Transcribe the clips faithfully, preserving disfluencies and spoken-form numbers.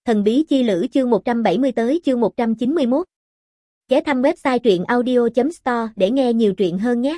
Thần bí chi lữ chương một trăm bảy mươi tới chương một trăm chín mươi mốt. Ghé thăm website truyện audio chấm store để nghe nhiều truyện hơn nhé.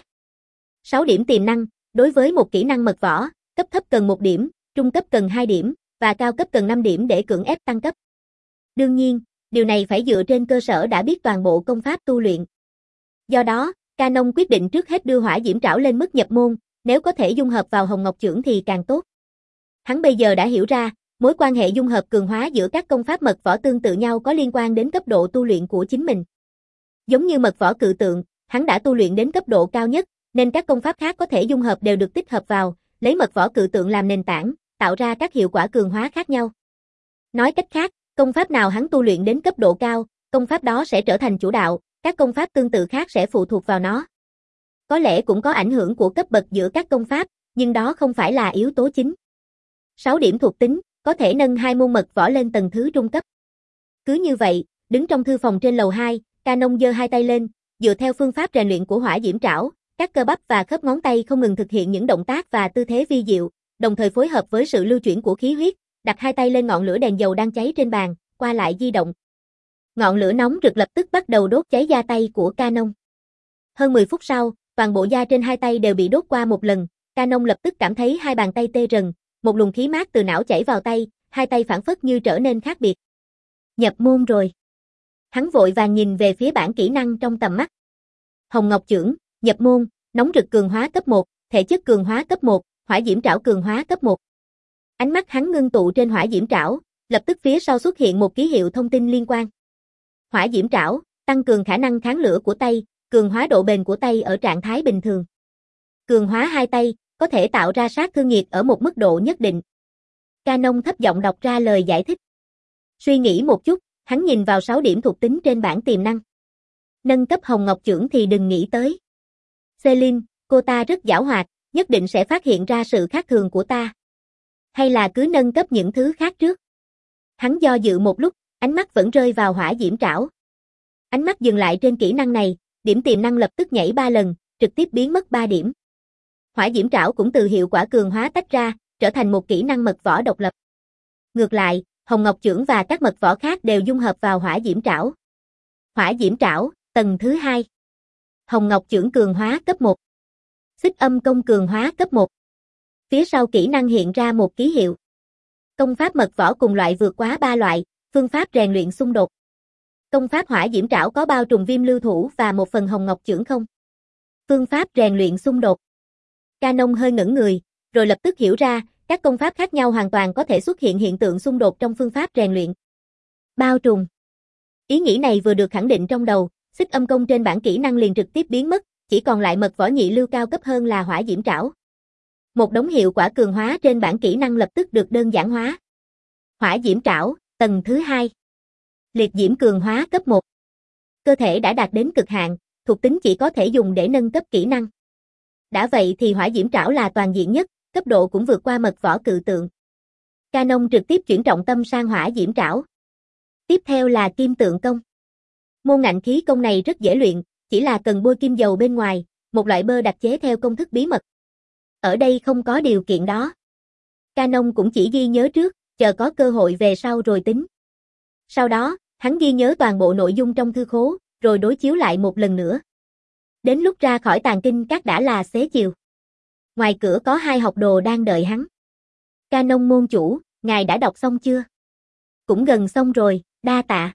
sáu điểm tiềm năng. Đối với một kỹ năng mật võ, cấp thấp cần một điểm, trung cấp cần hai điểm, và cao cấp cần năm điểm để cưỡng ép tăng cấp. Đương nhiên, điều này phải dựa trên cơ sở đã biết toàn bộ công pháp tu luyện. Do đó, Canon quyết định trước hết đưa hỏa diễm trảo lên mức nhập môn, nếu có thể dung hợp vào Hồng Ngọc Chưởng thì càng tốt. Hắn bây giờ đã hiểu ra, mối quan hệ dung hợp cường hóa giữa các công pháp mật võ tương tự nhau có liên quan đến cấp độ tu luyện của chính mình. Giống như mật võ cự tượng, hắn đã tu luyện đến cấp độ cao nhất, nên các công pháp khác có thể dung hợp đều được tích hợp vào, lấy mật võ cự tượng làm nền tảng, tạo ra các hiệu quả cường hóa khác nhau. Nói cách khác, công pháp nào hắn tu luyện đến cấp độ cao, công pháp đó sẽ trở thành chủ đạo, các công pháp tương tự khác sẽ phụ thuộc vào nó. Có lẽ cũng có ảnh hưởng của cấp bậc giữa các công pháp, nhưng đó không phải là yếu tố chính. sáu điểm thuộc tính, có thể nâng hai môn mật võ lên tầng thứ trung cấp. Cứ như vậy, đứng trong thư phòng trên lầu hai, Canon giơ hai tay lên, dựa theo phương pháp rèn luyện của hỏa diễm trảo, các cơ bắp và khớp ngón tay không ngừng thực hiện những động tác và tư thế vi diệu, đồng thời phối hợp với sự lưu chuyển của khí huyết, đặt hai tay lên ngọn lửa đèn dầu đang cháy trên bàn, qua lại di động. Ngọn lửa nóng rực lập tức bắt đầu đốt cháy da tay của Canon. Hơn mười phút sau, toàn bộ da trên hai tay đều bị đốt qua một lần, Canon lập tức cảm thấy hai bàn tay tê rần, một luồng khí mát từ não chảy vào tay, hai tay phảng phất như trở nên khác biệt. Nhập môn rồi. Hắn vội vàng nhìn về phía bảng kỹ năng trong tầm mắt. Hồng Ngọc Chưởng, nhập môn, nóng rực cường hóa cấp một, thể chất cường hóa cấp một, hỏa diễm trảo cường hóa cấp một. Ánh mắt hắn ngưng tụ trên hỏa diễm trảo, lập tức phía sau xuất hiện một ký hiệu thông tin liên quan. Hỏa diễm trảo, tăng cường khả năng kháng lửa của tay, cường hóa độ bền của tay ở trạng thái bình thường. Cường hóa hai tay, có thể tạo ra sát thương nhiệt ở một mức độ nhất định. Canon thấp giọng đọc ra lời giải thích. Suy nghĩ một chút, hắn nhìn vào sáu điểm thuộc tính trên bảng tiềm năng. Nâng cấp Hồng Ngọc Chưởng thì đừng nghĩ tới. Celine, cô ta rất giảo hoạt, nhất định sẽ phát hiện ra sự khác thường của ta. Hay là cứ nâng cấp những thứ khác trước. Hắn do dự một lúc, ánh mắt vẫn rơi vào hỏa diễm trảo. Ánh mắt dừng lại trên kỹ năng này, điểm tiềm năng lập tức nhảy ba lần, trực tiếp biến mất ba điểm. Hỏa diễm trảo cũng từ hiệu quả cường hóa tách ra, trở thành một kỹ năng mật võ độc lập. Ngược lại, Hồng Ngọc Chưởng và các mật võ khác đều dung hợp vào hỏa diễm trảo. Hỏa diễm trảo, tầng thứ hai. Hồng Ngọc Chưởng cường hóa cấp một. Xích âm công cường hóa cấp một. Phía sau kỹ năng hiện ra một ký hiệu. Công pháp mật võ cùng loại vượt quá ba loại, phương pháp rèn luyện xung đột. Công pháp hỏa diễm trảo có bao trùm viêm lưu thủ và một phần Hồng Ngọc Chưởng không? Phương pháp rèn luyện xung đột. Canon hơi ngẩn người, rồi lập tức hiểu ra, các công pháp khác nhau hoàn toàn có thể xuất hiện hiện tượng xung đột trong phương pháp rèn luyện. Bao trùm. Ý nghĩ này vừa được khẳng định trong đầu, xích âm công trên bảng kỹ năng liền trực tiếp biến mất, chỉ còn lại mật võ nhị lưu cao cấp hơn là hỏa diễm trảo. Một đống hiệu quả cường hóa trên bảng kỹ năng lập tức được đơn giản hóa. Hỏa diễm trảo, tầng thứ hai. Liệt diễm cường hóa cấp một. Cơ thể đã đạt đến cực hạn, thuộc tính chỉ có thể dùng để nâng cấp kỹ năng. Đã vậy thì hỏa diễm trảo là toàn diện nhất, cấp độ cũng vượt qua mật võ cự tượng. Canon trực tiếp chuyển trọng tâm sang hỏa diễm trảo. Tiếp theo là kim tượng công. Môn ngạnh khí công này rất dễ luyện, chỉ là cần bôi kim dầu bên ngoài, một loại bơ đặc chế theo công thức bí mật. Ở đây không có điều kiện đó. Canon cũng chỉ ghi nhớ trước, chờ có cơ hội về sau rồi tính. Sau đó, hắn ghi nhớ toàn bộ nội dung trong thư khố, rồi đối chiếu lại một lần nữa. Đến lúc ra khỏi tàng kinh các đã là xế chiều. Ngoài cửa có hai học đồ đang đợi hắn. Canon môn chủ, ngài đã đọc xong chưa? Cũng gần xong rồi, đa tạ.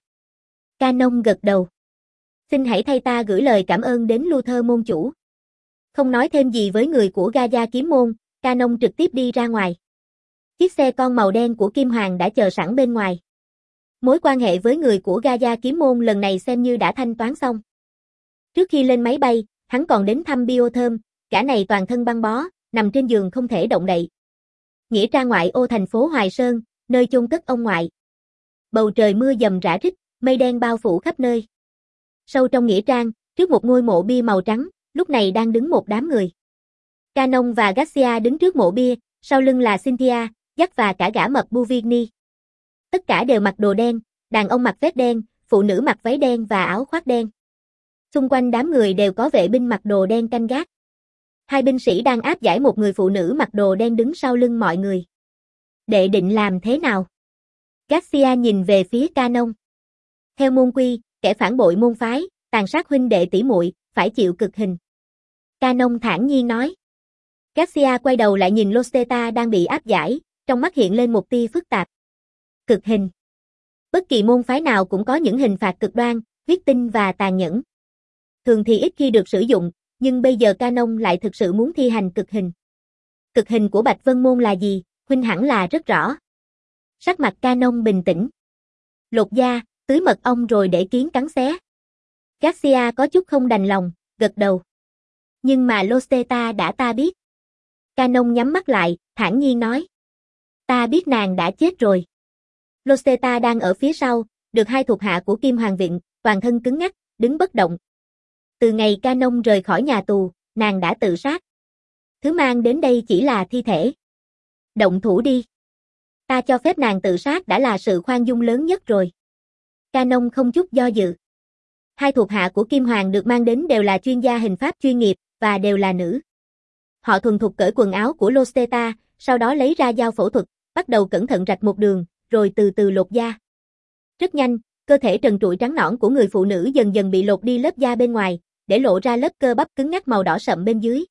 Canon gật đầu. Xin hãy thay ta gửi lời cảm ơn đến Luther môn chủ. Không nói thêm gì với người của Gaia kiếm môn, Canon trực tiếp đi ra ngoài. Chiếc xe con màu đen của Kim Hoàng đã chờ sẵn bên ngoài. Mối quan hệ với người của Gaia kiếm môn lần này xem như đã thanh toán xong. Trước khi lên máy bay, hắn còn đến thăm Biotherm, gã này toàn thân băng bó, nằm trên giường không thể động đậy. Nghĩa trang ngoại ô thành phố Hoài Sơn, nơi chôn cất ông ngoại. Bầu trời mưa dầm rã rích, mây đen bao phủ khắp nơi. Sâu trong nghĩa trang, trước một ngôi mộ bia màu trắng, lúc này đang đứng một đám người. Canon và Garcia đứng trước mộ bia, sau lưng là Cynthia, Jack và cả gã mập Buvigny. Tất cả đều mặc đồ đen, đàn ông mặc vest đen, phụ nữ mặc váy đen và áo khoác đen. Xung quanh đám người đều có vệ binh mặc đồ đen canh gác. Hai binh sĩ đang áp giải một người phụ nữ mặc đồ đen đứng sau lưng mọi người. Đệ định làm thế nào? Garcia nhìn về phía Canon. Theo môn quy, kẻ phản bội môn phái, tàn sát huynh đệ tỷ muội, phải chịu cực hình. Canon thản nhiên nói. Garcia quay đầu lại nhìn Losteta đang bị áp giải, trong mắt hiện lên một tia phức tạp. Cực hình. Bất kỳ môn phái nào cũng có những hình phạt cực đoan, huyết tinh và tàn nhẫn. Thường thì ít khi được sử dụng, nhưng bây giờ Canon lại thực sự muốn thi hành cực hình. Cực hình của Bạch Vân Môn là gì, huynh hẳn là rất rõ. Sắc mặt Canon bình tĩnh. Lột da, tưới mật ong rồi để kiến cắn xé. Garcia có chút không đành lòng, gật đầu. Nhưng mà Losteta đã ta biết. Canon nhắm mắt lại, thản nhiên nói. Ta biết nàng đã chết rồi. Losteta đang ở phía sau, được hai thuộc hạ của Kim Hoàng Viện, toàn thân cứng ngắc, đứng bất động. Từ ngày Canon rời khỏi nhà tù, nàng đã tự sát. Thứ mang đến đây chỉ là thi thể. Động thủ đi. Ta cho phép nàng tự sát đã là sự khoan dung lớn nhất rồi. Canon không chút do dự. Hai thuộc hạ của Kim Hoàng được mang đến đều là chuyên gia hình pháp chuyên nghiệp, và đều là nữ. Họ thuần thục cởi quần áo của Losteta, sau đó lấy ra dao phẫu thuật, bắt đầu cẩn thận rạch một đường, rồi từ từ lột da. Rất nhanh, cơ thể trần trụi trắng nõn của người phụ nữ dần dần bị lột đi lớp da bên ngoài, để lộ ra lớp cơ bắp cứng ngắc màu đỏ sậm bên dưới.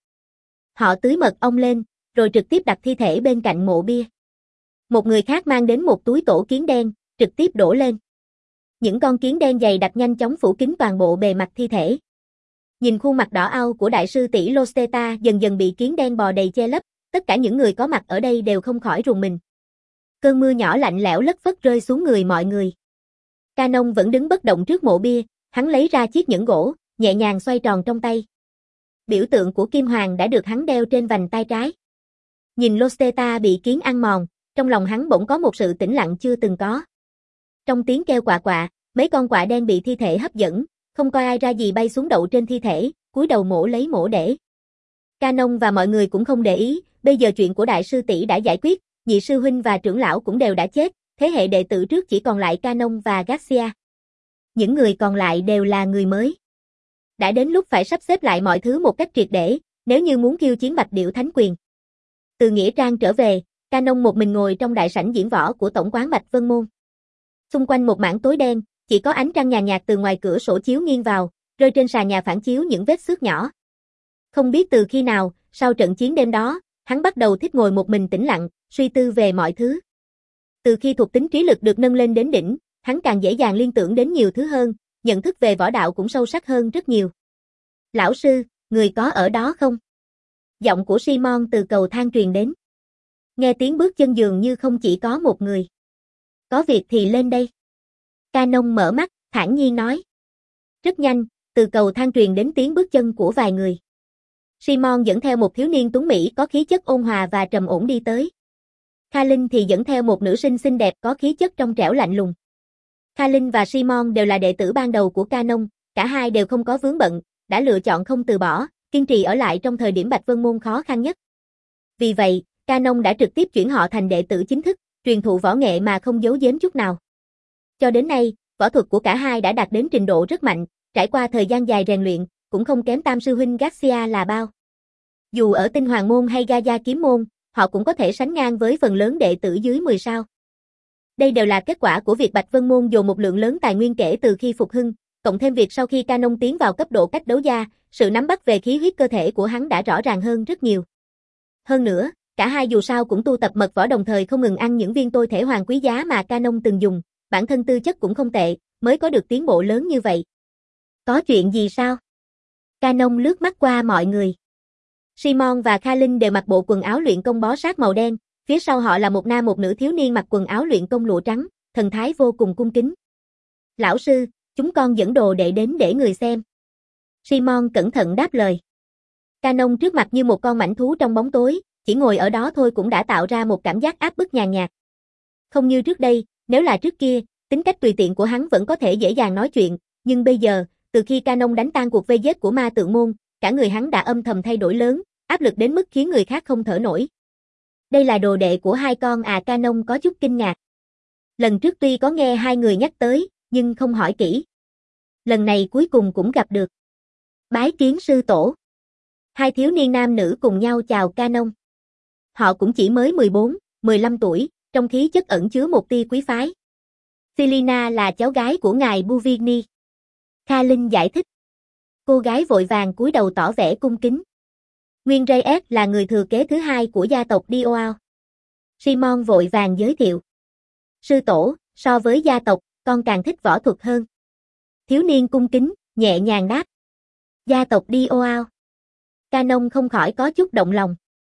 Họ tưới mật ong lên, rồi trực tiếp đặt thi thể bên cạnh mộ bia. Một người khác mang đến một túi tổ kiến đen, trực tiếp đổ lên. Những con kiến đen dày đặc nhanh chóng phủ kín toàn bộ bề mặt thi thể. Nhìn khuôn mặt đỏ au của đại sư tỷ Losteta dần dần bị kiến đen bò đầy che lấp, tất cả những người có mặt ở đây đều không khỏi rùng mình. Cơn mưa nhỏ lạnh lẽo lất phất rơi xuống người mọi người. Canon vẫn đứng bất động trước mộ bia, hắn lấy ra chiếc nhẫn gỗ, nhẹ nhàng xoay tròn trong tay. Biểu tượng của Kim Hoàng đã được hắn đeo trên vành tay trái. Nhìn Losteta bị kiến ăn mòn, trong lòng hắn bỗng có một sự tĩnh lặng chưa từng có. Trong tiếng kêu quạ quạ, mấy con quạ đen bị thi thể hấp dẫn, không coi ai ra gì bay xuống đậu trên thi thể, cúi đầu mổ lấy mổ để. Canon và mọi người cũng không để ý, bây giờ chuyện của đại sư tỷ đã giải quyết, nhị sư huynh và trưởng lão cũng đều đã chết, thế hệ đệ tử trước chỉ còn lại Canon và Garcia. Những người còn lại đều là người mới. Đã đến lúc phải sắp xếp lại mọi thứ một cách triệt để, nếu như muốn khiêu chiến Bạch Điểu Thánh Quyền. Từ Nghĩa Trang trở về, Canon một mình ngồi trong đại sảnh diễn võ của tổng quán Bạch Vân Môn. Xung quanh một mảng tối đen, chỉ có ánh trăng nhàn nhạt từ ngoài cửa sổ chiếu nghiêng vào, rơi trên sàn nhà phản chiếu những vết xước nhỏ. Không biết từ khi nào, sau trận chiến đêm đó, hắn bắt đầu thích ngồi một mình tĩnh lặng, suy tư về mọi thứ. Từ khi thuộc tính trí lực được nâng lên đến đỉnh, hắn càng dễ dàng liên tưởng đến nhiều thứ hơn, nhận thức về võ đạo cũng sâu sắc hơn rất nhiều. Lão sư, người có ở đó không? Giọng của Simon từ cầu thang truyền đến. Nghe tiếng bước chân dường như không chỉ có một người. Có việc thì lên đây. Canon mở mắt, thản nhiên nói. Rất nhanh, từ cầu thang truyền đến tiếng bước chân của vài người. Simon dẫn theo một thiếu niên tuấn Mỹ có khí chất ôn hòa và trầm ổn đi tới. Kha Linh thì dẫn theo một nữ sinh xinh đẹp có khí chất trong trẻo lạnh lùng. Kha Linh và Simon đều là đệ tử ban đầu của Canon, cả hai đều không có vướng bận, đã lựa chọn không từ bỏ, kiên trì ở lại trong thời điểm Bạch Vân Môn khó khăn nhất. Vì vậy, Canon đã trực tiếp chuyển họ thành đệ tử chính thức, truyền thụ võ nghệ mà không giấu giếm chút nào. Cho đến nay, võ thuật của cả hai đã đạt đến trình độ rất mạnh, trải qua thời gian dài rèn luyện, cũng không kém tam sư huynh Garcia là bao. Dù ở Tinh Hoàng Môn hay Gaia Kiếm Môn, họ cũng có thể sánh ngang với phần lớn đệ tử dưới mười sao. Đây đều là kết quả của việc Bạch Vân Môn dồn một lượng lớn tài nguyên kể từ khi phục hưng, cộng thêm việc sau khi Canon tiến vào cấp độ cách đấu gia, sự nắm bắt về khí huyết cơ thể của hắn đã rõ ràng hơn rất nhiều. Hơn nữa, cả hai dù sao cũng tu tập mật võ đồng thời không ngừng ăn những viên tôi thể hoàng quý giá mà Canon từng dùng, bản thân tư chất cũng không tệ, mới có được tiến bộ lớn như vậy. Có chuyện gì sao? Canon lướt mắt qua mọi người. Simon và Kha Linh đều mặc bộ quần áo luyện công bó sát màu đen, phía sau họ là một nam một nữ thiếu niên mặc quần áo luyện công lụa trắng, thần thái vô cùng cung kính. Lão sư, chúng con dẫn đồ đệ đến để người xem. Simon cẩn thận đáp lời. Canon trước mặt như một con mãnh thú trong bóng tối, chỉ ngồi ở đó thôi cũng đã tạo ra một cảm giác áp bức nhàn nhạt. Không như trước đây, nếu là trước kia, tính cách tùy tiện của hắn vẫn có thể dễ dàng nói chuyện, nhưng bây giờ, từ khi Canon đánh tan cuộc vây giết của ma tượng môn, cả người hắn đã âm thầm thay đổi lớn, áp lực đến mức khiến người khác không thở nổi. Đây là đồ đệ của hai con à? Canon có chút kinh ngạc. Lần trước tuy có nghe hai người nhắc tới, nhưng không hỏi kỹ. Lần này cuối cùng cũng gặp được. Bái kiến sư tổ. Hai thiếu niên nam nữ cùng nhau chào Canon. Họ cũng chỉ mới mười bốn, mười lăm tuổi, trong khí chất ẩn chứa một tia quý phái. Selina là cháu gái của ngài Buvigny. Kalin giải thích. Cô gái vội vàng cúi đầu tỏ vẻ cung kính. Nguyên Reyes là người thừa kế thứ hai của gia tộc Dioao. Simon vội vàng giới thiệu. Sư tổ, so với gia tộc, con càng thích võ thuật hơn. Thiếu niên cung kính, nhẹ nhàng đáp. Gia tộc Dioao. Canon không khỏi có chút động lòng.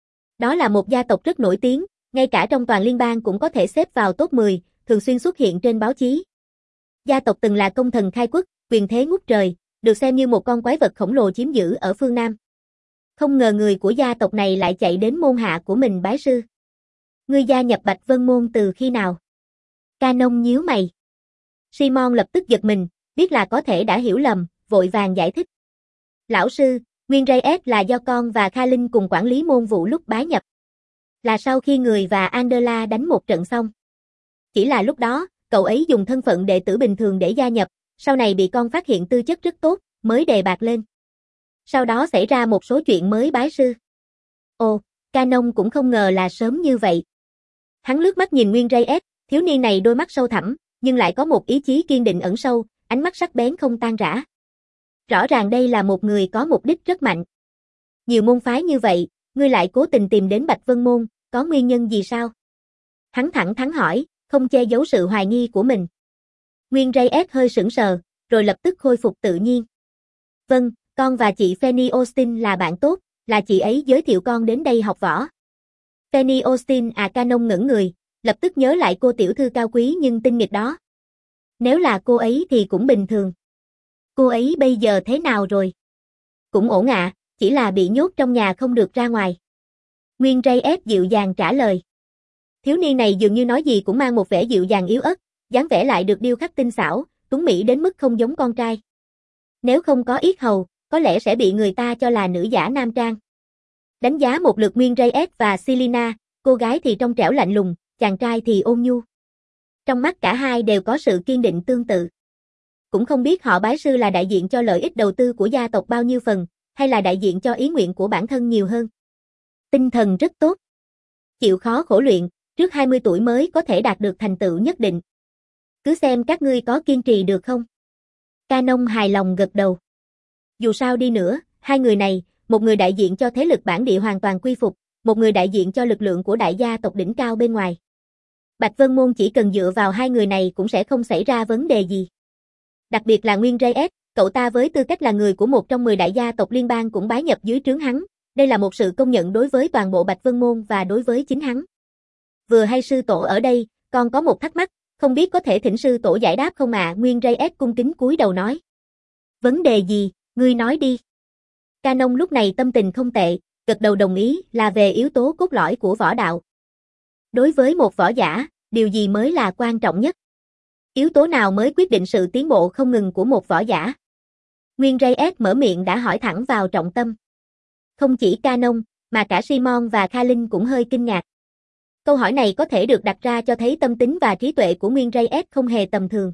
Đó là một gia tộc rất nổi tiếng, ngay cả trong toàn liên bang cũng có thể xếp vào top mười, thường xuyên xuất hiện trên báo chí. Gia tộc từng là công thần khai quốc, quyền thế ngút trời, được xem như một con quái vật khổng lồ chiếm giữ ở phương Nam. Không ngờ người của gia tộc này lại chạy đến môn hạ của mình bái sư. Ngươi gia nhập Bạch Vân Môn từ khi nào? Canon nhíu mày. Simon lập tức giật mình, biết là có thể đã hiểu lầm, vội vàng giải thích. Lão sư, Nguyên Reyes là do con và Kalin cùng quản lý môn vụ lúc bái nhập. Là sau khi người và Angela đánh một trận xong. Chỉ là lúc đó, cậu ấy dùng thân phận đệ tử bình thường để gia nhập, sau này bị con phát hiện tư chất rất tốt, mới đề bạt lên. Sau đó xảy ra một số chuyện mới bái sư. Ồ, Canon cũng không ngờ là sớm như vậy. Hắn lướt mắt nhìn Nguyên Reyes, thiếu niên này đôi mắt sâu thẳm, nhưng lại có một ý chí kiên định ẩn sâu, ánh mắt sắc bén không tan rã. Rõ ràng đây là một người có mục đích rất mạnh. Nhiều môn phái như vậy, ngươi lại cố tình tìm đến Bạch Vân Môn, có nguyên nhân gì sao? Hắn thẳng thắn hỏi, không che giấu sự hoài nghi của mình. Nguyên Reyes hơi sững sờ, rồi lập tức khôi phục tự nhiên. Vâng, con và chị Fanny Austin là bạn tốt, là chị ấy giới thiệu con đến đây học võ. Fanny Austin à? Canon ngẩn người, lập tức nhớ lại cô tiểu thư cao quý nhưng tinh nghịch đó. Nếu là cô ấy thì cũng bình thường. Cô ấy bây giờ thế nào rồi? Cũng ổn ạ, chỉ là bị nhốt trong nhà không được ra ngoài. Nguyên Reyes dịu dàng trả lời. Thiếu niên này dường như nói gì cũng mang một vẻ dịu dàng yếu ớt, dáng vẻ lại được điêu khắc tinh xảo, tuấn mỹ đến mức không giống con trai. Nếu không có yết hầu, có lẽ sẽ bị người ta cho là nữ giả nam trang. Đánh giá một lượt Nguyên Reyes và Selina, cô gái thì trong trẻo lạnh lùng, chàng trai thì ôn nhu. Trong mắt cả hai đều có sự kiên định tương tự. Cũng không biết họ bái sư là đại diện cho lợi ích đầu tư của gia tộc bao nhiêu phần, hay là đại diện cho ý nguyện của bản thân nhiều hơn. Tinh thần rất tốt. Chịu khó khổ luyện, trước hai mươi tuổi mới có thể đạt được thành tựu nhất định. Cứ xem các ngươi có kiên trì được không? Canon hài lòng gật đầu. Dù sao đi nữa, hai người này, một người đại diện cho thế lực bản địa hoàn toàn quy phục, một người đại diện cho lực lượng của đại gia tộc đỉnh cao bên ngoài. Bạch Vân Môn chỉ cần dựa vào hai người này cũng sẽ không xảy ra vấn đề gì. Đặc biệt là Nguyên Reyes, cậu ta với tư cách là người của một trong mười đại gia tộc liên bang cũng bái nhập dưới trướng hắn, đây là một sự công nhận đối với toàn bộ Bạch Vân Môn và đối với chính hắn. Vừa hay sư tổ ở đây, con có một thắc mắc, không biết có thể thỉnh sư tổ giải đáp không ạ? Nguyên Reyes cung kính cúi đầu nói. Vấn đề gì, ngươi nói đi. Canon lúc này tâm tình không tệ, gật đầu đồng ý, là về yếu tố cốt lõi của võ đạo. Đối với một võ giả, điều gì mới là quan trọng nhất? Yếu tố nào mới quyết định sự tiến bộ không ngừng của một võ giả? Nguyên Reyes mở miệng đã hỏi thẳng vào trọng tâm. Không chỉ Canon, mà cả Simon và Kalin cũng hơi kinh ngạc. Câu hỏi này có thể được đặt ra cho thấy tâm tính và trí tuệ của Nguyên Reyes không hề tầm thường.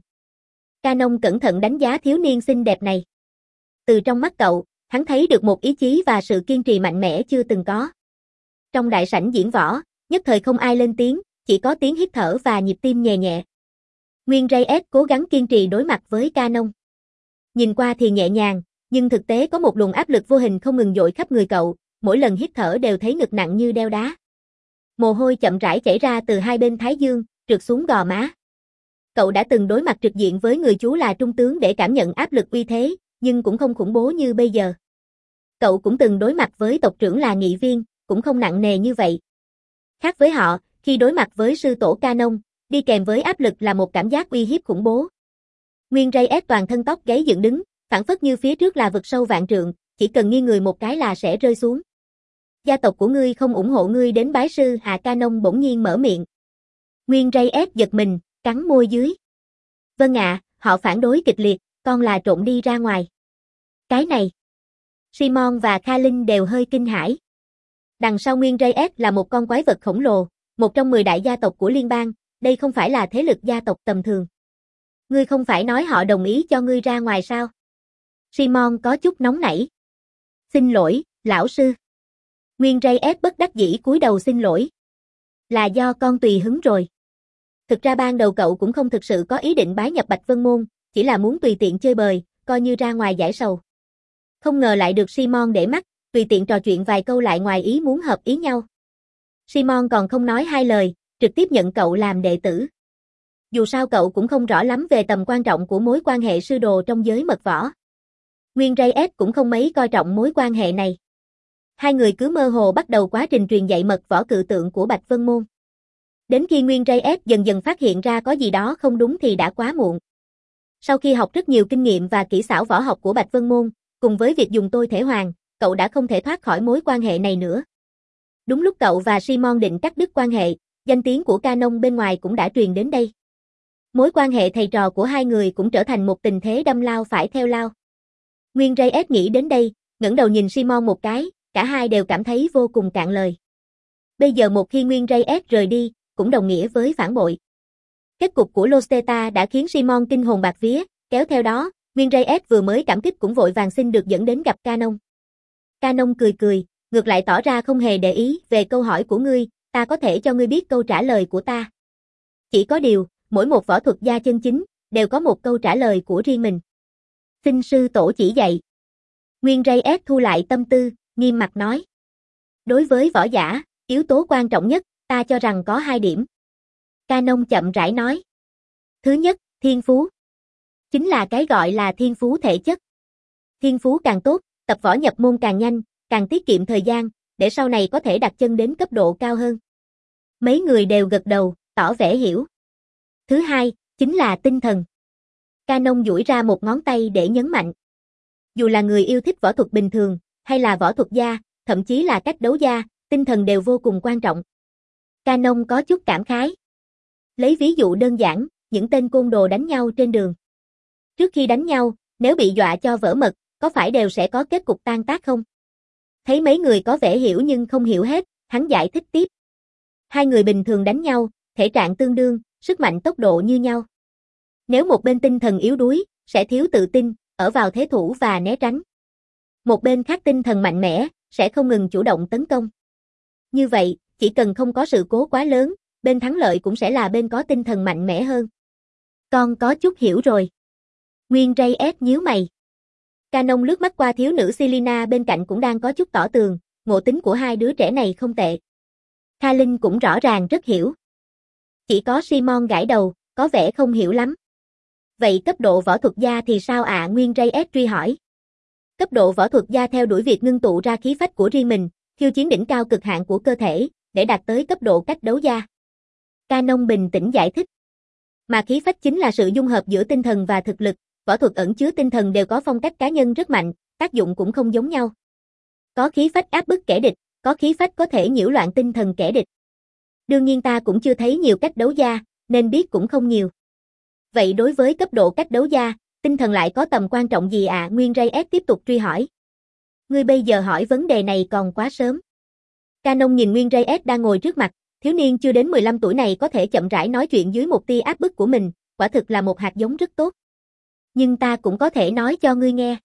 Canon cẩn thận đánh giá thiếu niên xinh đẹp này. Từ trong mắt cậu, hắn thấy được một ý chí và sự kiên trì mạnh mẽ chưa từng có. Trong đại sảnh diễn võ, nhất thời không ai lên tiếng, chỉ có tiếng hít thở và nhịp tim nhẹ nhẹ. Nguyên Reyes cố gắng kiên trì đối mặt với Canon. Nhìn qua thì nhẹ nhàng, nhưng thực tế có một luồng áp lực vô hình không ngừng dội khắp người cậu, mỗi lần hít thở đều thấy ngực nặng như đeo đá. Mồ hôi chậm rãi chảy ra từ hai bên thái dương, trượt xuống gò má. Cậu đã từng đối mặt trực diện với người chú là trung tướng để cảm nhận áp lực uy thế, nhưng cũng không khủng bố như bây giờ. Cậu cũng từng đối mặt với tộc trưởng là nghị viên, cũng không nặng nề như vậy. Khác với họ, khi đối mặt với sư tổ Canon, đi kèm với áp lực là một cảm giác uy hiếp khủng bố. Nguyên Reyes toàn thân tóc gáy dựng đứng, phảng phất như phía trước là vực sâu vạn trượng, chỉ cần nghiêng người một cái là sẽ rơi xuống. Gia tộc của ngươi không ủng hộ ngươi đến bái sư à? Canon bỗng nhiên mở miệng. Nguyên Reyes giật mình, cắn môi dưới. Vâng ạ, họ phản đối kịch liệt, con là trộn đi ra ngoài. Cái này. Simon và Kalin đều hơi kinh hãi. Đằng sau Nguyên Reyes là một con quái vật khổng lồ, một trong mười đại gia tộc của liên bang, đây không phải là thế lực gia tộc tầm thường. Ngươi không phải nói họ đồng ý cho ngươi ra ngoài sao? Simon có chút nóng nảy. Xin lỗi, lão sư. Nguyên Reyes bất đắc dĩ cúi đầu xin lỗi. Là do con tùy hứng rồi. Thực ra ban đầu cậu cũng không thực sự có ý định bái nhập Bạch Vân Môn, chỉ là muốn tùy tiện chơi bời, coi như ra ngoài giải sầu. Không ngờ lại được Simon để mắt, tùy tiện trò chuyện vài câu lại ngoài ý muốn hợp ý nhau. Simon còn không nói hai lời, trực tiếp nhận cậu làm đệ tử. Dù sao cậu cũng không rõ lắm về tầm quan trọng của mối quan hệ sư đồ trong giới mật võ. Nguyên Reyes cũng không mấy coi trọng mối quan hệ này. Hai người cứ mơ hồ bắt đầu quá trình truyền dạy mật võ cự tượng của Bạch Vân Môn. Đến khi Nguyên Reyes dần dần phát hiện ra có gì đó không đúng thì đã quá muộn. Sau khi học rất nhiều kinh nghiệm và kỹ xảo võ học của Bạch Vân Môn, cùng với việc dùng tôi thể hoàng, cậu đã không thể thoát khỏi mối quan hệ này nữa. Đúng lúc cậu và Simon định cắt đứt quan hệ, danh tiếng của Canon bên ngoài cũng đã truyền đến đây. Mối quan hệ thầy trò của hai người cũng trở thành một tình thế đâm lao phải theo lao. Nguyên Reyes nghĩ đến đây, ngẩng đầu nhìn Simon một cái, cả hai đều cảm thấy vô cùng cạn lời. Bây giờ một khi Nguyên Reyes rời đi, cũng đồng nghĩa với phản bội. Kết cục của Losteta đã khiến Simon kinh hồn bạt vía, kéo theo đó, Nguyên Reyes vừa mới cảm kích cũng vội vàng xin được dẫn đến gặp Canon. Canon cười cười, ngược lại tỏ ra không hề để ý về câu hỏi của ngươi, ta có thể cho ngươi biết câu trả lời của ta. Chỉ có điều, mỗi một võ thuật gia chân chính, đều có một câu trả lời của riêng mình. Xin sư tổ chỉ dạy. Nguyên Reyes thu lại tâm tư, nghiêm mặt nói. Đối với võ giả, yếu tố quan trọng nhất, ta cho rằng có hai điểm. Canon chậm rãi nói. Thứ nhất, thiên phú. Chính là cái gọi là thiên phú thể chất. Thiên phú càng tốt, tập võ nhập môn càng nhanh, càng tiết kiệm thời gian, để sau này có thể đặt chân đến cấp độ cao hơn. Mấy người đều gật đầu, tỏ vẻ hiểu. Thứ hai, chính là tinh thần. Canon duỗi ra một ngón tay để nhấn mạnh. Dù là người yêu thích võ thuật bình thường, hay là võ thuật gia, thậm chí là cách đấu gia, tinh thần đều vô cùng quan trọng. Canon có chút cảm khái. Lấy ví dụ đơn giản, những tên côn đồ đánh nhau trên đường. Trước khi đánh nhau, nếu bị dọa cho vỡ mật, có phải đều sẽ có kết cục tan tác không? Thấy mấy người có vẻ hiểu nhưng không hiểu hết, hắn giải thích tiếp. Hai người bình thường đánh nhau, thể trạng tương đương, sức mạnh tốc độ như nhau. Nếu một bên tinh thần yếu đuối, sẽ thiếu tự tin, ở vào thế thủ và né tránh. Một bên khác tinh thần mạnh mẽ, sẽ không ngừng chủ động tấn công. Như vậy, chỉ cần không có sự cố quá lớn, bên thắng lợi cũng sẽ là bên có tinh thần mạnh mẽ hơn. Con có chút hiểu rồi. Nguyên Reyes nhíu mày. Canon lướt mắt qua thiếu nữ Selina bên cạnh cũng đang có chút tỏ tường, ngộ tính của hai đứa trẻ này không tệ. Kalin cũng rõ ràng rất hiểu. Chỉ có Simon gãi đầu, có vẻ không hiểu lắm. Vậy cấp độ võ thuật gia thì sao ạ? À? Nguyên Reyes truy hỏi. Cấp độ võ thuật gia theo đuổi việc ngưng tụ ra khí phách của riêng mình, khiêu chiến đỉnh cao cực hạn của cơ thể, để đạt tới cấp độ cách đấu gia. Canon bình tĩnh giải thích. Mà khí phách chính là sự dung hợp giữa tinh thần và thực lực, võ thuật ẩn chứa tinh thần đều có phong cách cá nhân rất mạnh, tác dụng cũng không giống nhau. Có khí phách áp bức kẻ địch, có khí phách có thể nhiễu loạn tinh thần kẻ địch. Đương nhiên ta cũng chưa thấy nhiều cách đấu gia, nên biết cũng không nhiều. Vậy đối với cấp độ cách đấu gia, tinh thần lại có tầm quan trọng gì ạ? À? Nguyên Reyes tiếp tục truy hỏi. Ngươi bây giờ hỏi vấn đề này còn quá sớm. Canon nhìn Nguyên Reyes đang ngồi trước mặt, thiếu niên chưa đến mười lăm tuổi này có thể chậm rãi nói chuyện dưới một tia áp bức của mình, quả thực là một hạt giống rất tốt. Nhưng ta cũng có thể nói cho ngươi nghe.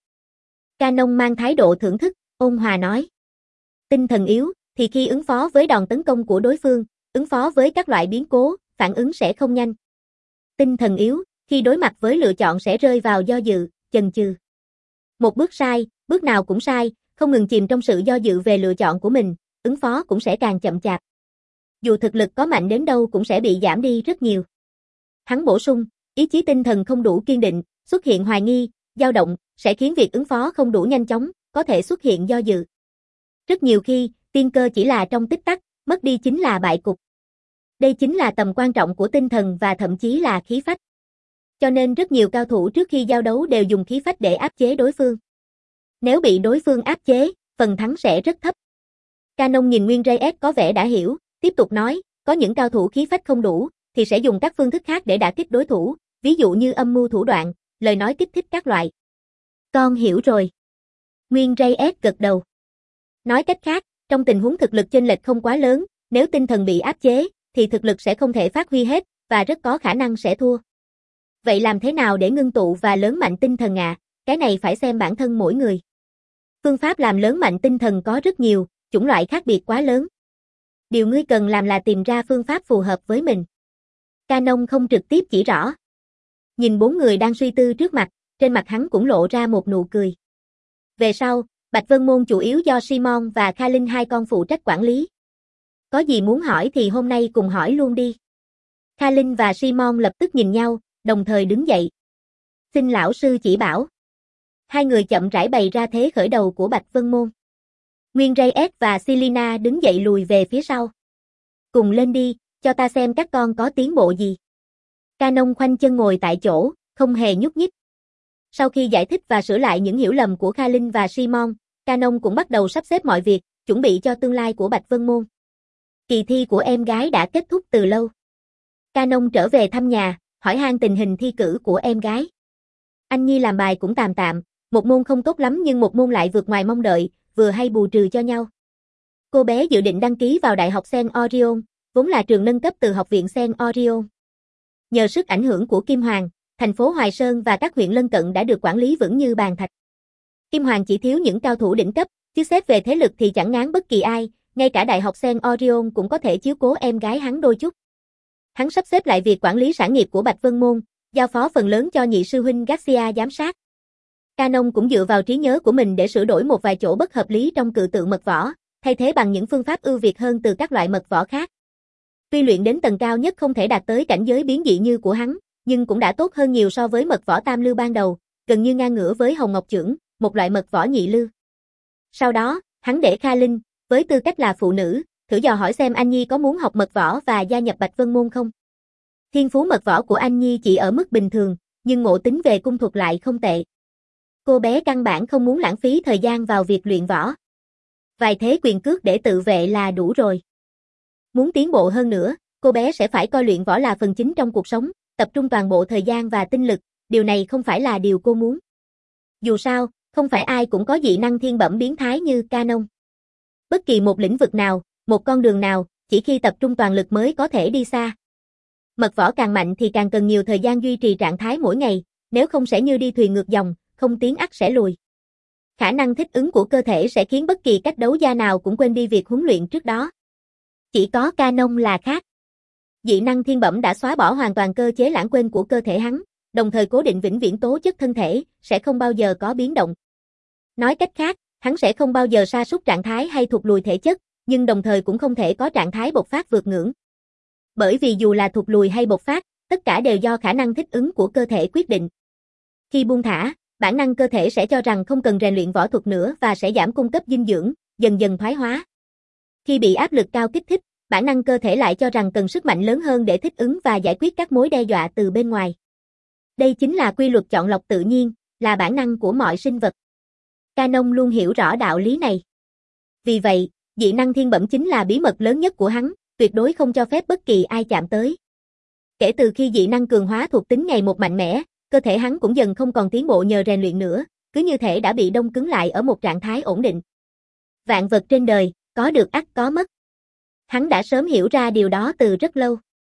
Canon mang thái độ thưởng thức, ôn hòa nói. Tinh thần yếu, thì khi ứng phó với đòn tấn công của đối phương, ứng phó với các loại biến cố, phản ứng sẽ không nhanh. Tinh thần yếu, khi đối mặt với lựa chọn sẽ rơi vào do dự, chần chừ. Một bước sai, bước nào cũng sai, không ngừng chìm trong sự do dự về lựa chọn của mình, ứng phó cũng sẽ càng chậm chạp. Dù thực lực có mạnh đến đâu cũng sẽ bị giảm đi rất nhiều. Hắn bổ sung, ý chí tinh thần không đủ kiên định, xuất hiện hoài nghi, dao động, sẽ khiến việc ứng phó không đủ nhanh chóng, có thể xuất hiện do dự. Rất nhiều khi, tiên cơ chỉ là trong tích tắc, mất đi chính là bại cục. Đây chính là tầm quan trọng của tinh thần và thậm chí là khí phách. Cho nên rất nhiều cao thủ trước khi giao đấu đều dùng khí phách để áp chế đối phương. Nếu bị đối phương áp chế, phần thắng sẽ rất thấp. Canon nhìn Nguyên Reyes có vẻ đã hiểu, tiếp tục nói, có những cao thủ khí phách không đủ, thì sẽ dùng các phương thức khác để đả kích đối thủ, ví dụ như âm mưu thủ đoạn, lời nói kích thích các loại. Con hiểu rồi. Nguyên Reyes gật đầu. Nói cách khác, trong tình huống thực lực chênh lệch không quá lớn, nếu tinh thần bị áp chế, thì thực lực sẽ không thể phát huy hết, và rất có khả năng sẽ thua. Vậy làm thế nào để ngưng tụ và lớn mạnh tinh thần ạ? À? Cái này phải xem bản thân mỗi người. Phương pháp làm lớn mạnh tinh thần có rất nhiều, chủng loại khác biệt quá lớn. Điều ngươi cần làm là tìm ra phương pháp phù hợp với mình. Canon không trực tiếp chỉ rõ. Nhìn bốn người đang suy tư trước mặt, trên mặt hắn cũng lộ ra một nụ cười. Về sau, Bạch Vân Môn chủ yếu do Simon và Kha Linh hai con phụ trách quản lý. Có gì muốn hỏi thì hôm nay cùng hỏi luôn đi. Kha Linh và Simon lập tức nhìn nhau, đồng thời đứng dậy. Xin lão sư chỉ bảo. Hai người chậm rãi bày ra thế khởi đầu của Bạch Vân Môn. Nguyên Reyes và Selina đứng dậy lùi về phía sau. Cùng lên đi, cho ta xem các con có tiến bộ gì. Canon khoanh chân ngồi tại chỗ, không hề nhúc nhích. Sau khi giải thích và sửa lại những hiểu lầm của Kha Linh và Simon, Canon cũng bắt đầu sắp xếp mọi việc, chuẩn bị cho tương lai của Bạch Vân Môn. Kỳ thi của em gái đã kết thúc từ lâu. Canon trở về thăm nhà, hỏi han tình hình thi cử của em gái. Anh Nhi làm bài cũng tạm tạm, một môn không tốt lắm nhưng một môn lại vượt ngoài mong đợi, vừa hay bù trừ cho nhau. Cô bé dự định đăng ký vào Đại học Saint Orion, vốn là trường nâng cấp từ Học viện Saint Orion. Nhờ sức ảnh hưởng của Kim Hoàng, thành phố Hoài Sơn và các huyện lân cận đã được quản lý vững như bàn thạch. Kim Hoàng chỉ thiếu những cao thủ đỉnh cấp, chứ xét về thế lực thì chẳng ngán bất kỳ ai, ngay cả Đại học Saint Orion cũng có thể chiếu cố em gái hắn đôi chút. Hắn sắp xếp lại việc quản lý sản nghiệp của Bạch Vân Môn, giao phó phần lớn cho nhị sư huynh Garcia giám sát. Canon cũng dựa vào trí nhớ của mình để sửa đổi một vài chỗ bất hợp lý trong cự tượng mật võ, thay thế bằng những phương pháp ưu việt hơn từ các loại mật võ khác. Tuy luyện đến tầng cao nhất không thể đạt tới cảnh giới biến dị như của hắn, nhưng cũng đã tốt hơn nhiều so với mật võ tam lưu ban đầu, gần như ngang ngửa với Hồng Ngọc Chưởng, một loại mật võ nhị lưu. Sau đó, hắn để Kha Linh, với tư cách là phụ nữ, thử dò hỏi xem Anh Nhi có muốn học mật võ và gia nhập Bạch Vân Môn không. Thiên phú mật võ của Anh Nhi chỉ ở mức bình thường, nhưng ngộ tính về cung thuật lại không tệ. Cô bé căn bản không muốn lãng phí thời gian vào việc luyện võ. Vài thế quyền cước để tự vệ là đủ rồi. Muốn tiến bộ hơn nữa, cô bé sẽ phải coi luyện võ là phần chính trong cuộc sống, tập trung toàn bộ thời gian và tinh lực, điều này không phải là điều cô muốn. Dù sao, không phải ai cũng có dị năng thiên bẩm biến thái như Canon. Bất kỳ một lĩnh vực nào, một con đường nào, chỉ khi tập trung toàn lực mới có thể đi xa. Mật võ càng mạnh thì càng cần nhiều thời gian duy trì trạng thái mỗi ngày, nếu không sẽ như đi thuyền ngược dòng, không tiến ắt sẽ lùi. Khả năng thích ứng của cơ thể sẽ khiến bất kỳ cách đấu gia nào cũng quên đi việc huấn luyện trước đó. Chỉ có Canon là khác. Dị năng thiên bẩm đã xóa bỏ hoàn toàn cơ chế lãng quên của cơ thể hắn, đồng thời cố định vĩnh viễn tố chất thân thể, sẽ không bao giờ có biến động. Nói cách khác, hắn sẽ không bao giờ sa sút trạng thái hay thụt lùi thể chất, nhưng đồng thời cũng không thể có trạng thái bộc phát vượt ngưỡng. Bởi vì dù là thụt lùi hay bộc phát, tất cả đều do khả năng thích ứng của cơ thể quyết định. Khi buông thả, bản năng cơ thể sẽ cho rằng không cần rèn luyện võ thuật nữa và sẽ giảm cung cấp dinh dưỡng, dần dần thoái hóa. Khi bị áp lực cao kích thích, bản năng cơ thể lại cho rằng cần sức mạnh lớn hơn để thích ứng và giải quyết các mối đe dọa từ bên ngoài. Đây chính là quy luật chọn lọc tự nhiên, là bản năng của mọi sinh vật. Canon luôn hiểu rõ đạo lý này. Vì vậy, dị năng thiên bẩm chính là bí mật lớn nhất của hắn, tuyệt đối không cho phép bất kỳ ai chạm tới. Kể từ khi dị năng cường hóa thuộc tính ngày một mạnh mẽ, cơ thể hắn cũng dần không còn tiến bộ nhờ rèn luyện nữa, cứ như thể đã bị đông cứng lại ở một trạng thái ổn định. Vạn vật trên đời, có được ắt có mất. Hắn đã sớm hiểu ra điều đó từ rất lâu.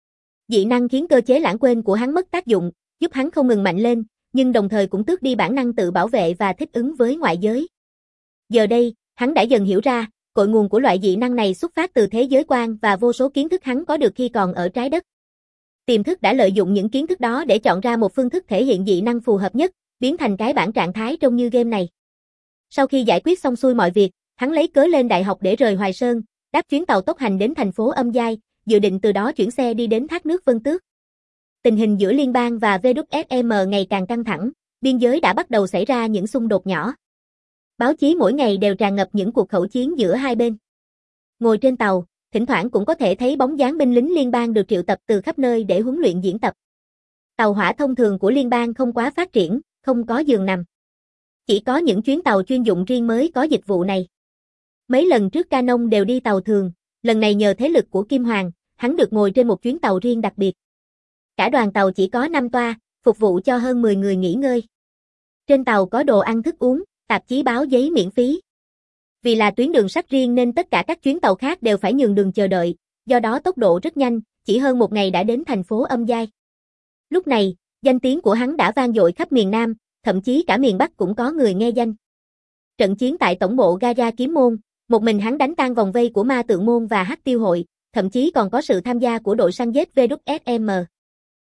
Dị năng khiến cơ chế lãng quên của hắn mất tác dụng, giúp hắn không ngừng mạnh lên, nhưng đồng thời cũng tước đi bản năng tự bảo vệ và thích ứng với ngoại giới. Giờ đây, hắn đã dần hiểu ra, cội nguồn của loại dị năng này xuất phát từ thế giới quan và vô số kiến thức hắn có được khi còn ở trái đất. Tiềm thức đã lợi dụng những kiến thức đó để chọn ra một phương thức thể hiện dị năng phù hợp nhất, biến thành cái bản trạng thái trông như game này. Sau khi giải quyết xong xuôi mọi việc, hắn lấy cớ lên đại học để rời Hoài Sơn, đáp chuyến tàu tốc hành đến thành phố Âm Giai, dự định từ đó chuyển xe đi đến thác nước Vân Tước. Tình hình giữa liên bang và vê kép ét em ngày càng căng thẳng, biên giới đã bắt đầu xảy ra những xung đột nhỏ. Báo chí mỗi ngày đều tràn ngập những cuộc khẩu chiến giữa hai bên. Ngồi trên tàu, thỉnh thoảng cũng có thể thấy bóng dáng binh lính liên bang được triệu tập từ khắp nơi để huấn luyện diễn tập. Tàu hỏa thông thường của liên bang không quá phát triển, không có giường nằm. Chỉ có những chuyến tàu chuyên dụng riêng mới có dịch vụ này. Mấy lần trước Canon đều đi tàu thường, lần này nhờ thế lực của Kim Hoàng, hắn được ngồi trên một chuyến tàu riêng đặc biệt. Cả đoàn tàu chỉ có năm toa, phục vụ cho hơn mười người nghỉ ngơi. Trên tàu có đồ ăn thức uống, tạp chí báo giấy miễn phí. Vì là tuyến đường sắt riêng nên tất cả các chuyến tàu khác đều phải nhường đường chờ đợi, do đó tốc độ rất nhanh, chỉ hơn một ngày đã đến thành phố Âm Giai. Lúc này, danh tiếng của hắn đã vang dội khắp miền Nam, thậm chí cả miền Bắc cũng có người nghe danh. Trận chiến tại tổng bộ Gaia Kiếm Môn, một mình hắn đánh tan vòng vây của Ma Tượng Môn và Hắc Tiêu Hội, thậm chí còn có sự tham gia của đội săn giết vê kép ét em.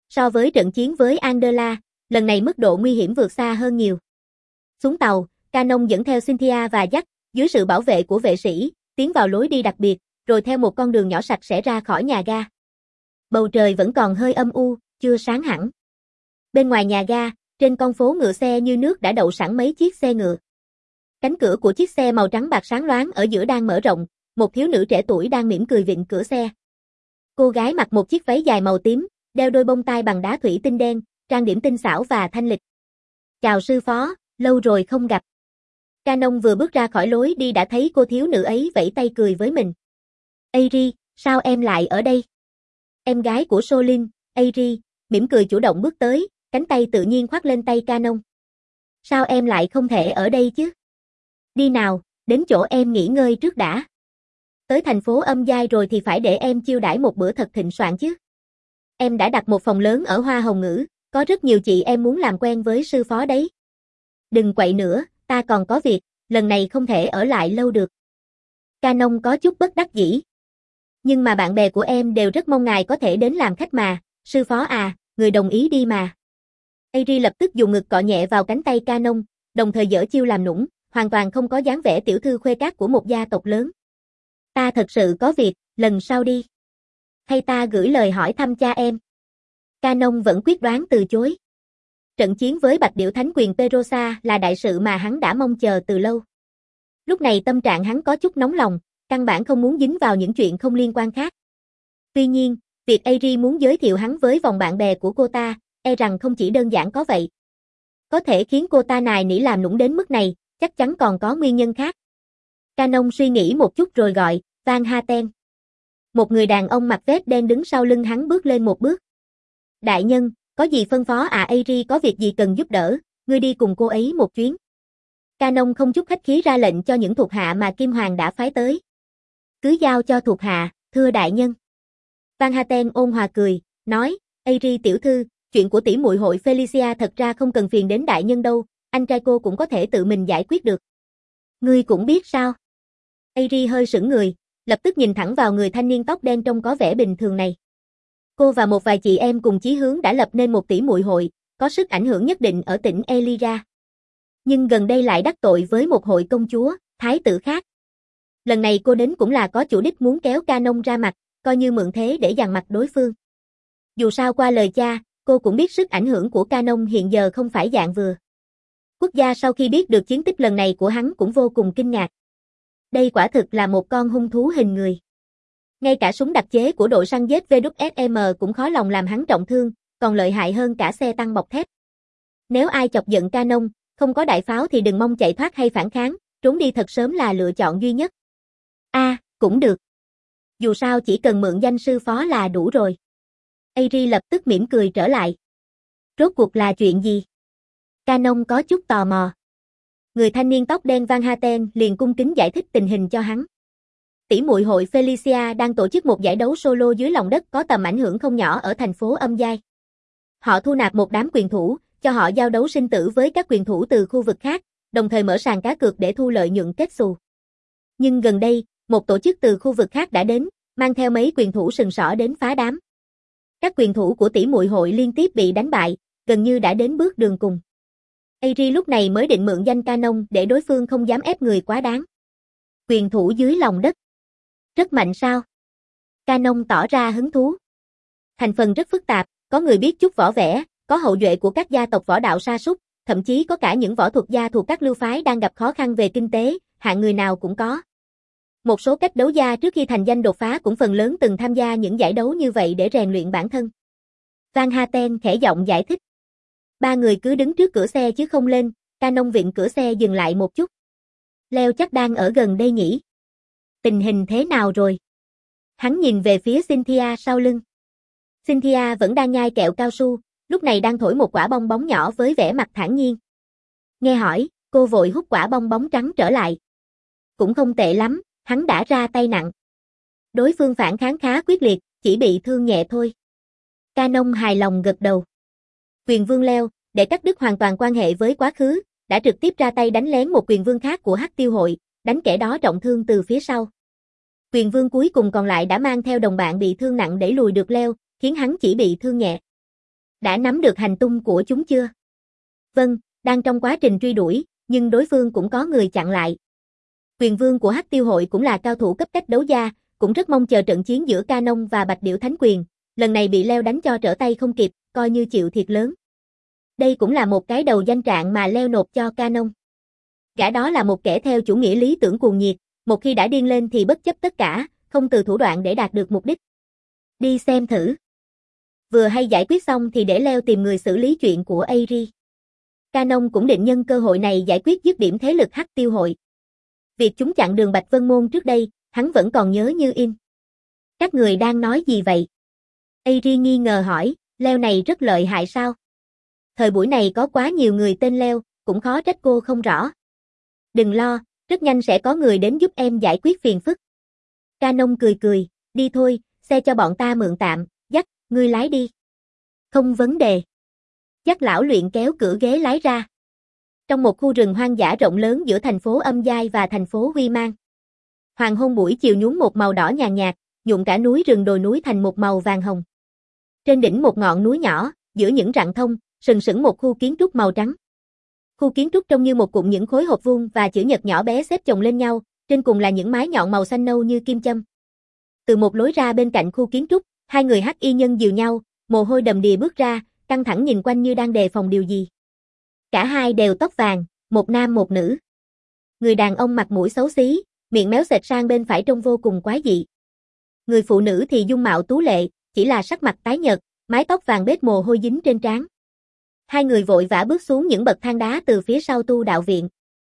So với trận chiến với Angela, lần này mức độ nguy hiểm vượt xa hơn nhiều. Xuống tàu, Canon dẫn theo Cynthia và Jack, dưới sự bảo vệ của vệ sĩ, tiến vào lối đi đặc biệt, rồi theo một con đường nhỏ sạch sẽ ra khỏi nhà ga. Bầu trời vẫn còn hơi âm u, chưa sáng hẳn. Bên ngoài nhà ga, trên con phố ngựa xe như nước đã đậu sẵn mấy chiếc xe ngựa. Cánh cửa của chiếc xe màu trắng bạc sáng loáng ở giữa đang mở rộng, một thiếu nữ trẻ tuổi đang mỉm cười vịn cửa xe. Cô gái mặc một chiếc váy dài màu tím, đeo đôi bông tai bằng đá thủy tinh đen, trang điểm tinh xảo và thanh lịch. Chào sư phó, lâu rồi không gặp. Canon vừa bước ra khỏi lối đi đã thấy cô thiếu nữ ấy vẫy tay cười với mình. Airi, sao em lại ở đây? Em gái của Solin, Airi, mỉm cười chủ động bước tới, cánh tay tự nhiên khoác lên tay Canon. Sao em lại không thể ở đây chứ? Đi nào, đến chỗ em nghỉ ngơi trước đã. Tới thành phố Âm Giai rồi thì phải để em chiêu đãi một bữa thật thịnh soạn chứ. Em đã đặt một phòng lớn ở Hoa Hồng Ngữ, có rất nhiều chị em muốn làm quen với sư phó đấy. Đừng quậy nữa, ta còn có việc, lần này không thể ở lại lâu được. Canon có chút bất đắc dĩ. Nhưng mà bạn bè của em đều rất mong ngài có thể đến làm khách mà, sư phó à, người đồng ý đi mà. Airi lập tức dùng ngực cọ nhẹ vào cánh tay Canon, đồng thời giở chiêu làm nũng, hoàn toàn không có dáng vẻ tiểu thư khuê các của một gia tộc lớn. Ta thật sự có việc, lần sau đi. Hay ta gửi lời hỏi thăm cha em. Canon vẫn quyết đoán từ chối. Trận chiến với Bạch Điểu Thánh Quyền Perosa là đại sự mà hắn đã mong chờ từ lâu. Lúc này tâm trạng hắn có chút nóng lòng, căn bản không muốn dính vào những chuyện không liên quan khác. Tuy nhiên, việc Airi muốn giới thiệu hắn với vòng bạn bè của cô ta, e rằng không chỉ đơn giản có vậy. Có thể khiến cô ta nài nỉ làm nũng đến mức này, chắc chắn còn có nguyên nhân khác. Canon suy nghĩ một chút rồi gọi, Van Haten. Một người đàn ông mặc vest đen đứng sau lưng hắn bước lên một bước. Đại nhân, có gì phân phó à? Airi có việc gì cần giúp đỡ, ngươi đi cùng cô ấy một chuyến. Canon không chút khách khí ra lệnh cho những thuộc hạ mà Kim Hoàng đã phái tới. Cứ giao cho thuộc hạ, thưa đại nhân. Van Haten ôn hòa cười, nói, Airi tiểu thư, chuyện của tỷ muội hội Felicia thật ra không cần phiền đến đại nhân đâu, anh trai cô cũng có thể tự mình giải quyết được. Ngươi cũng biết sao? Airi hơi sững người, lập tức nhìn thẳng vào người thanh niên tóc đen trông có vẻ bình thường này. Cô và một vài chị em cùng chí hướng đã lập nên một tỷ muội hội, có sức ảnh hưởng nhất định ở tỉnh Elyria. Nhưng gần đây lại đắc tội với một hội công chúa, thái tử khác. Lần này cô đến cũng là có chủ đích muốn kéo Canon ra mặt, coi như mượn thế để dằn mặt đối phương. Dù sao qua lời cha, cô cũng biết sức ảnh hưởng của Canon hiện giờ không phải dạng vừa. Quốc gia sau khi biết được chiến tích lần này của hắn cũng vô cùng kinh ngạc. Đây quả thực là một con hung thú hình người. Ngay cả súng đặc chế của đội săn giết vê kép ét em cũng khó lòng làm hắn trọng thương, còn lợi hại hơn cả xe tăng bọc thép. Nếu ai chọc giận Canon, không có đại pháo thì đừng mong chạy thoát hay phản kháng, trốn đi thật sớm là lựa chọn duy nhất. A, à, cũng được. Dù sao chỉ cần mượn danh sư phó là đủ rồi. Airi lập tức mỉm cười trở lại. Rốt cuộc là chuyện gì? Canon có chút tò mò. Người thanh niên tóc đen Van Haten liền cung kính giải thích tình hình cho hắn. Tỷ muội hội Felicia đang tổ chức một giải đấu solo dưới lòng đất có tầm ảnh hưởng không nhỏ ở thành phố Âm Giai. Họ thu nạp một đám quyền thủ, cho họ giao đấu sinh tử với các quyền thủ từ khu vực khác, đồng thời mở sàn cá cược để thu lợi nhuận kết xù. Nhưng gần đây, một tổ chức từ khu vực khác đã đến, mang theo mấy quyền thủ sừng sỏ đến phá đám. Các quyền thủ của tỷ muội hội liên tiếp bị đánh bại, gần như đã đến bước đường cùng. Airi lúc này mới định mượn danh Canon để đối phương không dám ép người quá đáng. Quyền thủ dưới lòng đất. Rất mạnh sao? Canon tỏ ra hứng thú. Thành phần rất phức tạp, có người biết chút võ vẽ, có hậu duệ của các gia tộc võ đạo sa sút, thậm chí có cả những võ thuật gia thuộc các lưu phái đang gặp khó khăn về kinh tế, hạng người nào cũng có. Một số cách đấu gia trước khi thành danh đột phá cũng phần lớn từng tham gia những giải đấu như vậy để rèn luyện bản thân. Van Haten khẽ giọng giải thích. Ba người cứ đứng trước cửa xe chứ không lên, Canon vịn cửa xe dừng lại một chút. Leo chắc đang ở gần đây nhỉ? Tình hình thế nào rồi? Hắn nhìn về phía Cynthia sau lưng. Cynthia vẫn đang nhai kẹo cao su, lúc này đang thổi một quả bong bóng nhỏ với vẻ mặt thản nhiên. Nghe hỏi, cô vội hút quả bong bóng trắng trở lại. Cũng không tệ lắm, hắn đã ra tay nặng. Đối phương phản kháng khá quyết liệt, chỉ bị thương nhẹ thôi. Canon hài lòng gật đầu. Quyền vương Leo, để cắt đứt hoàn toàn quan hệ với quá khứ, đã trực tiếp ra tay đánh lén một quyền vương khác của Hắc Tiêu hội, đánh kẻ đó trọng thương từ phía sau. Quyền vương cuối cùng còn lại đã mang theo đồng bạn bị thương nặng đẩy lùi được Leo, khiến hắn chỉ bị thương nhẹ. Đã nắm được hành tung của chúng chưa? Vâng, đang trong quá trình truy đuổi, nhưng đối phương cũng có người chặn lại. Quyền vương của Hắc Tiêu hội cũng là cao thủ cấp cách đấu gia, cũng rất mong chờ trận chiến giữa Canon và Bạch Điểu Thánh Quyền, lần này bị Leo đánh cho trở tay không kịp, coi như chịu thiệt lớn. Đây cũng là một cái đầu danh trạng mà Leo nộp cho Canon. Gã đó là một kẻ theo chủ nghĩa lý tưởng cuồng nhiệt, một khi đã điên lên thì bất chấp tất cả, không từ thủ đoạn để đạt được mục đích. Đi xem thử. Vừa hay giải quyết xong thì để Leo tìm người xử lý chuyện của Airi. Canon cũng định nhân cơ hội này giải quyết dứt điểm thế lực Hắc Tiêu hội. Việc chúng chặn đường Bạch Vân Môn trước đây, hắn vẫn còn nhớ như in. Các người đang nói gì vậy? Airi nghi ngờ hỏi, Leo này rất lợi hại sao? Thời buổi này có quá nhiều người tên Leo, cũng khó trách cô không rõ. Đừng lo, rất nhanh sẽ có người đến giúp em giải quyết phiền phức. Canon cười cười, đi thôi, xe cho bọn ta mượn tạm, dắt, ngươi lái đi. Không vấn đề. Dắt lão luyện kéo cửa ghế lái ra. Trong một khu rừng hoang dã rộng lớn giữa thành phố Âm Giai và thành phố Huy Mang. Hoàng hôn buổi chiều nhuốm một màu đỏ nhàn nhạt, nhuộm cả núi rừng đồi núi thành một màu vàng hồng. Trên đỉnh một ngọn núi nhỏ, giữa những rặng thông, sừng sững một khu kiến trúc màu trắng. Khu kiến trúc trông như một cụm những khối hộp vuông và chữ nhật nhỏ bé xếp chồng lên nhau, trên cùng là những mái nhọn màu xanh nâu như kim châm. Từ một lối ra bên cạnh khu kiến trúc, hai người hắc y nhân dìu nhau, mồ hôi đầm đìa bước ra, căng thẳng nhìn quanh như đang đề phòng điều gì. Cả hai đều tóc vàng, một nam một nữ. Người đàn ông mặt mũi xấu xí, miệng méo xệch sang bên phải trông vô cùng quái dị. Người phụ nữ thì dung mạo tú lệ, chỉ là sắc mặt tái nhợt, mái tóc vàng bết mồ hôi dính trên trán. Hai người vội vã bước xuống những bậc thang đá từ phía sau tu đạo viện.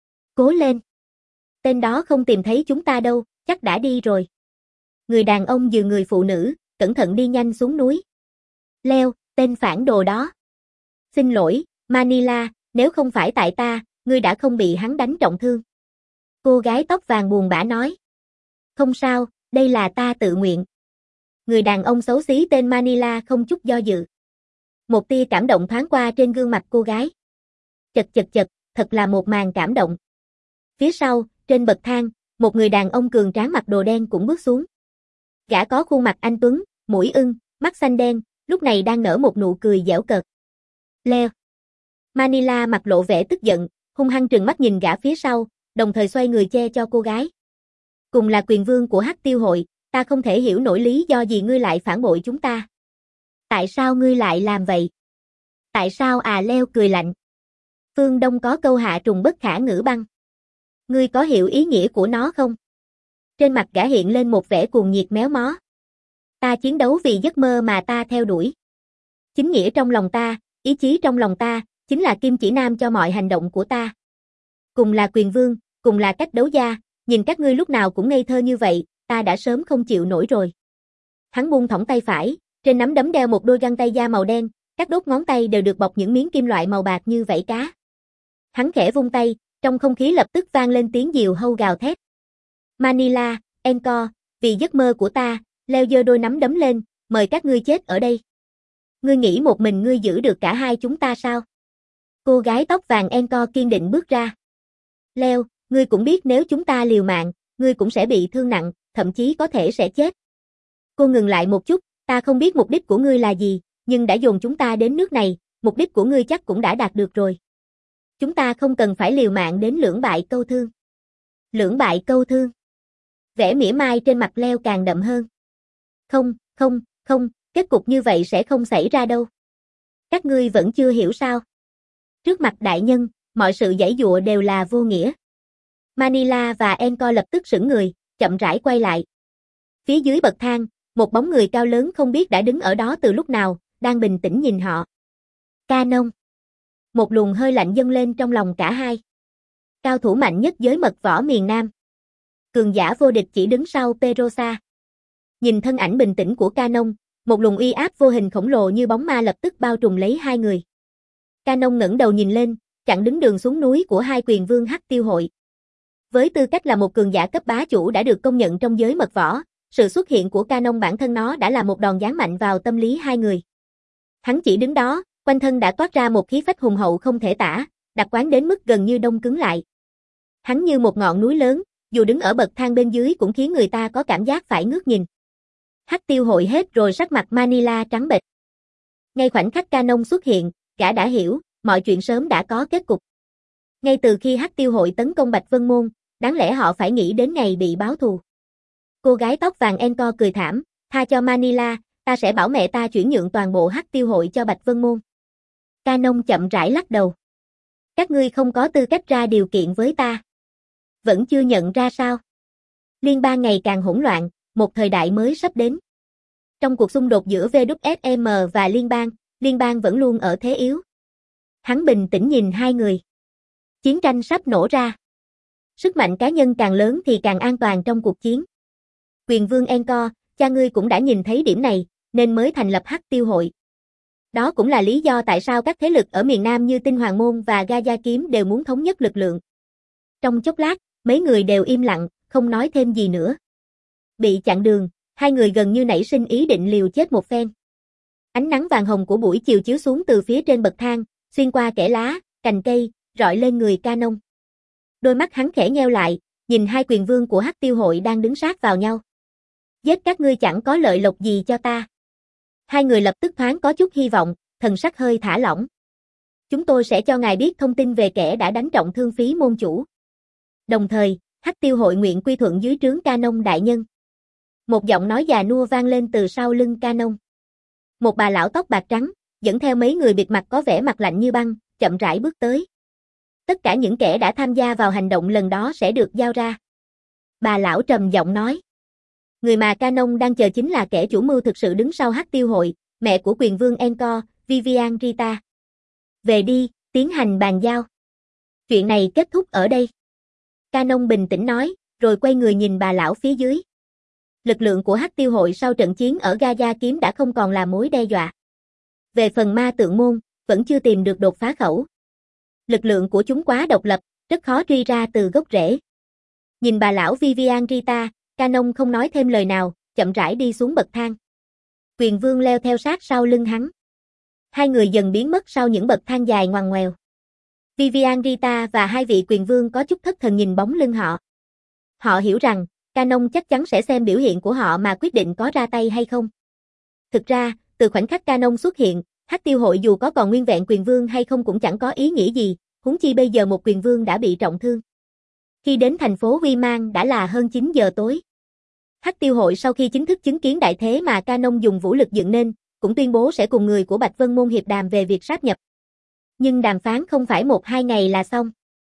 Cố lên. Tên đó không tìm thấy chúng ta đâu, chắc đã đi rồi. Người đàn ông dìu người phụ nữ, cẩn thận đi nhanh xuống núi. Leo, tên phản đồ đó. Xin lỗi, Manila, nếu không phải tại ta, ngươi đã không bị hắn đánh trọng thương. Cô gái tóc vàng buồn bã nói. Không sao, đây là ta tự nguyện. Người đàn ông xấu xí tên Manila không chút do dự. Một tia cảm động thoáng qua trên gương mặt cô gái. Chật chật chật, thật là một màn cảm động. Phía sau, trên bậc thang, một người đàn ông cường tráng mặc đồ đen cũng bước xuống. Gã có khuôn mặt anh tuấn, mũi ưng, mắt xanh đen, lúc này đang nở một nụ cười giễu cợt. Leo. Manila mặt lộ vẻ tức giận, hung hăng trừng mắt nhìn gã phía sau, đồng thời xoay người che cho cô gái. Cùng là quyền vương của Hắc Tiêu hội, ta không thể hiểu nổi lý do gì ngươi lại phản bội chúng ta. Tại sao ngươi lại làm vậy? Tại sao à Leo cười lạnh. Phương Đông có câu hạ trùng bất khả ngữ băng. Ngươi có hiểu ý nghĩa của nó không? Trên mặt gã hiện lên một vẻ cuồng nhiệt méo mó. Ta chiến đấu vì giấc mơ mà ta theo đuổi. Chính nghĩa trong lòng ta, ý chí trong lòng ta, chính là kim chỉ nam cho mọi hành động của ta. Cùng là quyền vương, cùng là cách đấu gia, nhìn các ngươi lúc nào cũng ngây thơ như vậy, ta đã sớm không chịu nổi rồi. Hắn buông thõng tay phải, trên nắm đấm đeo một đôi găng tay da màu đen, các đốt ngón tay đều được bọc những miếng kim loại màu bạc như vảy cá. Hắn khẽ vung tay, trong không khí lập tức vang lên tiếng diều hâu gào thét. Manila, Encore, vì giấc mơ của ta, Leo giơ đôi nắm đấm lên, mời các ngươi chết ở đây. Ngươi nghĩ một mình ngươi giữ được cả hai chúng ta sao? Cô gái tóc vàng Encore kiên định bước ra. Leo, ngươi cũng biết nếu chúng ta liều mạng, ngươi cũng sẽ bị thương nặng, thậm chí có thể sẽ chết. Cô ngừng lại một chút, ta không biết mục đích của ngươi là gì, nhưng đã dồn chúng ta đến nước này, mục đích của ngươi chắc cũng đã đạt được rồi. Chúng ta không cần phải liều mạng đến lưỡng bại câu thương. Lưỡng bại câu thương. Vẻ mỉa mai trên mặt Leo càng đậm hơn. Không, không, không, kết cục như vậy sẽ không xảy ra đâu. Các ngươi vẫn chưa hiểu sao? Trước mặt đại nhân, mọi sự giãy giụa đều là vô nghĩa. Manila và Encore lập tức sững người, chậm rãi quay lại. Phía dưới bậc thang, một bóng người cao lớn không biết đã đứng ở đó từ lúc nào, đang bình tĩnh nhìn họ. Canon. Một luồng hơi lạnh dâng lên trong lòng cả hai. Cao thủ mạnh nhất giới mật võ miền Nam. Cường giả vô địch chỉ đứng sau Perosa. Nhìn thân ảnh bình tĩnh của Canon, một luồng uy áp vô hình khổng lồ như bóng ma lập tức bao trùm lấy hai người. Canon ngẩng đầu nhìn lên, chặn đứng đường xuống núi của hai quyền vương Hắc Tiêu hội. Với tư cách là một cường giả cấp bá chủ đã được công nhận trong giới mật võ, sự xuất hiện của Canon bản thân nó đã là một đòn giáng mạnh vào tâm lý hai người. Hắn chỉ đứng đó, quanh thân đã toát ra một khí phách hùng hậu không thể tả, đặc quán đến mức gần như đông cứng lại. Hắn như một ngọn núi lớn, dù đứng ở bậc thang bên dưới cũng khiến người ta có cảm giác phải ngước nhìn. Hắc Tiêu hội hết rồi, sắc mặt Manila trắng bệch. Ngay khoảnh khắc Canon xuất hiện, gã đã hiểu, mọi chuyện sớm đã có kết cục. Ngay từ khi Hắc Tiêu hội tấn công Bạch Vân Môn, đáng lẽ họ phải nghĩ đến ngày bị báo thù. Cô gái tóc vàng Encore cười thảm, tha cho Manila, ta sẽ bảo mẹ ta chuyển nhượng toàn bộ Hắc Tiêu hội cho Bạch Vân Môn. Canon chậm rãi lắc đầu. Các ngươi không có tư cách ra điều kiện với ta. Vẫn chưa nhận ra sao? Liên bang ngày càng hỗn loạn, một thời đại mới sắp đến. Trong cuộc xung đột giữa vê kép ét em và liên bang, liên bang vẫn luôn ở thế yếu. Hắn bình tĩnh nhìn hai người. Chiến tranh sắp nổ ra. Sức mạnh cá nhân càng lớn thì càng an toàn trong cuộc chiến. Quyền vương Encore, cha ngươi cũng đã nhìn thấy điểm này, nên mới thành lập Hắc Tiêu hội. Đó cũng là lý do tại sao các thế lực ở miền Nam như Tinh Hoàng Môn và Gaia Kiếm đều muốn thống nhất lực lượng. Trong chốc lát, mấy người đều im lặng, không nói thêm gì nữa. Bị chặn đường, hai người gần như nảy sinh ý định liều chết một phen. Ánh nắng vàng hồng của buổi chiều chiếu xuống từ phía trên bậc thang, xuyên qua kẽ lá, cành cây, rọi lên người Canon. Đôi mắt hắn khẽ nheo lại, nhìn hai quyền vương của Hắc Tiêu hội đang đứng sát vào nhau. Giết các ngươi chẳng có lợi lộc gì cho ta. Hai người lập tức thoáng có chút hy vọng, thần sắc hơi thả lỏng. Chúng tôi sẽ cho ngài biết thông tin về kẻ đã đánh trọng thương Phí môn chủ. Đồng thời, Hắc Tiêu hội nguyện quy thuận dưới trướng Canon đại nhân. Một giọng nói già nua vang lên từ sau lưng Canon. Một bà lão tóc bạc trắng, dẫn theo mấy người bịt mặt có vẻ mặt lạnh như băng, chậm rãi bước tới. Tất cả những kẻ đã tham gia vào hành động lần đó sẽ được giao ra. Bà lão trầm giọng nói. Người mà Canon đang chờ chính là kẻ chủ mưu thực sự đứng sau Hắc Tiêu hội, mẹ của quyền vương Encore, Vivian Rita. Về đi, tiến hành bàn giao. Chuyện này kết thúc ở đây. Canon bình tĩnh nói, rồi quay người nhìn bà lão phía dưới. Lực lượng của Hắc Tiêu hội sau trận chiến ở Gaia Kiếm đã không còn là mối đe dọa. Về phần ma tượng môn, vẫn chưa tìm được đột phá khẩu. Lực lượng của chúng quá độc lập, rất khó truy ra từ gốc rễ. Nhìn bà lão Vivian Rita, Canon không nói thêm lời nào, chậm rãi đi xuống bậc thang. Quyền vương leo theo sát sau lưng hắn. Hai người dần biến mất sau những bậc thang dài ngoằn ngoèo. Vivian Rita và hai vị quyền vương có chút thất thần nhìn bóng lưng họ. Họ hiểu rằng, Canon chắc chắn sẽ xem biểu hiện của họ mà quyết định có ra tay hay không. Thực ra, từ khoảnh khắc Canon xuất hiện, Hắc Tiêu hội dù có còn nguyên vẹn quyền vương hay không cũng chẳng có ý nghĩa gì, huống chi bây giờ một quyền vương đã bị trọng thương. Khi đến thành phố Huy Mang đã là hơn chín giờ tối. Hắc Tiêu hội sau khi chính thức chứng kiến đại thế mà Canon dùng vũ lực dựng nên, cũng tuyên bố sẽ cùng người của Bạch Vân Môn hiệp đàm về việc sáp nhập. Nhưng đàm phán không phải một hai ngày là xong.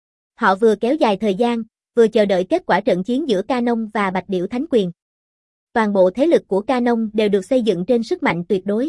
Họ vừa kéo dài thời gian, vừa chờ đợi kết quả trận chiến giữa Canon và Bạch Điểu Thánh Quyền. Toàn bộ thế lực của Canon đều được xây dựng trên sức mạnh tuyệt đối.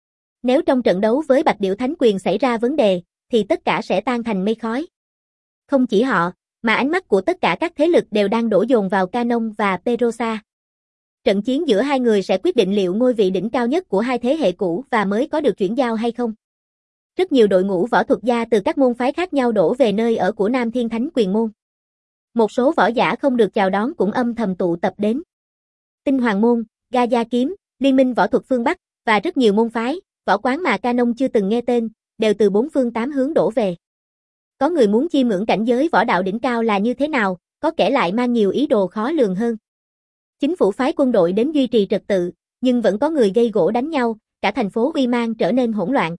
Nếu trong trận đấu với Bạch Điểu Thánh Quyền xảy ra vấn đề, thì tất cả sẽ tan thành mây khói. Không chỉ họ, mà ánh mắt của tất cả các thế lực đều đang đổ dồn vào Canon và Perosa. Trận chiến giữa hai người sẽ quyết định liệu ngôi vị đỉnh cao nhất của hai thế hệ cũ và mới có được chuyển giao hay không. Rất nhiều đội ngũ võ thuật gia từ các môn phái khác nhau đổ về nơi ở của Nam Thiên Thánh Quyền môn. Một số võ giả không được chào đón cũng âm thầm tụ tập đến. Tinh Hoàng môn, Gaia Kiếm, Liên minh võ thuật phương Bắc và rất nhiều môn phái, võ quán mà Canon chưa từng nghe tên, đều từ bốn phương tám hướng đổ về. Có người muốn chiêm ngưỡng cảnh giới võ đạo đỉnh cao là như thế nào, có kẻ lại mang nhiều ý đồ khó lường hơn. Chính phủ phái quân đội đến duy trì trật tự, nhưng vẫn có người gây gổ đánh nhau, cả thành phố Uy Mang trở nên hỗn loạn.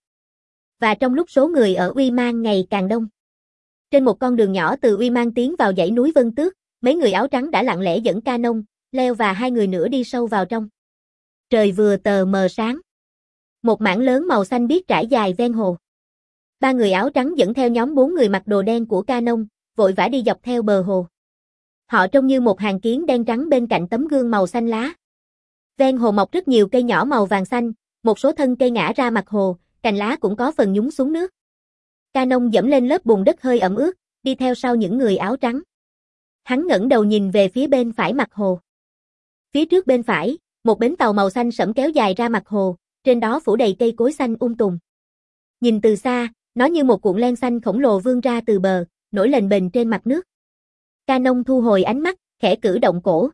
Và trong lúc số người ở Uy Mang ngày càng đông. Trên một con đường nhỏ từ Uy Mang tiến vào dãy núi Vân Tước, mấy người áo trắng đã lặng lẽ dẫn Canon, Leo và hai người nữa đi sâu vào trong. Trời vừa tờ mờ sáng. Một mảng lớn màu xanh biếc trải dài ven hồ. Ba người áo trắng dẫn theo nhóm bốn người mặc đồ đen của Canon, vội vã đi dọc theo bờ hồ. Họ trông như một hàng kiến đen trắng bên cạnh tấm gương màu xanh lá. Ven hồ mọc rất nhiều cây nhỏ màu vàng xanh, một số thân cây ngã ra mặt hồ, cành lá cũng có phần nhúng xuống nước. Canon dẫm lên lớp bùn đất hơi ẩm ướt, đi theo sau những người áo trắng. Hắn ngẩng đầu nhìn về phía bên phải mặt hồ. Phía trước bên phải, một bến tàu màu xanh sẫm kéo dài ra mặt hồ, trên đó phủ đầy cây cối xanh um tùm. Nhìn từ xa, nó như một cuộn len xanh khổng lồ vươn ra từ bờ, nổi lềnh bềnh trên mặt nước. Canon thu hồi ánh mắt, khẽ cử động cổ.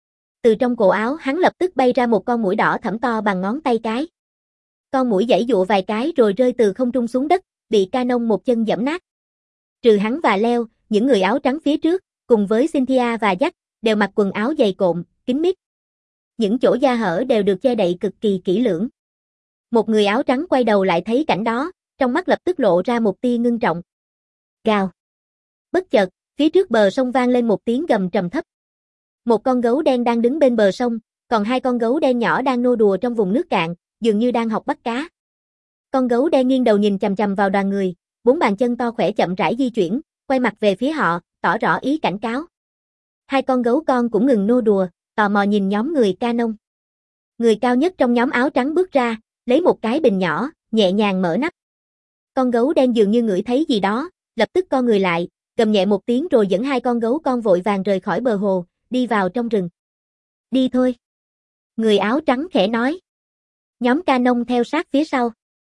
Từ trong cổ áo hắn lập tức bay ra một con muỗi đỏ thẫm to bằng ngón tay cái. Con muỗi giãy giụa vài cái rồi rơi từ không trung xuống đất, bị Canon một chân giẫm nát. Trừ hắn và Leo, những người áo trắng phía trước, cùng với Cynthia và Jack, đều mặc quần áo dày cộm, kín mít. Những chỗ da hở đều được che đậy cực kỳ kỹ lưỡng. Một người áo trắng quay đầu lại thấy cảnh đó, trong mắt lập tức lộ ra một tia ngưng trọng. Gào. Bất chợt, phía trước bờ sông vang lên một tiếng gầm trầm thấp. Một con gấu đen đang đứng bên bờ sông, còn hai con gấu đen nhỏ đang nô đùa trong vùng nước cạn, dường như đang học bắt cá. Con gấu đen nghiêng đầu nhìn chằm chằm vào đoàn người, bốn bàn chân to khỏe chậm rãi di chuyển, quay mặt về phía họ, tỏ rõ ý cảnh cáo. Hai con gấu con cũng ngừng nô đùa, tò mò nhìn nhóm người Canon. Người cao nhất trong nhóm áo trắng bước ra, lấy một cái bình nhỏ, nhẹ nhàng mở nắp. Con gấu đen dường như ngửi thấy gì đó, lập tức co người lại, gầm nhẹ một tiếng rồi dẫn hai con gấu con vội vàng rời khỏi bờ hồ, đi vào trong rừng. Đi thôi. Người áo trắng khẽ nói. Nhóm Canon theo sát phía sau.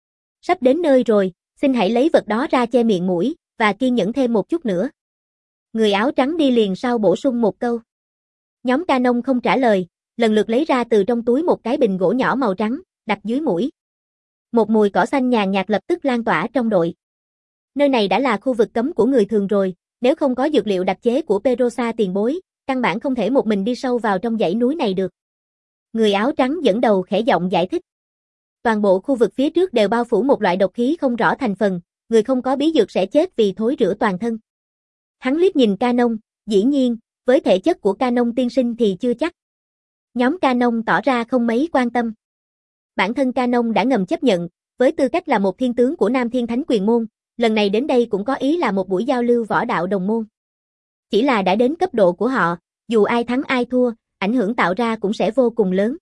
Sắp đến nơi rồi, xin hãy lấy vật đó ra che miệng mũi, và kiên nhẫn thêm một chút nữa. Người áo trắng đi liền sau bổ sung một câu. Nhóm Canon không trả lời, lần lượt lấy ra từ trong túi một cái bình gỗ nhỏ màu trắng, đặt dưới mũi. Một mùi cỏ xanh nhàn nhạt lập tức lan tỏa trong đội. Nơi này đã là khu vực cấm của người thường rồi, nếu không có dược liệu đặc chế của Perosa tiền bối, căn bản không thể một mình đi sâu vào trong dãy núi này được. Người áo trắng dẫn đầu khẽ giọng giải thích. Toàn bộ khu vực phía trước đều bao phủ một loại độc khí không rõ thành phần, người không có bí dược sẽ chết vì thối rữa toàn thân. Hắn liếc nhìn Canon, dĩ nhiên, với thể chất của Canon tiên sinh thì chưa chắc. Nhóm Canon tỏ ra không mấy quan tâm. Bản thân Canon đã ngầm chấp nhận, với tư cách là một thiên tướng của Nam Thiên Thánh Quyền Môn, lần này đến đây cũng có ý là một buổi giao lưu võ đạo đồng môn. Chỉ là đã đến cấp độ của họ, dù ai thắng ai thua, ảnh hưởng tạo ra cũng sẽ vô cùng lớn.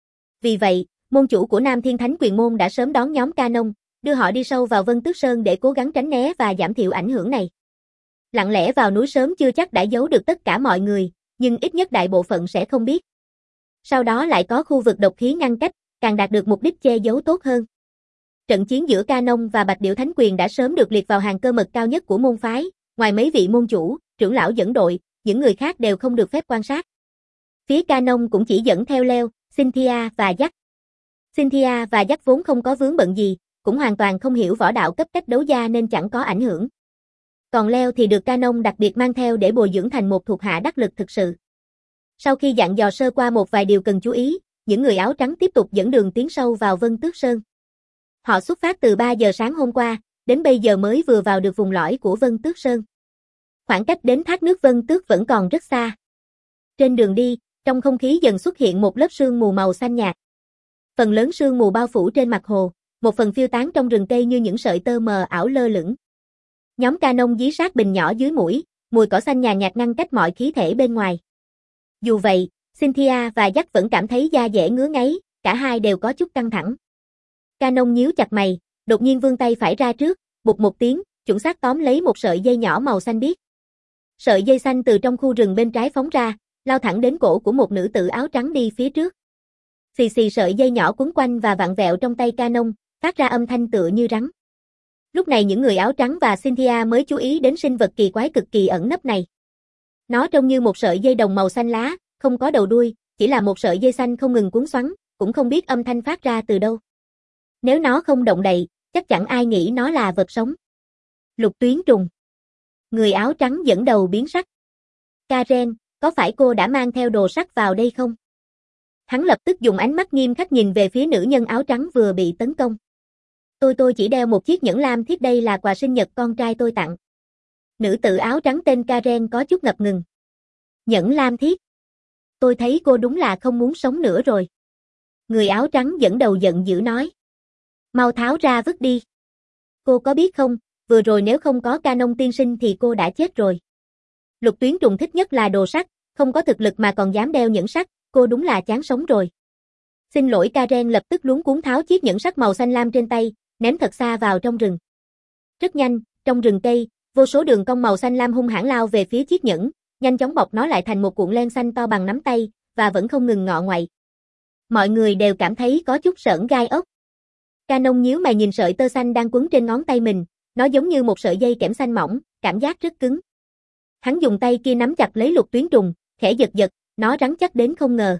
Vì vậy, môn chủ của Nam Thiên Thánh Quyền Môn đã sớm đón nhóm Canon, đưa họ đi sâu vào Vân Tước Sơn để cố gắng tránh né và giảm thiểu ảnh hưởng này. Lặng lẽ vào núi sớm chưa chắc đã giấu được tất cả mọi người, nhưng ít nhất đại bộ phận sẽ không biết. Sau đó lại có khu vực độc khí ngăn cách, càng đạt được mục đích che giấu tốt hơn. Trận chiến giữa Canon và Bạch Điểu Thánh Quyền đã sớm được liệt vào hàng cơ mật cao nhất của môn phái, ngoài mấy vị môn chủ, trưởng lão dẫn đội, những người khác đều không được phép quan sát. Phía Canon cũng chỉ dẫn theo Leo, Cynthia và Jack. Cynthia và Jack vốn không có vướng bận gì, cũng hoàn toàn không hiểu võ đạo cấp cách đấu gia nên chẳng có ảnh hưởng. Còn Leo thì được Canon đặc biệt mang theo để bồi dưỡng thành một thuộc hạ đắc lực thực sự. Sau khi dặn dò sơ qua một vài điều cần chú ý, những người áo trắng tiếp tục dẫn đường tiến sâu vào Vân Tước Sơn. Họ xuất phát từ ba giờ sáng hôm qua, đến bây giờ mới vừa vào được vùng lõi của Vân Tước Sơn. Khoảng cách đến thác nước Vân Tước vẫn còn rất xa. Trên đường đi, trong không khí dần xuất hiện một lớp sương mù màu xanh nhạt. Phần lớn sương mù bao phủ trên mặt hồ, một phần phiêu tán trong rừng cây như những sợi tơ mờ ảo lơ lửng. Nhóm Canon dí sát bình nhỏ dưới mũi, mùi cỏ xanh nhàn nhạt ngăn cách mọi khí thể bên ngoài. Dù vậy, Cynthia và Jack vẫn cảm thấy da dẻ ngứa ngáy, cả hai đều có chút căng thẳng. Canon nhíu chặt mày, đột nhiên vươn tay phải ra trước, bụp một tiếng, chuẩn xác tóm lấy một sợi dây nhỏ màu xanh biếc. Sợi dây xanh từ trong khu rừng bên trái phóng ra, lao thẳng đến cổ của một nữ tử áo trắng đi phía trước. Xì xì sợi dây nhỏ quấn quanh và vặn vẹo trong tay Canon, phát ra âm thanh tựa như rắn. Lúc này những người áo trắng và Cynthia mới chú ý đến sinh vật kỳ quái cực kỳ ẩn nấp này. Nó trông như một sợi dây đồng màu xanh lá, không có đầu đuôi, chỉ là một sợi dây xanh không ngừng cuốn xoắn, cũng không biết âm thanh phát ra từ đâu. Nếu nó không động đậy, chắc chẳng ai nghĩ nó là vật sống. Lục tuyến trùng. Người áo trắng dẫn đầu biến sắc. Karen, có phải cô đã mang theo đồ sắt vào đây không? Hắn lập tức dùng ánh mắt nghiêm khắc nhìn về phía nữ nhân áo trắng vừa bị tấn công. Tôi tôi chỉ đeo một chiếc nhẫn lam thiết, đây là quà sinh nhật con trai tôi tặng. Nữ tử áo trắng tên Karen có chút ngập ngừng. Nhẫn lam thiết. Tôi thấy cô đúng là không muốn sống nữa rồi. Người áo trắng dẫn đầu giận dữ nói. Mau tháo ra vứt đi. Cô có biết không, vừa rồi nếu không có Canon tiên sinh thì cô đã chết rồi. Lục tuyến trùng thích nhất là đồ sắt, không có thực lực mà còn dám đeo nhẫn sắt, cô đúng là chán sống rồi. Xin lỗi, Karen lập tức luống cuống tháo chiếc nhẫn sắt màu xanh lam trên tay, ném thật xa vào trong rừng. Rất nhanh, trong rừng cây, vô số đường cong màu xanh lam hung hãn lao về phía chiếc nhẫn, nhanh chóng bọc nó lại thành một cuộn len xanh to bằng nắm tay, và vẫn không ngừng ngọ ngoậy. Mọi người đều cảm thấy có chút sởn gai ốc. Canon nhíu mày nhìn sợi tơ xanh đang quấn trên ngón tay mình, nó giống như một sợi dây kẽm xanh mỏng, cảm giác rất cứng. Hắn dùng tay kia nắm chặt lấy lục tuyến trùng, khẽ giật giật, nó rắn chắc đến không ngờ.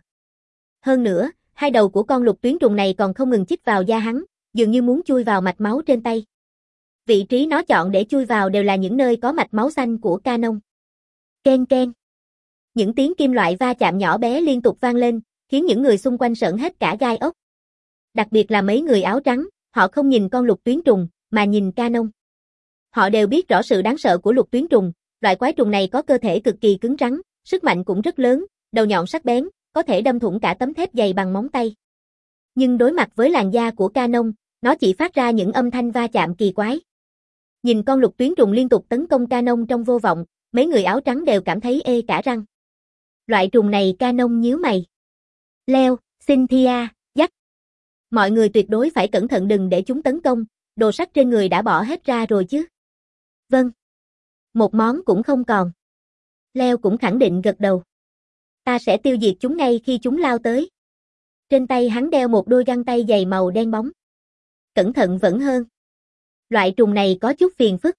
Hơn nữa, hai đầu của con lục tuyến trùng này còn không ngừng chích vào da hắn, dường như muốn chui vào mạch máu trên tay. Vị trí nó chọn để chui vào đều là những nơi có mạch máu xanh của Canon. Ken ken. Những tiếng kim loại va chạm nhỏ bé liên tục vang lên, khiến những người xung quanh sởn hết cả gai ốc. Đặc biệt là mấy người áo trắng, họ không nhìn con lục tuyến trùng, mà nhìn Canon. Họ đều biết rõ sự đáng sợ của lục tuyến trùng, loại quái trùng này có cơ thể cực kỳ cứng rắn, sức mạnh cũng rất lớn, đầu nhọn sắc bén, có thể đâm thủng cả tấm thép dày bằng móng tay. Nhưng đối mặt với làn da của Canon, nó chỉ phát ra những âm thanh va chạm kỳ quái. Nhìn con lục tuyến trùng liên tục tấn công Canon trong vô vọng, mấy người áo trắng đều cảm thấy ê cả răng. Loại trùng này Canon nhíu mày. Leo, Cynthia, Jack. Mọi người tuyệt đối phải cẩn thận đừng để chúng tấn công, đồ sắt trên người đã bỏ hết ra rồi chứ. Vâng. Một món cũng không còn. Leo cũng khẳng định gật đầu. Ta sẽ tiêu diệt chúng ngay khi chúng lao tới. Trên tay hắn đeo một đôi găng tay dày màu đen bóng. Cẩn thận vẫn hơn. Loại trùng này có chút phiền phức.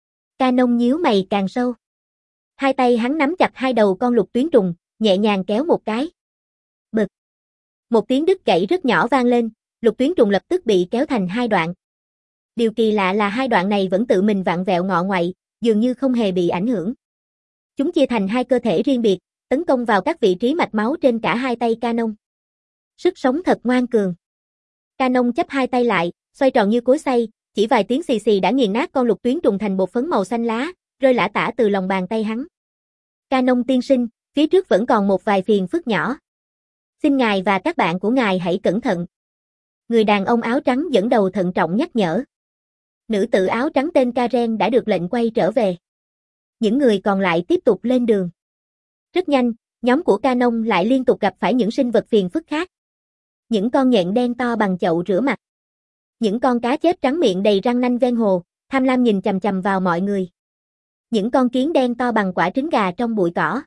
Canon nhíu mày càng sâu. Hai tay hắn nắm chặt hai đầu con lục tuyến trùng, nhẹ nhàng kéo một cái. Bực. Một tiếng đứt gãy rất nhỏ vang lên, lục tuyến trùng lập tức bị kéo thành hai đoạn. Điều kỳ lạ là hai đoạn này vẫn tự mình vặn vẹo ngọ ngoại, dường như không hề bị ảnh hưởng. Chúng chia thành hai cơ thể riêng biệt, tấn công vào các vị trí mạch máu trên cả hai tay Canon. Sức sống thật ngoan cường. Canon chắp hai tay lại, xoay tròn như cối xay, chỉ vài tiếng xì xì đã nghiền nát con lục tuyến trùng thành bột phấn màu xanh lá, rơi lả tả từ lòng bàn tay hắn. Canon tiên sinh, phía trước vẫn còn một vài phiền phức nhỏ. Xin ngài và các bạn của ngài hãy cẩn thận. Người đàn ông áo trắng dẫn đầu thận trọng nhắc nhở. Nữ tử áo trắng tên Karen đã được lệnh quay trở về. Những người còn lại tiếp tục lên đường. Rất nhanh, nhóm của Canon lại liên tục gặp phải những sinh vật phiền phức khác. Những con nhện đen to bằng chậu rửa mặt. Những con cá chép trắng miệng đầy răng nanh ven hồ, tham lam nhìn chằm chằm vào mọi người. Những con kiến đen to bằng quả trứng gà trong bụi cỏ.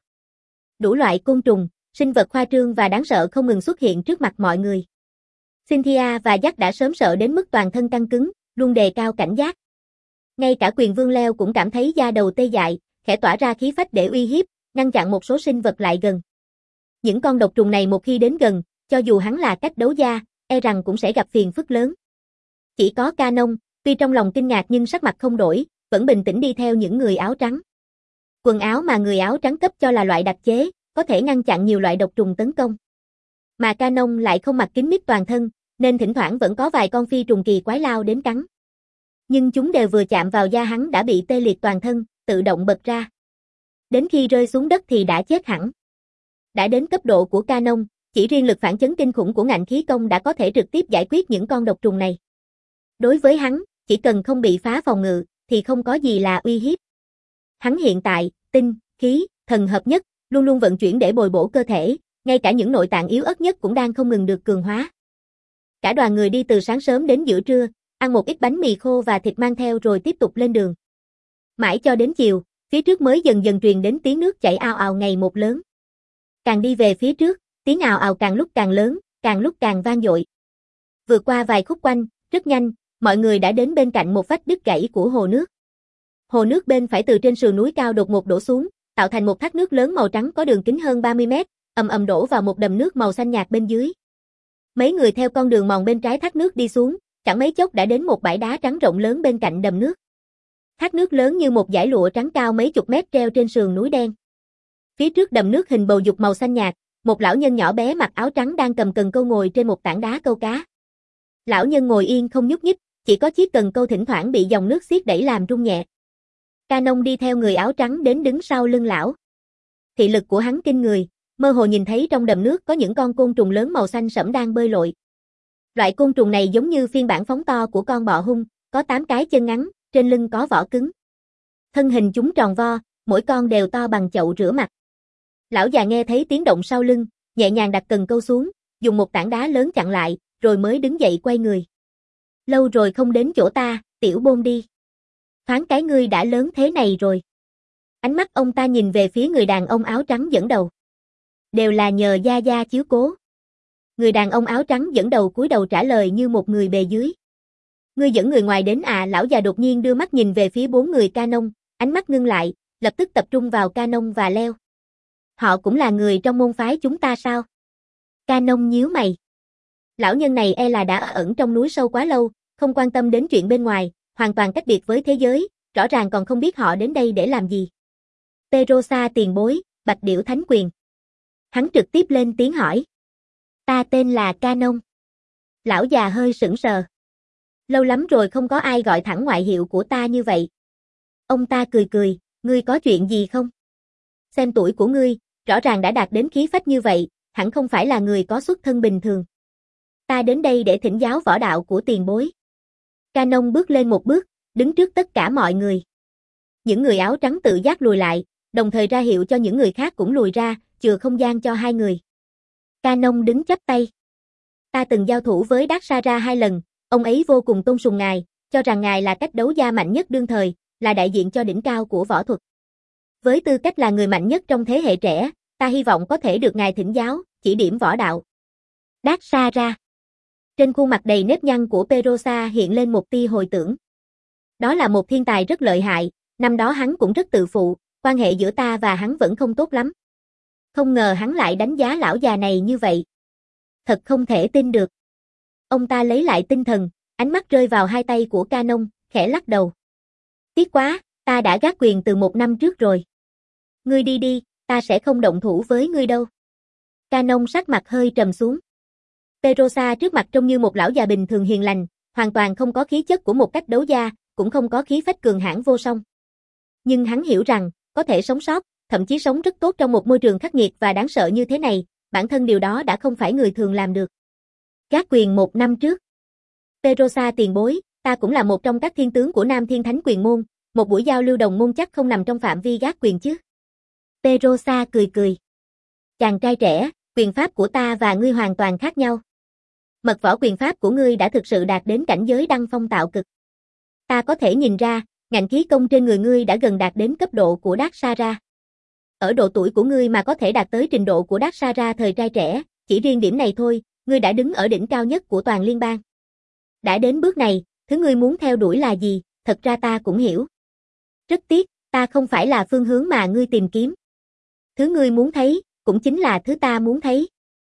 Đủ loại côn trùng, sinh vật khoa trương và đáng sợ không ngừng xuất hiện trước mặt mọi người. Cynthia và Jack đã sớm sợ đến mức toàn thân căng cứng, luôn đề cao cảnh giác. Ngay cả quyền vương Leo cũng cảm thấy da đầu tê dại, khẽ tỏa ra khí phách để uy hiếp, ngăn chặn một số sinh vật lại gần. Những con độc trùng này một khi đến gần, cho dù hắn là cách đấu gia, e rằng cũng sẽ gặp phiền phức lớn. Chỉ có Canon, tuy trong lòng kinh ngạc nhưng sắc mặt không đổi, vẫn bình tĩnh đi theo những người áo trắng. Quần áo mà người áo trắng cấp cho là loại đặc chế, có thể ngăn chặn nhiều loại độc trùng tấn công. Mà Canon lại không mặc kính mít toàn thân, nên thỉnh thoảng vẫn có vài con phi trùng kỳ quái lao đến cắn. Nhưng chúng đều vừa chạm vào da hắn đã bị tê liệt toàn thân, tự động bật ra. Đến khi rơi xuống đất thì đã chết hẳn. Đã đến cấp độ của Canon, chỉ riêng lực phản chấn kinh khủng của ngạnh khí công đã có thể trực tiếp giải quyết những con độc trùng này. Đối với hắn, chỉ cần không bị phá phòng ngự, thì không có gì là uy hiếp. Hắn hiện tại, tinh, khí, thần hợp nhất, luôn luôn vận chuyển để bồi bổ cơ thể, ngay cả những nội tạng yếu ớt nhất cũng đang không ngừng được cường hóa. Cả đoàn người đi từ sáng sớm đến giữa trưa, ăn một ít bánh mì khô và thịt mang theo rồi tiếp tục lên đường. Mãi cho đến chiều, phía trước mới dần dần truyền đến tiếng nước chảy ào ào ngày một lớn. Càng đi về phía trước, tiếng ào ào càng lúc càng lớn, càng lúc càng vang dội. Vượt qua vài khúc quanh, rất nhanh, mọi người đã đến bên cạnh một vách đứt gãy của hồ nước. Hồ nước bên phải từ trên sườn núi cao đột ngột đổ xuống, tạo thành một thác nước lớn màu trắng có đường kính hơn ba mươi mét, ầm ầm đổ vào một đầm nước màu xanh nhạt bên dưới. Mấy người theo con đường mòn bên trái thác nước đi xuống, chẳng mấy chốc đã đến một bãi đá trắng rộng lớn bên cạnh đầm nước. Thác nước lớn như một dải lụa trắng cao mấy chục mét treo trên sườn núi đen. Phía trước đầm nước hình bầu dục màu xanh nhạt, một lão nhân nhỏ bé mặc áo trắng đang cầm cần câu ngồi trên một tảng đá câu cá. Lão nhân ngồi yên không nhúc nhích, chỉ có chiếc cần câu thỉnh thoảng bị dòng nước xiết đẩy làm rung nhẹ. Canon đi theo người áo trắng đến đứng sau lưng lão. Thị lực của hắn kinh người, mơ hồ nhìn thấy trong đầm nước có những con côn trùng lớn màu xanh sẫm đang bơi lội. Loại côn trùng này giống như phiên bản phóng to của con bọ hung, có tám cái chân ngắn, trên lưng có vỏ cứng. Thân hình chúng tròn vo, mỗi con đều to bằng chậu rửa mặt. Lão già nghe thấy tiếng động sau lưng, nhẹ nhàng đặt cần câu xuống, dùng một tảng đá lớn chặn lại, rồi mới đứng dậy quay người. Lâu rồi không đến chỗ ta, tiểu bôn đi. Thoáng cái ngươi đã lớn thế này rồi. Ánh mắt ông ta nhìn về phía người đàn ông áo trắng dẫn đầu. Đều là nhờ gia gia chiếu cố. Người đàn ông áo trắng dẫn đầu cúi đầu trả lời như một người bề dưới. Ngươi dẫn người ngoài đến à? Lão già đột nhiên đưa mắt nhìn về phía bốn người Canon, ánh mắt ngưng lại, lập tức tập trung vào Canon và Leo. Họ cũng là người trong môn phái chúng ta sao? Canon nhíu mày. Lão nhân này e là đã ẩn trong núi sâu quá lâu, không quan tâm đến chuyện bên ngoài, hoàn toàn cách biệt với thế giới, rõ ràng còn không biết họ đến đây để làm gì. Perosa tiền bối, Bạch Điểu Thánh Quyền. Hắn trực tiếp lên tiếng hỏi. Ta tên là Canon. Lão già hơi sững sờ. Lâu lắm rồi không có ai gọi thẳng ngoại hiệu của ta như vậy. Ông ta cười cười, ngươi có chuyện gì không? Xem tuổi của ngươi, rõ ràng đã đạt đến khí phách như vậy, hẳn không phải là người có xuất thân bình thường. Ta đến đây để thỉnh giáo võ đạo của tiền bối. Canon bước lên một bước, đứng trước tất cả mọi người. Những người áo trắng tự giác lùi lại, đồng thời ra hiệu cho những người khác cũng lùi ra, chừa không gian cho hai người. Canon đứng chắp tay. Ta từng giao thủ với Daksara hai lần, ông ấy vô cùng tôn sùng ngài, cho rằng ngài là cách đấu gia mạnh nhất đương thời, là đại diện cho đỉnh cao của võ thuật. Với tư cách là người mạnh nhất trong thế hệ trẻ, ta hy vọng có thể được ngài thỉnh giáo, chỉ điểm võ đạo. Daksara. Trên khuôn mặt đầy nếp nhăn của Perosa hiện lên một tia hồi tưởng. Đó là một thiên tài rất lợi hại, năm đó hắn cũng rất tự phụ, quan hệ giữa ta và hắn vẫn không tốt lắm. Không ngờ hắn lại đánh giá lão già này như vậy. Thật không thể tin được. Ông ta lấy lại tinh thần, ánh mắt rơi vào hai tay của Canon, khẽ lắc đầu. Tiếc quá, ta đã gác quyền từ một năm trước rồi. Ngươi đi đi, ta sẽ không động thủ với ngươi đâu. Canon sắc mặt hơi trầm xuống. Perosa trước mặt trông như một lão già bình thường hiền lành, hoàn toàn không có khí chất của một cách đấu gia, cũng không có khí phách cường hãn vô song. Nhưng hắn hiểu rằng, có thể sống sót, thậm chí sống rất tốt trong một môi trường khắc nghiệt và đáng sợ như thế này, bản thân điều đó đã không phải người thường làm được. Gác quyền một năm trước. Perosa tiền bối, ta cũng là một trong các thiên tướng của Nam Thiên Thánh Quyền Môn, một buổi giao lưu đồng môn chắc không nằm trong phạm vi gác quyền chứ. Perosa cười cười. Chàng trai trẻ, quyền pháp của ta và ngươi hoàn toàn khác nhau. Mật võ quyền pháp của ngươi đã thực sự đạt đến cảnh giới đăng phong tạo cực. Ta có thể nhìn ra, ngạnh khí công trên người ngươi đã gần đạt đến cấp độ của Daksara. Ở độ tuổi của ngươi mà có thể đạt tới trình độ của Daksara thời trai trẻ, chỉ riêng điểm này thôi, ngươi đã đứng ở đỉnh cao nhất của toàn liên bang. Đã đến bước này, thứ ngươi muốn theo đuổi là gì, thật ra ta cũng hiểu. Rất tiếc, ta không phải là phương hướng mà ngươi tìm kiếm. Thứ ngươi muốn thấy, cũng chính là thứ ta muốn thấy.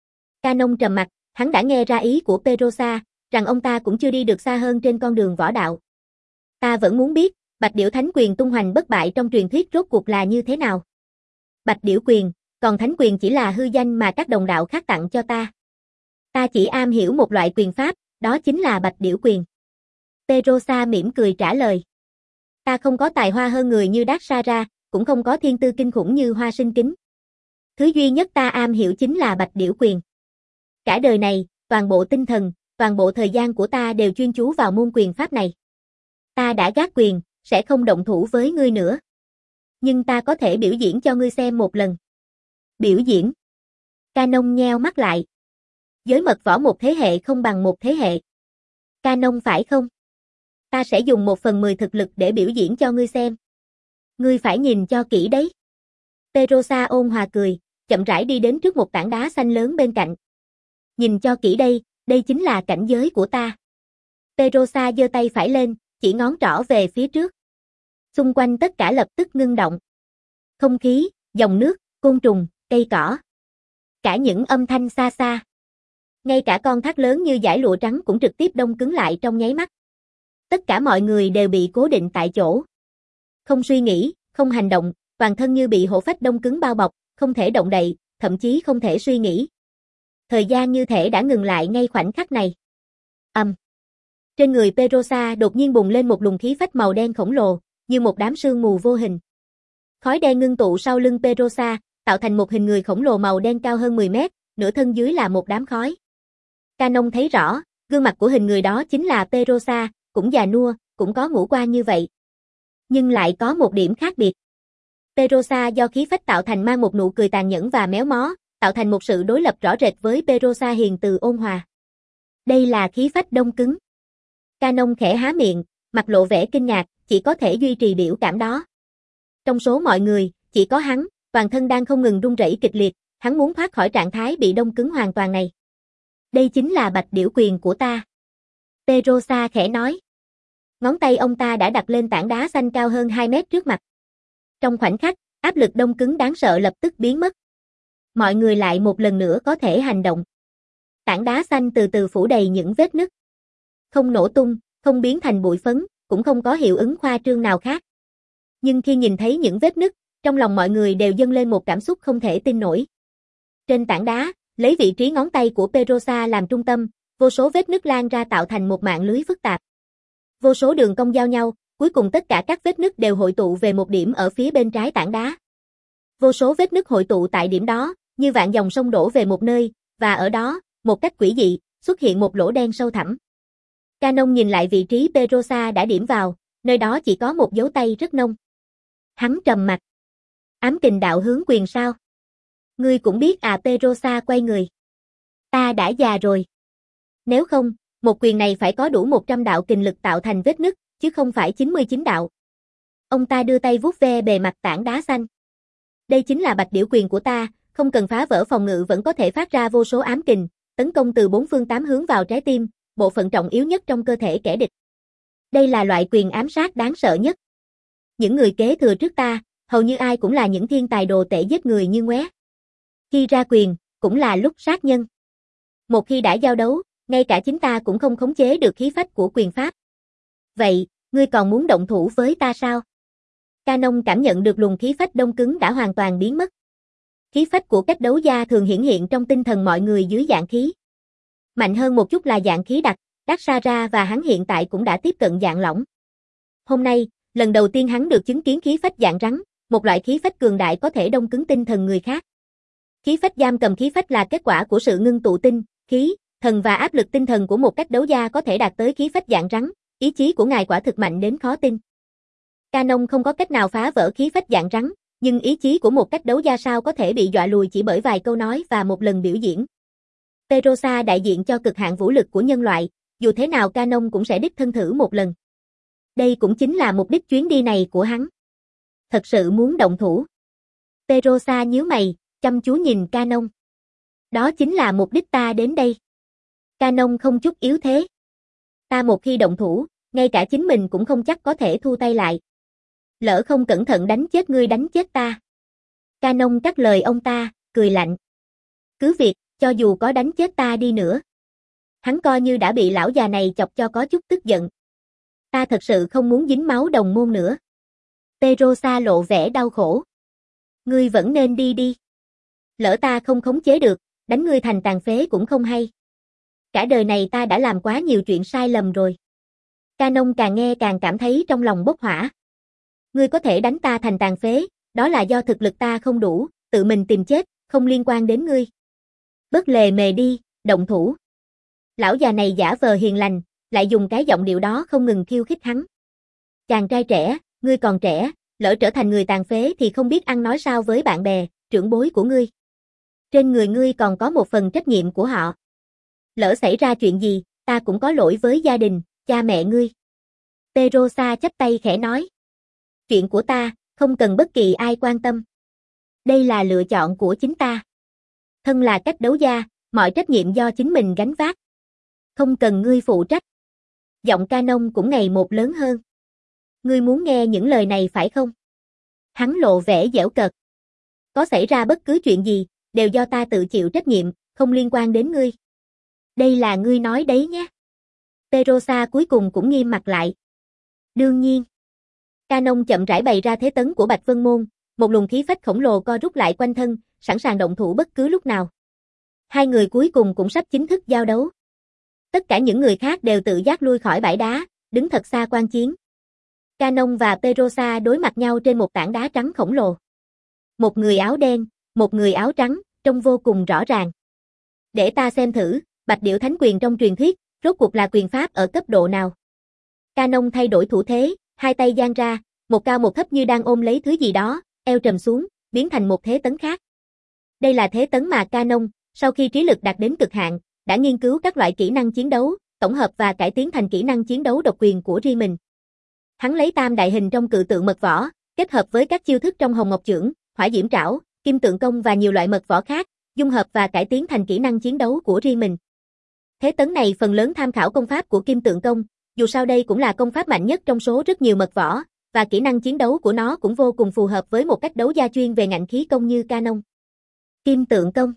Canon trầm mặt, hắn đã nghe ra ý của Perosa, rằng ông ta cũng chưa đi được xa hơn trên con đường võ đạo. Ta vẫn muốn biết, Bạch Điểu Thánh Quyền tung hoành bất bại trong truyền thuyết rốt cuộc là như thế nào. Bạch Điểu Quyền, còn Thánh Quyền chỉ là hư danh mà các đồng đạo khác tặng cho ta. Ta chỉ am hiểu một loại quyền pháp, đó chính là Bạch Điểu Quyền. Perosa mỉm cười trả lời. Ta không có tài hoa hơn người như Daksara, cũng không có thiên tư kinh khủng như Hoa Sinh Kính. Thứ duy nhất ta am hiểu chính là Bạch Điểu Quyền. Cả đời này, toàn bộ tinh thần, toàn bộ thời gian của ta đều chuyên chú vào môn quyền pháp này. Ta đã gác quyền, sẽ không động thủ với ngươi nữa. Nhưng ta có thể biểu diễn cho ngươi xem một lần. Biểu diễn. Canon nheo mắt lại. Giới mật võ một thế hệ không bằng một thế hệ. Canon phải không? Ta sẽ dùng một phần mười thực lực để biểu diễn cho ngươi xem. Ngươi phải nhìn cho kỹ đấy. Perosa ôn hòa cười, chậm rãi đi đến trước một tảng đá xanh lớn bên cạnh. Nhìn cho kỹ đây, đây chính là cảnh giới của ta. Perosa giơ tay phải lên, chỉ ngón trỏ về phía trước. Xung quanh tất cả lập tức ngưng động. Không khí, dòng nước, côn trùng, cây cỏ. Cả những âm thanh xa xa. Ngay cả con thác lớn như dải lụa trắng cũng trực tiếp đông cứng lại trong nháy mắt. Tất cả mọi người đều bị cố định tại chỗ. Không suy nghĩ, không hành động, toàn thân như bị hổ phách đông cứng bao bọc, không thể động đậy, thậm chí không thể suy nghĩ. Thời gian như thể đã ngừng lại ngay khoảnh khắc này. Ầm. Um. Trên người Perosa đột nhiên bùng lên một luồng khí phách màu đen khổng lồ, như một đám sương mù vô hình. Khói đen ngưng tụ sau lưng Perosa, tạo thành một hình người khổng lồ màu đen cao hơn mười mét, nửa thân dưới là một đám khói. Canon thấy rõ, gương mặt của hình người đó chính là Perosa, cũng già nua, cũng có ngũ quan như vậy. Nhưng lại có một điểm khác biệt. Perosa do khí phách tạo thành mang một nụ cười tàn nhẫn và méo mó, tạo thành một sự đối lập rõ rệt với Perosa hiền từ ôn hòa. Đây là khí phách đông cứng. Canon khẽ há miệng, mặt lộ vẻ kinh ngạc, chỉ có thể duy trì biểu cảm đó. Trong số mọi người, chỉ có hắn, toàn thân đang không ngừng run rẩy kịch liệt, hắn muốn thoát khỏi trạng thái bị đông cứng hoàn toàn này. Đây chính là Bạch Điểu Quyền của ta. Perosa khẽ nói. Ngón tay ông ta đã đặt lên tảng đá xanh cao hơn hai mét trước mặt. Trong khoảnh khắc, áp lực đông cứng đáng sợ lập tức biến mất. Mọi người lại một lần nữa có thể hành động. Tảng đá xanh từ từ phủ đầy những vết nứt. Không nổ tung, không biến thành bụi phấn, cũng không có hiệu ứng khoa trương nào khác. Nhưng khi nhìn thấy những vết nứt, trong lòng mọi người đều dâng lên một cảm xúc không thể tin nổi. Trên tảng đá, lấy vị trí ngón tay của Perosa làm trung tâm, Vô số vết nứt lan ra tạo thành một mạng lưới phức tạp. Vô số đường cong giao nhau, cuối cùng tất cả các vết nứt đều hội tụ về một điểm ở phía bên trái tảng đá. Vô số vết nứt hội tụ tại điểm đó, như vạn dòng sông đổ về một nơi, và ở đó, một cách quỷ dị, xuất hiện một lỗ đen sâu thẳm. Canon nhìn lại vị trí Pedrosa đã điểm vào, nơi đó chỉ có một dấu tay rất nông. Hắn trầm mặt. Ám kình đạo hướng quyền sao? Ngươi cũng biết à? Pedrosa quay người. Ta đã già rồi. Nếu không, một quyền này phải có đủ một trăm đạo kình lực tạo thành vết nứt, chứ không phải chín mươi chín đạo. Ông ta đưa tay vuốt ve bề mặt tảng đá xanh. Đây chính là bạch điểu quyền của ta, không cần phá vỡ phòng ngự vẫn có thể phát ra vô số ám kình, tấn công từ bốn phương tám hướng vào trái tim, bộ phận trọng yếu nhất trong cơ thể kẻ địch. Đây là loại quyền ám sát đáng sợ nhất. Những người kế thừa trước ta, hầu như ai cũng là những thiên tài đồ tể giết người như ngoé. Khi ra quyền, cũng là lúc sát nhân. Một khi đã giao đấu, ngay cả chính ta cũng không khống chế được khí phách của quyền pháp. Vậy, ngươi còn muốn động thủ với ta sao? Canon cảm nhận được luồng khí phách đông cứng đã hoàn toàn biến mất. Khí phách của cách đấu gia thường hiển hiện trong tinh thần mọi người dưới dạng khí. Mạnh hơn một chút là dạng khí đặc, Daxara và hắn hiện tại cũng đã tiếp cận dạng lỏng. Hôm nay, lần đầu tiên hắn được chứng kiến khí phách dạng rắn, một loại khí phách cường đại có thể đông cứng tinh thần người khác. Khí phách giam cầm khí phách là kết quả của sự ngưng tụ tinh, khí, thần và áp lực tinh thần của một cách đấu gia có thể đạt tới khí phách dạng rắn, ý chí của ngài quả thực mạnh đến khó tin. Canon không có cách nào phá vỡ khí phách dạng rắn, nhưng ý chí của một cách đấu gia sao có thể bị dọa lùi chỉ bởi vài câu nói và một lần biểu diễn. Pedrosa đại diện cho cực hạn vũ lực của nhân loại, dù thế nào Canon cũng sẽ đích thân thử một lần. Đây cũng chính là mục đích chuyến đi này của hắn. Thật sự muốn động thủ. Pedrosa nhíu mày, chăm chú nhìn Canon. Đó chính là mục đích ta đến đây. Canon không chút yếu thế. Ta một khi động thủ, ngay cả chính mình cũng không chắc có thể thu tay lại. Lỡ không cẩn thận đánh chết ngươi đánh chết ta. Canon cắt lời ông ta, cười lạnh. Cứ việc, cho dù có đánh chết ta đi nữa. Hắn coi như đã bị lão già này chọc cho có chút tức giận. Ta thật sự không muốn dính máu đồng môn nữa. Pedrosa lộ vẻ đau khổ. Ngươi vẫn nên đi đi. Lỡ ta không khống chế được, đánh ngươi thành tàn phế cũng không hay. Cả đời này ta đã làm quá nhiều chuyện sai lầm rồi. Canon càng nghe càng cảm thấy trong lòng bốc hỏa. Ngươi có thể đánh ta thành tàn phế, đó là do thực lực ta không đủ, tự mình tìm chết, không liên quan đến ngươi. Bất lề mề đi, động thủ. Lão già này giả vờ hiền lành, lại dùng cái giọng điệu đó không ngừng khiêu khích hắn. Chàng trai trẻ, ngươi còn trẻ, lỡ trở thành người tàn phế thì không biết ăn nói sao với bạn bè, trưởng bối của ngươi. Trên người ngươi còn có một phần trách nhiệm của họ. Lỡ xảy ra chuyện gì, ta cũng có lỗi với gia đình, cha mẹ ngươi. Pedrosa chắp tay khẽ nói. Chuyện của ta, không cần bất kỳ ai quan tâm. Đây là lựa chọn của chính ta. Thân là cách đấu gia, mọi trách nhiệm do chính mình gánh vác. Không cần ngươi phụ trách. Giọng Canon cũng ngày một lớn hơn. Ngươi muốn nghe những lời này phải không? Hắn lộ vẻ giễu cợt. Có xảy ra bất cứ chuyện gì, đều do ta tự chịu trách nhiệm, không liên quan đến ngươi. Đây là ngươi nói đấy nhé. Pedrosa cuối cùng cũng nghiêm mặt lại. Đương nhiên. Canon chậm rãi bày ra thế tấn của Bạch Vân Môn, một luồng khí phách khổng lồ co rút lại quanh thân, sẵn sàng động thủ bất cứ lúc nào. Hai người cuối cùng cũng sắp chính thức giao đấu. Tất cả những người khác đều tự giác lui khỏi bãi đá, đứng thật xa quan chiến. Canon và Pedrosa đối mặt nhau trên một tảng đá trắng khổng lồ. Một người áo đen, một người áo trắng, trông vô cùng rõ ràng. Để ta xem thử, Bạch Điểu Thánh Quyền trong truyền thuyết, rốt cuộc là quyền pháp ở cấp độ nào. Canon thay đổi thủ thế, hai tay giang ra, một cao một thấp như đang ôm lấy thứ gì đó, eo trầm xuống, biến thành một thế tấn khác. Đây là thế tấn mà Canon, sau khi trí lực đạt đến cực hạn, đã nghiên cứu các loại kỹ năng chiến đấu, tổng hợp và cải tiến thành kỹ năng chiến đấu độc quyền của riêng mình. Hắn lấy tam đại hình trong cự tượng mật võ, kết hợp với các chiêu thức trong Hồng Ngọc Chưởng, Hỏa Diễm Trảo, Kim Tượng Công và nhiều loại mật võ khác, dung hợp và cải tiến thành kỹ năng chiến đấu của riêng mình. Thế tấn này phần lớn tham khảo công pháp của Kim Tượng Công, dù sao đây cũng là công pháp mạnh nhất trong số rất nhiều mật võ, và kỹ năng chiến đấu của nó cũng vô cùng phù hợp với một cách đấu gia chuyên về ngạnh khí công như Canon. Kim Tượng Công.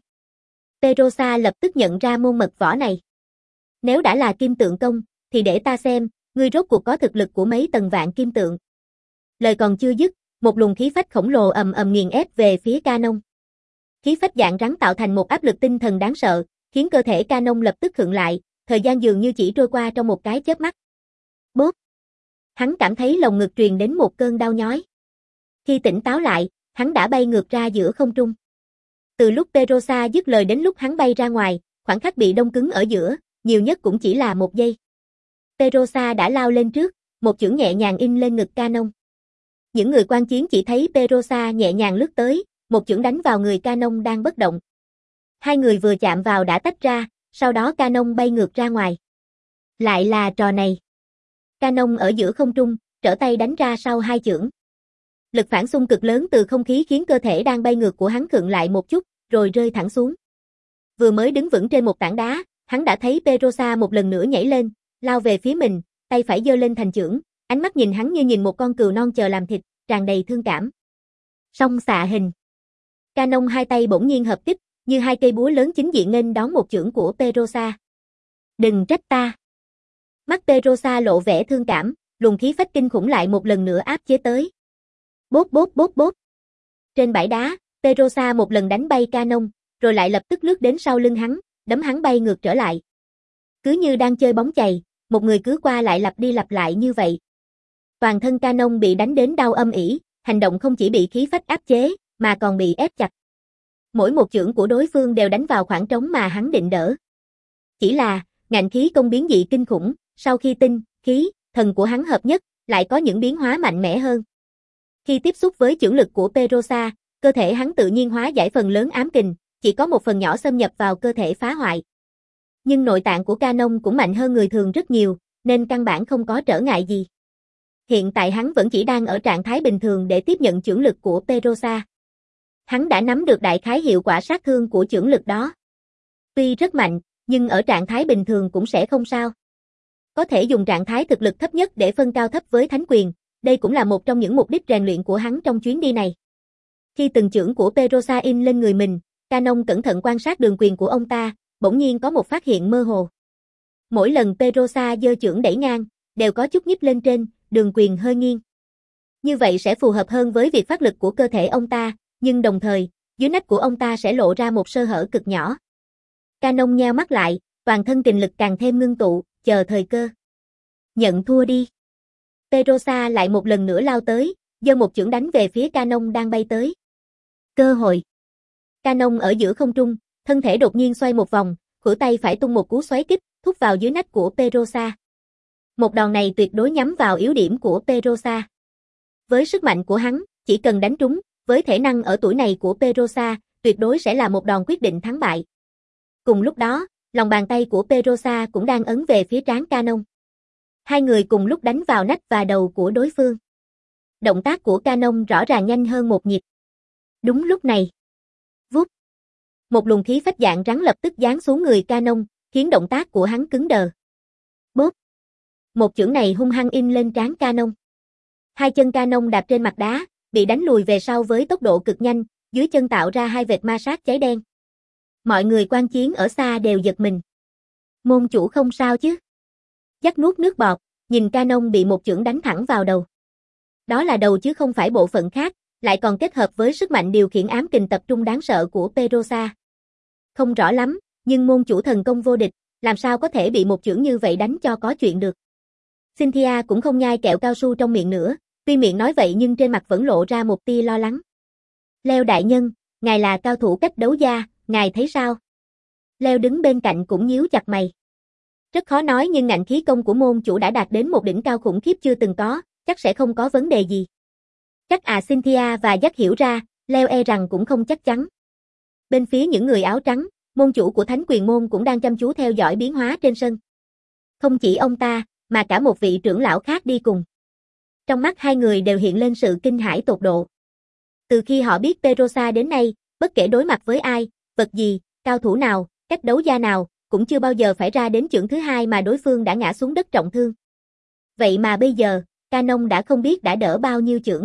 Pedrosa lập tức nhận ra môn mật võ này. Nếu đã là Kim Tượng Công, thì để ta xem, ngươi rốt cuộc có thực lực của mấy tầng vạn kim tượng. Lời còn chưa dứt, một luồng khí phách khổng lồ ầm ầm nghiền ép về phía Canon. Khí phách dạng rắn tạo thành một áp lực tinh thần đáng sợ, khiến cơ thể Canon lập tức khựng lại, thời gian dường như chỉ trôi qua trong một cái chớp mắt. Bốp! Hắn cảm thấy lồng ngực truyền đến một cơn đau nhói. Khi tỉnh táo lại, hắn đã bay ngược ra giữa không trung. Từ lúc Perosa dứt lời đến lúc hắn bay ra ngoài, khoảng khắc bị đông cứng ở giữa, nhiều nhất cũng chỉ là một giây. Perosa đã lao lên trước, một chưởng nhẹ nhàng in lên ngực Canon. Những người quan chiến chỉ thấy Perosa nhẹ nhàng lướt tới, một chưởng đánh vào người Canon đang bất động. Hai người vừa chạm vào đã tách ra, sau đó Canon bay ngược ra ngoài. Lại là trò này. Canon ở giữa không trung, trở tay đánh ra sau hai chưởng. Lực phản xung cực lớn từ không khí khiến cơ thể đang bay ngược của hắn khựng lại một chút, rồi rơi thẳng xuống. Vừa mới đứng vững trên một tảng đá, hắn đã thấy Perosa một lần nữa nhảy lên, lao về phía mình, tay phải giơ lên thành chưởng, ánh mắt nhìn hắn như nhìn một con cừu non chờ làm thịt, tràn đầy thương cảm. Song xạ hình. Canon hai tay bỗng nhiên hợp kích, như hai cây búa lớn chính diện nghênh đón một chưởng của Perosa. Đừng trách ta. Mắt Perosa lộ vẻ thương cảm, luồng khí phách kinh khủng lại một lần nữa áp chế tới. Bốp bốp bốp bốp. Trên bãi đá, Perosa một lần đánh bay Canon, rồi lại lập tức lướt đến sau lưng hắn, đấm hắn bay ngược trở lại. Cứ như đang chơi bóng chày, một người cứ qua lại lặp đi lặp lại như vậy. Toàn thân Canon bị đánh đến đau âm ỉ, hành động không chỉ bị khí phách áp chế, mà còn bị ép chặt. Mỗi một chưởng của đối phương đều đánh vào khoảng trống mà hắn định đỡ. Chỉ là, ngạnh khí công biến dị kinh khủng, sau khi tinh, khí, thần của hắn hợp nhất, lại có những biến hóa mạnh mẽ hơn. Khi tiếp xúc với chưởng lực của Perosa, cơ thể hắn tự nhiên hóa giải phần lớn ám kình, chỉ có một phần nhỏ xâm nhập vào cơ thể phá hoại. Nhưng nội tạng của Canon cũng mạnh hơn người thường rất nhiều, nên căn bản không có trở ngại gì. Hiện tại hắn vẫn chỉ đang ở trạng thái bình thường để tiếp nhận chưởng lực của Perosa. Hắn đã nắm được đại khái hiệu quả sát thương của chưởng lực đó. Tuy rất mạnh, nhưng ở trạng thái bình thường cũng sẽ không sao. Có thể dùng trạng thái thực lực thấp nhất để phân cao thấp với thánh quyền, đây cũng là một trong những mục đích rèn luyện của hắn trong chuyến đi này. Khi từng chưởng của Perosa in lên người mình, Canon cẩn thận quan sát đường quyền của ông ta, bỗng nhiên có một phát hiện mơ hồ. Mỗi lần Perosa giơ chưởng đẩy ngang, đều có chút nhích lên trên, đường quyền hơi nghiêng. Như vậy sẽ phù hợp hơn với việc phát lực của cơ thể ông ta, nhưng đồng thời, dưới nách của ông ta sẽ lộ ra một sơ hở cực nhỏ. Canon nheo mắt lại, toàn thân kình lực càng thêm ngưng tụ, chờ thời cơ. Nhận thua đi. Perosa lại một lần nữa lao tới, giơ một chưởng đánh về phía Canon đang bay tới. Cơ hội. Canon ở giữa không trung, thân thể đột nhiên xoay một vòng, khuỷu tay phải tung một cú xoáy kích, thúc vào dưới nách của Perosa. Một đòn này tuyệt đối nhắm vào yếu điểm của Perosa. Với sức mạnh của hắn, chỉ cần đánh trúng, với thể năng ở tuổi này của Perosa, tuyệt đối sẽ là một đòn quyết định thắng bại. Cùng lúc đó, lòng bàn tay của Perosa cũng đang ấn về phía trán Canon. Hai người cùng lúc đánh vào nách và đầu của đối phương. Động tác của Canon rõ ràng nhanh hơn một nhịp. Đúng lúc này. Vút. Một luồng khí phách dạng rắn lập tức giáng xuống người Canon, khiến động tác của hắn cứng đờ. Bốp. Một chưởng này hung hăng in lên trán Canon. Hai chân Canon đạp trên mặt đá, bị đánh lùi về sau với tốc độ cực nhanh, dưới chân tạo ra hai vệt ma sát cháy đen. Mọi người quan chiến ở xa đều giật mình. Môn chủ không sao chứ? Dắt nuốt nước bọt, nhìn Canon bị một chưởng đánh thẳng vào đầu. Đó là đầu chứ không phải bộ phận khác, lại còn kết hợp với sức mạnh điều khiển ám kình tập trung đáng sợ của Perosa. Không rõ lắm, nhưng môn chủ thần công vô địch, làm sao có thể bị một chưởng như vậy đánh cho có chuyện được. Cynthia cũng không nhai kẹo cao su trong miệng nữa, tuy miệng nói vậy nhưng trên mặt vẫn lộ ra một tia lo lắng. Leo đại nhân, ngài là cao thủ cách đấu gia, ngài thấy sao? Leo đứng bên cạnh cũng nhíu chặt mày. Rất khó nói nhưng ngạnh khí công của môn chủ đã đạt đến một đỉnh cao khủng khiếp chưa từng có, chắc sẽ không có vấn đề gì. Chắc à Cynthia và Jack hiểu ra, Leo e rằng cũng không chắc chắn. Bên phía những người áo trắng, môn chủ của Thánh Quyền Môn cũng đang chăm chú theo dõi biến hóa trên sân. Không chỉ ông ta, mà cả một vị trưởng lão khác đi cùng. Trong mắt hai người đều hiện lên sự kinh hãi tột độ. Từ khi họ biết Perosa đến nay, bất kể đối mặt với ai, vật gì, cao thủ nào, cách đấu gia nào, cũng chưa bao giờ phải ra đến chưởng thứ hai mà đối phương đã ngã xuống đất trọng thương. Vậy mà bây giờ, Canon đã không biết đã đỡ bao nhiêu chưởng.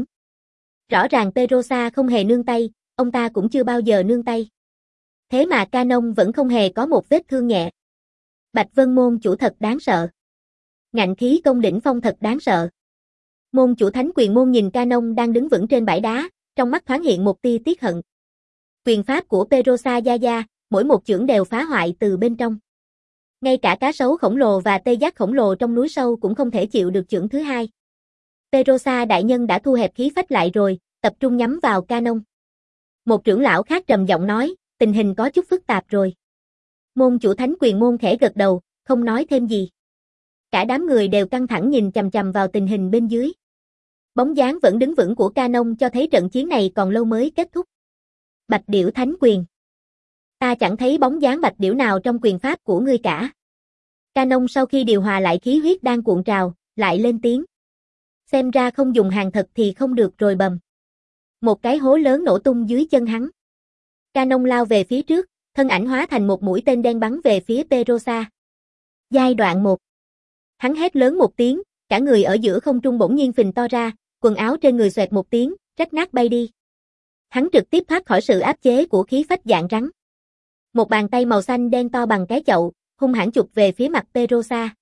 Rõ ràng Perosa không hề nương tay, ông ta cũng chưa bao giờ nương tay. Thế mà Canon vẫn không hề có một vết thương nhẹ. Bạch Vân môn chủ thật đáng sợ. Ngạnh khí công đỉnh phong thật đáng sợ. Môn chủ Thánh Quyền Môn nhìn Canon đang đứng vững trên bãi đá, trong mắt thoáng hiện một tia tiếc hận. Quyền pháp của Perosa Yaya, mỗi một chưởng đều phá hoại từ bên trong. Ngay cả cá sấu khổng lồ và tê giác khổng lồ trong núi sâu cũng không thể chịu được chưởng thứ hai. Perosa đại nhân đã thu hẹp khí phách lại rồi, tập trung nhắm vào Canon. Một trưởng lão khác trầm giọng nói, tình hình có chút phức tạp rồi. Môn chủ thánh quyền môn khẽ gật đầu, không nói thêm gì. Cả đám người đều căng thẳng nhìn chằm chằm vào tình hình bên dưới. Bóng dáng vẫn đứng vững của Canon cho thấy trận chiến này còn lâu mới kết thúc. Bạch Điểu thánh quyền. Ta chẳng thấy bóng dáng Bạch Điểu nào trong quyền pháp của ngươi cả. Canon sau khi điều hòa lại khí huyết đang cuộn trào, lại lên tiếng. Xem ra không dùng hàng thật thì không được rồi bầm. Một cái hố lớn nổ tung dưới chân hắn. Canon lao về phía trước, thân ảnh hóa thành một mũi tên đen bắn về phía Perosa. Giai đoạn một. Hắn hét lớn một tiếng, cả người ở giữa không trung bỗng nhiên phình to ra, quần áo trên người xoẹt một tiếng, rách nát bay đi. Hắn trực tiếp thoát khỏi sự áp chế của khí phách dạng rắn. Một bàn tay màu xanh đen to bằng cái chậu, hung hãn chụp về phía mặt Perosa.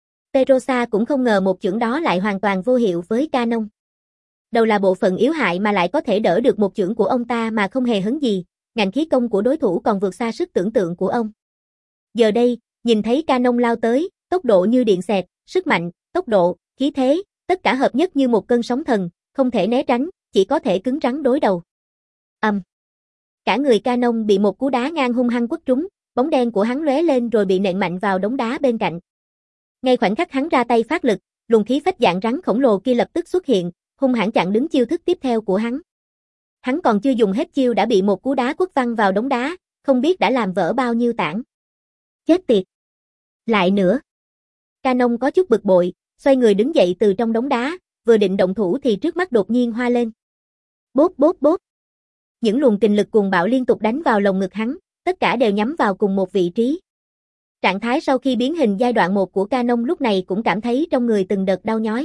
Perosa cũng không ngờ một chưởng đó lại hoàn toàn vô hiệu với Canon. Đầu là bộ phận yếu hại mà lại có thể đỡ được một chưởng của ông ta mà không hề hấn gì, ngạnh khí công của đối thủ còn vượt xa sức tưởng tượng của ông. Giờ đây, nhìn thấy Canon lao tới, tốc độ như điện xẹt, sức mạnh, tốc độ, khí thế, tất cả hợp nhất như một cơn sóng thần, không thể né tránh, chỉ có thể cứng rắn đối đầu. Ầm. Um. Cả người Canon bị một cú đá ngang hung hăng quất trúng, bóng đen của hắn lóe lên rồi bị nện mạnh vào đống đá bên cạnh. Ngay khoảnh khắc hắn ra tay phát lực, luồng khí phách dạng rắn khổng lồ kia lập tức xuất hiện, hung hãn chặn đứng chiêu thức tiếp theo của hắn. Hắn còn chưa dùng hết chiêu đã bị một cú đá quất văng vào đống đá, không biết đã làm vỡ bao nhiêu tảng. Chết tiệt. Lại nữa. Canon có chút bực bội, xoay người đứng dậy từ trong đống đá, vừa định động thủ thì trước mắt đột nhiên hoa lên. Bốp bốp bốp. Những luồng kình lực cuồng bạo liên tục đánh vào lồng ngực hắn, tất cả đều nhắm vào cùng một vị trí. Trạng thái sau khi biến hình giai đoạn một của Canon lúc này cũng cảm thấy trong người từng đợt đau nhói.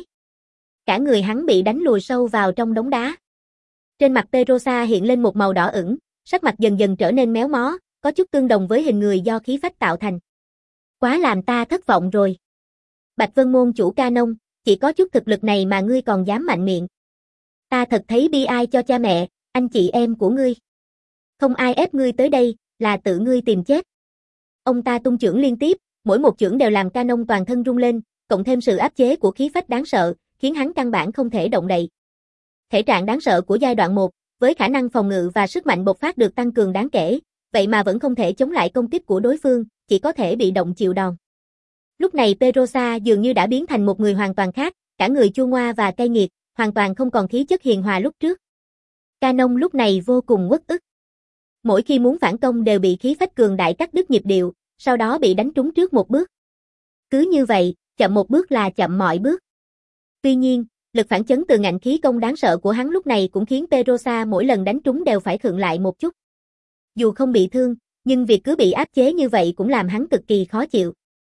Cả người hắn bị đánh lùi sâu vào trong đống đá. Trên mặt Perosa hiện lên một màu đỏ ửng, sắc mặt dần dần trở nên méo mó, có chút tương đồng với hình người do khí phách tạo thành. Quá làm ta thất vọng rồi. Bạch Vân môn chủ Canon, chỉ có chút thực lực này mà ngươi còn dám mạnh miệng. Ta thật thấy bi ai cho cha mẹ, anh chị em của ngươi. Không ai ép ngươi tới đây, là tự ngươi tìm chết. Ông ta tung chưởng liên tiếp, mỗi một chưởng đều làm Canon toàn thân rung lên, cộng thêm sự áp chế của khí phách đáng sợ, khiến hắn căn bản không thể động đậy. Thể trạng đáng sợ của giai đoạn một, với khả năng phòng ngự và sức mạnh bộc phát được tăng cường đáng kể, vậy mà vẫn không thể chống lại công kích của đối phương, chỉ có thể bị động chịu đòn. Lúc này Perosa dường như đã biến thành một người hoàn toàn khác, cả người chua ngoa và cay nghiệt, hoàn toàn không còn khí chất hiền hòa lúc trước. Canon lúc này vô cùng uất ức. Mỗi khi muốn phản công đều bị khí phách cường đại cắt đứt nhịp điệu, sau đó bị đánh trúng trước một bước. Cứ như vậy, chậm một bước là chậm mọi bước. Tuy nhiên, lực phản chấn từ ngạnh khí công đáng sợ của hắn lúc này cũng khiến Perosa mỗi lần đánh trúng đều phải khựng lại một chút. Dù không bị thương, nhưng việc cứ bị áp chế như vậy cũng làm hắn cực kỳ khó chịu.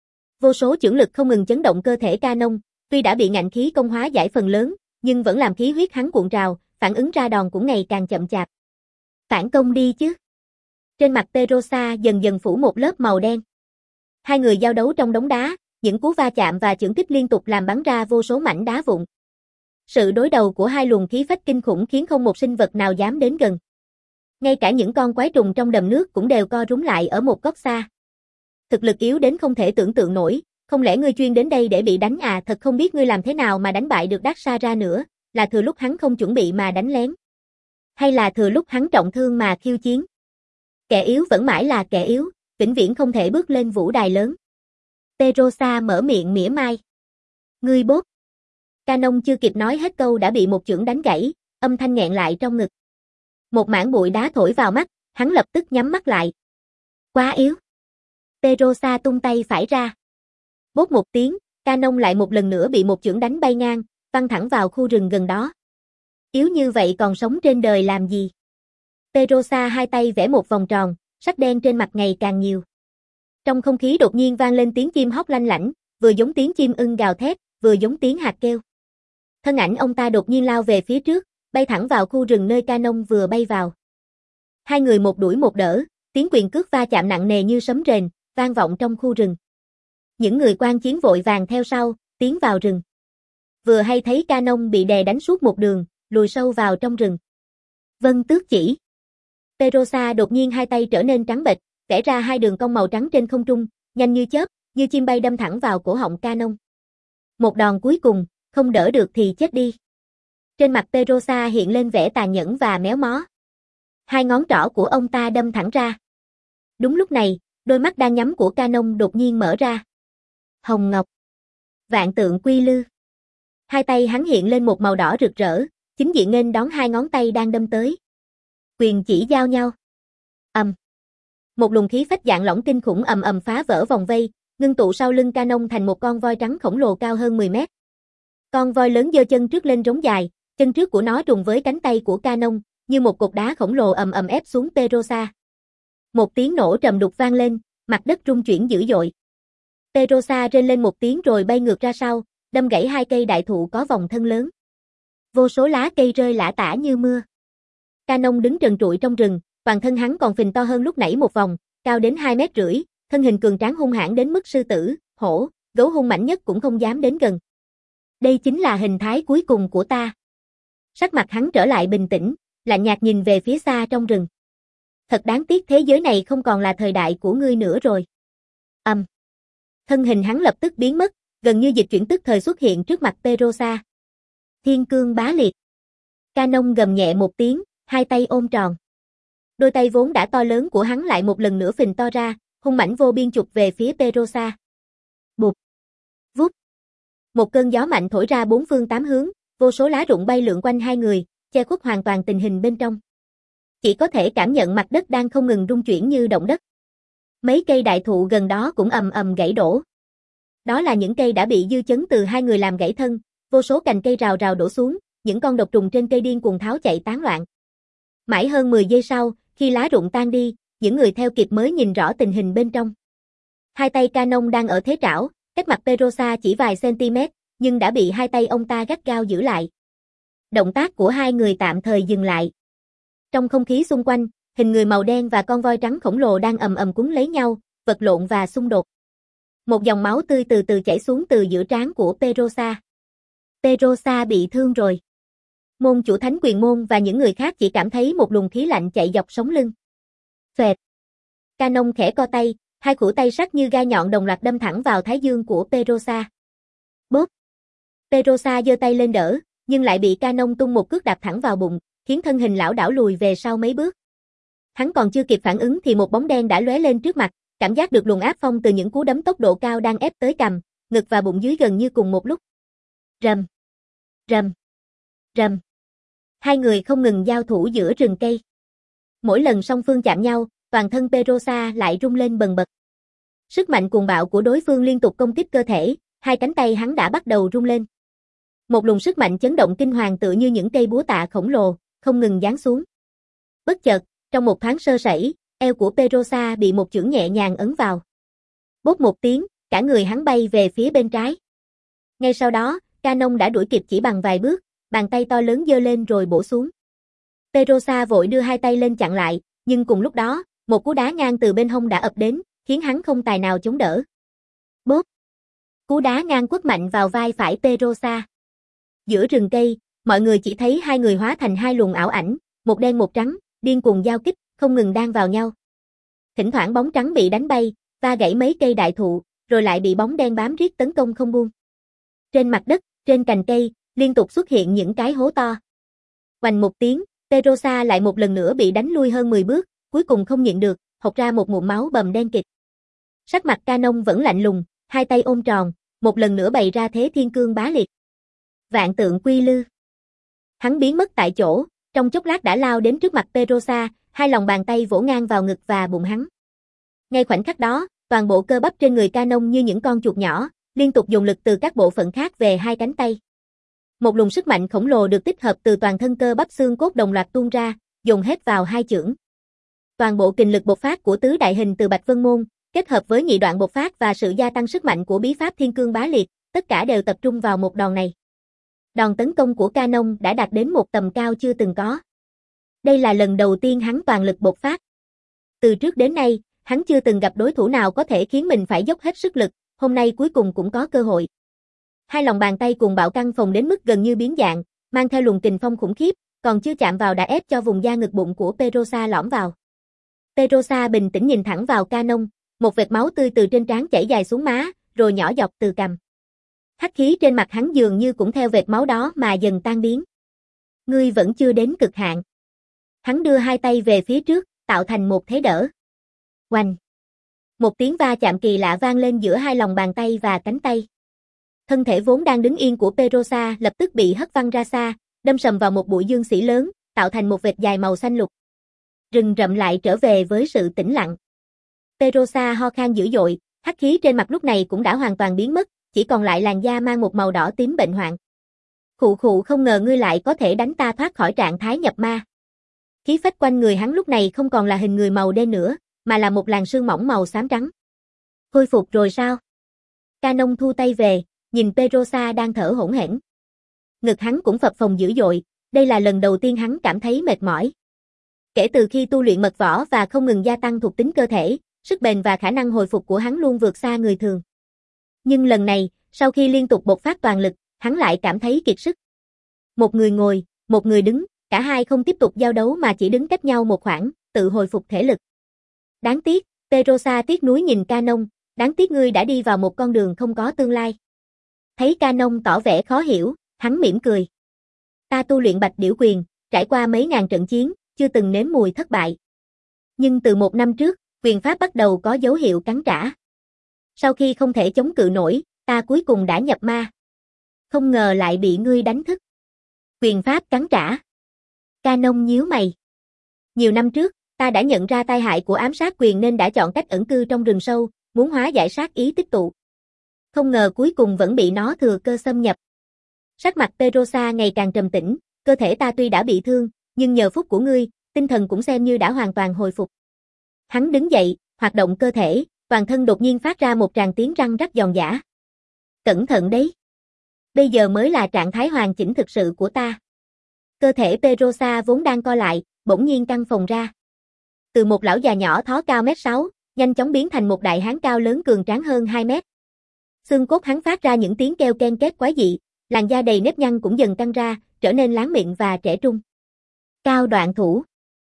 Vô số chưởng lực không ngừng chấn động cơ thể Canon, tuy đã bị ngạnh khí công hóa giải phần lớn, nhưng vẫn làm khí huyết hắn cuộn trào, phản ứng ra đòn cũng ngày càng chậm chạp. Phản công đi chứ. Trên mặt Perosa dần dần phủ một lớp màu đen. Hai người giao đấu trong đống đá, những cú va chạm và chưởng kích liên tục làm bắn ra vô số mảnh đá vụn. Sự đối đầu của hai luồng khí phách kinh khủng khiến không một sinh vật nào dám đến gần. Ngay cả những con quái trùng trong đầm nước cũng đều co rúm lại ở một góc xa. Thực lực yếu đến không thể tưởng tượng nổi, không lẽ ngươi chuyên đến đây để bị đánh à? Thật không biết ngươi làm thế nào mà đánh bại được Daxara nữa, là thừa lúc hắn không chuẩn bị mà đánh lén. Hay là thừa lúc hắn trọng thương mà khiêu chiến. Kẻ yếu vẫn mãi là kẻ yếu, vĩnh viễn không thể bước lên vũ đài lớn. Perosa mở miệng mỉa mai. Ngươi bốp. Canon chưa kịp nói hết câu đã bị một chưởng đánh gãy, âm thanh nghẹn lại trong ngực. Một mảng bụi đá thổi vào mắt, hắn lập tức nhắm mắt lại. Quá yếu. Perosa tung tay phải ra. Bốp một tiếng, Canon lại một lần nữa bị một chưởng đánh bay ngang, văng thẳng vào khu rừng gần đó. Yếu như vậy còn sống trên đời làm gì? Perosa hai tay vẽ một vòng tròn, sắc đen trên mặt ngày càng nhiều. Trong không khí đột nhiên vang lên tiếng chim hót lanh lảnh, vừa giống tiếng chim ưng gào thét, vừa giống tiếng hạt kêu. Thân ảnh ông ta đột nhiên lao về phía trước, bay thẳng vào khu rừng nơi Canon vừa bay vào. Hai người một đuổi một đỡ, tiếng quyền cước va chạm nặng nề như sấm rền, vang vọng trong khu rừng. Những người quan chiến vội vàng theo sau, tiến vào rừng. Vừa hay thấy Canon bị đè đánh suốt một đường, lùi sâu vào trong rừng. Vân tước chỉ. Perosa đột nhiên hai tay trở nên trắng bệch, vẽ ra hai đường cong màu trắng trên không trung, nhanh như chớp, như chim bay đâm thẳng vào cổ họng Canon. Một đòn cuối cùng, không đỡ được thì chết đi. Trên mặt Perosa hiện lên vẻ tàn nhẫn và méo mó. Hai ngón trỏ của ông ta đâm thẳng ra. Đúng lúc này, đôi mắt đang nhắm của Canon đột nhiên mở ra. Hồng ngọc. Vạn tượng quy lư. Hai tay hắn hiện lên một màu đỏ rực rỡ, chính diện nghênh đón hai ngón tay đang đâm tới. Quyền chỉ giao nhau. Ầm. Um. Một luồng khí phách dạng lỏng kinh khủng ầm ầm phá vỡ vòng vây, ngưng tụ sau lưng Canon thành một con voi trắng khổng lồ cao hơn mười mét. Con voi lớn giơ chân trước lên rống dài, chân trước của nó trùng với cánh tay của Canon, như một cột đá khổng lồ ầm ầm ép xuống Perosa. Một tiếng nổ trầm đục vang lên, mặt đất rung chuyển dữ dội. Perosa rên lên một tiếng rồi bay ngược ra sau, đâm gãy hai cây đại thụ có vòng thân lớn. Vô số lá cây rơi lả tả như mưa. Canon đứng trần trụi trong rừng, toàn thân hắn còn phình to hơn lúc nãy một vòng, cao đến hai mét rưỡi, thân hình cường tráng hung hãn đến mức sư tử, hổ, gấu hung mãnh nhất cũng không dám đến gần. Đây chính là hình thái cuối cùng của ta. Sắc mặt hắn trở lại bình tĩnh, lạnh nhạt nhìn về phía xa trong rừng. Thật đáng tiếc thế giới này không còn là thời đại của ngươi nữa rồi. Ầm. Um. Thân hình hắn lập tức biến mất, gần như dịch chuyển tức thời xuất hiện trước mặt Perosa. Thiên cương bá liệt. Canon gầm nhẹ một tiếng, hai tay ôm tròn. Đôi tay vốn đã to lớn của hắn lại một lần nữa phình to ra, hung mãnh vô biên chụp về phía Perosa. Bụp. Vút. Một cơn gió mạnh thổi ra bốn phương tám hướng, vô số lá rụng bay lượn quanh hai người, che khuất hoàn toàn tình hình bên trong. Chỉ có thể cảm nhận mặt đất đang không ngừng rung chuyển như động đất. Mấy cây đại thụ gần đó cũng ầm ầm gãy đổ. Đó là những cây đã bị dư chấn từ hai người làm gãy thân, vô số cành cây rào rào đổ xuống, những con độc trùng trên cây điên cuồng tháo chạy tán loạn. Mãi hơn mười giây sau, khi lá rụng tan đi, những người theo kịp mới nhìn rõ tình hình bên trong. Hai tay Canon đang ở thế trảo, cách mặt Perosa chỉ vài cm, nhưng đã bị hai tay ông ta gắt gao giữ lại. Động tác của hai người tạm thời dừng lại. Trong không khí xung quanh, hình người màu đen và con voi trắng khổng lồ đang ầm ầm cuốn lấy nhau, vật lộn và xung đột. Một dòng máu tươi từ từ chảy xuống từ giữa trán của Perosa. Perosa bị thương rồi. Môn chủ thánh quyền môn và những người khác chỉ cảm thấy một luồng khí lạnh chạy dọc sống lưng. Phệt. Canon khẽ co tay, hai khuỷu tay sắc như gai nhọn đồng loạt đâm thẳng vào thái dương của Perosa. Bốp. Perosa giơ tay lên đỡ, nhưng lại bị Canon tung một cước đạp thẳng vào bụng, khiến thân hình lảo đảo lùi về sau mấy bước. Hắn còn chưa kịp phản ứng thì một bóng đen đã lóe lên trước mặt, cảm giác được luồng áp phong từ những cú đấm tốc độ cao đang ép tới cằm, ngực và bụng dưới gần như cùng một lúc. Rầm, rầm, rầm. Hai người không ngừng giao thủ giữa rừng cây. Mỗi lần song phương chạm nhau, toàn thân Perosa lại rung lên bần bật. Sức mạnh cuồng bạo của đối phương liên tục công kích cơ thể, hai cánh tay hắn đã bắt đầu rung lên. Một luồng sức mạnh chấn động kinh hoàng tựa như những cây búa tạ khổng lồ, không ngừng giáng xuống. Bất chợt, trong một thoáng sơ sẩy, eo của Perosa bị một chưởng nhẹ nhàng ấn vào. Bốp một tiếng, cả người hắn bay về phía bên trái. Ngay sau đó, Canon đã đuổi kịp chỉ bằng vài bước, bàn tay to lớn giơ lên rồi bổ xuống. Perosa vội đưa hai tay lên chặn lại, nhưng cùng lúc đó, một cú đá ngang từ bên hông đã ập đến, khiến hắn không tài nào chống đỡ. Bốp. Cú đá ngang quất mạnh vào vai phải Perosa. Giữa rừng cây, mọi người chỉ thấy hai người hóa thành hai luồng ảo ảnh, một đen một trắng, điên cuồng giao kích, không ngừng đan vào nhau. Thỉnh thoảng bóng trắng bị đánh bay, va gãy mấy cây đại thụ, rồi lại bị bóng đen bám riết tấn công không buông. Trên mặt đất, trên cành cây, liên tục xuất hiện những cái hố to. Oành một tiếng, Perosa lại một lần nữa bị đánh lui hơn mười bước, cuối cùng không nhịn được, hộc ra một ngụm máu bầm đen kịt. Sắc mặt Canon vẫn lạnh lùng, hai tay ôm tròn, một lần nữa bày ra thế thiên cương bá liệt. Vạn tượng quy lư. Hắn biến mất tại chỗ, trong chốc lát đã lao đến trước mặt Perosa, hai lòng bàn tay vỗ ngang vào ngực và bụng hắn. Ngay khoảnh khắc đó, toàn bộ cơ bắp trên người Canon như những con chuột nhỏ, liên tục dồn lực từ các bộ phận khác về hai cánh tay. Một luồng sức mạnh khổng lồ được tích hợp từ toàn thân cơ bắp xương cốt đồng loạt tuôn ra, dồn hết vào hai chưởng. Toàn bộ kình lực bộc phát của tứ đại hình từ Bạch Vân Môn, kết hợp với nhị đoạn bộc phát và sự gia tăng sức mạnh của bí pháp thiên cương bá liệt, tất cả đều tập trung vào một đòn này. Đòn tấn công của Canon đã đạt đến một tầm cao chưa từng có. Đây là lần đầu tiên hắn toàn lực bộc phát. Từ trước đến nay, hắn chưa từng gặp đối thủ nào có thể khiến mình phải dốc hết sức lực, hôm nay cuối cùng cũng có cơ hội. Hai lòng bàn tay cuồng bạo căng phồng đến mức gần như biến dạng, mang theo luồng kình phong khủng khiếp, còn chưa chạm vào đã ép cho vùng da ngực bụng của Perosa lõm vào. Perosa bình tĩnh nhìn thẳng vào Canon, một vệt máu tươi từ trên trán chảy dài xuống má, rồi nhỏ dọc từ cằm. Hắc khí trên mặt hắn dường như cũng theo vệt máu đó mà dần tan biến. Ngươi vẫn chưa đến cực hạn. Hắn đưa hai tay về phía trước, tạo thành một thế đỡ. Oanh! Một tiếng va chạm kỳ lạ vang lên giữa hai lòng bàn tay và cánh tay. Thân thể vốn đang đứng yên của Perosa lập tức bị hất văng ra xa, đâm sầm vào một bụi dương xỉ lớn, tạo thành một vệt dài màu xanh lục. Rừng rậm lại trở về với sự tĩnh lặng. Perosa ho khan dữ dội, hắc khí trên mặt lúc này cũng đã hoàn toàn biến mất, chỉ còn lại làn da mang một màu đỏ tím bệnh hoạn. Khụ khụ, không ngờ ngươi lại có thể đánh ta thoát khỏi trạng thái nhập ma. Khí phách quanh người hắn lúc này không còn là hình người màu đen nữa, mà là một làn sương mỏng màu xám trắng. Khôi phục rồi sao? Canon thu tay về, nhìn Perosa đang thở hổn hển. Ngực hắn cũng phập phồng dữ dội, đây là lần đầu tiên hắn cảm thấy mệt mỏi. Kể từ khi tu luyện mật võ và không ngừng gia tăng thuộc tính cơ thể, sức bền và khả năng hồi phục của hắn luôn vượt xa người thường. Nhưng lần này, sau khi liên tục bộc phát toàn lực, hắn lại cảm thấy kiệt sức. Một người ngồi, một người đứng, cả hai không tiếp tục giao đấu mà chỉ đứng cách nhau một khoảng, tự hồi phục thể lực. Đáng tiếc, Perosa tiếc nuối nhìn Canon, đáng tiếc ngươi đã đi vào một con đường không có tương lai. Thấy Canon tỏ vẻ khó hiểu, hắn mỉm cười. Ta tu luyện Bạch Điểu Quyền, trải qua mấy ngàn trận chiến, chưa từng nếm mùi thất bại. Nhưng từ một năm trước, quyền pháp bắt đầu có dấu hiệu cắn trả. Sau khi không thể chống cự nổi, ta cuối cùng đã nhập ma. Không ngờ lại bị ngươi đánh thức. Quyền pháp cắn trả. Canon nhíu mày. Nhiều năm trước, ta đã nhận ra tai hại của ám sát quyền nên đã chọn cách ẩn cư trong rừng sâu, muốn hóa giải sát ý tích tụ. Không ngờ cuối cùng vẫn bị nó thừa cơ xâm nhập. Sắc mặt Perosa ngày càng trầm tĩnh, cơ thể ta tuy đã bị thương, nhưng nhờ phúc của ngươi, tinh thần cũng xem như đã hoàn toàn hồi phục. Hắn đứng dậy, hoạt động cơ thể, toàn thân đột nhiên phát ra một tràng tiếng răng rắc giòn giã. Cẩn thận đấy. Bây giờ mới là trạng thái hoàn chỉnh thực sự của ta. Cơ thể Perosa vốn đang co lại, bỗng nhiên căng phồng ra. Từ một lão già nhỏ thó cao mét sáu, nhanh chóng biến thành một đại hán cao lớn cường tráng hơn hai mét. Xương cốt hắn phát ra những tiếng kêu ken két quái dị, làn da đầy nếp nhăn cũng dần căng ra, trở nên láng miệng và trẻ trung. Cao đoạn thủ.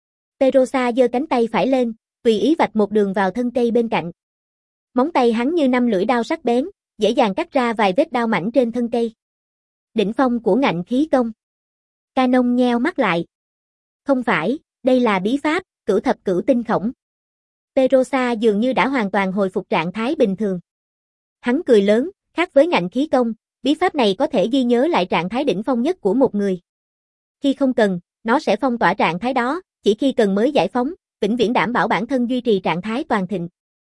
Perosa giơ cánh tay phải lên, tùy ý vạch một đường vào thân cây bên cạnh. Móng tay hắn như năm lưỡi đao sắc bén, dễ dàng cắt ra vài vết đao mảnh trên thân cây. Đỉnh phong của ngạnh khí công. Canon nheo mắt lại. Không phải, đây là bí pháp, cửu thập cửu tinh khổng. Perosa dường như đã hoàn toàn hồi phục trạng thái bình thường. Hắn cười lớn, khác với ngạnh khí công, bí pháp này có thể ghi nhớ lại trạng thái đỉnh phong nhất của một người. Khi không cần, nó sẽ phong tỏa trạng thái đó, chỉ khi cần mới giải phóng, vĩnh viễn đảm bảo bản thân duy trì trạng thái toàn thịnh.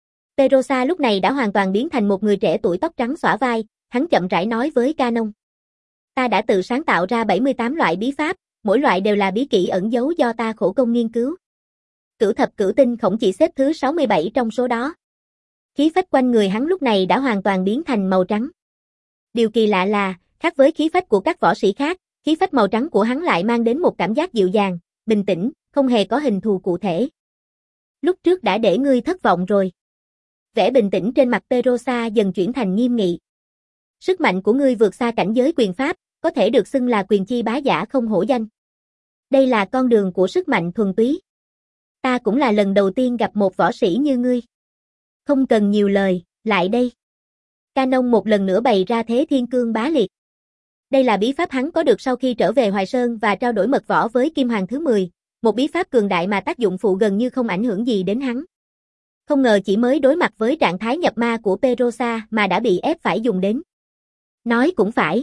Perosa lúc này đã hoàn toàn biến thành một người trẻ tuổi tóc trắng xõa vai, hắn chậm rãi nói với Canon. Ta đã tự sáng tạo ra bảy mươi tám loại bí pháp, mỗi loại đều là bí kỹ ẩn giấu do ta khổ công nghiên cứu. Cửu thập cửu tinh khổng chỉ xếp thứ sáu mươi bảy trong số đó. Khí phách quanh người hắn lúc này đã hoàn toàn biến thành màu trắng. Điều kỳ lạ là, khác với khí phách của các võ sĩ khác, khí phách màu trắng của hắn lại mang đến một cảm giác dịu dàng, bình tĩnh, không hề có hình thù cụ thể. Lúc trước đã để ngươi thất vọng rồi. Vẻ bình tĩnh trên mặt Perosa dần chuyển thành nghiêm nghị. Sức mạnh của ngươi vượt xa cảnh giới quyền pháp, có thể được xưng là quyền chi bá giả không hổ danh. Đây là con đường của sức mạnh thuần túy. Ta cũng là lần đầu tiên gặp một võ sĩ như ngươi. Không cần nhiều lời, lại đây. Canon một lần nữa bày ra thế thiên cương bá liệt. Đây là bí pháp hắn có được sau khi trở về Hoài Sơn và trao đổi mật võ với Kim Hoàng thứ mười, một bí pháp cường đại mà tác dụng phụ gần như không ảnh hưởng gì đến hắn. Không ngờ chỉ mới đối mặt với trạng thái nhập ma của Perosa mà đã bị ép phải dùng đến. Nói cũng phải.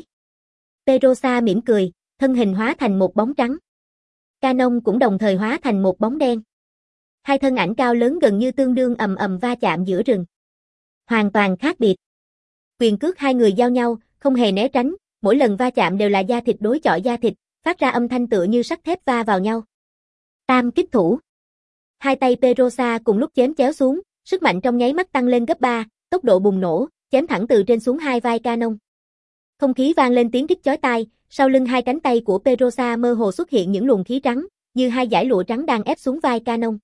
Perosa mỉm cười, thân hình hóa thành một bóng trắng. Canon cũng đồng thời hóa thành một bóng đen. Hai thân ảnh cao lớn gần như tương đương ầm ầm va chạm giữa rừng. Hoàn toàn khác biệt. Quyền cước hai người giao nhau, không hề né tránh, mỗi lần va chạm đều là da thịt đối chọi da thịt, phát ra âm thanh tựa như sắt thép va vào nhau. Tam kích thủ. Hai tay Perosa cùng lúc chém chéo xuống, sức mạnh trong nháy mắt tăng lên gấp ba, tốc độ bùng nổ, chém thẳng từ trên xuống hai vai Canon. Không khí vang lên tiếng rít chói tai, sau lưng hai cánh tay của Perosa mơ hồ xuất hiện những luồng khí trắng, như hai dải lụa trắng đang ép xuống vai Canon.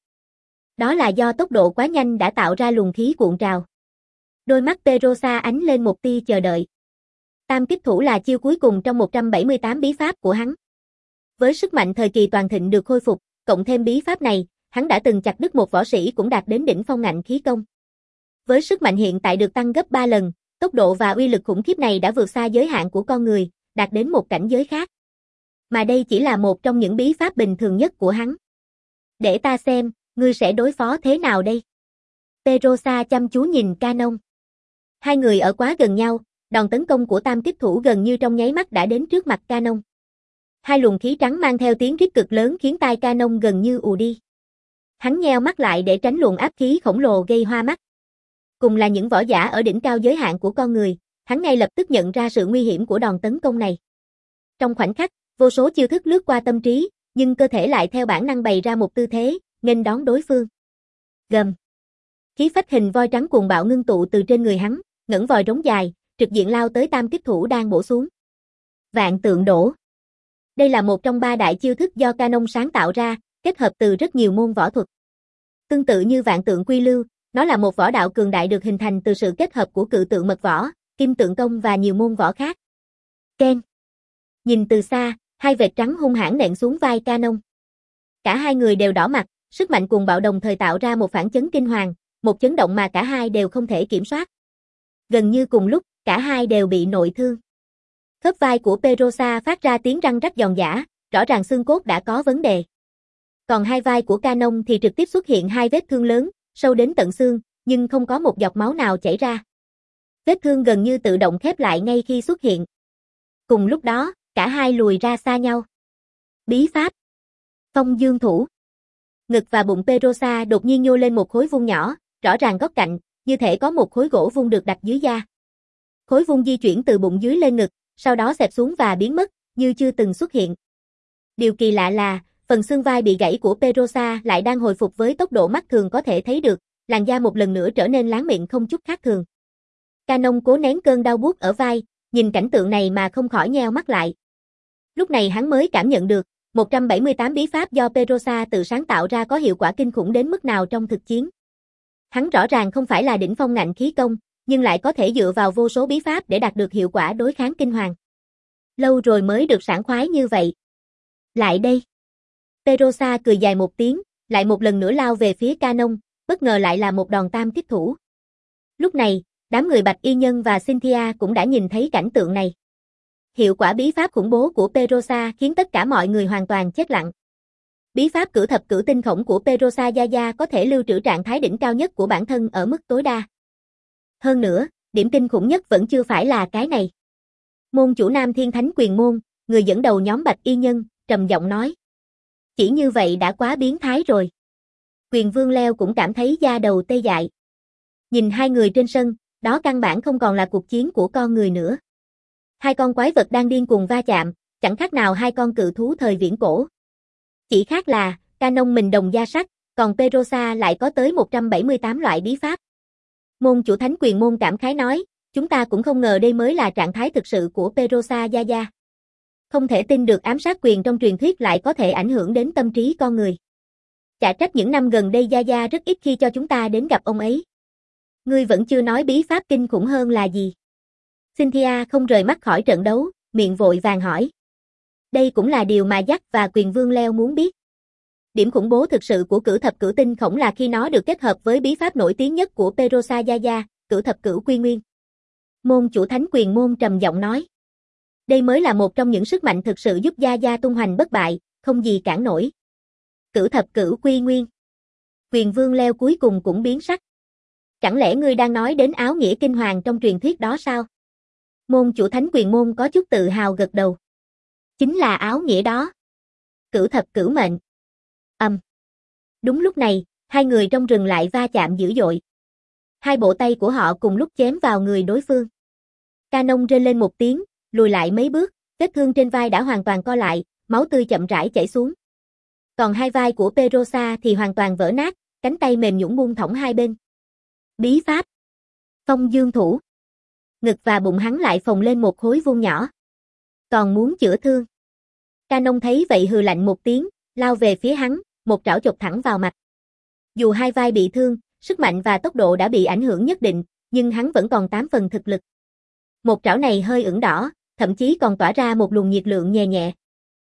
Đó là do tốc độ quá nhanh đã tạo ra luồng khí cuộn trào. Đôi mắt Perosa ánh lên một tia chờ đợi. Tam kích thủ là chiêu cuối cùng trong một trăm bảy mươi tám bí pháp của hắn. Với sức mạnh thời kỳ toàn thịnh được khôi phục, cộng thêm bí pháp này, hắn đã từng chặt đứt một võ sĩ cũng đạt đến đỉnh phong ngạnh khí công. Với sức mạnh hiện tại được tăng gấp ba lần, tốc độ và uy lực khủng khiếp này đã vượt xa giới hạn của con người, đạt đến một cảnh giới khác. Mà đây chỉ là một trong những bí pháp bình thường nhất của hắn. Để ta xem, ngươi sẽ đối phó thế nào đây? Perosa chăm chú nhìn Canon. Hai người ở quá gần nhau, đòn tấn công của tam kích thủ gần như trong nháy mắt đã đến trước mặt Canon. Hai luồng khí trắng mang theo tiếng rít cực lớn khiến tai Canon gần như ù đi. Hắn nheo mắt lại để tránh luồng áp khí khổng lồ gây hoa mắt. Cùng là những võ giả ở đỉnh cao giới hạn của con người, hắn ngay lập tức nhận ra sự nguy hiểm của đòn tấn công này. Trong khoảnh khắc, vô số chiêu thức lướt qua tâm trí, nhưng cơ thể lại theo bản năng bày ra một tư thế, nghênh đón đối phương. Gầm. Khí phách hình voi trắng cuồng bạo ngưng tụ từ trên người hắn, ngẩng vòi rống dài, trực diện lao tới tam kích thủ đang bổ xuống. Vạn tượng đổ. Đây là một trong ba đại chiêu thức do Canon sáng tạo ra, kết hợp từ rất nhiều môn võ thuật. Tương tự như vạn tượng quy lưu, nó là một võ đạo cường đại được hình thành từ sự kết hợp của cự tượng mật võ, kim tượng công và nhiều môn võ khác. Ken. Nhìn từ xa, hai vệt trắng hung hãn nện xuống vai Canon. Cả hai người đều đỏ mặt, sức mạnh cuồng bạo đồng thời tạo ra một phản chấn kinh hoàng, một chấn động mà cả hai đều không thể kiểm soát. Gần như cùng lúc, cả hai đều bị nội thương. Khớp vai của Perosa phát ra tiếng răng rắc giòn giã, rõ ràng xương cốt đã có vấn đề. Còn hai vai của Canon thì trực tiếp xuất hiện hai vết thương lớn, sâu đến tận xương, nhưng không có một giọt máu nào chảy ra. Vết thương gần như tự động khép lại ngay khi xuất hiện. Cùng lúc đó, cả hai lùi ra xa nhau. Bí pháp. Phong dương thủ. Ngực và bụng Perosa đột nhiên nhô lên một khối vuông nhỏ, rõ ràng góc cạnh, như thể có một khối gỗ vuông được đặt dưới da. Khối vuông di chuyển từ bụng dưới lên ngực, sau đó xẹp xuống và biến mất, như chưa từng xuất hiện. Điều kỳ lạ là, phần xương vai bị gãy của Perosa lại đang hồi phục với tốc độ mắt thường có thể thấy được, làn da một lần nữa trở nên láng mịn không chút khác thường. Canon cố nén cơn đau buốt ở vai, nhìn cảnh tượng này mà không khỏi nheo mắt lại. Lúc này hắn mới cảm nhận được, một trăm bảy mươi tám bí pháp do Perosa tự sáng tạo ra có hiệu quả kinh khủng đến mức nào trong thực chiến. Hắn rõ ràng không phải là đỉnh phong ngạnh khí công, nhưng lại có thể dựa vào vô số bí pháp để đạt được hiệu quả đối kháng kinh hoàng. Lâu rồi mới được sảng khoái như vậy. Lại đây. Perosa cười dài một tiếng, lại một lần nữa lao về phía Canon, bất ngờ lại là một đòn tam kích thủ. Lúc này, đám người Bạch Y Nhân và Cynthia cũng đã nhìn thấy cảnh tượng này. Hiệu quả bí pháp khủng bố của Perosa khiến tất cả mọi người hoàn toàn chết lặng. Bí pháp cửu thập cửu tinh khổng của Perosa Yaya có thể lưu trữ trạng thái đỉnh cao nhất của bản thân ở mức tối đa. Hơn nữa, điểm kinh khủng nhất vẫn chưa phải là cái này. Môn chủ Nam Thiên Thánh Quyền Môn, người dẫn đầu nhóm Bạch Y Nhân, trầm giọng nói. Chỉ như vậy đã quá biến thái rồi. Quyền Vương Leo cũng cảm thấy da đầu tê dại. Nhìn hai người trên sân, đó căn bản không còn là cuộc chiến của con người nữa. Hai con quái vật đang điên cuồng va chạm, chẳng khác nào hai con cự thú thời viễn cổ. Chỉ khác là, Canon mình đồng da sắt, còn Perosa lại có tới một trăm bảy mươi tám loại bí pháp. Môn chủ Thánh Quyền Môn cảm khái nói, chúng ta cũng không ngờ đây mới là trạng thái thực sự của Perosa Yaya. Không thể tin được ám sát quyền trong truyền thuyết lại có thể ảnh hưởng đến tâm trí con người. Chả trách những năm gần đây Yaya rất ít khi cho chúng ta đến gặp ông ấy. Ngươi vẫn chưa nói bí pháp kinh khủng hơn là gì? Cynthia không rời mắt khỏi trận đấu, miệng vội vàng hỏi. Đây cũng là điều mà Jack và Quyền Vương Leo muốn biết. Điểm khủng bố thực sự của cửu thập cửu tinh khổng là khi nó được kết hợp với bí pháp nổi tiếng nhất của Perosa Yaya, cửu thập cửu quy nguyên. Môn chủ Thánh Quyền Môn trầm giọng nói. Đây mới là một trong những sức mạnh thực sự giúp Yaya tung hoành bất bại, không gì cản nổi. Cửu thập cửu quy nguyên. Quyền Vương Leo cuối cùng cũng biến sắc. Chẳng lẽ ngươi đang nói đến áo nghĩa kinh hoàng trong truyền thuyết đó sao? Môn chủ Thánh Quyền Môn có chút tự hào gật đầu. Chính là áo nghĩa đó. Cửu thập cửu mệnh. Âm. Um. Đúng lúc này, hai người trong rừng lại va chạm dữ dội. Hai bộ tay của họ cùng lúc chém vào người đối phương. Canon rên lên một tiếng, lùi lại mấy bước, vết thương trên vai đã hoàn toàn co lại, máu tươi chậm rãi chảy xuống. Còn hai vai của Perosa thì hoàn toàn vỡ nát, cánh tay mềm nhũn buông thõng hai bên. Bí pháp. Phong dương thủ. Ngực và bụng hắn lại phồng lên một khối vuông nhỏ. Còn muốn chữa thương. Canon thấy vậy hừ lạnh một tiếng, lao về phía hắn, một trảo chộp thẳng vào mặt. Dù hai vai bị thương, sức mạnh và tốc độ đã bị ảnh hưởng nhất định, nhưng hắn vẫn còn tám phần thực lực. Một trảo này hơi ửng đỏ, thậm chí còn tỏa ra một luồng nhiệt lượng nhẹ nhẹ.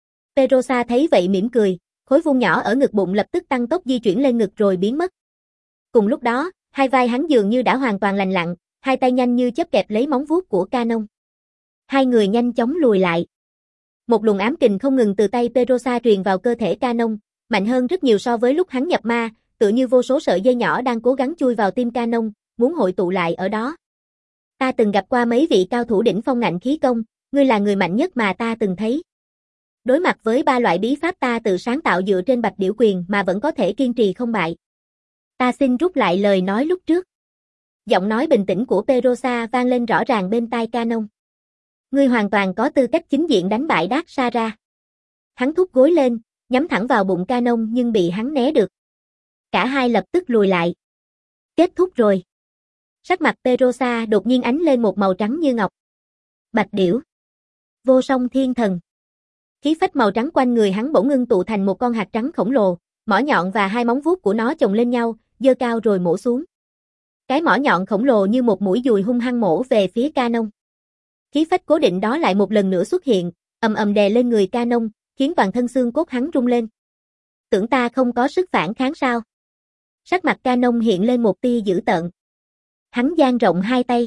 Perosa thấy vậy mỉm cười, khối vuông nhỏ ở ngực bụng lập tức tăng tốc di chuyển lên ngực rồi biến mất. Cùng lúc đó, hai vai hắn dường như đã hoàn toàn lành lặn, hai tay nhanh như chớp kẹp lấy móng vuốt của Canon. Hai người nhanh chóng lùi lại. Một luồng ám kình không ngừng từ tay Pedrosa truyền vào cơ thể Canon, mạnh hơn rất nhiều so với lúc hắn nhập ma, tựa như vô số sợi dây nhỏ đang cố gắng chui vào tim Canon, muốn hội tụ lại ở đó. Ta từng gặp qua mấy vị cao thủ đỉnh phong ngạnh khí công, ngươi là người mạnh nhất mà ta từng thấy. Đối mặt với ba loại bí pháp ta tự sáng tạo dựa trên Bạch Điểu Quyền mà vẫn có thể kiên trì không bại. Ta xin rút lại lời nói lúc trước. Giọng nói bình tĩnh của Pedrosa vang lên rõ ràng bên tai Canon. Ngươi hoàn toàn có tư cách chính diện đánh bại Dark Sara. Hắn thúc gối lên, nhắm thẳng vào bụng Canon nhưng bị hắn né được. Cả hai lập tức lùi lại. Kết thúc rồi. Sắc mặt Pedrosa đột nhiên ánh lên một màu trắng như ngọc. Bạch Điểu. Vô song thiên thần. Khí phách màu trắng quanh người hắn bỗng ngưng tụ thành một con hạt trắng khổng lồ, mỏ nhọn và hai móng vuốt của nó chồng lên nhau, giơ cao rồi mổ xuống. Cái mỏ nhọn khổng lồ như một mũi dùi hung hăng mổ về phía Canon. Khí phách cố định đó lại một lần nữa xuất hiện, ầm ầm đè lên người Canon, khiến toàn thân xương cốt hắn rung lên. Tưởng ta không có sức phản kháng sao? Sắc mặt Canon hiện lên một tia dữ tợn. Hắn dang rộng hai tay.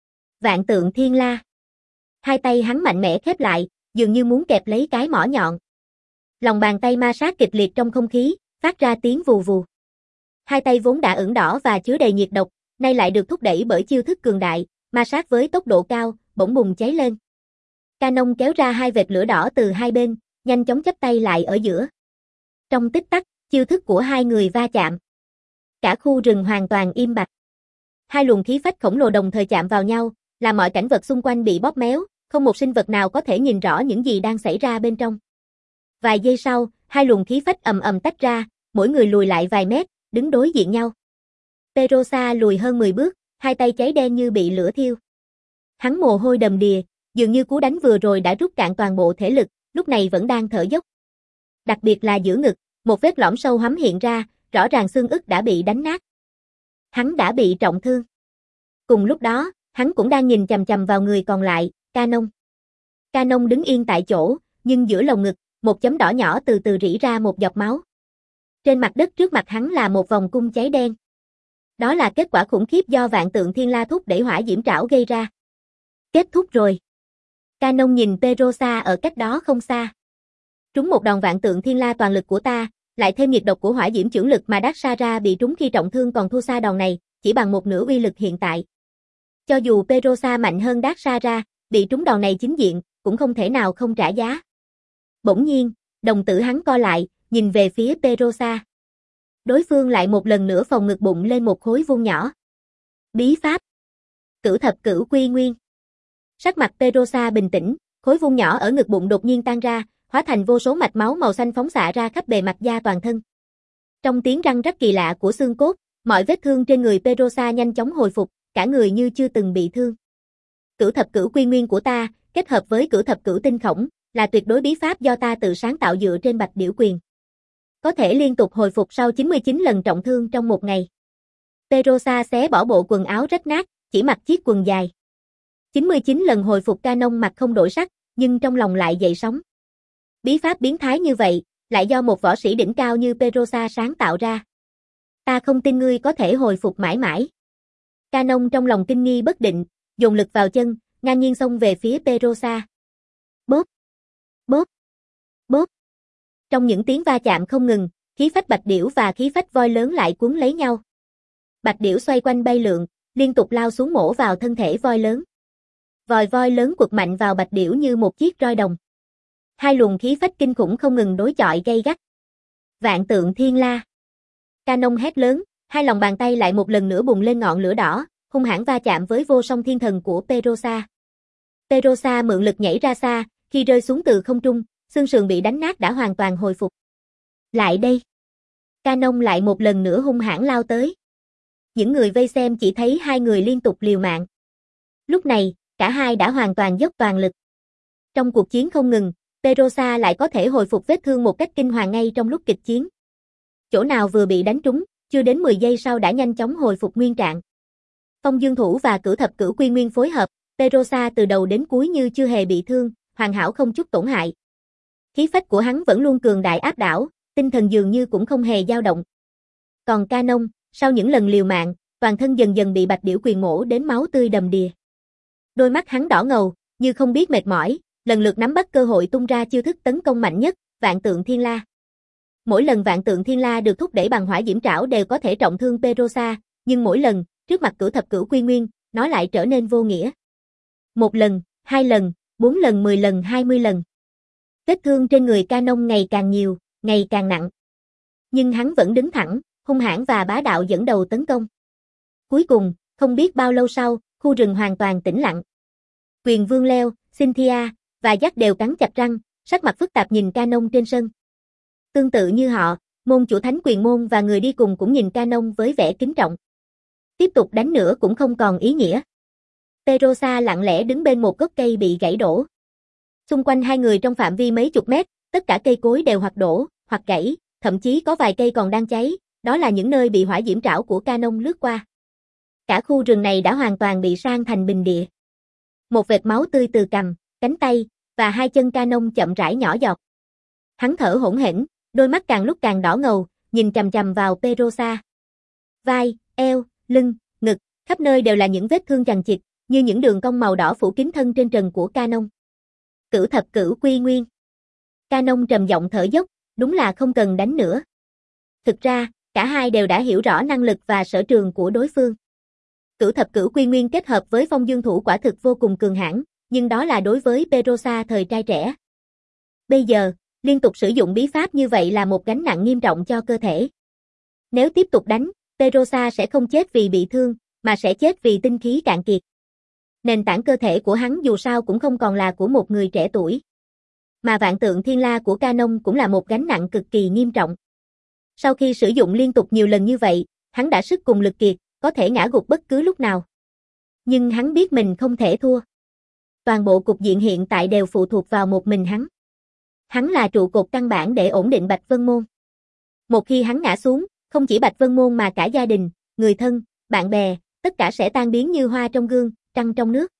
Vạn tượng thiên la. Hai tay hắn mạnh mẽ khép lại, dường như muốn kẹp lấy cái mỏ nhọn. Lòng bàn tay ma sát kịch liệt trong không khí, phát ra tiếng vù vù. Hai tay vốn đã ửng đỏ và chứa đầy nhiệt độc, nay lại được thúc đẩy bởi chiêu thức cường đại, ma sát với tốc độ cao, bỗng bùng cháy lên. Canon kéo ra hai vệt lửa đỏ từ hai bên, nhanh chóng chắp tay lại ở giữa. Trong tích tắc, chiêu thức của hai người va chạm. Cả khu rừng hoàn toàn im bặt. Hai luồng khí phách khổng lồ đồng thời chạm vào nhau, làm mọi cảnh vật xung quanh bị bóp méo, không một sinh vật nào có thể nhìn rõ những gì đang xảy ra bên trong. Vài giây sau, hai luồng khí phách ầm ầm tách ra, mỗi người lùi lại vài mét, đứng đối diện nhau. Pedrosa lùi hơn mười bước, hai tay cháy đen như bị lửa thiêu. Hắn mồ hôi đầm đìa, dường như cú đánh vừa rồi đã rút cạn toàn bộ thể lực, lúc này vẫn đang thở dốc. Đặc biệt là giữa ngực, một vết lõm sâu hoắm hiện ra, rõ ràng xương ức đã bị đánh nát. Hắn đã bị trọng thương. Cùng lúc đó, hắn cũng đang nhìn chằm chằm vào người còn lại, Canon. Canon đứng yên tại chỗ, nhưng giữa lồng ngực, một chấm đỏ nhỏ từ từ rỉ ra một giọt máu. Trên mặt đất trước mặt hắn là một vòng cung cháy đen. Đó là kết quả khủng khiếp do vạn tượng thiên la thúc đẩy hỏa diễm trảo gây ra. Kết thúc rồi. Canon nhìn Pedrosa ở cách đó không xa. Trúng một đòn vạn tượng thiên la toàn lực của ta, lại thêm nhiệt độc của hỏa diễm chưởng lực mà Dark Sara bị trúng khi trọng thương còn thua xa đòn này, chỉ bằng một nửa uy lực hiện tại. Cho dù Pedrosa mạnh hơn Dark Sara, bị trúng đòn này chính diện, cũng không thể nào không trả giá. Bỗng nhiên, đồng tử hắn co lại, nhìn về phía Pedrosa. Đối phương lại một lần nữa phồng ngực bụng lên một khối vuông nhỏ. Bí pháp. Cửu thập cửu quy nguyên. Sắc mặt Pedrosa bình tĩnh, khối vuông nhỏ ở ngực bụng đột nhiên tan ra, hóa thành vô số mạch máu màu xanh phóng xạ ra khắp bề mặt da toàn thân. Trong tiếng răng rắc kỳ lạ của xương cốt, mọi vết thương trên người Pedrosa nhanh chóng hồi phục, cả người như chưa từng bị thương. Cửu thập cửu quy nguyên của ta, kết hợp với cửu thập cửu tinh khổng, là tuyệt đối bí pháp do ta tự sáng tạo dựa trên Bạch Điểu Quyền. Có thể liên tục hồi phục sau chín mươi chín lần trọng thương trong một ngày. Pedrosa xé bỏ bộ quần áo rách nát, chỉ mặc chiếc quần dài. chín mươi chín lần hồi phục Canon mặt không đổi sắc, nhưng trong lòng lại dậy sóng. Bí pháp biến thái như vậy, lại do một võ sĩ đỉnh cao như Pedrosa sáng tạo ra. Ta không tin ngươi có thể hồi phục mãi mãi. Canon trong lòng kinh nghi bất định, dồn lực vào chân, ngang nhiên xông về phía Pedrosa. Bóp, bóp, bóp. Trong những tiếng va chạm không ngừng, khí phách bạch điểu và khí phách voi lớn lại cuốn lấy nhau. Bạch điểu xoay quanh bay lượn, liên tục lao xuống mổ vào thân thể voi lớn. Vòi voi lớn quật mạnh vào bạch điểu như một chiếc roi đồng. Hai luồng khí phách kinh khủng không ngừng đối chọi gay gắt. Vạn tượng thiên la. Canon hét lớn, hai lòng bàn tay lại một lần nữa bùng lên ngọn lửa đỏ, hung hãn va chạm với vô song thiên thần của Pedrosa. Pedrosa mượn lực nhảy ra xa, khi rơi xuống từ không trung, xương sườn bị đánh nát đã hoàn toàn hồi phục. Lại đây. Canon lại một lần nữa hung hãn lao tới. Những người vây xem chỉ thấy hai người liên tục liều mạng. Lúc này, cả hai đã hoàn toàn dốc toàn lực. Trong cuộc chiến không ngừng, Pedrosa lại có thể hồi phục vết thương một cách kinh hoàng ngay trong lúc kịch chiến. Chỗ nào vừa bị đánh trúng, chưa đến mười giây sau đã nhanh chóng hồi phục nguyên trạng. Phong Dương Thủ và Cửu Thập Cửu Quy Nguyên phối hợp, Pedrosa từ đầu đến cuối như chưa hề bị thương, hoàn hảo không chút tổn hại. Khí phách của hắn vẫn luôn cường đại áp đảo, tinh thần dường như cũng không hề dao động. Còn Canon, sau những lần liều mạng, toàn thân dần dần bị Bạch Điểu Quyền mổ đến máu tươi đầm đìa. Đôi mắt hắn đỏ ngầu, như không biết mệt mỏi, lần lượt nắm bắt cơ hội tung ra chiêu thức tấn công mạnh nhất, Vạn Tượng Thiên La. Mỗi lần Vạn Tượng Thiên La được thúc đẩy bằng hỏa diễm trảo đều có thể trọng thương Perosa, nhưng mỗi lần, trước mặt Cửu Thập Cửu Quy Nguyên, nó lại trở nên vô nghĩa. Một lần, hai lần, bốn lần, mười lần, hai mươi lần. Vết thương trên người Canon ngày càng nhiều, ngày càng nặng. Nhưng hắn vẫn đứng thẳng, hung hãn và bá đạo dẫn đầu tấn công. Cuối cùng, không biết bao lâu sau, khu rừng hoàn toàn tĩnh lặng. Quyền Vương Leo, Cynthia và Jack đều cắn chặt răng, sắc mặt phức tạp nhìn Canon trên sân. Tương tự như họ, môn chủ Thánh Quyền môn và người đi cùng cũng nhìn Canon với vẻ kính trọng. Tiếp tục đánh nữa cũng không còn ý nghĩa. Perosa lặng lẽ đứng bên một gốc cây bị gãy đổ. Xung quanh hai người trong phạm vi mấy chục mét, tất cả cây cối đều hoặc đổ, hoặc gãy, thậm chí có vài cây còn đang cháy, đó là những nơi bị hỏa diễm trảo của Canon lướt qua. Cả khu rừng này đã hoàn toàn bị san thành bình địa. Một vệt máu tươi từ cằm, cánh tay và hai chân Canon chậm rãi nhỏ giọt. Hắn thở hổn hển, đôi mắt càng lúc càng đỏ ngầu, nhìn chằm chằm vào Perosa. Vai, eo, lưng, ngực, khắp nơi đều là những vết thương chằng chịt, như những đường cong màu đỏ phủ kín thân trên trần của Canon. Cửu Thập Cửu Quy Nguyên. Canon trầm giọng thở dốc, đúng là không cần đánh nữa. Thực ra, cả hai đều đã hiểu rõ năng lực và sở trường của đối phương. Cửu Thập Cửu Quy Nguyên kết hợp với Phong Dương Thủ quả thực vô cùng cường hãn, nhưng đó là đối với Perosa thời trai trẻ. Bây giờ, liên tục sử dụng bí pháp như vậy là một gánh nặng nghiêm trọng cho cơ thể. Nếu tiếp tục đánh, Perosa sẽ không chết vì bị thương, mà sẽ chết vì tinh khí cạn kiệt. Nền tảng cơ thể của hắn dù sao cũng không còn là của một người trẻ tuổi. Mà Vạn Tượng Thiên La của Canon cũng là một gánh nặng cực kỳ nghiêm trọng. Sau khi sử dụng liên tục nhiều lần như vậy, hắn đã sức cùng lực kiệt, có thể ngã gục bất cứ lúc nào. Nhưng hắn biết mình không thể thua. Toàn bộ cục diện hiện tại đều phụ thuộc vào một mình hắn. Hắn là trụ cột căn bản để ổn định Bạch Vân Môn. Một khi hắn ngã xuống, không chỉ Bạch Vân Môn mà cả gia đình, người thân, bạn bè, tất cả sẽ tan biến như hoa trong gương, trăng trong nước.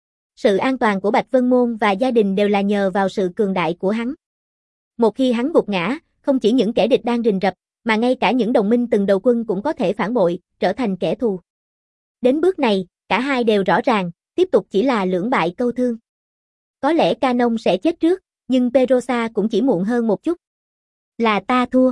Sự an toàn của Bạch Vân Môn và gia đình đều là nhờ vào sự cường đại của hắn. Một khi hắn gục ngã, không chỉ những kẻ địch đang rình rập, mà ngay cả những đồng minh từng đầu quân cũng có thể phản bội, trở thành kẻ thù. Đến bước này, cả hai đều rõ ràng, tiếp tục chỉ là lưỡng bại câu thương. Có lẽ Canon sẽ chết trước, nhưng Perosa cũng chỉ muộn hơn một chút. Là ta thua.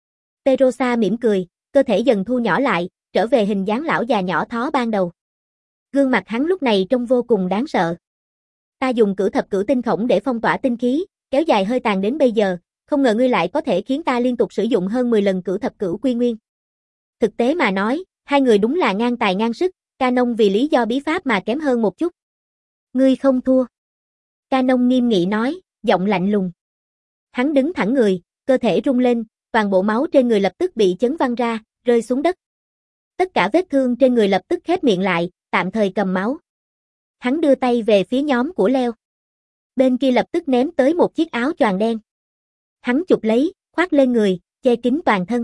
Perosa mỉm cười, cơ thể dần thu nhỏ lại, trở về hình dáng lão già nhỏ thó ban đầu. Gương mặt hắn lúc này trông vô cùng đáng sợ. Ta dùng Cửu Thập Cửu Tinh Khổng để phong tỏa tinh khí, kéo dài hơi tàn đến bây giờ, không ngờ ngươi lại có thể khiến ta liên tục sử dụng hơn mười lần Cửu Thập Cửu Quy Nguyên. Thực tế mà nói, hai người đúng là ngang tài ngang sức, Canon vì lý do bí pháp mà kém hơn một chút. Ngươi không thua. Canon nghiêm nghị nói, giọng lạnh lùng. Hắn đứng thẳng người, cơ thể rung lên, toàn bộ máu trên người lập tức bị chấn văng ra, rơi xuống đất. Tất cả vết thương trên người lập tức khép miệng lại, tạm thời cầm máu. Hắn đưa tay về phía nhóm của Leo. Bên kia lập tức ném tới một chiếc áo choàng đen. Hắn chụp lấy, khoác lên người, che kín toàn thân.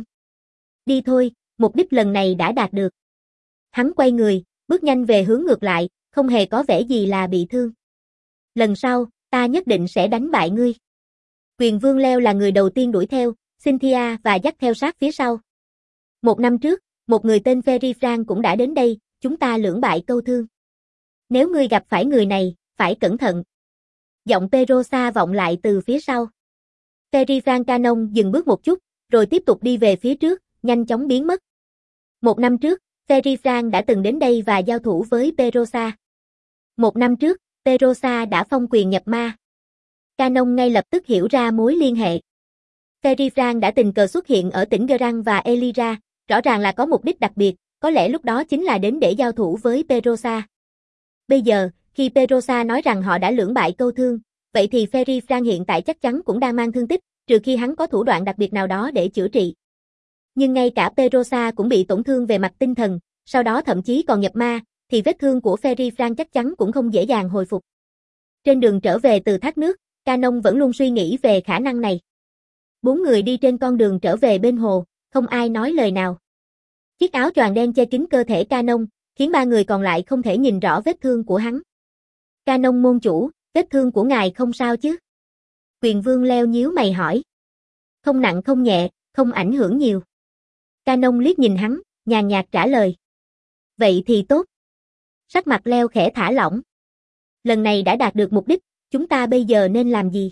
Đi thôi, mục đích lần này đã đạt được. Hắn quay người, bước nhanh về hướng ngược lại, không hề có vẻ gì là bị thương. Lần sau, ta nhất định sẽ đánh bại ngươi. Quyền Vương Leo là người đầu tiên đuổi theo, Cynthia và Jack theo sát phía sau. Một năm trước, một người tên Ferry Frank cũng đã đến đây, chúng ta lưỡng bại câu thương. Nếu ngươi gặp phải người này, phải cẩn thận. Giọng Perosa vọng lại từ phía sau. Ferry Frank Canon dừng bước một chút, rồi tiếp tục đi về phía trước, nhanh chóng biến mất. Một năm trước, Ferry Frank đã từng đến đây và giao thủ với Perosa. Một năm trước, Perosa đã phong quyền nhập ma. Canon ngay lập tức hiểu ra mối liên hệ. Ferry Frank đã tình cờ xuất hiện ở tỉnh Gerang và Elira, rõ ràng là có mục đích đặc biệt, có lẽ lúc đó chính là đến để giao thủ với Perosa. Bây giờ, khi Perosa nói rằng họ đã lưỡng bại câu thương, vậy thì Ferry Frank hiện tại chắc chắn cũng đang mang thương tích, trừ khi hắn có thủ đoạn đặc biệt nào đó để chữa trị. Nhưng ngay cả Perosa cũng bị tổn thương về mặt tinh thần, sau đó thậm chí còn nhập ma, thì vết thương của Ferry Frank chắc chắn cũng không dễ dàng hồi phục. Trên đường trở về từ thác nước, Canon vẫn luôn suy nghĩ về khả năng này. Bốn người đi trên con đường trở về bên hồ, không ai nói lời nào. Chiếc áo choàng đen che kín cơ thể Canon, khiến ba người còn lại không thể nhìn rõ vết thương của hắn. Canon môn chủ, vết thương của ngài không sao chứ? Quyền Vương Leo nhíu mày hỏi. Không nặng không nhẹ, không ảnh hưởng nhiều. Canon liếc nhìn hắn, nhàn nhạt trả lời. Vậy thì tốt. Sắc mặt Leo khẽ thả lỏng. Lần này đã đạt được mục đích, chúng ta bây giờ nên làm gì?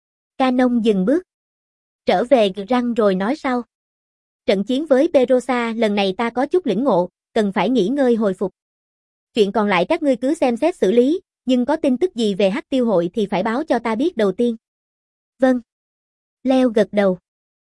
Canon dừng bước. Trở về răng rồi nói sau. Trận chiến với Perosa lần này ta có chút lĩnh ngộ, cần phải nghỉ ngơi hồi phục. Chuyện còn lại các ngươi cứ xem xét xử lý, nhưng có tin tức gì về Hắc Tiêu hội thì phải báo cho ta biết đầu tiên. Vâng. Leo gật đầu.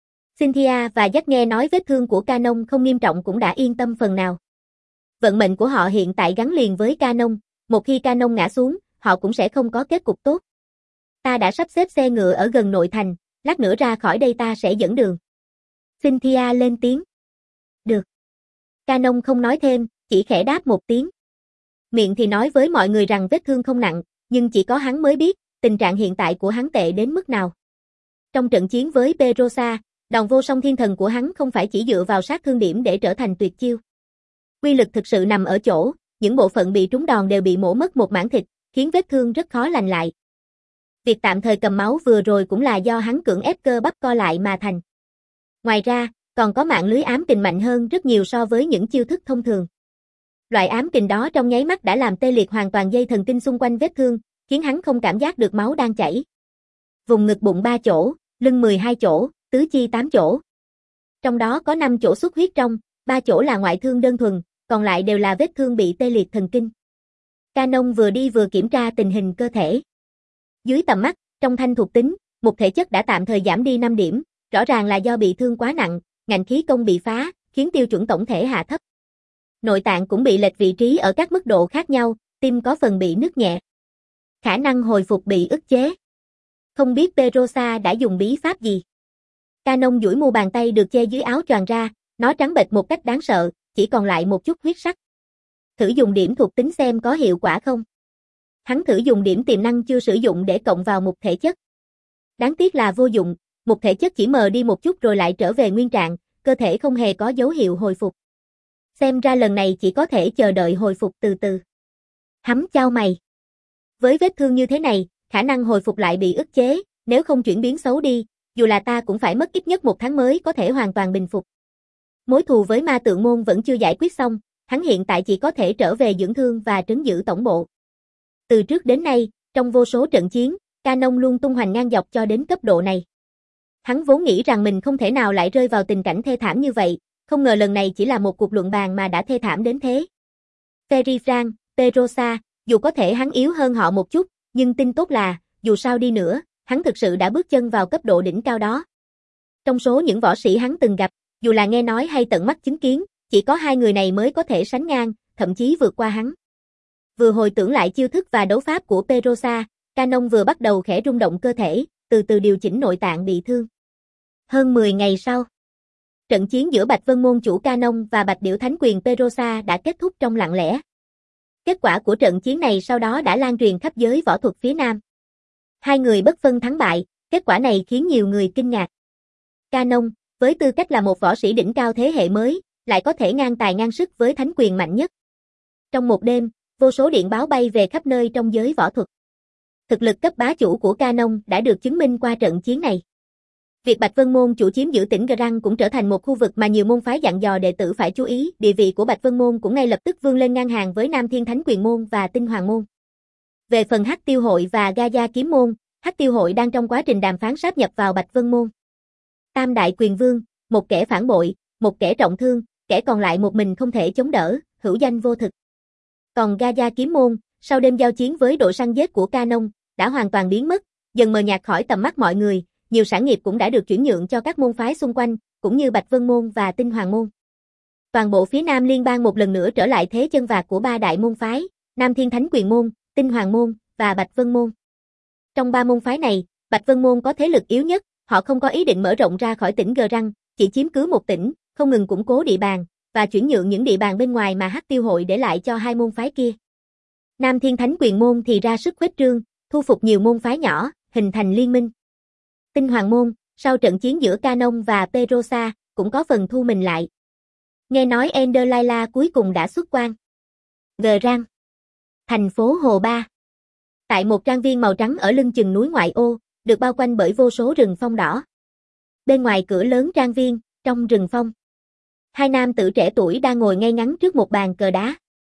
Cynthia và Jack nghe nói vết thương của Canon không nghiêm trọng cũng đã yên tâm phần nào. Vận mệnh của họ hiện tại gắn liền với Canon, một khi Canon ngã xuống, họ cũng sẽ không có kết cục tốt. Ta đã sắp xếp xe ngựa ở gần nội thành, lát nữa ra khỏi đây ta sẽ dẫn đường. Cynthia lên tiếng. Được. Canon không nói thêm, chỉ khẽ đáp một tiếng. Miệng thì nói với mọi người rằng vết thương không nặng, nhưng chỉ có hắn mới biết, tình trạng hiện tại của hắn tệ đến mức nào. Trong trận chiến với Perosa, đòn vô song thiên thần của hắn không phải chỉ dựa vào sát thương điểm để trở thành tuyệt chiêu. Quy lực thực sự nằm ở chỗ, những bộ phận bị trúng đòn đều bị mổ mất một mảng thịt, khiến vết thương rất khó lành lại. Việc tạm thời cầm máu vừa rồi cũng là do hắn cưỡng ép cơ bắp co lại mà thành. Ngoài ra, còn có mạng lưới ám kình mạnh hơn rất nhiều so với những chiêu thức thông thường. Loại ám kình đó trong nháy mắt đã làm tê liệt hoàn toàn dây thần kinh xung quanh vết thương, khiến hắn không cảm giác được máu đang chảy. Vùng ngực bụng ba chỗ, lưng mười hai chỗ, tứ chi tám chỗ. Trong đó có năm chỗ xuất huyết trong, ba chỗ là ngoại thương đơn thuần, còn lại đều là vết thương bị tê liệt thần kinh. Canon vừa đi vừa kiểm tra tình hình cơ thể. Dưới tầm mắt, trong thanh thuộc tính, một thể chất đã tạm thời giảm đi năm điểm, rõ ràng là do bị thương quá nặng, ngạnh khí công bị phá, khiến tiêu chuẩn tổng thể hạ thấp. Nội tạng cũng bị lệch vị trí ở các mức độ khác nhau, tim có phần bị nứt nhẹ. Khả năng hồi phục bị ức chế. Không biết Perosa đã dùng bí pháp gì. Canon duỗi mu bàn tay được che dưới áo choàng ra, nó trắng bệch một cách đáng sợ, chỉ còn lại một chút huyết sắc. Thử dùng điểm thuộc tính xem có hiệu quả không. Hắn thử dùng điểm tiềm năng chưa sử dụng để cộng vào một thể chất. Đáng tiếc là vô dụng, một thể chất chỉ mờ đi một chút rồi lại trở về nguyên trạng, cơ thể không hề có dấu hiệu hồi phục. Xem ra lần này chỉ có thể chờ đợi hồi phục từ từ. Hắn chau mày. Với vết thương như thế này, khả năng hồi phục lại bị ức chế, nếu không chuyển biến xấu đi, dù là ta cũng phải mất ít nhất một tháng mới có thể hoàn toàn bình phục. Mối thù với ma tượng môn vẫn chưa giải quyết xong, hắn hiện tại chỉ có thể trở về dưỡng thương và trấn giữ tổng bộ. Từ trước đến nay, trong vô số trận chiến, Canon luôn tung hoành ngang dọc cho đến cấp độ này. Hắn vốn nghĩ rằng mình không thể nào lại rơi vào tình cảnh thê thảm như vậy, không ngờ lần này chỉ là một cuộc luận bàn mà đã thê thảm đến thế. Ferifran, Perosa, dù có thể hắn yếu hơn họ một chút, nhưng tin tốt là, dù sao đi nữa, hắn thực sự đã bước chân vào cấp độ đỉnh cao đó. Trong số những võ sĩ hắn từng gặp, dù là nghe nói hay tận mắt chứng kiến, chỉ có hai người này mới có thể sánh ngang, thậm chí vượt qua hắn. Vừa hồi tưởng lại chiêu thức và đấu pháp của Perosa, Canon vừa bắt đầu khẽ rung động cơ thể, từ từ điều chỉnh nội tạng bị thương. Hơn mười ngày sau, trận chiến giữa Bạch Vân môn chủ Canon và Bạch Điểu Thánh quyền Perosa đã kết thúc trong lặng lẽ. Kết quả của trận chiến này sau đó đã lan truyền khắp giới võ thuật phía Nam. Hai người bất phân thắng bại, kết quả này khiến nhiều người kinh ngạc. Canon, với tư cách là một võ sĩ đỉnh cao thế hệ mới, lại có thể ngang tài ngang sức với thánh quyền mạnh nhất. Trong một đêm, vô số điện báo bay về khắp nơi trong giới võ thuật. Thực lực cấp bá chủ của Canon đã được chứng minh qua trận chiến này. Việc Bạch Vân môn chủ chiếm giữ tỉnh Grang cũng trở thành một khu vực mà nhiều môn phái dặn dò đệ tử phải chú ý, địa vị của Bạch Vân môn cũng ngay lập tức vươn lên ngang hàng với Nam Thiên Thánh quyền môn và Tinh Hoàng môn. Về phần Hắc Tiêu hội và Gaia kiếm môn, Hắc Tiêu hội đang trong quá trình đàm phán sáp nhập vào Bạch Vân môn. Tam đại quyền vương, một kẻ phản bội, một kẻ trọng thương, kẻ còn lại một mình không thể chống đỡ, hữu danh vô thực. Còn Gaia kiếm môn, sau đêm giao chiến với đội săn giết của Canon, đã hoàn toàn biến mất, dần mờ nhạt khỏi tầm mắt mọi người, nhiều sản nghiệp cũng đã được chuyển nhượng cho các môn phái xung quanh, cũng như Bạch Vân môn và Tinh Hoàng môn. Toàn bộ phía Nam liên bang một lần nữa trở lại thế chân vạc của ba đại môn phái, Nam Thiên Thánh quyền môn, Tinh Hoàng môn và Bạch Vân môn. Trong ba môn phái này, Bạch Vân môn có thế lực yếu nhất, họ không có ý định mở rộng ra khỏi tỉnh Grang, chỉ chiếm cứ một tỉnh, không ngừng củng cố địa bàn và chuyển nhượng những địa bàn bên ngoài mà Hắc Tiêu hội để lại cho hai môn phái kia. Nam Thiên Thánh quyền môn thì ra sức khuếch trương, thu phục nhiều môn phái nhỏ, hình thành liên minh. Tinh Hoàng môn, sau trận chiến giữa Canon và Perosa, cũng có phần thu mình lại. Nghe nói Enderlaila cuối cùng đã xuất quan. Grang, thành phố Hồ Ba. Tại một trang viên màu trắng ở lưng chừng núi ngoại ô, được bao quanh bởi vô số rừng phong đỏ. Bên ngoài cửa lớn trang viên, trong rừng phong, hai nam tử trẻ tuổi đang ngồi ngay ngắn trước một bàn cờ đá.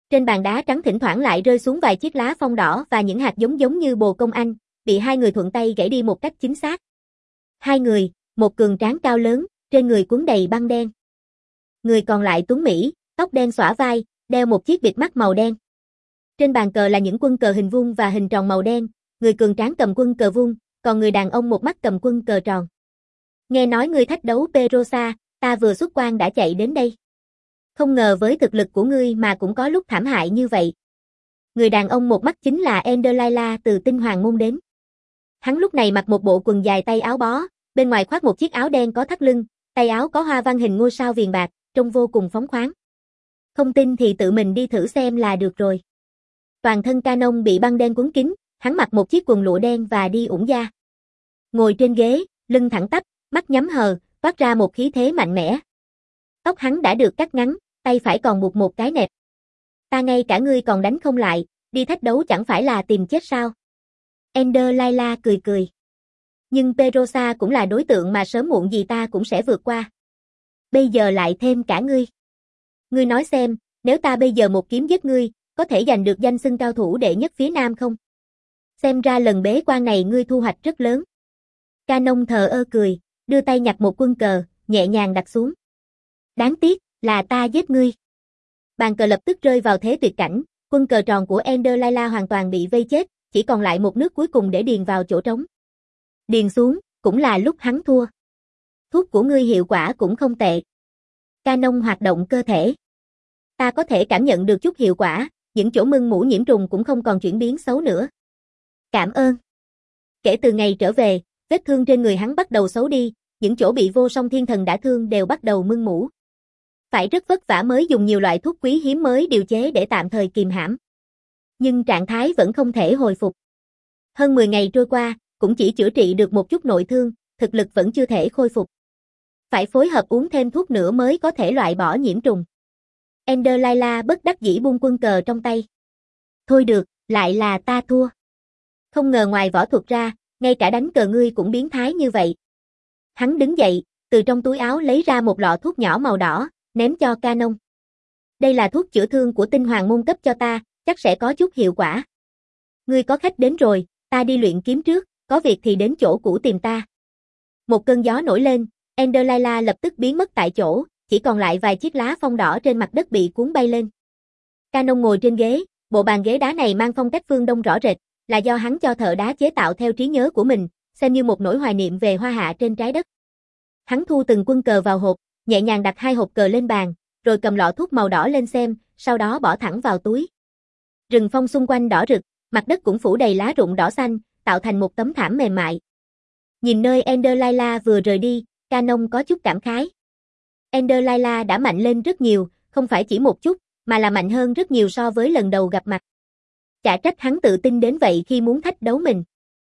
Trên bàn đá trắng thỉnh thoảng lại rơi xuống vài chiếc lá phong đỏ và những hạt giống giống như bồ công anh, bị hai người thuận tay gãy đi một cách chính xác. Hai người, một cường tráng cao lớn, trên người quấn đầy băng đen. Người còn lại tuấn mỹ, tóc đen xõa vai, đeo một chiếc bịt mắt màu đen. Trên bàn cờ là những quân cờ hình vuông và hình tròn màu đen, người cường tráng cầm quân cờ vuông, còn người đàn ông một mắt cầm quân cờ tròn. Nghe nói ngươi thách đấu Perosa, ta vừa xuất quan đã chạy đến đây. Không ngờ với thực lực của ngươi mà cũng có lúc thảm hại như vậy. Người đàn ông một mắt chính là Enderlaila từ Tinh Hoàng Môn đến. Hắn lúc này mặc một bộ quần dài tay áo bó, bên ngoài khoác một chiếc áo đen có thắt lưng, tay áo có hoa văn hình ngôi sao viền bạc, trông vô cùng phóng khoáng. Không tin thì tự mình đi thử xem là được rồi. Toàn thân Canon bị băng đen quấn kín, hắn mặc một chiếc quần lụa đen và đi ủng da. Ngồi trên ghế, lưng thẳng tắp, mắt nhắm hờ, toát ra một khí thế mạnh mẽ. Tóc hắn đã được cắt ngắn, tay phải còn buộc một cái nẹp. Ta ngay cả ngươi còn đánh không lại, đi thách đấu chẳng phải là tìm chết sao? Enderlaila cười cười. Nhưng Perosa cũng là đối tượng mà sớm muộn gì ta cũng sẽ vượt qua. Bây giờ lại thêm cả ngươi. Ngươi nói xem, nếu ta bây giờ một kiếm giết ngươi, có thể giành được danh xưng cao thủ đệ nhất phía Nam không? Xem ra lần bế quan này ngươi thu hoạch rất lớn. Canon thờ ơ cười, đưa tay nhặt một quân cờ, nhẹ nhàng đặt xuống. Đáng tiếc, là ta giết ngươi. Bàn cờ lập tức rơi vào thế tuyệt cảnh, quân cờ tròn của Enderlaila hoàn toàn bị vây chết, chỉ còn lại một nước cuối cùng để điền vào chỗ trống. Điền xuống, cũng là lúc hắn thua. Thuốc của ngươi hiệu quả cũng không tệ. Canon hoạt động cơ thể. Ta có thể cảm nhận được chút hiệu quả, những chỗ mưng mủ nhiễm trùng cũng không còn chuyển biến xấu nữa. Cảm ơn. Kể từ ngày trở về, vết thương trên người hắn bắt đầu xấu đi, những chỗ bị vô song thiên thần đã thương đều bắt đầu mưng mủ. Phải rất vất vả mới dùng nhiều loại thuốc quý hiếm mới điều chế để tạm thời kìm hãm. Nhưng trạng thái vẫn không thể hồi phục. Hơn mười ngày trôi qua, cũng chỉ chữa trị được một chút nội thương, thực lực vẫn chưa thể khôi phục. Phải phối hợp uống thêm thuốc nữa mới có thể loại bỏ nhiễm trùng. Enderlaila bất đắc dĩ buông quân cờ trong tay. Thôi được, lại là ta thua. Không ngờ ngoài võ thuật ra, ngay cả đánh cờ ngươi cũng biến thái như vậy. Hắn đứng dậy, từ trong túi áo lấy ra một lọ thuốc nhỏ màu đỏ, ném cho Canon. Đây là thuốc chữa thương của Tinh Hoàng Môn cấp cho ta, chắc sẽ có chút hiệu quả. Ngươi có khách đến rồi, ta đi luyện kiếm trước, có việc thì đến chỗ cũ tìm ta. Một cơn gió nổi lên, Enderlaila lập tức biến mất tại chỗ, chỉ còn lại vài chiếc lá phong đỏ trên mặt đất bị cuốn bay lên. Canon ngồi trên ghế, bộ bàn ghế đá này mang phong cách phương Đông rõ rệt, là do hắn cho thợ đá chế tạo theo trí nhớ của mình, xem như một nỗi hoài niệm về hoa hạ trên trái đất. Hắn thu từng quân cờ vào hộp, nhẹ nhàng đặt hai hộp cờ lên bàn, rồi cầm lọ thuốc màu đỏ lên xem, sau đó bỏ thẳng vào túi. Rừng phong xung quanh đỏ rực, mặt đất cũng phủ đầy lá rụng đỏ xanh, tạo thành một tấm thảm mềm mại. Nhìn nơi Enderlaila vừa rời đi, Canon có chút cảm khái. Enderlaila đã mạnh lên rất nhiều, không phải chỉ một chút, mà là mạnh hơn rất nhiều so với lần đầu gặp mặt. Chả trách hắn tự tin đến vậy khi muốn thách đấu mình.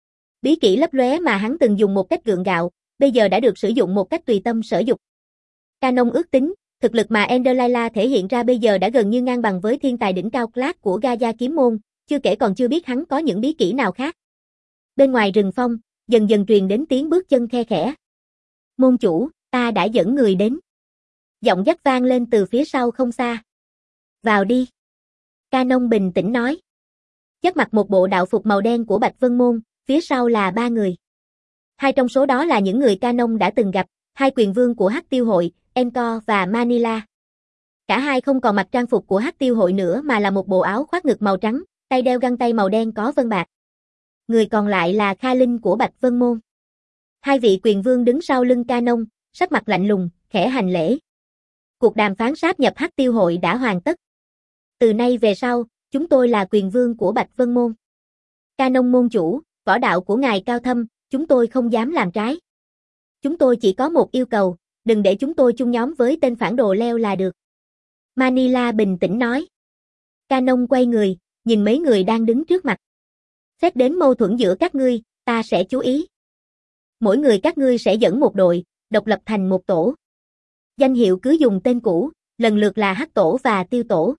Bí kỹ lấp lóe mà hắn từng dùng một cách gượng gạo, bây giờ đã được sử dụng một cách tùy tâm sở dục. Canon ước tính, thực lực mà Enderlaila thể hiện ra bây giờ đã gần như ngang bằng với thiên tài đỉnh cao class của Gaia kiếm môn, chưa kể còn chưa biết hắn có những bí kỹ nào khác. Bên ngoài rừng phong, dần dần truyền đến tiếng bước chân khe khẽ. Môn chủ, ta đã dẫn người đến. Giọng dắt vang lên từ phía sau không xa. Vào đi. Canon bình tĩnh nói. Chất mặc một bộ đạo phục màu đen của Bạch Vân Môn, phía sau là ba người. Hai trong số đó là những người Canon đã từng gặp, hai quyền vương của Hắc Tiêu Hội, Encore và Manila. Cả hai không còn mặc trang phục của Hắc Tiêu Hội nữa mà là một bộ áo khoác ngực màu trắng, tay đeo găng tay màu đen có vân bạc. Người còn lại là Kha Linh của Bạch Vân Môn. Hai vị quyền vương đứng sau lưng Canon, sắc mặt lạnh lùng, khẽ hành lễ. Cuộc đàm phán sáp nhập Hắc Tiêu Hội đã hoàn tất. Từ nay về sau, chúng tôi là quyền vương của Bạch Vân Môn. Canon môn chủ, võ đạo của ngài cao thâm, chúng tôi không dám làm trái. Chúng tôi chỉ có một yêu cầu, đừng để chúng tôi chung nhóm với tên phản đồ leo là được. Manila bình tĩnh nói. Canon quay người, nhìn mấy người đang đứng trước mặt. Xét đến mâu thuẫn giữa các ngươi, ta sẽ chú ý. Mỗi người các ngươi sẽ dẫn một đội, độc lập thành một tổ. Danh hiệu cứ dùng tên cũ, lần lượt là Hắc Tổ và Tiêu Tổ.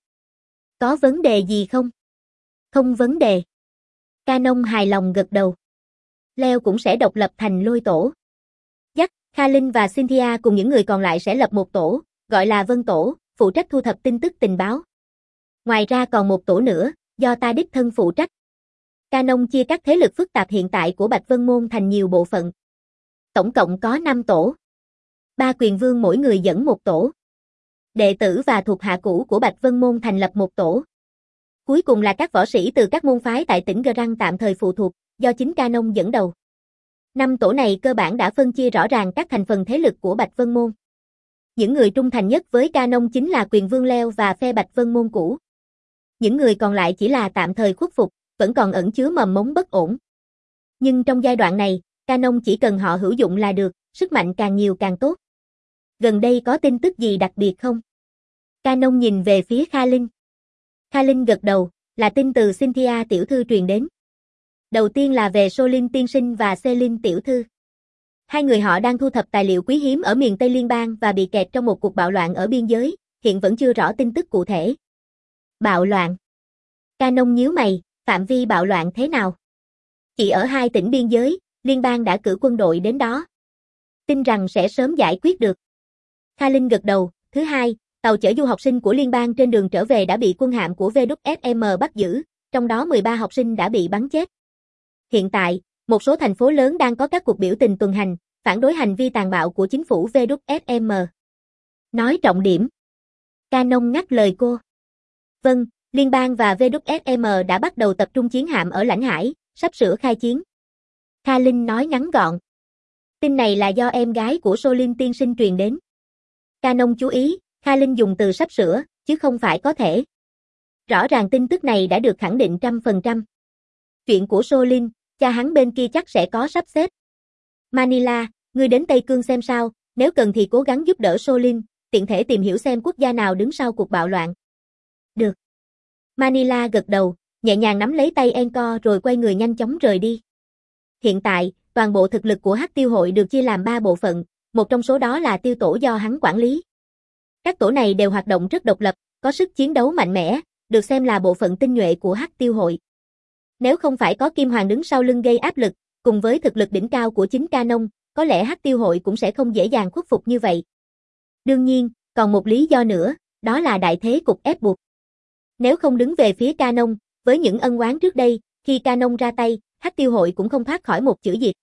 Có vấn đề gì không? Không vấn đề. Canon hài lòng gật đầu. Leo cũng sẽ độc lập thành Lôi Tổ. Jack, Kha Linh và Cynthia cùng những người còn lại sẽ lập một tổ, gọi là Vân Tổ, phụ trách thu thập tin tức tình báo. Ngoài ra còn một tổ nữa, do ta đích thân phụ trách. Canon chia các thế lực phức tạp hiện tại của Bạch Vân Môn thành nhiều bộ phận. Tổng cộng có năm tổ. Ba quyền vương mỗi người dẫn một tổ. Đệ tử và thuộc hạ cũ của Bạch Vân Môn thành lập một tổ. Cuối cùng là các võ sĩ từ các môn phái tại tỉnh Grang tạm thời phụ thuộc, do chính Canon dẫn đầu. Năm tổ này cơ bản đã phân chia rõ ràng các thành phần thế lực của Bạch Vân Môn. Những người trung thành nhất với Canon chính là quyền vương Leo và phe Bạch Vân Môn cũ. Những người còn lại chỉ là tạm thời khuất phục, vẫn còn ẩn chứa mầm mống bất ổn. Nhưng trong giai đoạn này, Canon chỉ cần họ hữu dụng là được, sức mạnh càng nhiều càng tốt. Gần đây có tin tức gì đặc biệt không? Canon nhìn về phía Kha Linh. Kha Linh gật đầu, là tin từ Cynthia tiểu thư truyền đến. Đầu tiên là về Solin tiên sinh và Celine tiểu thư. Hai người họ đang thu thập tài liệu quý hiếm ở miền Tây Liên bang và bị kẹt trong một cuộc bạo loạn ở biên giới, hiện vẫn chưa rõ tin tức cụ thể. Bạo loạn. Canon nhíu mày, phạm vi bạo loạn thế nào? Chỉ ở hai tỉnh biên giới, liên bang đã cử quân đội đến đó. Tin rằng sẽ sớm giải quyết được. Kha Linh gật đầu. Thứ hai, tàu chở du học sinh của liên bang trên đường trở về đã bị quân hạm của vê kép ét em bắt giữ, trong đó mười ba học sinh đã bị bắn chết. Hiện tại, một số thành phố lớn đang có các cuộc biểu tình tuần hành, phản đối hành vi tàn bạo của chính phủ vê kép ét em. Nói trọng điểm. Canon ngắt lời cô. Vâng, liên bang và vê kép ét em đã bắt đầu tập trung chiến hạm ở lãnh hải, sắp sửa khai chiến. Kha Linh nói ngắn gọn. Tin này là do em gái của Solin tiên sinh truyền đến. Canon chú ý, Kha Linh dùng từ sắp sửa, chứ không phải có thể. Rõ ràng tin tức này đã được khẳng định trăm phần trăm. Chuyện của Solin, cha hắn bên kia chắc sẽ có sắp xếp. Manila, ngươi đến Tây Cương xem sao, nếu cần thì cố gắng giúp đỡ Solin, tiện thể tìm hiểu xem quốc gia nào đứng sau cuộc bạo loạn. Được. Manila gật đầu, nhẹ nhàng nắm lấy tay Encore rồi quay người nhanh chóng rời đi. Hiện tại, toàn bộ thực lực của Hắc Tiêu hội được chia làm ba bộ phận, một trong số đó là tiêu tổ do hắn quản lý. Các tổ này đều hoạt động rất độc lập, có sức chiến đấu mạnh mẽ, được xem là bộ phận tinh nhuệ của Hắc Tiêu hội. Nếu không phải có Kim Hoàng đứng sau lưng gây áp lực, cùng với thực lực đỉnh cao của chính Canon, có lẽ Hắc Tiêu hội cũng sẽ không dễ dàng khuất phục như vậy. Đương nhiên, còn một lý do nữa, đó là đại thế cục ép buộc. Nếu không đứng về phía Canon, với những ân oán trước đây, khi Canon ra tay, Hắc Tiêu hội cũng không thoát khỏi một chữ diệt.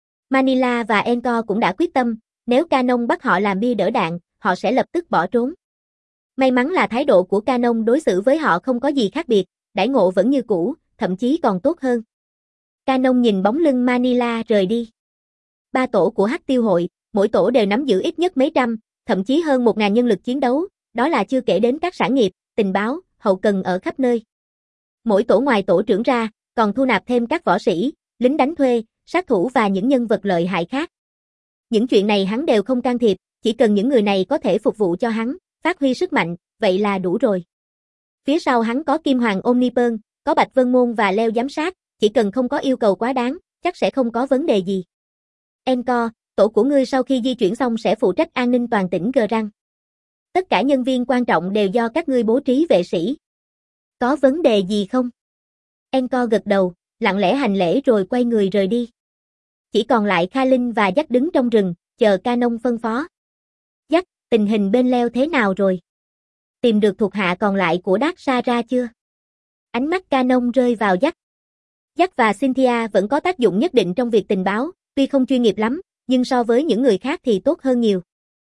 Manila và Encore cũng đã quyết tâm, nếu Canon bắt họ làm bia đỡ đạn, họ sẽ lập tức bỏ trốn. May mắn là thái độ của Canon đối xử với họ không có gì khác biệt, đãi ngộ vẫn như cũ, thậm chí còn tốt hơn. Canon nhìn bóng lưng Manila rời đi. Ba tổ của Hắc Tiêu hội, mỗi tổ đều nắm giữ ít nhất mấy trăm, thậm chí hơn một ngàn nhân lực chiến đấu, đó là chưa kể đến các sản nghiệp, tình báo, hậu cần ở khắp nơi. Mỗi tổ ngoài tổ trưởng ra, còn thu nạp thêm các võ sĩ, lính đánh thuê, sát thủ và những nhân vật lợi hại khác. Những chuyện này hắn đều không can thiệp, chỉ cần những người này có thể phục vụ cho hắn, phát huy sức mạnh, vậy là đủ rồi. Phía sau hắn có Kim Hoàng Omnipen, có Bạch Vân Môn và Leo giám sát, chỉ cần không có yêu cầu quá đáng, chắc sẽ không có vấn đề gì. Encore, tổ của ngươi sau khi di chuyển xong sẽ phụ trách an ninh toàn tỉnh Grang. Tất cả nhân viên quan trọng đều do các ngươi bố trí vệ sĩ. Có vấn đề gì không? Encore gật đầu, lặng lẽ hành lễ rồi quay người rời đi. Chỉ còn lại Kha Linh và Jack đứng trong rừng, chờ Canon phân phó. Jack, tình hình bên Leo thế nào rồi? Tìm được thuộc hạ còn lại của Dark Sara chưa? Ánh mắt Canon rơi vào Jack. Jack và Cynthia vẫn có tác dụng nhất định trong việc tình báo, tuy không chuyên nghiệp lắm, nhưng so với những người khác thì tốt hơn nhiều.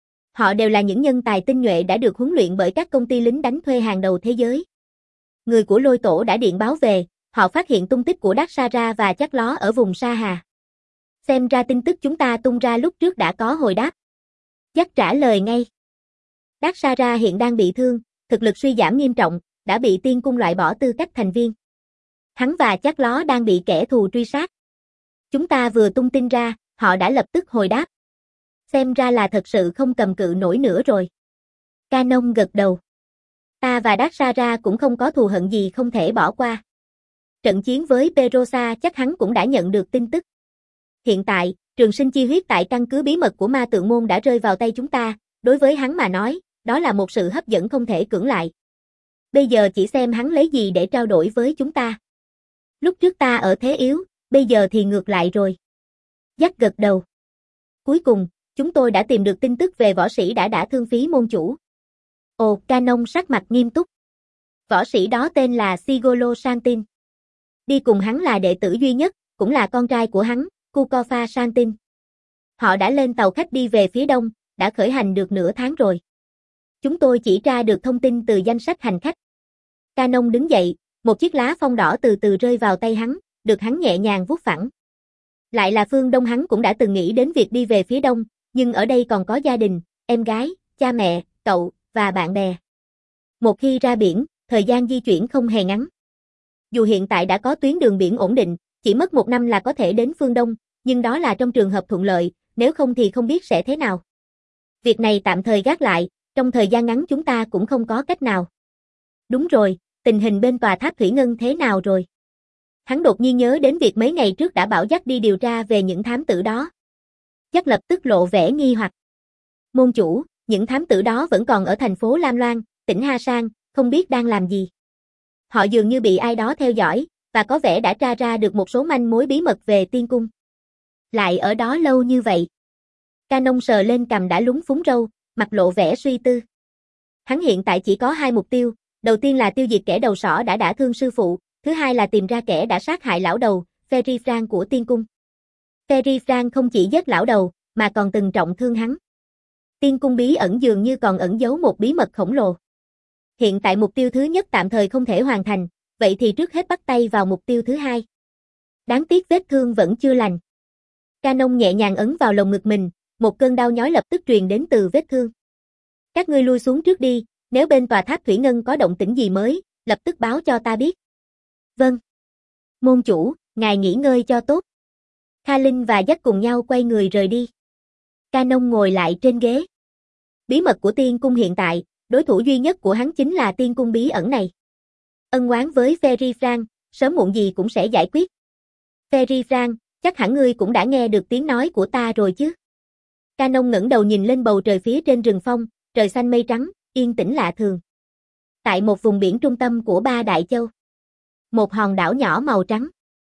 Họ đều là những nhân tài tinh nhuệ đã được huấn luyện bởi các công ty lính đánh thuê hàng đầu thế giới. Người của Lôi tổ đã điện báo về, họ phát hiện tung tích của Dark Sara và Chắc Ló ở vùng Sa Hà. Xem ra tin tức chúng ta tung ra lúc trước đã có hồi đáp. Jack trả lời ngay. Dark Sara hiện đang bị thương, thực lực suy giảm nghiêm trọng, đã bị tiên cung loại bỏ tư cách thành viên. Hắn và Chắc Ló đang bị kẻ thù truy sát. Chúng ta vừa tung tin ra, họ đã lập tức hồi đáp. Xem ra là thật sự không cầm cự nổi nữa rồi. Canon gật đầu. Ta và Dark Sara cũng không có thù hận gì không thể bỏ qua. Trận chiến với Perosa chắc hắn cũng đã nhận được tin tức. Hiện tại, trường sinh chi huyết tại căn cứ bí mật của ma tượng môn đã rơi vào tay chúng ta, đối với hắn mà nói, đó là một sự hấp dẫn không thể cưỡng lại. Bây giờ chỉ xem hắn lấy gì để trao đổi với chúng ta. Lúc trước ta ở thế yếu, bây giờ thì ngược lại rồi. Jack gật đầu. Cuối cùng, chúng tôi đã tìm được tin tức về võ sĩ đã đả thương phí môn chủ. Ồ, Canon sắc mặt nghiêm túc. Võ sĩ đó tên là Sigolo Santin. Đi cùng hắn là đệ tử duy nhất, cũng là con trai của hắn, Kukofa Santin. Họ đã lên tàu khách đi về phía đông, đã khởi hành được nửa tháng rồi. Chúng tôi chỉ tra được thông tin từ danh sách hành khách. Canon đứng dậy, một chiếc lá phong đỏ từ từ rơi vào tay hắn, được hắn nhẹ nhàng vuốt phẳng. Lại là phương Đông, hắn cũng đã từng nghĩ đến việc đi về phía đông, nhưng ở đây còn có gia đình, em gái, cha mẹ, cậu, và bạn bè. Một khi ra biển, thời gian di chuyển không hề ngắn. Dù hiện tại đã có tuyến đường biển ổn định, chỉ mất một năm là có thể đến phương Đông, nhưng đó là trong trường hợp thuận lợi, nếu không thì không biết sẽ thế nào. Việc này tạm thời gác lại, trong thời gian ngắn chúng ta cũng không có cách nào. Đúng rồi, tình hình bên tòa tháp Thủy Ngân thế nào rồi? Hắn đột nhiên nhớ đến việc mấy ngày trước đã bảo Jack đi điều tra về những thám tử đó. Jack lập tức lộ vẻ nghi hoặc. Môn chủ, những thám tử đó vẫn còn ở thành phố Lam Loan, tỉnh Ha Sang, không biết đang làm gì. Họ dường như bị ai đó theo dõi, và có vẻ đã tra ra được một số manh mối bí mật về tiên cung. Lại ở đó lâu như vậy. Canon sờ lên cằm đã lúng phúng râu, mặt lộ vẻ suy tư. Hắn hiện tại chỉ có hai mục tiêu, đầu tiên là tiêu diệt kẻ đầu sỏ đã đả thương sư phụ, thứ hai là tìm ra kẻ đã sát hại lão đầu, Ferry Frank của tiên cung. Ferry Frank không chỉ giết lão đầu, mà còn từng trọng thương hắn. Tiên cung bí ẩn dường như còn ẩn giấu một bí mật khổng lồ. Hiện tại mục tiêu thứ nhất tạm thời không thể hoàn thành, vậy thì trước hết bắt tay vào mục tiêu thứ hai. Đáng tiếc vết thương vẫn chưa lành. Canon nhẹ nhàng ấn vào lồng ngực mình, một cơn đau nhói lập tức truyền đến từ vết thương. Các ngươi lui xuống trước đi, nếu bên tòa tháp Thủy Ngân có động tĩnh gì mới, lập tức báo cho ta biết. Vâng. Môn chủ, ngài nghỉ ngơi cho tốt. Kha Linh và Jack cùng nhau quay người rời đi. Canon ngồi lại trên ghế. Bí mật của tiên cung hiện tại, đối thủ duy nhất của hắn chính là tiên cung bí ẩn này. Ân oán với Ferry Frank, sớm muộn gì cũng sẽ giải quyết. Ferry Frank, chắc hẳn ngươi cũng đã nghe được tiếng nói của ta rồi chứ. Canon ngẩng đầu nhìn lên bầu trời phía trên rừng phong, trời xanh mây trắng, yên tĩnh lạ thường. Tại một vùng biển trung tâm của ba đại châu. Một hòn đảo nhỏ màu trắng.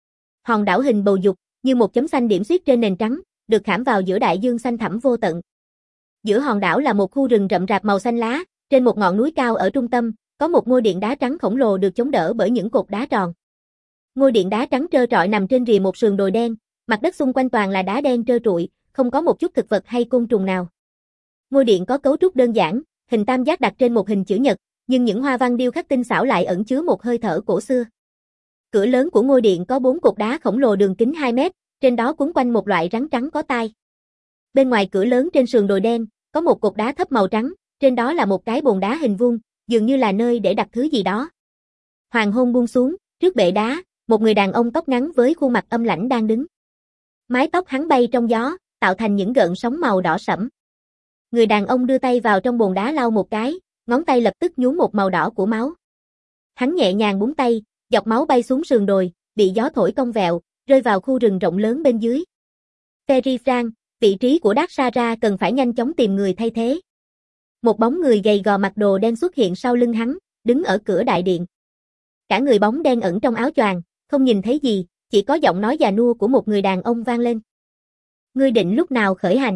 Hòn đảo hình bầu dục, như một chấm xanh điểm xuyết trên nền trắng, được khảm vào giữa đại dương xanh thẳm vô tận. Giữa hòn đảo là một khu rừng rậm rạp màu xanh lá, trên một ngọn núi cao ở trung tâm, có một ngôi điện đá trắng khổng lồ được chống đỡ bởi những cột đá tròn. Ngôi điện đá trắng trơ trọi nằm trên rìa một sườn đồi đen, mặt đất xung quanh toàn là đá đen trơ trụi, không có một chút thực vật hay côn trùng nào. Ngôi điện có cấu trúc đơn giản, hình tam giác đặt trên một hình chữ nhật, nhưng những hoa văn điêu khắc tinh xảo lại ẩn chứa một hơi thở cổ xưa. Cửa lớn của ngôi điện có bốn cột đá khổng lồ đường kính hai mét, trên đó quấn quanh một loại rắn trắng có tai. Bên ngoài cửa lớn trên sườn đồi đen, có một cột đá thấp màu trắng, trên đó là một cái bồn đá hình vuông, dường như là nơi để đặt thứ gì đó. Hoàng hôn buông xuống, trước bệ đá, một người đàn ông tóc ngắn với khuôn mặt âm lãnh đang đứng. Mái tóc hắn bay trong gió, tạo thành những gợn sóng màu đỏ sẫm. Người đàn ông đưa tay vào trong bồn đá lau một cái, ngón tay lập tức nhuốm một màu đỏ của máu. Hắn nhẹ nhàng búng tay, giọt máu bay xuống sườn đồi, bị gió thổi cong vẹo, rơi vào khu rừng rộng lớn bên dưới. Ferry Frank, vị trí của Dark Sara cần phải nhanh chóng tìm người thay thế. Một bóng người gầy gò mặc đồ đen xuất hiện sau lưng hắn, đứng ở cửa đại điện. Cả người bóng đen ẩn trong áo choàng, không nhìn thấy gì, chỉ có giọng nói già nua của một người đàn ông vang lên. Ngươi định lúc nào khởi hành?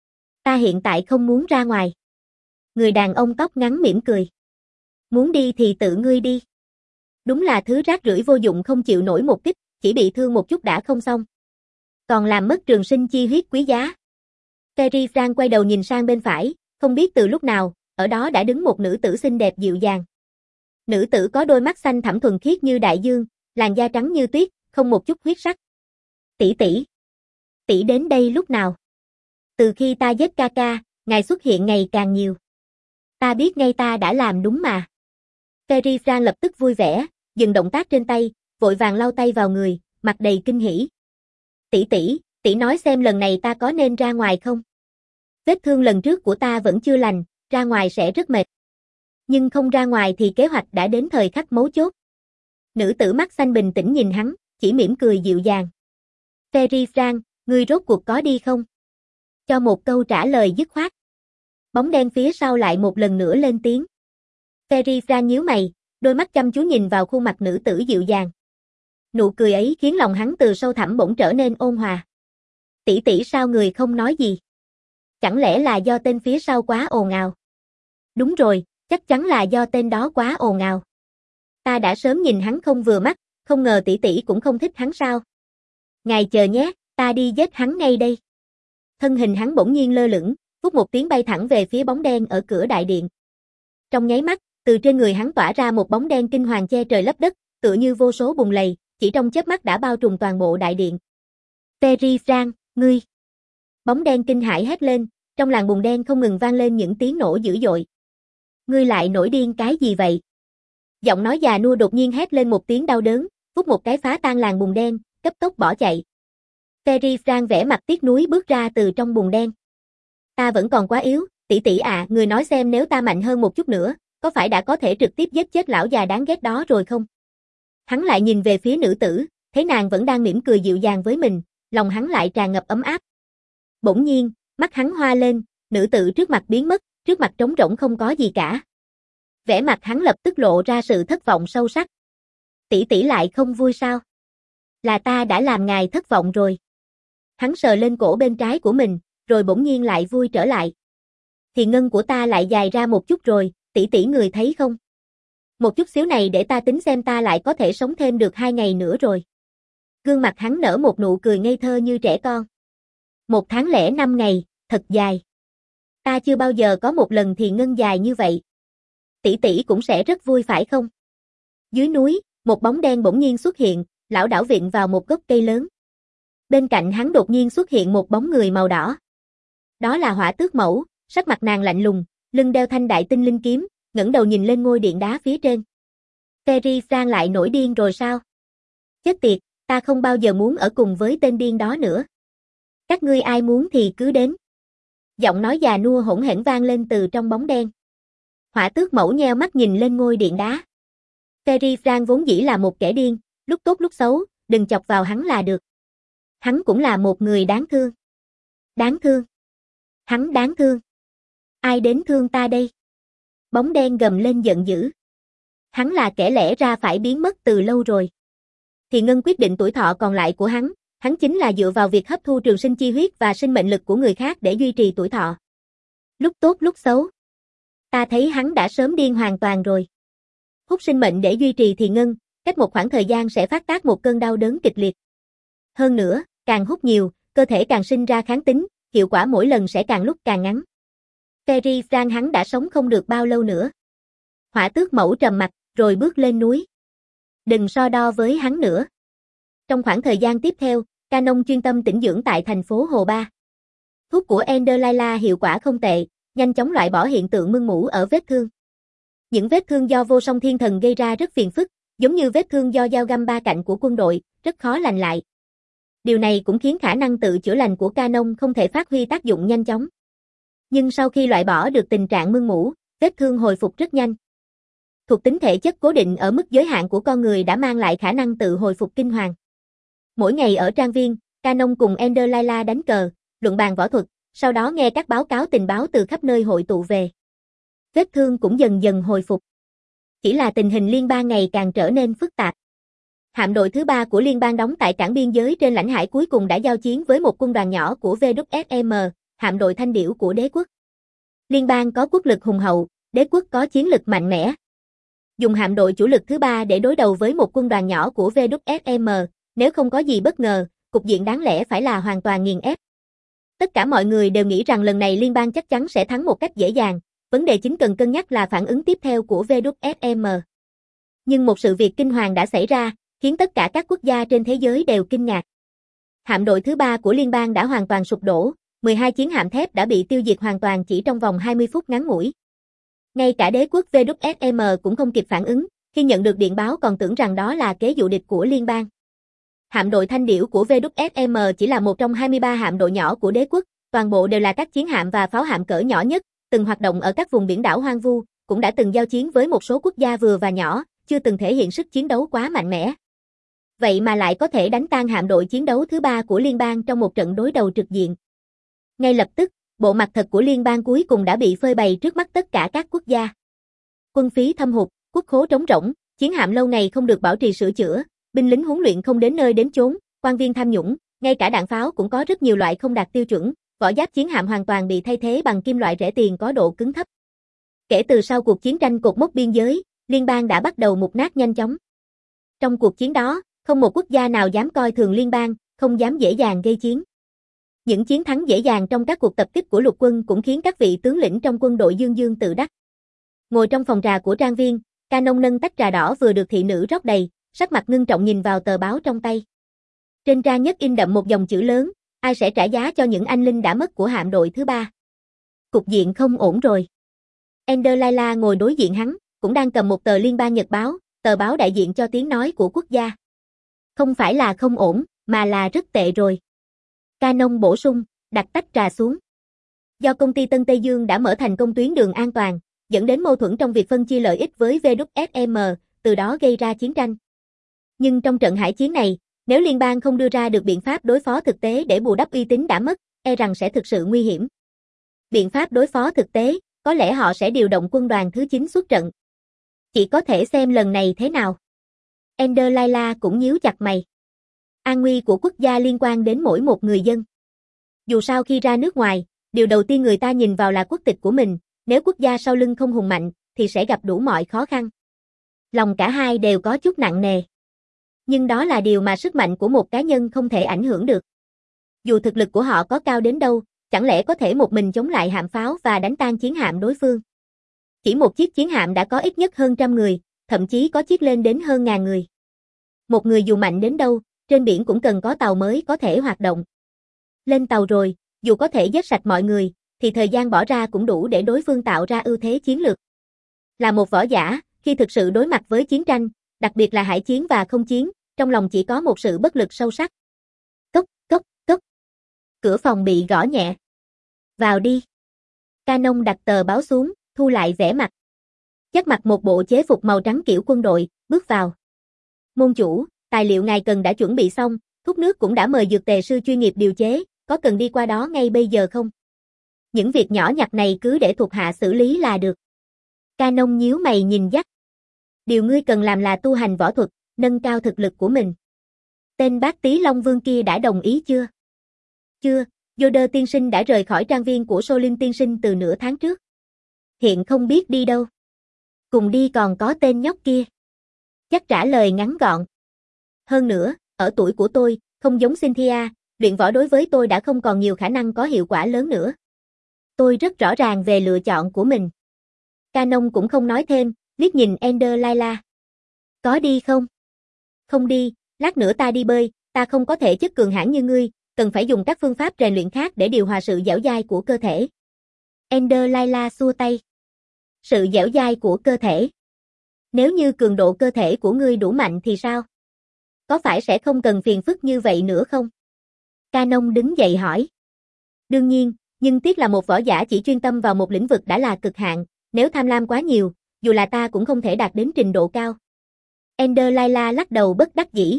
Ta hiện tại không muốn ra ngoài. Người đàn ông tóc ngắn mỉm cười. Muốn đi thì tự ngươi đi. Đúng là thứ rác rưởi vô dụng không chịu nổi một kích, chỉ bị thương một chút đã không xong. Còn làm mất trường sinh chi huyết quý giá. Ferry Frank quay đầu nhìn sang bên phải, không biết từ lúc nào, ở đó đã đứng một nữ tử xinh đẹp dịu dàng. Nữ tử có đôi mắt xanh thẳm thuần khiết như đại dương, làn da trắng như tuyết, không một chút huyết sắc. Tỷ tỷ. Tỷ đến đây lúc nào? Từ khi ta giết ca ca, ngài xuất hiện ngày càng nhiều. Ta biết ngay ta đã làm đúng mà. Ferry Frank lập tức vui vẻ, dừng động tác trên tay, vội vàng lau tay vào người, mặt đầy kinh hỉ. Tỷ tỷ, tỷ nói xem lần này ta có nên ra ngoài không? Vết thương lần trước của ta vẫn chưa lành, ra ngoài sẽ rất mệt. Nhưng không ra ngoài thì kế hoạch đã đến thời khắc mấu chốt. Nữ tử mắt xanh bình tĩnh nhìn hắn, chỉ mỉm cười dịu dàng. Ferry Frank, ngươi rốt cuộc có đi không? Cho một câu trả lời dứt khoát. Bóng đen phía sau lại một lần nữa lên tiếng. Ferry Frank nhíu mày, đôi mắt chăm chú nhìn vào khuôn mặt nữ tử dịu dàng. Nụ cười ấy khiến lòng hắn từ sâu thẳm bỗng trở nên ôn hòa. Tỷ tỷ sao người không nói gì? Chẳng lẽ là do tên phía sau quá ồn ào? Đúng rồi, chắc chắn là do tên đó quá ồn ào. Ta đã sớm nhìn hắn không vừa mắt, không ngờ tỷ tỷ cũng không thích hắn sao. Ngài chờ nhé, ta đi giết hắn ngay đây. Thân hình hắn bỗng nhiên lơ lửng, vút một tiếng bay thẳng về phía bóng đen ở cửa đại điện. Trong nháy mắt, từ trên người hắn tỏa ra một bóng đen kinh hoàng che trời lấp đất, tựa như vô số bùn lầy, chỉ trong chớp mắt đã bao trùm toàn bộ đại điện. Terry Frank, ngươi! Bóng đen kinh hãi hét lên, trong làn bùn đen không ngừng vang lên những tiếng nổ dữ dội. Ngươi lại nổi điên cái gì vậy? Giọng nói già nua đột nhiên hét lên một tiếng đau đớn, vút một cái phá tan làn bùn đen, cấp tốc bỏ chạy. Terry Frank vẻ mặt tiếc nuối bước ra từ trong bùn đen. Ta vẫn còn quá yếu, tỷ tỷ à, người nói xem nếu ta mạnh hơn một chút nữa, có phải đã có thể trực tiếp giết chết lão già đáng ghét đó rồi không? Hắn lại nhìn về phía nữ tử, thấy nàng vẫn đang mỉm cười dịu dàng với mình, lòng hắn lại tràn ngập ấm áp. Bỗng nhiên, mắt hắn hoa lên, nữ tử trước mặt biến mất, trước mặt trống rỗng không có gì cả. Vẻ mặt hắn lập tức lộ ra sự thất vọng sâu sắc. Tỷ tỷ lại không vui sao? Là ta đã làm ngài thất vọng rồi. Hắn sờ lên cổ bên trái của mình, rồi bỗng nhiên lại vui trở lại. Thì ngân của ta lại dài ra một chút rồi, tỷ tỷ người thấy không? Một chút xíu này để ta tính xem ta lại có thể sống thêm được hai ngày nữa rồi. Gương mặt hắn nở một nụ cười ngây thơ như trẻ con. Một tháng lẻ năm ngày, thật dài. Ta chưa bao giờ có một lần thì ngân dài như vậy. Tỷ tỷ cũng sẽ rất vui phải không? Dưới núi, một bóng đen bỗng nhiên xuất hiện, lảo đảo viện vào một gốc cây lớn. Bên cạnh hắn đột nhiên xuất hiện một bóng người màu đỏ. Đó là Hỏa Tước Mẫu, sắc mặt nàng lạnh lùng, lưng đeo thanh đại tinh linh kiếm, ngẩng đầu nhìn lên ngôi điện đá phía trên. Terry Frank lại nổi điên rồi sao? Chết tiệt, ta không bao giờ muốn ở cùng với tên điên đó nữa. Các ngươi ai muốn thì cứ đến. Giọng nói già nua hỗn hển vang lên từ trong bóng đen. Hỏa Tước Mẫu nheo mắt nhìn lên ngôi điện đá. Terry Frank vốn dĩ là một kẻ điên, lúc tốt lúc xấu, đừng chọc vào hắn là được. Hắn cũng là một người đáng thương. Đáng thương. Hắn đáng thương. Ai đến thương ta đây? Bóng đen gầm lên giận dữ. Hắn là kẻ lẽ ra phải biến mất từ lâu rồi. Thì ngân quyết định tuổi thọ còn lại của hắn, hắn chính là dựa vào việc hấp thu trường sinh chi huyết và sinh mệnh lực của người khác để duy trì tuổi thọ. Lúc tốt lúc xấu. Ta thấy hắn đã sớm điên hoàn toàn rồi. Hút sinh mệnh để duy trì thì ngân, cách một khoảng thời gian sẽ phát tác một cơn đau đớn kịch liệt. Hơn nữa, càng hút nhiều, cơ thể càng sinh ra kháng tính, hiệu quả mỗi lần sẽ càng lúc càng ngắn. Terry Frank hắn đã sống không được bao lâu nữa. Hỏa Tước Mẫu trầm mặt, rồi bước lên núi. Đừng so đo với hắn nữa. Trong khoảng thời gian tiếp theo, Canon chuyên tâm tĩnh dưỡng tại thành phố Hồ Ba. Thuốc của Enderlaila hiệu quả không tệ, nhanh chóng loại bỏ hiện tượng mưng mủ ở vết thương. Những vết thương do vô song thiên thần gây ra rất phiền phức, giống như vết thương do dao găm ba cạnh của quân đội, rất khó lành lại. Điều này cũng khiến khả năng tự chữa lành của Canon không thể phát huy tác dụng nhanh chóng. Nhưng sau khi loại bỏ được tình trạng mưng mủ, vết thương hồi phục rất nhanh. Thuộc tính thể chất cố định ở mức giới hạn của con người đã mang lại khả năng tự hồi phục kinh hoàng. Mỗi ngày ở trang viên, Canon cùng Enderlaila đánh cờ, luận bàn võ thuật, sau đó nghe các báo cáo tình báo từ khắp nơi hội tụ về. Vết thương cũng dần dần hồi phục. Chỉ là tình hình liên bang ngày càng trở nên phức tạp. Hạm đội thứ ba của liên bang đóng tại cảng biên giới trên lãnh hải cuối cùng đã giao chiến với một quân đoàn nhỏ của vê kép ét em, hạm đội thanh điểu của đế quốc. Liên bang có quốc lực hùng hậu, đế quốc có chiến lực mạnh mẽ. Dùng hạm đội chủ lực thứ ba để đối đầu với một quân đoàn nhỏ của vê kép ét em, nếu không có gì bất ngờ, cục diện đáng lẽ phải là hoàn toàn nghiền ép. Tất cả mọi người đều nghĩ rằng lần này liên bang chắc chắn sẽ thắng một cách dễ dàng, vấn đề chính cần cân nhắc là phản ứng tiếp theo của vê kép ét em. Nhưng một sự việc kinh hoàng đã xảy ra, khiến tất cả các quốc gia trên thế giới đều kinh ngạc. Hạm đội thứ ba của liên bang đã hoàn toàn sụp đổ, mười hai chiến hạm thép đã bị tiêu diệt hoàn toàn chỉ trong vòng hai mươi phút ngắn ngủi. Ngay cả đế quốc vê kép ét em cũng không kịp phản ứng, khi nhận được điện báo còn tưởng rằng đó là kế dụ địch của liên bang. Hạm đội thanh điểu của vê kép ét em chỉ là một trong hai mươi ba hạm đội nhỏ của đế quốc, toàn bộ đều là các chiến hạm và pháo hạm cỡ nhỏ nhất, từng hoạt động ở các vùng biển đảo hoang vu, cũng đã từng giao chiến với một số quốc gia vừa và nhỏ, chưa từng thể hiện sức chiến đấu quá mạnh mẽ. Vậy mà lại có thể đánh tan hạm đội chiến đấu thứ ba của liên bang trong một trận đối đầu trực diện. Ngay lập tức, bộ mặt thật của liên bang cuối cùng đã bị phơi bày trước mắt tất cả các quốc gia. Quân phí thâm hụt, quốc khố trống rỗng, chiến hạm lâu ngày không được bảo trì sửa chữa, binh lính huấn luyện không đến nơi đến chốn, quan viên tham nhũng, ngay cả đạn pháo cũng có rất nhiều loại không đạt tiêu chuẩn, vỏ giáp chiến hạm hoàn toàn bị thay thế bằng kim loại rẻ tiền có độ cứng thấp. Kể từ sau cuộc chiến tranh cột mốc biên giới, liên bang đã bắt đầu mục nát nhanh chóng. Trong cuộc chiến đó, không một quốc gia nào dám coi thường liên bang, không dám dễ dàng gây chiến. Những chiến thắng dễ dàng trong các cuộc tập kích của lục quân cũng khiến các vị tướng lĩnh trong quân đội dương dương tự đắc. Ngồi trong phòng trà của trang viên, Canon nâng tách trà đỏ vừa được thị nữ rót đầy, sắc mặt ngưng trọng nhìn vào tờ báo trong tay. Trên trang nhất in đậm một dòng chữ lớn, ai sẽ trả giá cho những anh linh đã mất của hạm đội thứ ba. Cục diện không ổn rồi. Ender Laila ngồi đối diện hắn, cũng đang cầm một tờ liên bang nhật báo, tờ báo đại diện cho tiếng nói của quốc gia. Không phải là không ổn, mà là rất tệ rồi. Canon bổ sung, đặt tách trà xuống. Do công ty Tân Tây Dương đã mở thành công tuyến đường an toàn, dẫn đến mâu thuẫn trong việc phân chia lợi ích với vê kép ét em, từ đó gây ra chiến tranh. Nhưng trong trận hải chiến này, nếu liên bang không đưa ra được biện pháp đối phó thực tế để bù đắp uy tín đã mất, e rằng sẽ thực sự nguy hiểm. Biện pháp đối phó thực tế, có lẽ họ sẽ điều động quân đoàn thứ chín xuất trận. Chỉ có thể xem lần này thế nào. Ender Laila cũng nhíu chặt mày. An nguy của quốc gia liên quan đến mỗi một người dân. Dù sao khi ra nước ngoài, điều đầu tiên người ta nhìn vào là quốc tịch của mình, nếu quốc gia sau lưng không hùng mạnh, thì sẽ gặp đủ mọi khó khăn. Lòng cả hai đều có chút nặng nề. Nhưng đó là điều mà sức mạnh của một cá nhân không thể ảnh hưởng được. Dù thực lực của họ có cao đến đâu, chẳng lẽ có thể một mình chống lại hạm pháo và đánh tan chiến hạm đối phương. Chỉ một chiếc chiến hạm đã có ít nhất hơn trăm người, thậm chí có chiếc lên đến hơn ngàn người. Một người dù mạnh đến đâu, trên biển cũng cần có tàu mới có thể hoạt động. Lên tàu rồi, dù có thể giết sạch mọi người, thì thời gian bỏ ra cũng đủ để đối phương tạo ra ưu thế chiến lược. Là một võ giả, khi thực sự đối mặt với chiến tranh, đặc biệt là hải chiến và không chiến, trong lòng chỉ có một sự bất lực sâu sắc. Cốc, cốc, cốc. Cửa phòng bị gõ nhẹ. Vào đi. Canon đặt tờ báo xuống, thu lại vẻ mặt. Chắc mặc một bộ chế phục màu trắng kiểu quân đội, bước vào. Môn chủ, tài liệu ngài cần đã chuẩn bị xong, thuốc nước cũng đã mời dược tề sư chuyên nghiệp điều chế, có cần đi qua đó ngay bây giờ không? Những việc nhỏ nhặt này cứ để thuộc hạ xử lý là được. Canon nhíu mày nhìn dắt. Điều ngươi cần làm là tu hành võ thuật, nâng cao thực lực của mình. Tên bác tí Long Vương kia đã đồng ý chưa? Chưa, Yoder tiên sinh đã rời khỏi trang viên của Solin tiên sinh từ nửa tháng trước. Hiện không biết đi đâu. Cùng đi còn có tên nhóc kia. Chắc trả lời ngắn gọn. Hơn nữa, ở tuổi của tôi, không giống Cynthia, luyện võ đối với tôi đã không còn nhiều khả năng có hiệu quả lớn nữa. Tôi rất rõ ràng về lựa chọn của mình. Canon cũng không nói thêm, liếc nhìn Ender Laila. Có đi không? Không đi, lát nữa ta đi bơi, ta không có thể chất cường hãn như ngươi, cần phải dùng các phương pháp rèn luyện khác để điều hòa sự dẻo dai của cơ thể. Ender Laila xua tay. Sự dẻo dai của cơ thể. Nếu như cường độ cơ thể của ngươi đủ mạnh thì sao? Có phải sẽ không cần phiền phức như vậy nữa không? Canon đứng dậy hỏi. Đương nhiên, nhưng tiếc là một võ giả chỉ chuyên tâm vào một lĩnh vực đã là cực hạn, nếu tham lam quá nhiều, dù là ta cũng không thể đạt đến trình độ cao. Ender Laila lắc đầu bất đắc dĩ.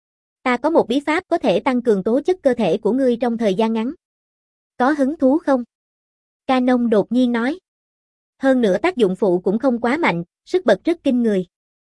Ta có một bí pháp có thể tăng cường tố chất cơ thể của ngươi trong thời gian ngắn. Có hứng thú không? Canon đột nhiên nói. Hơn nữa tác dụng phụ cũng không quá mạnh, sức bật rất kinh người.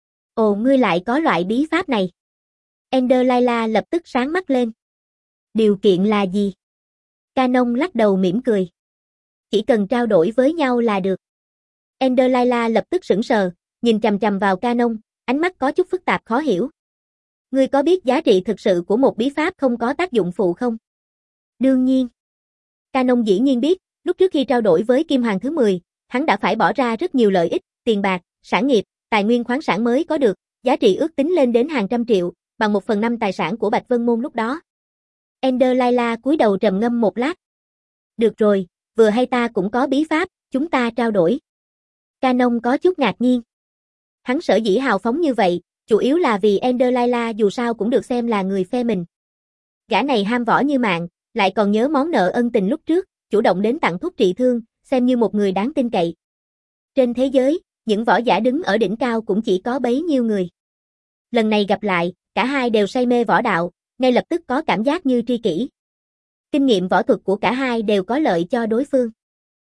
Ồ, ngươi lại có loại bí pháp này. Ender Laila lập tức sáng mắt lên. Điều kiện là gì? Canon lắc đầu mỉm cười. Chỉ cần trao đổi với nhau là được. Ender Laila lập tức sững sờ, nhìn chằm chằm vào Canon, ánh mắt có chút phức tạp khó hiểu. Ngươi có biết giá trị thực sự của một bí pháp không có tác dụng phụ không? Đương nhiên. Canon dĩ nhiên biết, lúc trước khi trao đổi với Kim Hoàng thứ mười, hắn đã phải bỏ ra rất nhiều lợi ích, tiền bạc, sản nghiệp, tài nguyên khoáng sản mới có được, giá trị ước tính lên đến hàng trăm triệu, bằng một phần năm tài sản của Bạch Vân Môn lúc đó. Ender Laila cúi đầu trầm ngâm một lát. Được rồi, vừa hay ta cũng có bí pháp, chúng ta trao đổi. Canon có chút ngạc nhiên. Hắn sở dĩ hào phóng như vậy, chủ yếu là vì Ender Laila dù sao cũng được xem là người phe mình. Gã này ham võ như mạng, lại còn nhớ món nợ ân tình lúc trước, chủ động đến tặng thuốc trị thương, xem như một người đáng tin cậy. Trên thế giới, những võ giả đứng ở đỉnh cao cũng chỉ có bấy nhiêu người. Lần này gặp lại, cả hai đều say mê võ đạo, ngay lập tức có cảm giác như tri kỷ. Kinh nghiệm võ thuật của cả hai đều có lợi cho đối phương.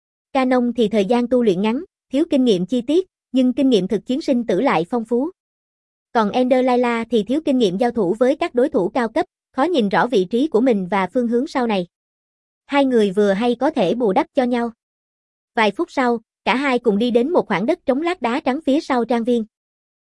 Canon thì thời gian tu luyện ngắn, thiếu kinh nghiệm chi tiết, nhưng kinh nghiệm thực chiến sinh tử lại phong phú. Còn Ender Laila thì thiếu kinh nghiệm giao thủ với các đối thủ cao cấp, khó nhìn rõ vị trí của mình và phương hướng sau này. Hai người vừa hay có thể bù đắp cho nhau. Vài phút sau, cả hai cùng đi đến một khoảng đất trống lát đá trắng phía sau trang viên.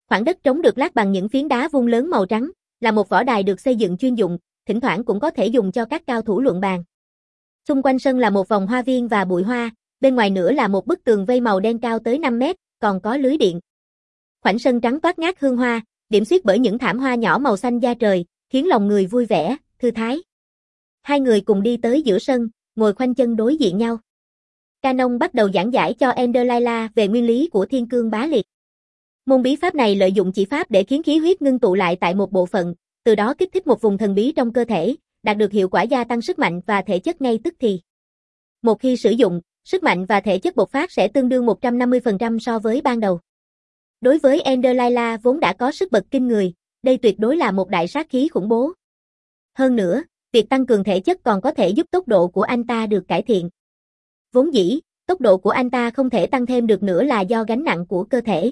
Khoảng đất trống được lát bằng những phiến đá vuông lớn màu trắng, là một võ đài được xây dựng chuyên dụng, thỉnh thoảng cũng có thể dùng cho các cao thủ luận bàn. Xung quanh sân là một vòng hoa viên và bụi hoa, bên ngoài nữa là một bức tường vây màu đen cao tới năm mét, còn có lưới điện. Khoảnh sân trắng toát ngát hương hoa, điểm xuyết bởi những thảm hoa nhỏ màu xanh da trời, khiến lòng người vui vẻ, thư thái. Hai người cùng đi tới giữa sân, ngồi khoanh chân đối diện nhau. Canon bắt đầu giảng giải cho Enderlaila về nguyên lý của Thiên Cương Bá Liệt. Môn bí pháp này lợi dụng chỉ pháp để khiến khí huyết ngưng tụ lại tại một bộ phận, từ đó kích thích một vùng thần bí trong cơ thể, đạt được hiệu quả gia tăng sức mạnh và thể chất ngay tức thì. Một khi sử dụng, sức mạnh và thể chất bộc phát sẽ tương đương một trăm năm mươi phần trăm so với ban đầu. Đối với Enderlaila vốn đã có sức bật kinh người, đây tuyệt đối là một đại sát khí khủng bố. Hơn nữa, việc tăng cường thể chất còn có thể giúp tốc độ của anh ta được cải thiện. Vốn dĩ, tốc độ của anh ta không thể tăng thêm được nữa là do gánh nặng của cơ thể.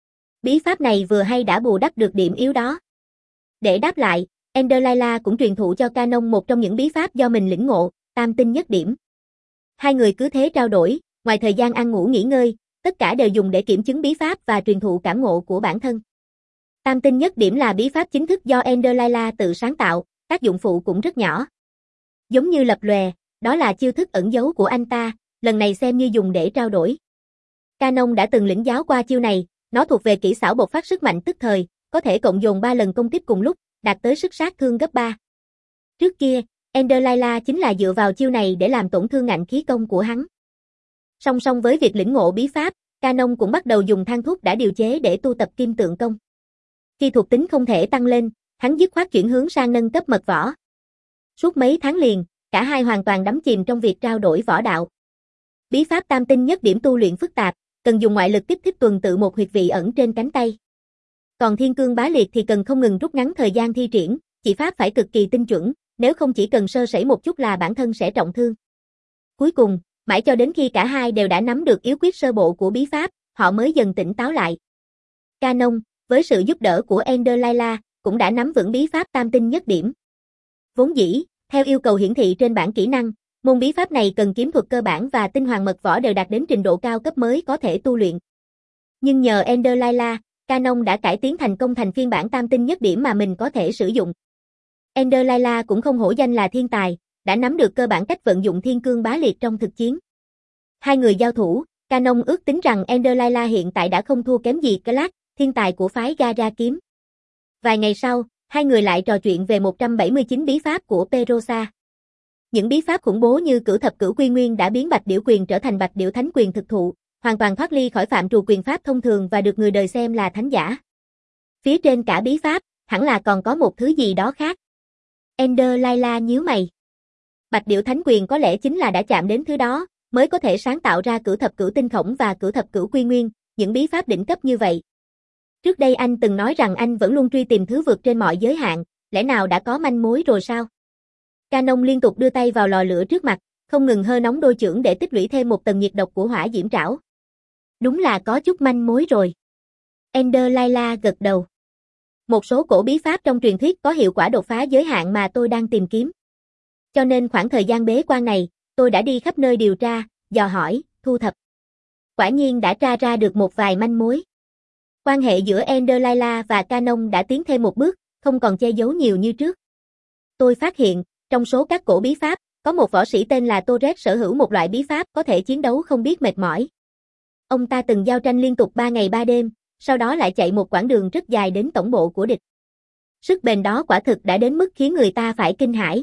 Bí pháp này vừa hay đã bù đắp được điểm yếu đó. Để đáp lại, Enderlaila cũng truyền thụ cho Canon một trong những bí pháp do mình lĩnh ngộ, tam tinh nhất điểm. Hai người cứ thế trao đổi, ngoài thời gian ăn ngủ nghỉ ngơi, tất cả đều dùng để kiểm chứng bí pháp và truyền thụ cảm ngộ của bản thân. Tam tinh nhất điểm là bí pháp chính thức do Enderlaila tự sáng tạo, tác dụng phụ cũng rất nhỏ. Giống như lập lòe, đó là chiêu thức ẩn giấu của anh ta, lần này xem như dùng để trao đổi. Canon đã từng lĩnh giáo qua chiêu này, nó thuộc về kỹ xảo bộc phát sức mạnh tức thời, có thể cộng dồn ba lần công kích cùng lúc, đạt tới sức sát thương gấp ba. Trước kia, Enderlaila chính là dựa vào chiêu này để làm tổn thương ngạnh khí công của hắn. Song song với việc lĩnh ngộ bí pháp, Canon cũng bắt đầu dùng thang thuốc đã điều chế để tu tập kim tượng công. Khi thuộc tính không thể tăng lên, hắn dứt khoát chuyển hướng sang nâng cấp mật võ. Suốt mấy tháng liền, cả hai hoàn toàn đắm chìm trong việc trao đổi võ đạo. Bí pháp tam tinh nhất điểm tu luyện phức tạp, cần dùng ngoại lực kích thích tuần tự một huyệt vị ẩn trên cánh tay. Còn Thiên Cương Bá Liệt thì cần không ngừng rút ngắn thời gian thi triển, chỉ pháp phải cực kỳ tinh chuẩn, nếu không chỉ cần sơ sẩy một chút là bản thân sẽ trọng thương. Cuối cùng, mãi cho đến khi cả hai đều đã nắm được yếu quyết sơ bộ của bí pháp, họ mới dần tỉnh táo lại. Canon, với sự giúp đỡ của Enderlaila, cũng đã nắm vững bí pháp tam tinh nhất điểm. Vốn dĩ, theo yêu cầu hiển thị trên bảng kỹ năng, môn bí pháp này cần kiếm thuật cơ bản và tinh hoàng mật võ đều đạt đến trình độ cao cấp mới có thể tu luyện. Nhưng nhờ Enderlaila, Canon đã cải tiến thành công thành phiên bản tam tinh nhất điểm mà mình có thể sử dụng. Enderlaila cũng không hổ danh là thiên tài, đã nắm được cơ bản cách vận dụng Thiên Cương Bá Liệt trong thực chiến. Hai người giao thủ, Canon ước tính rằng Enderlaila hiện tại đã không thua kém gì Clark, thiên tài của phái Gara kiếm. Vài ngày sau, hai người lại trò chuyện về một trăm bảy mươi chín bí pháp của Perosa. Những bí pháp khủng bố như Cửu Thập Cửu Quy Nguyên đã biến Bạch Điểu Quyền trở thành Bạch Điểu Thánh Quyền thực thụ, hoàn toàn thoát ly khỏi phạm trù quyền pháp thông thường và được người đời xem là thánh giả. Phía trên cả bí pháp, hẳn là còn có một thứ gì đó khác. Enderlaila nhíu mày. Bạch Điểu Thánh Quyền có lẽ chính là đã chạm đến thứ đó, mới có thể sáng tạo ra Cửu Thập Cửu Tinh Khổng và Cửu Thập Cửu Quy Nguyên, những bí pháp đỉnh cấp như vậy. Trước đây anh từng nói rằng anh vẫn luôn truy tìm thứ vượt trên mọi giới hạn, lẽ nào đã có manh mối rồi sao? Canon liên tục đưa tay vào lò lửa trước mặt, không ngừng hơ nóng đôi chưởng để tích lũy thêm một tầng nhiệt độc của hỏa diễm trảo. Đúng là có chút manh mối rồi. Enderlaila gật đầu. Một số cổ bí pháp trong truyền thuyết có hiệu quả đột phá giới hạn mà tôi đang tìm kiếm. Cho nên khoảng thời gian bế quan này, tôi đã đi khắp nơi điều tra, dò hỏi, thu thập. Quả nhiên đã tra ra được một vài manh mối. Quan hệ giữa Enderlaila và Canon đã tiến thêm một bước, không còn che giấu nhiều như trước. Tôi phát hiện, trong số các cổ bí pháp, có một võ sĩ tên là Torres sở hữu một loại bí pháp có thể chiến đấu không biết mệt mỏi. Ông ta từng giao tranh liên tục ba ngày ba đêm, sau đó lại chạy một quãng đường rất dài đến tổng bộ của địch. Sức bền đó quả thực đã đến mức khiến người ta phải kinh hãi.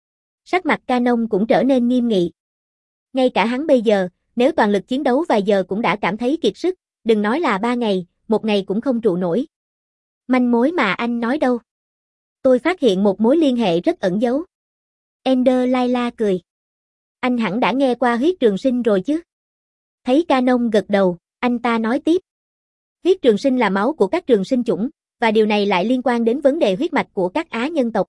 Sắc mặt Canon cũng trở nên nghiêm nghị. Ngay cả hắn bây giờ, nếu toàn lực chiến đấu vài giờ cũng đã cảm thấy kiệt sức, đừng nói là ba ngày, một ngày cũng không trụ nổi. Manh mối mà anh nói đâu? Tôi phát hiện một mối liên hệ rất ẩn giấu. Enderlaila cười. Anh hẳn đã nghe qua huyết trường sinh rồi chứ? Thấy Canon gật đầu, anh ta nói tiếp. Huyết trường sinh là máu của các trường sinh chủng, và điều này lại liên quan đến vấn đề huyết mạch của các Á nhân tộc.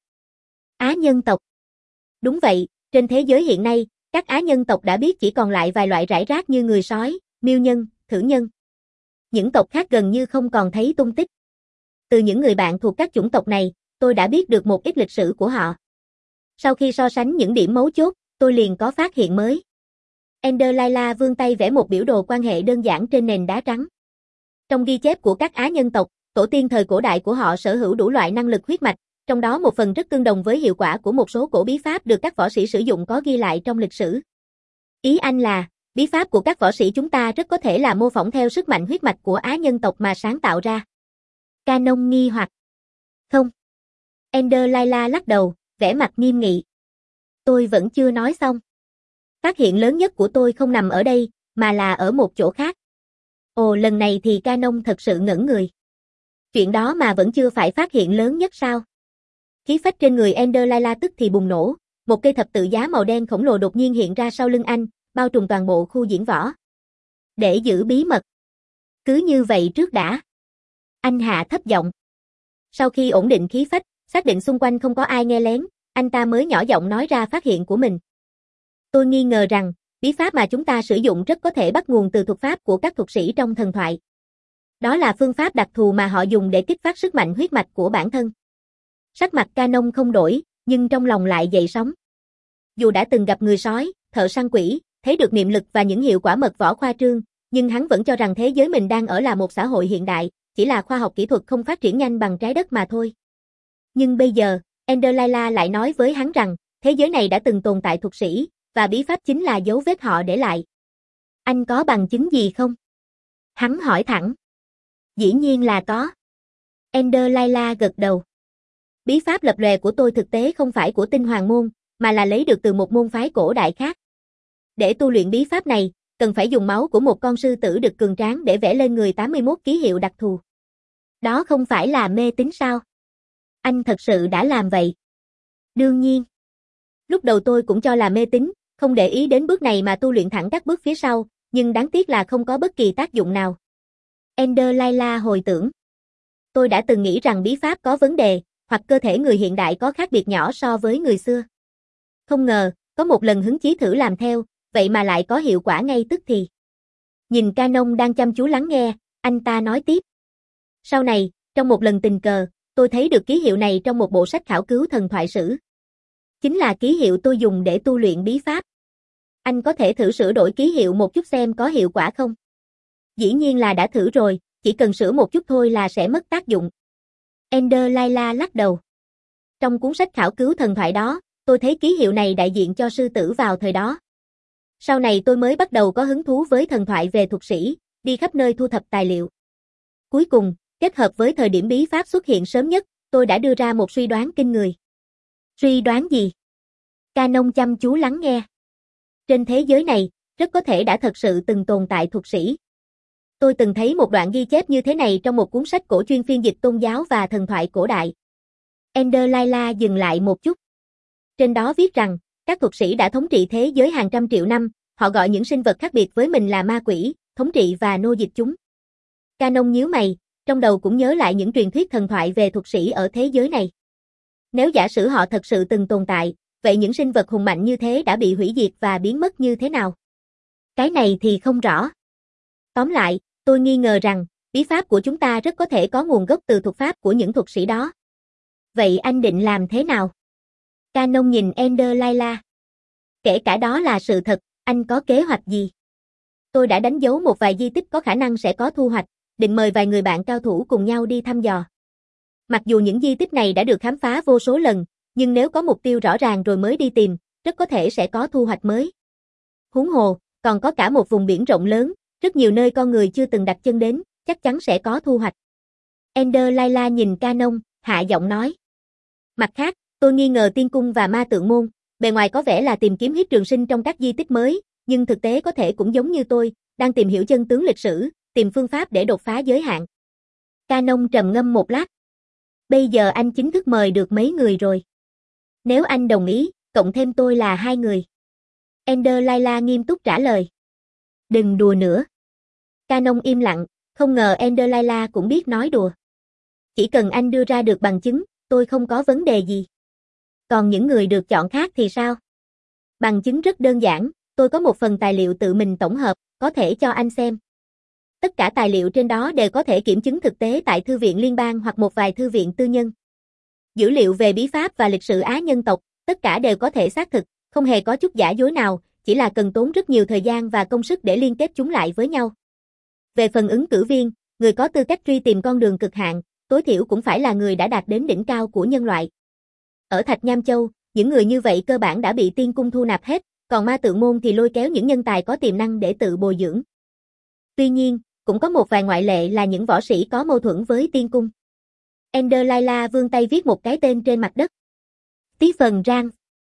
Á nhân tộc? Đúng vậy, trên thế giới hiện nay, các Á nhân tộc đã biết chỉ còn lại vài loại rải rác như người sói, miêu nhân, thử nhân. Những tộc khác gần như không còn thấy tung tích. Từ những người bạn thuộc các chủng tộc này, tôi đã biết được một ít lịch sử của họ. Sau khi so sánh những điểm mấu chốt, tôi liền có phát hiện mới. Enderlaila vươn tay vẽ một biểu đồ quan hệ đơn giản trên nền đá trắng. Trong ghi chép của các Á nhân tộc, tổ tiên thời cổ đại của họ sở hữu đủ loại năng lực huyết mạch, trong đó một phần rất tương đồng với hiệu quả của một số cổ bí pháp được các võ sĩ sử dụng có ghi lại trong lịch sử. Ý anh là, bí pháp của các võ sĩ chúng ta rất có thể là mô phỏng theo sức mạnh huyết mạch của Á nhân tộc mà sáng tạo ra. Canon nghi hoặc. Không. Ender Layla lắc đầu, vẻ mặt nghiêm nghị. Tôi vẫn chưa nói xong. Phát hiện lớn nhất của tôi không nằm ở đây, mà là ở một chỗ khác. Ồ, lần này thì Canon thật sự ngẩn người. Chuyện đó mà vẫn chưa phải phát hiện lớn nhất sao? Khí phách trên người Ender Layla tức thì bùng nổ, một cây thập tự giá màu đen khổng lồ đột nhiên hiện ra sau lưng anh, bao trùm toàn bộ khu diễn võ. Để giữ bí mật. Cứ như vậy trước đã. Anh hạ thấp giọng. Sau khi ổn định khí phách, xác định xung quanh không có ai nghe lén, anh ta mới nhỏ giọng nói ra phát hiện của mình. Tôi nghi ngờ rằng, bí pháp mà chúng ta sử dụng rất có thể bắt nguồn từ thuật pháp của các thuật sĩ trong thần thoại. Đó là phương pháp đặc thù mà họ dùng để kích phát sức mạnh huyết mạch của bản thân. Sắc mặt Canon không đổi, nhưng trong lòng lại dậy sóng. Dù đã từng gặp người sói, thợ săn quỷ, thấy được niệm lực và những hiệu quả mật võ khoa trương, nhưng hắn vẫn cho rằng thế giới mình đang ở là một xã hội hiện đại, chỉ là khoa học kỹ thuật không phát triển nhanh bằng trái đất mà thôi. Nhưng bây giờ, Ender Layla lại nói với hắn rằng, thế giới này đã từng tồn tại thuật sĩ, và bí pháp chính là dấu vết họ để lại. Anh có bằng chứng gì không? Hắn hỏi thẳng. Dĩ nhiên là có. Ender Layla gật đầu. Bí pháp lập lòe của tôi thực tế không phải của tinh hoàng môn, mà là lấy được từ một môn phái cổ đại khác. Để tu luyện bí pháp này, cần phải dùng máu của một con sư tử đực cường tráng để vẽ lên người tám mươi mốt ký hiệu đặc thù. Đó không phải là mê tín sao? Anh thật sự đã làm vậy. Đương nhiên. Lúc đầu tôi cũng cho là mê tín, không để ý đến bước này mà tu luyện thẳng các bước phía sau, nhưng đáng tiếc là không có bất kỳ tác dụng nào. Ender Layla hồi tưởng. Tôi đã từng nghĩ rằng bí pháp có vấn đề, hoặc cơ thể người hiện đại có khác biệt nhỏ so với người xưa. Không ngờ, có một lần hứng chí thử làm theo, vậy mà lại có hiệu quả ngay tức thì. Nhìn Canon đang chăm chú lắng nghe, anh ta nói tiếp. Sau này, trong một lần tình cờ, tôi thấy được ký hiệu này trong một bộ sách khảo cứu thần thoại sử. Chính là ký hiệu tôi dùng để tu luyện bí pháp. Anh có thể thử sửa đổi ký hiệu một chút xem có hiệu quả không? Dĩ nhiên là đã thử rồi, chỉ cần sửa một chút thôi là sẽ mất tác dụng. Ender Layla lắc đầu. Trong cuốn sách khảo cứu thần thoại đó, tôi thấy ký hiệu này đại diện cho sư tử vào thời đó. Sau này tôi mới bắt đầu có hứng thú với thần thoại về thuật sĩ, đi khắp nơi thu thập tài liệu. Cuối cùng, kết hợp với thời điểm bí pháp xuất hiện sớm nhất, tôi đã đưa ra một suy đoán kinh người. Suy đoán gì? Canon chăm chú lắng nghe. Trên thế giới này, rất có thể đã thật sự từng tồn tại thuật sĩ. Tôi từng thấy một đoạn ghi chép như thế này trong một cuốn sách cổ chuyên phiên dịch tôn giáo và thần thoại cổ đại. Ender Layla dừng lại một chút. Trên đó viết rằng, các thuật sĩ đã thống trị thế giới hàng trăm triệu năm, họ gọi những sinh vật khác biệt với mình là ma quỷ, thống trị và nô dịch chúng. Canon nhíu mày, trong đầu cũng nhớ lại những truyền thuyết thần thoại về thuật sĩ ở thế giới này. Nếu giả sử họ thật sự từng tồn tại, vậy những sinh vật hùng mạnh như thế đã bị hủy diệt và biến mất như thế nào? Cái này thì không rõ. Tóm lại, tôi nghi ngờ rằng, bí pháp của chúng ta rất có thể có nguồn gốc từ thuật pháp của những thuật sĩ đó. Vậy anh định làm thế nào? Canon nhìn Ender Layla. Kể cả đó là sự thật, anh có kế hoạch gì? Tôi đã đánh dấu một vài di tích có khả năng sẽ có thu hoạch, định mời vài người bạn cao thủ cùng nhau đi thăm dò. Mặc dù những di tích này đã được khám phá vô số lần, nhưng nếu có mục tiêu rõ ràng rồi mới đi tìm, rất có thể sẽ có thu hoạch mới. Huống hồ, còn có cả một vùng biển rộng lớn, rất nhiều nơi con người chưa từng đặt chân đến, chắc chắn sẽ có thu hoạch. Ender Layla nhìn Canon, hạ giọng nói. Mặt khác, tôi nghi ngờ tiên cung và ma tượng môn, bề ngoài có vẻ là tìm kiếm huyết trường sinh trong các di tích mới, nhưng thực tế có thể cũng giống như tôi, đang tìm hiểu chân tướng lịch sử, tìm phương pháp để đột phá giới hạn. Canon trầm ngâm một lát. Bây giờ anh chính thức mời được mấy người rồi. Nếu anh đồng ý, cộng thêm tôi là hai người. Ender Layla nghiêm túc trả lời. Đừng đùa nữa. Canon im lặng, không ngờ Ender Layla cũng biết nói đùa. Chỉ cần anh đưa ra được bằng chứng, tôi không có vấn đề gì. Còn những người được chọn khác thì sao? Bằng chứng rất đơn giản, tôi có một phần tài liệu tự mình tổng hợp, có thể cho anh xem. Tất cả tài liệu trên đó đều có thể kiểm chứng thực tế tại thư viện liên bang hoặc một vài thư viện tư nhân. Dữ liệu về bí pháp và lịch sử Á nhân tộc, tất cả đều có thể xác thực, không hề có chút giả dối nào, chỉ là cần tốn rất nhiều thời gian và công sức để liên kết chúng lại với nhau. Về phần ứng cử viên, người có tư cách truy tìm con đường cực hạn, tối thiểu cũng phải là người đã đạt đến đỉnh cao của nhân loại. Ở Thạch Nham Châu, những người như vậy cơ bản đã bị tiên cung thu nạp hết, còn ma tượng môn thì lôi kéo những nhân tài có tiềm năng để tự bồi dưỡng. Tuy nhiên, cũng có một vài ngoại lệ là những võ sĩ có mâu thuẫn với tiên cung. Ender Laila vươn tay viết một cái tên trên mặt đất. Stephen Rang.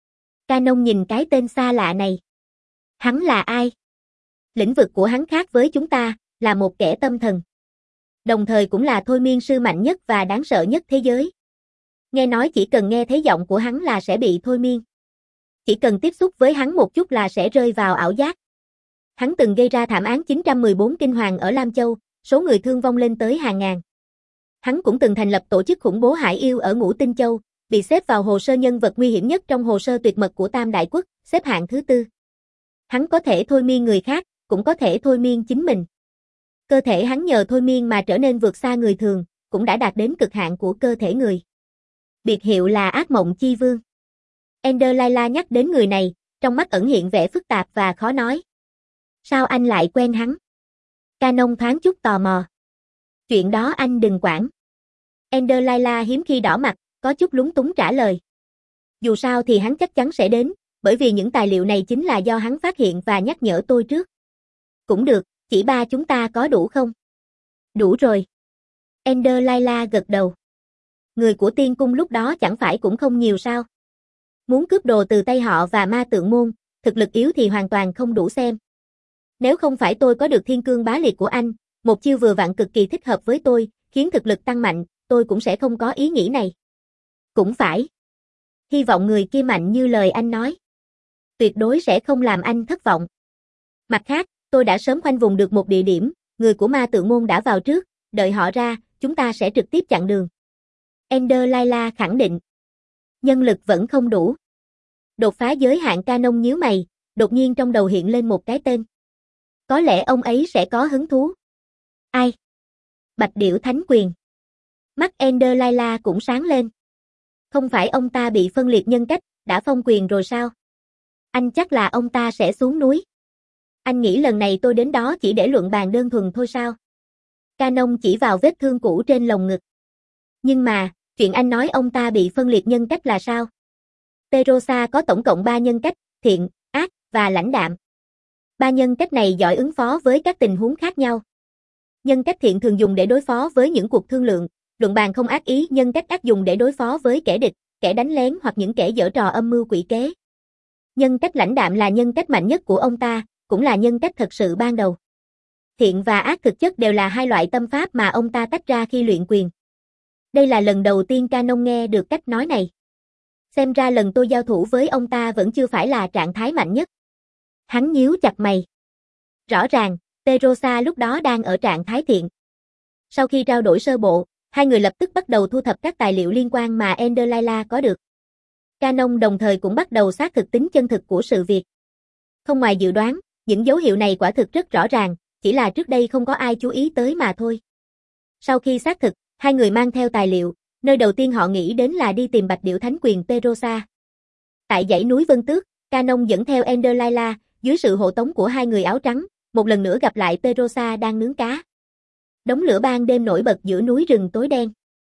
Canon nhìn cái tên xa lạ này. Hắn là ai? Lĩnh vực của hắn khác với chúng ta, là một kẻ tâm thần. Đồng thời cũng là thôi miên sư mạnh nhất và đáng sợ nhất thế giới. Nghe nói chỉ cần nghe thấy giọng của hắn là sẽ bị thôi miên. Chỉ cần tiếp xúc với hắn một chút là sẽ rơi vào ảo giác. Hắn từng gây ra thảm án chín trăm mười bốn kinh hoàng ở Lam Châu, số người thương vong lên tới hàng ngàn. Hắn cũng từng thành lập tổ chức khủng bố Hải Yêu ở Ngũ Tinh Châu, bị xếp vào hồ sơ nhân vật nguy hiểm nhất trong hồ sơ tuyệt mật của Tam Đại Quốc, xếp hạng thứ tư. Hắn có thể thôi miên người khác, cũng có thể thôi miên chính mình. Cơ thể hắn nhờ thôi miên mà trở nên vượt xa người thường, cũng đã đạt đến cực hạn của cơ thể người. Biệt hiệu là Ác Mộng Chi Vương. Ender Laila nhắc đến người này, trong mắt ẩn hiện vẻ phức tạp và khó nói. Sao anh lại quen hắn? Canon thoáng chút tò mò. Chuyện đó anh đừng quản. Ender Laila hiếm khi đỏ mặt, có chút lúng túng trả lời. Dù sao thì hắn chắc chắn sẽ đến, bởi vì những tài liệu này chính là do hắn phát hiện và nhắc nhở tôi trước. Cũng được, chỉ ba chúng ta có đủ không? Đủ rồi. Ender Laila gật đầu. Người của tiên cung lúc đó chẳng phải cũng không nhiều sao? Muốn cướp đồ từ tay họ và ma tượng môn, thực lực yếu thì hoàn toàn không đủ xem. Nếu không phải tôi có được thiên cương bá liệt của anh, một chiêu vừa vặn cực kỳ thích hợp với tôi, khiến thực lực tăng mạnh, tôi cũng sẽ không có ý nghĩ này. Cũng phải. Hy vọng người kia mạnh như lời anh nói. Tuyệt đối sẽ không làm anh thất vọng. Mặt khác, tôi đã sớm khoanh vùng được một địa điểm, người của ma tượng môn đã vào trước, đợi họ ra, chúng ta sẽ trực tiếp chặn đường. Ender Laila khẳng định. Nhân lực vẫn không đủ. Đột phá giới hạn Canon nhíu mày, đột nhiên trong đầu hiện lên một cái tên. Có lẽ ông ấy sẽ có hứng thú. Ai? Bạch Điểu Thánh Quyền. Mắt Ender Laila cũng sáng lên. Không phải ông ta bị phân liệt nhân cách, đã phong quyền rồi sao? Anh chắc là ông ta sẽ xuống núi. Anh nghĩ lần này tôi đến đó chỉ để luận bàn đơn thuần thôi sao? Canon chỉ vào vết thương cũ trên lồng ngực. Nhưng mà, chuyện anh nói ông ta bị phân liệt nhân cách là sao? Terosa có tổng cộng ba nhân cách, thiện, ác, và lãnh đạm. Ba nhân cách này giỏi ứng phó với các tình huống khác nhau. Nhân cách thiện thường dùng để đối phó với những cuộc thương lượng, luận bàn không ác ý, nhân cách ác dùng để đối phó với kẻ địch, kẻ đánh lén hoặc những kẻ giở trò âm mưu quỷ kế. Nhân cách lãnh đạm là nhân cách mạnh nhất của ông ta, cũng là nhân cách thật sự ban đầu. Thiện và ác thực chất đều là hai loại tâm pháp mà ông ta tách ra khi luyện quyền. Đây là lần đầu tiên Canon nghe được cách nói này. Xem ra lần tôi giao thủ với ông ta vẫn chưa phải là trạng thái mạnh nhất. Hắn nhíu chặt mày. Rõ ràng, Terosa lúc đó đang ở trạng thái thiện. Sau khi trao đổi sơ bộ, hai người lập tức bắt đầu thu thập các tài liệu liên quan mà Ender Laila có được. Canon đồng thời cũng bắt đầu xác thực tính chân thực của sự việc. Không ngoài dự đoán, những dấu hiệu này quả thực rất rõ ràng, chỉ là trước đây không có ai chú ý tới mà thôi. Sau khi xác thực, hai người mang theo tài liệu, nơi đầu tiên họ nghĩ đến là đi tìm Bạch Điểu Thánh Quyền Terosa. Tại dãy núi Vân Tước, Canon dẫn theo Ender Laila, dưới sự hộ tống của hai người áo trắng, một lần nữa gặp lại Terosa đang nướng cá. Đống lửa ban đêm nổi bật giữa núi rừng tối đen.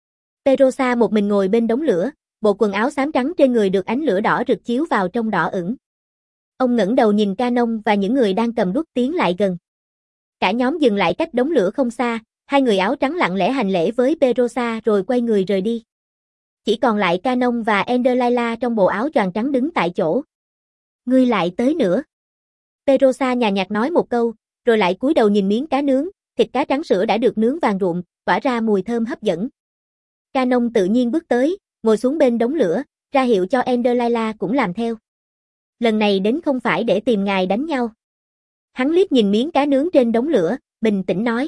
Terosa một mình ngồi bên đống lửa, bộ quần áo xám trắng trên người được ánh lửa đỏ rực chiếu vào trong đỏ ửng. Ông ngẩng đầu nhìn Canon và những người đang cầm đuốc tiến lại gần. Cả nhóm dừng lại cách đống lửa không xa, hai người áo trắng lặng lẽ hành lễ với Terosa rồi quay người rời đi. Chỉ còn lại Canon và Ender Laila trong bộ áo choàng trắng đứng tại chỗ. Ngươi lại tới nữa. Terosa nhàn nhạt nói một câu, rồi lại cúi đầu nhìn miếng cá nướng, thịt cá trắng sữa đã được nướng vàng rụm, tỏa ra mùi thơm hấp dẫn. Canon tự nhiên bước tới, ngồi xuống bên đống lửa, ra hiệu cho Ender Laila cũng làm theo. Lần này đến không phải để tìm ngài đánh nhau. Hắn liếc nhìn miếng cá nướng trên đống lửa, bình tĩnh nói.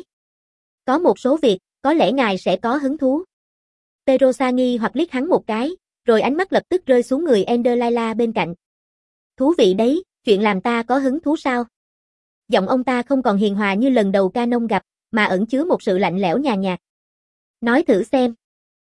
Có một số việc, có lẽ ngài sẽ có hứng thú. Terosa nghi hoặc liếc hắn một cái, rồi ánh mắt lập tức rơi xuống người Ender Laila bên cạnh. Thú vị đấy, chuyện làm ta có hứng thú sao? Giọng ông ta không còn hiền hòa như lần đầu Canon gặp, mà ẩn chứa một sự lạnh lẽo nhàn nhạt. Nói thử xem.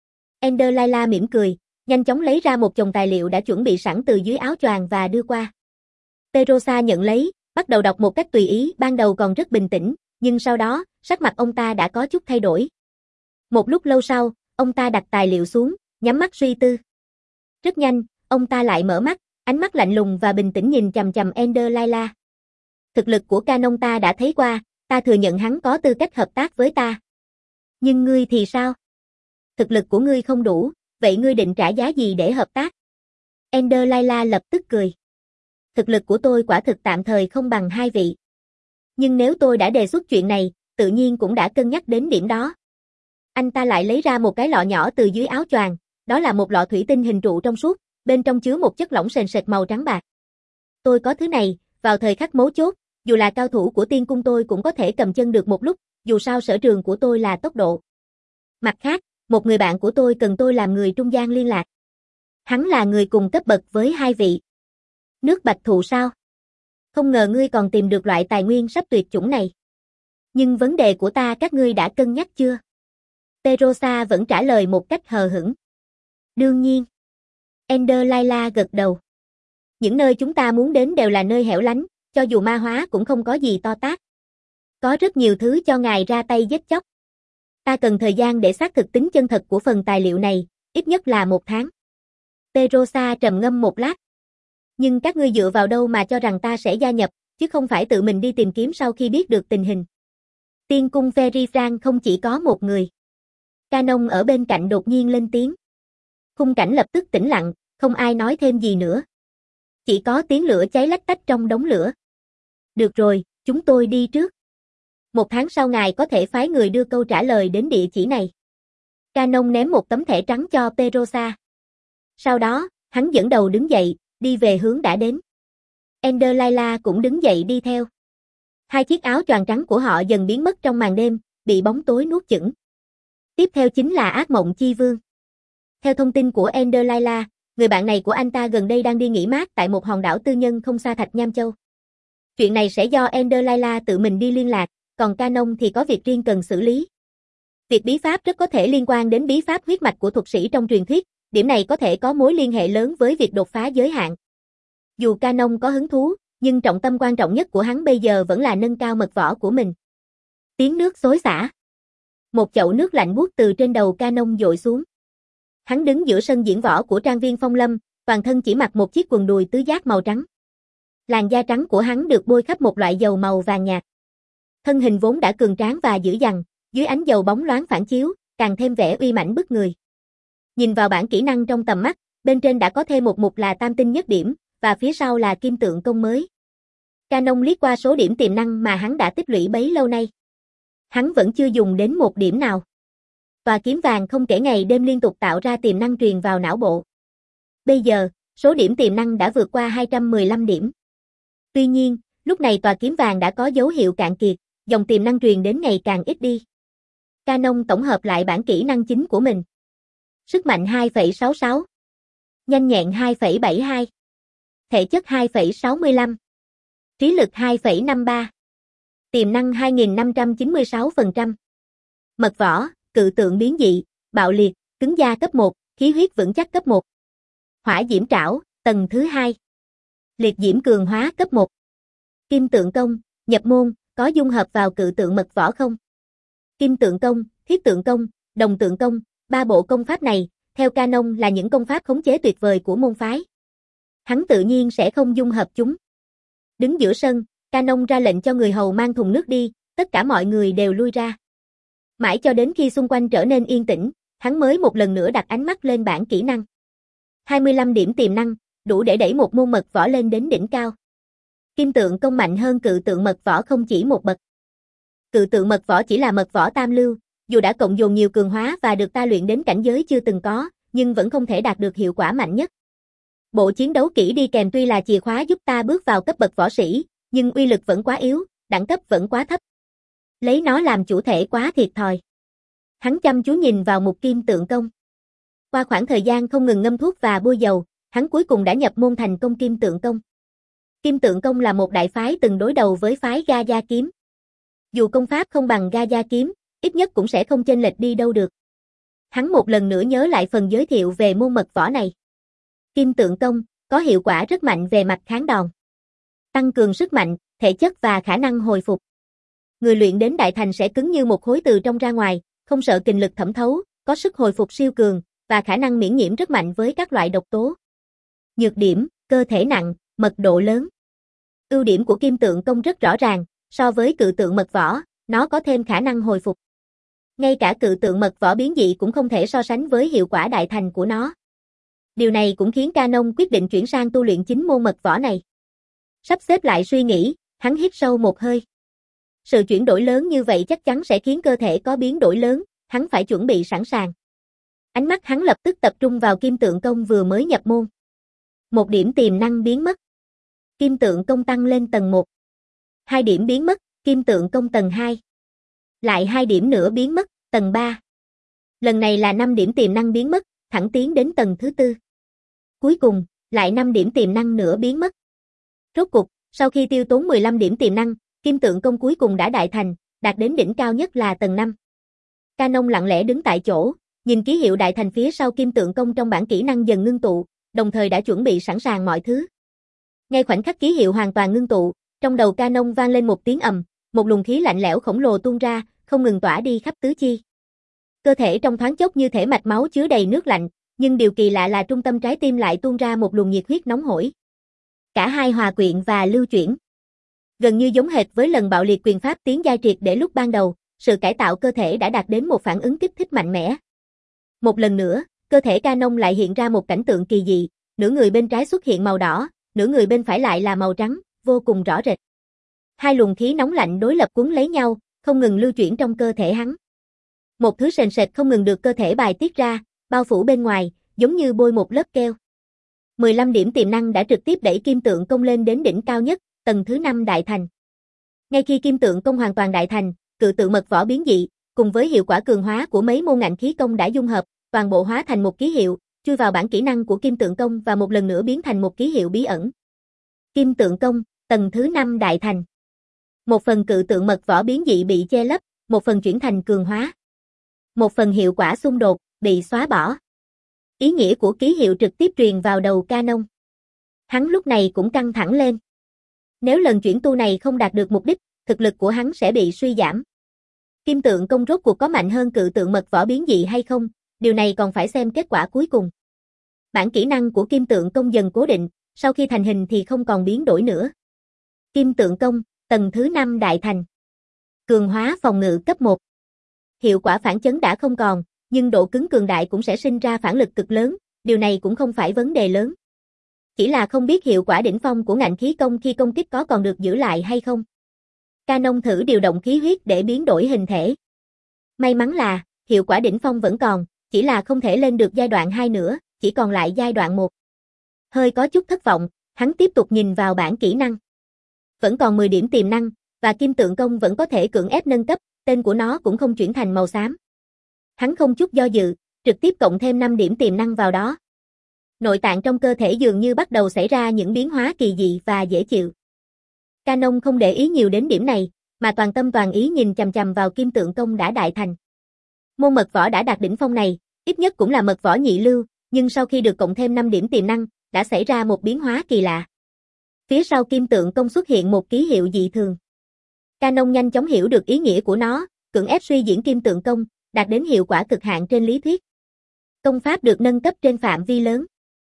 Ender Laila mỉm cười, nhanh chóng lấy ra một chồng tài liệu đã chuẩn bị sẵn từ dưới áo choàng và đưa qua. Terosa nhận lấy, bắt đầu đọc một cách tùy ý, ban đầu còn rất bình tĩnh, nhưng sau đó, sắc mặt ông ta đã có chút thay đổi. Một lúc lâu sau, ông ta đặt tài liệu xuống, nhắm mắt suy tư. Rất nhanh, ông ta lại mở mắt, ánh mắt lạnh lùng và bình tĩnh nhìn chằm chằm Ender Laila. Thực lực của Canon ta đã thấy qua, ta thừa nhận hắn có tư cách hợp tác với ta. Nhưng ngươi thì sao? Thực lực của ngươi không đủ, vậy ngươi định trả giá gì để hợp tác? Ender Laila lập tức cười. Thực lực của tôi quả thực tạm thời không bằng hai vị. Nhưng nếu tôi đã đề xuất chuyện này, tự nhiên cũng đã cân nhắc đến điểm đó. Anh ta lại lấy ra một cái lọ nhỏ từ dưới áo choàng, đó là một lọ thủy tinh hình trụ trong suốt, bên trong chứa một chất lỏng sền sệt màu trắng bạc. Tôi có thứ này, vào thời khắc mấu chốt, dù là cao thủ của tiên cung tôi cũng có thể cầm chân được một lúc, dù sao sở trường của tôi là tốc độ. Mặt khác, một người bạn của tôi cần tôi làm người trung gian liên lạc. Hắn là người cùng cấp bậc với hai vị. Nước bạch thụ sao? Không ngờ ngươi còn tìm được loại tài nguyên sắp tuyệt chủng này. Nhưng vấn đề của ta các ngươi đã cân nhắc chưa? Terosa vẫn trả lời một cách hờ hững. Đương nhiên. Ender Laila gật đầu. Những nơi chúng ta muốn đến đều là nơi hẻo lánh, cho dù ma hóa cũng không có gì to tát. Có rất nhiều thứ cho ngài ra tay giết chóc. Ta cần thời gian để xác thực tính chân thật của phần tài liệu này, ít nhất là một tháng. Terosa trầm ngâm một lát. Nhưng các ngươi dựa vào đâu mà cho rằng ta sẽ gia nhập, chứ không phải tự mình đi tìm kiếm sau khi biết được tình hình. Tiên cung Ferifran không chỉ có một người. Canon ở bên cạnh đột nhiên lên tiếng. Khung cảnh lập tức tĩnh lặng, không ai nói thêm gì nữa. Chỉ có tiếng lửa cháy lách tách trong đống lửa. Được rồi, chúng tôi đi trước. Một tháng sau ngài có thể phái người đưa câu trả lời đến địa chỉ này. Canon ném một tấm thẻ trắng cho Terosa. Sau đó, hắn dẫn đầu đứng dậy, đi về hướng đã đến. Ender Laila cũng đứng dậy đi theo. Hai chiếc áo choàng trắng của họ dần biến mất trong màn đêm, bị bóng tối nuốt chửng. Tiếp theo chính là ác mộng chi vương. Theo thông tin của Ender Laila, người bạn này của anh ta gần đây đang đi nghỉ mát tại một hòn đảo tư nhân không xa Thạch Nham Châu. Chuyện này sẽ do Ender Laila tự mình đi liên lạc, còn Canon thì có việc riêng cần xử lý. Việc bí pháp rất có thể liên quan đến bí pháp huyết mạch của thuật sĩ trong truyền thuyết, điểm này có thể có mối liên hệ lớn với việc đột phá giới hạn. Dù Canon có hứng thú, nhưng trọng tâm quan trọng nhất của hắn bây giờ vẫn là nâng cao mật võ của mình. Tiếng nước xối xả. Một chậu nước lạnh buốt từ trên đầu Canon dội xuống. Hắn đứng giữa sân diễn võ của trang viên Phong Lâm, toàn thân chỉ mặc một chiếc quần đùi tứ giác màu trắng. Làn da trắng của hắn được bôi khắp một loại dầu màu vàng nhạt. Thân hình vốn đã cường tráng và dữ dằn, dưới ánh dầu bóng loáng phản chiếu, càng thêm vẻ uy mãnh bức người. Nhìn vào bảng kỹ năng trong tầm mắt, bên trên đã có thêm một mục là tam tinh nhất điểm, và phía sau là kim tượng công mới. Canon liếc qua số điểm tiềm năng mà hắn đã tích lũy bấy lâu nay. Hắn vẫn chưa dùng đến một điểm nào. Tòa kiếm vàng không kể ngày đêm liên tục tạo ra tiềm năng truyền vào não bộ. Bây giờ, số điểm tiềm năng đã vượt qua hai trăm mười lăm điểm. Tuy nhiên, lúc này tòa kiếm vàng đã có dấu hiệu cạn kiệt, dòng tiềm năng truyền đến ngày càng ít đi. Canon tổng hợp lại bảng kỹ năng chính của mình. Sức mạnh hai phẩy sáu sáu. Nhanh nhẹn hai phẩy bảy hai. Thể chất hai phẩy sáu mươi lăm. Trí lực hai phẩy năm ba. Tiềm năng hai nghìn năm trăm chín mươi sáu phần trăm. Mật võ, cự tượng biến dị, bạo liệt, cứng da cấp một, khí huyết vững chắc cấp một. Hỏa diễm trảo, tầng thứ hai. Liệt diễm cường hóa cấp một. Kim tượng công, nhập môn, có dung hợp vào cự tượng mật võ không? Kim tượng công, thiết tượng công, đồng tượng công, ba bộ công pháp này, theo Canon là những công pháp khống chế tuyệt vời của môn phái. Hắn tự nhiên sẽ không dung hợp chúng. Đứng giữa sân, Canon ra lệnh cho người hầu mang thùng nước đi, tất cả mọi người đều lui ra. Mãi cho đến khi xung quanh trở nên yên tĩnh, hắn mới một lần nữa đặt ánh mắt lên bảng kỹ năng. hai mươi lăm điểm tiềm năng, đủ để đẩy một môn mật võ lên đến đỉnh cao. Kim tượng công mạnh hơn cự tượng mật võ không chỉ một bậc. Cự tượng mật võ chỉ là mật võ tam lưu, dù đã cộng dồn nhiều cường hóa và được ta luyện đến cảnh giới chưa từng có, nhưng vẫn không thể đạt được hiệu quả mạnh nhất. Bộ chiến đấu kỹ đi kèm tuy là chìa khóa giúp ta bước vào cấp bậc võ sĩ, nhưng uy lực vẫn quá yếu, đẳng cấp vẫn quá thấp. Lấy nó làm chủ thể quá thiệt thòi. Hắn chăm chú nhìn vào một kim tượng công. Qua khoảng thời gian không ngừng ngâm thuốc và bôi dầu, hắn cuối cùng đã nhập môn thành công kim tượng công. Kim tượng công là một đại phái từng đối đầu với phái Ga Gia kiếm. Dù công pháp không bằng Ga Gia kiếm, ít nhất cũng sẽ không chênh lệch đi đâu được. Hắn một lần nữa nhớ lại phần giới thiệu về môn mật võ này. Kim tượng công có hiệu quả rất mạnh về mặt kháng đòn, tăng cường sức mạnh, thể chất và khả năng hồi phục. người luyện đến đại thành sẽ cứng như một khối từ trong ra ngoài, không sợ kình lực thẩm thấu, có sức hồi phục siêu cường, và khả năng miễn nhiễm rất mạnh với các loại độc tố. Nhược điểm, cơ thể nặng, mật độ lớn. Ưu điểm của kim tượng công rất rõ ràng, so với cự tượng mật võ, nó có thêm khả năng hồi phục. Ngay cả cự tượng mật võ biến dị cũng không thể so sánh với hiệu quả đại thành của nó. Điều này cũng khiến Canon quyết định chuyển sang tu luyện chính môn mật võ này. Sắp xếp lại suy nghĩ, hắn hít sâu một hơi. Sự chuyển đổi lớn như vậy chắc chắn sẽ khiến cơ thể có biến đổi lớn, hắn phải chuẩn bị sẵn sàng. Ánh mắt hắn lập tức tập trung vào kim tượng công vừa mới nhập môn. Một điểm tiềm năng biến mất. Kim tượng công tăng lên tầng một. Hai điểm biến mất, kim tượng công tầng hai. Lại hai điểm nữa biến mất, tầng ba. Lần này là năm điểm tiềm năng biến mất, thẳng tiến đến tầng thứ tư. Cuối cùng, lại năm điểm tiềm năng nữa biến mất. Rốt cục, sau khi tiêu tốn mười lăm điểm tiềm năng, kim tượng công cuối cùng đã đại thành, đạt đến đỉnh cao nhất là tầng năm. Canon lặng lẽ đứng tại chỗ, nhìn ký hiệu đại thành phía sau kim tượng công trong bảng kỹ năng dần ngưng tụ, đồng thời đã chuẩn bị sẵn sàng mọi thứ. Ngay khoảnh khắc ký hiệu hoàn toàn ngưng tụ, trong đầu Canon vang lên một tiếng ầm, một luồng khí lạnh lẽo khổng lồ tuôn ra, không ngừng tỏa đi khắp tứ chi. Cơ thể trong thoáng chốc như thể mạch máu chứa đầy nước lạnh, nhưng điều kỳ lạ là trung tâm trái tim lại tuôn ra một luồng nhiệt huyết nóng hổi. Cả hai hòa quyện và lưu chuyển. Gần như giống hệt với lần bạo liệt quyền pháp tiến giai triệt để lúc ban đầu, sự cải tạo cơ thể đã đạt đến một phản ứng kích thích mạnh mẽ. Một lần nữa, cơ thể Canon lại hiện ra một cảnh tượng kỳ dị, nửa người bên trái xuất hiện màu đỏ, nửa người bên phải lại là màu trắng, vô cùng rõ rệt. Hai luồng khí nóng lạnh đối lập cuốn lấy nhau, không ngừng lưu chuyển trong cơ thể hắn. Một thứ sền sệt không ngừng được cơ thể bài tiết ra, bao phủ bên ngoài, giống như bôi một lớp keo. mười lăm điểm tiềm năng đã trực tiếp đẩy kim tượng công lên đến đỉnh cao nhất, tầng thứ năm đại thành. Ngay khi kim tượng công hoàn toàn đại thành, cự tượng mật võ biến dị, cùng với hiệu quả cường hóa của mấy môn ngạnh khí công đã dung hợp, toàn bộ hóa thành một ký hiệu, chui vào bảng kỹ năng của kim tượng công và một lần nữa biến thành một ký hiệu bí ẩn. Kim tượng công, tầng thứ năm đại thành. Một phần cự tượng mật võ biến dị bị che lấp, một phần chuyển thành cường hóa. Một phần hiệu quả xung đột, bị xóa bỏ. Ý nghĩa của ký hiệu trực tiếp truyền vào đầu Canon. Hắn lúc này cũng căng thẳng lên. Nếu lần chuyển tu này không đạt được mục đích, thực lực của hắn sẽ bị suy giảm. Kim tượng công rốt cuộc có mạnh hơn cự tượng mật võ biến dị hay không, điều này còn phải xem kết quả cuối cùng. Bản kỹ năng của kim tượng công dần cố định, sau khi thành hình thì không còn biến đổi nữa. Kim tượng công, tầng thứ năm đại thành. Cường hóa phòng ngự cấp một. Hiệu quả phản chấn đã không còn, nhưng độ cứng cường đại cũng sẽ sinh ra phản lực cực lớn, điều này cũng không phải vấn đề lớn. Chỉ là không biết hiệu quả đỉnh phong của ngạnh khí công khi công kích có còn được giữ lại hay không. Canon thử điều động khí huyết để biến đổi hình thể. May mắn là, hiệu quả đỉnh phong vẫn còn, chỉ là không thể lên được giai đoạn hai nữa, chỉ còn lại giai đoạn một. Hơi có chút thất vọng, hắn tiếp tục nhìn vào bảng kỹ năng. Vẫn còn mười điểm tiềm năng, và kim tượng công vẫn có thể cưỡng ép nâng cấp, tên của nó cũng không chuyển thành màu xám. Hắn không chút do dự, trực tiếp cộng thêm năm điểm tiềm năng vào đó. Nội tạng trong cơ thể dường như bắt đầu xảy ra những biến hóa kỳ dị và dễ chịu. Canon không để ý nhiều đến điểm này, mà toàn tâm toàn ý nhìn chằm chằm vào kim tượng công đã đại thành. Môn mật võ đã đạt đỉnh phong này, ít nhất cũng là mật võ nhị lưu, nhưng sau khi được cộng thêm năm điểm tiềm năng, đã xảy ra một biến hóa kỳ lạ. Phía sau kim tượng công xuất hiện một ký hiệu dị thường. Canon nhanh chóng hiểu được ý nghĩa của nó, cưỡng ép suy diễn kim tượng công, đạt đến hiệu quả cực hạn trên lý thuyết. Công pháp được nâng cấp trên phạm vi lớn.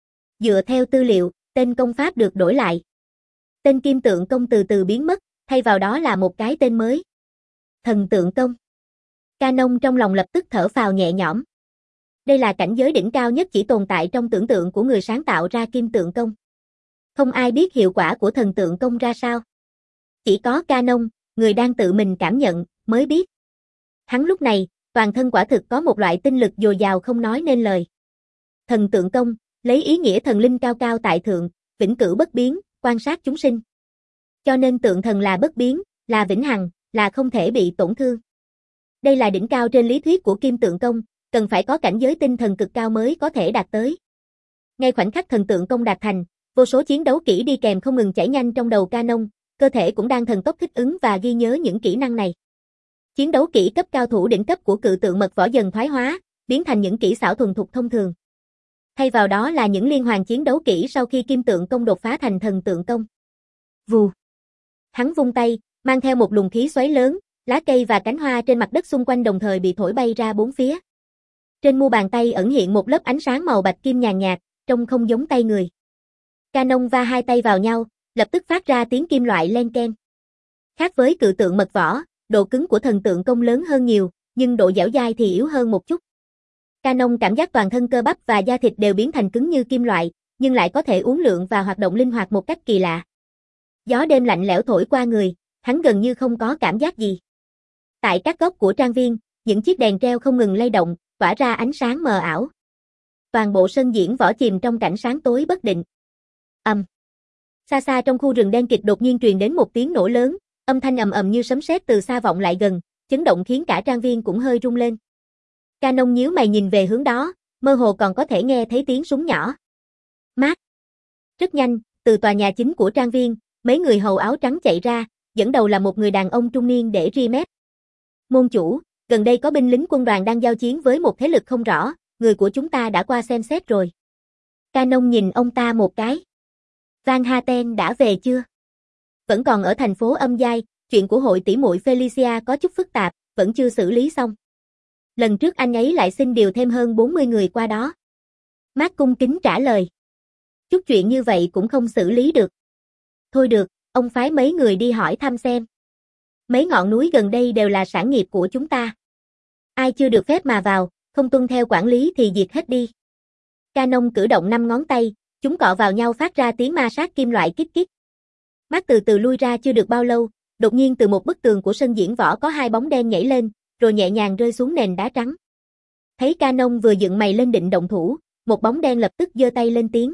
Dựa theo tư liệu, tên công pháp được đổi lại. Tên kim tượng công từ từ biến mất, thay vào đó là một cái tên mới. Thần tượng công. Canon trong lòng lập tức thở phào nhẹ nhõm. Đây là cảnh giới đỉnh cao nhất chỉ tồn tại trong tưởng tượng của người sáng tạo ra kim tượng công. Không ai biết hiệu quả của thần tượng công ra sao. Chỉ có Canon, người đang tự mình cảm nhận, mới biết. Hắn lúc này, toàn thân quả thực có một loại tinh lực dồi dào không nói nên lời. Thần tượng công, lấy ý nghĩa thần linh cao cao tại thượng, vĩnh cửu bất biến, quan sát chúng sinh. Cho nên tượng thần là bất biến, là vĩnh hằng, là không thể bị tổn thương. Đây là đỉnh cao trên lý thuyết của kim tượng công, cần phải có cảnh giới tinh thần cực cao mới có thể đạt tới. Ngay khoảnh khắc thần tượng công đạt thành, vô số chiến đấu kỹ đi kèm không ngừng chảy nhanh trong đầu Canon, cơ thể cũng đang thần tốc thích ứng và ghi nhớ những kỹ năng này. Chiến đấu kỹ cấp cao thủ đỉnh cấp của cự tượng mật võ dần thoái hóa, biến thành những kỹ xảo thuần thục thông thường. Thay vào đó là những liên hoàn chiến đấu kỹ sau khi kim tượng công đột phá thành thần tượng công. Vù. Hắn vung tay, mang theo một luồng khí xoáy lớn, Lá cây và cánh hoa trên mặt đất xung quanh đồng thời bị thổi bay ra bốn phía. Trên mu bàn tay ẩn hiện một lớp ánh sáng màu bạch kim nhàn nhạt, trông không giống tay người. Canon va hai tay vào nhau, lập tức phát ra tiếng kim loại len keng. Khác với cự tượng mật võ, độ cứng của thần tượng công lớn hơn nhiều, nhưng độ dẻo dai thì yếu hơn một chút. Canon cảm giác toàn thân cơ bắp và da thịt đều biến thành cứng như kim loại, nhưng lại có thể uốn lượn và hoạt động linh hoạt một cách kỳ lạ. Gió đêm lạnh lẽo thổi qua người, hắn gần như không có cảm giác gì. Tại các góc của trang viên, những chiếc đèn treo không ngừng lay động, tỏa ra ánh sáng mờ ảo. Toàn bộ sân diễn võ chìm trong cảnh sáng tối bất định. Ầm. Um. Xa xa trong khu rừng đen kịt đột nhiên truyền đến một tiếng nổ lớn, âm thanh ầm ầm như sấm sét từ xa vọng lại gần, chấn động khiến cả trang viên cũng hơi rung lên. Canon nhíu mày nhìn về hướng đó, mơ hồ còn có thể nghe thấy tiếng súng nhỏ. Mát. Rất nhanh, từ tòa nhà chính của trang viên, mấy người hầu áo trắng chạy ra, dẫn đầu là một người đàn ông trung niên để ri mép. Môn chủ, gần đây có binh lính quân đoàn đang giao chiến với một thế lực không rõ, người của chúng ta đã qua xem xét rồi. Canon nhìn ông ta một cái. Van Haten đã về chưa? Vẫn còn ở thành phố Âm Giai, chuyện của hội tỷ muội Felicia có chút phức tạp, vẫn chưa xử lý xong. Lần trước anh ấy lại xin điều thêm hơn bốn mươi người qua đó. Mark cung kính trả lời. Chút chuyện như vậy cũng không xử lý được. Thôi được, ông phái mấy người đi hỏi thăm xem. Mấy ngọn núi gần đây đều là sản nghiệp của chúng ta. Ai chưa được phép mà vào, không tuân theo quản lý thì diệt hết đi. Canon cử động năm ngón tay, chúng cọ vào nhau phát ra tiếng ma sát kim loại kít kít. Mark từ từ lui ra chưa được bao lâu, đột nhiên từ một bức tường của sân diễn võ có hai bóng đen nhảy lên, rồi nhẹ nhàng rơi xuống nền đá trắng. Thấy Canon vừa dựng mày lên định động thủ, một bóng đen lập tức giơ tay lên tiếng.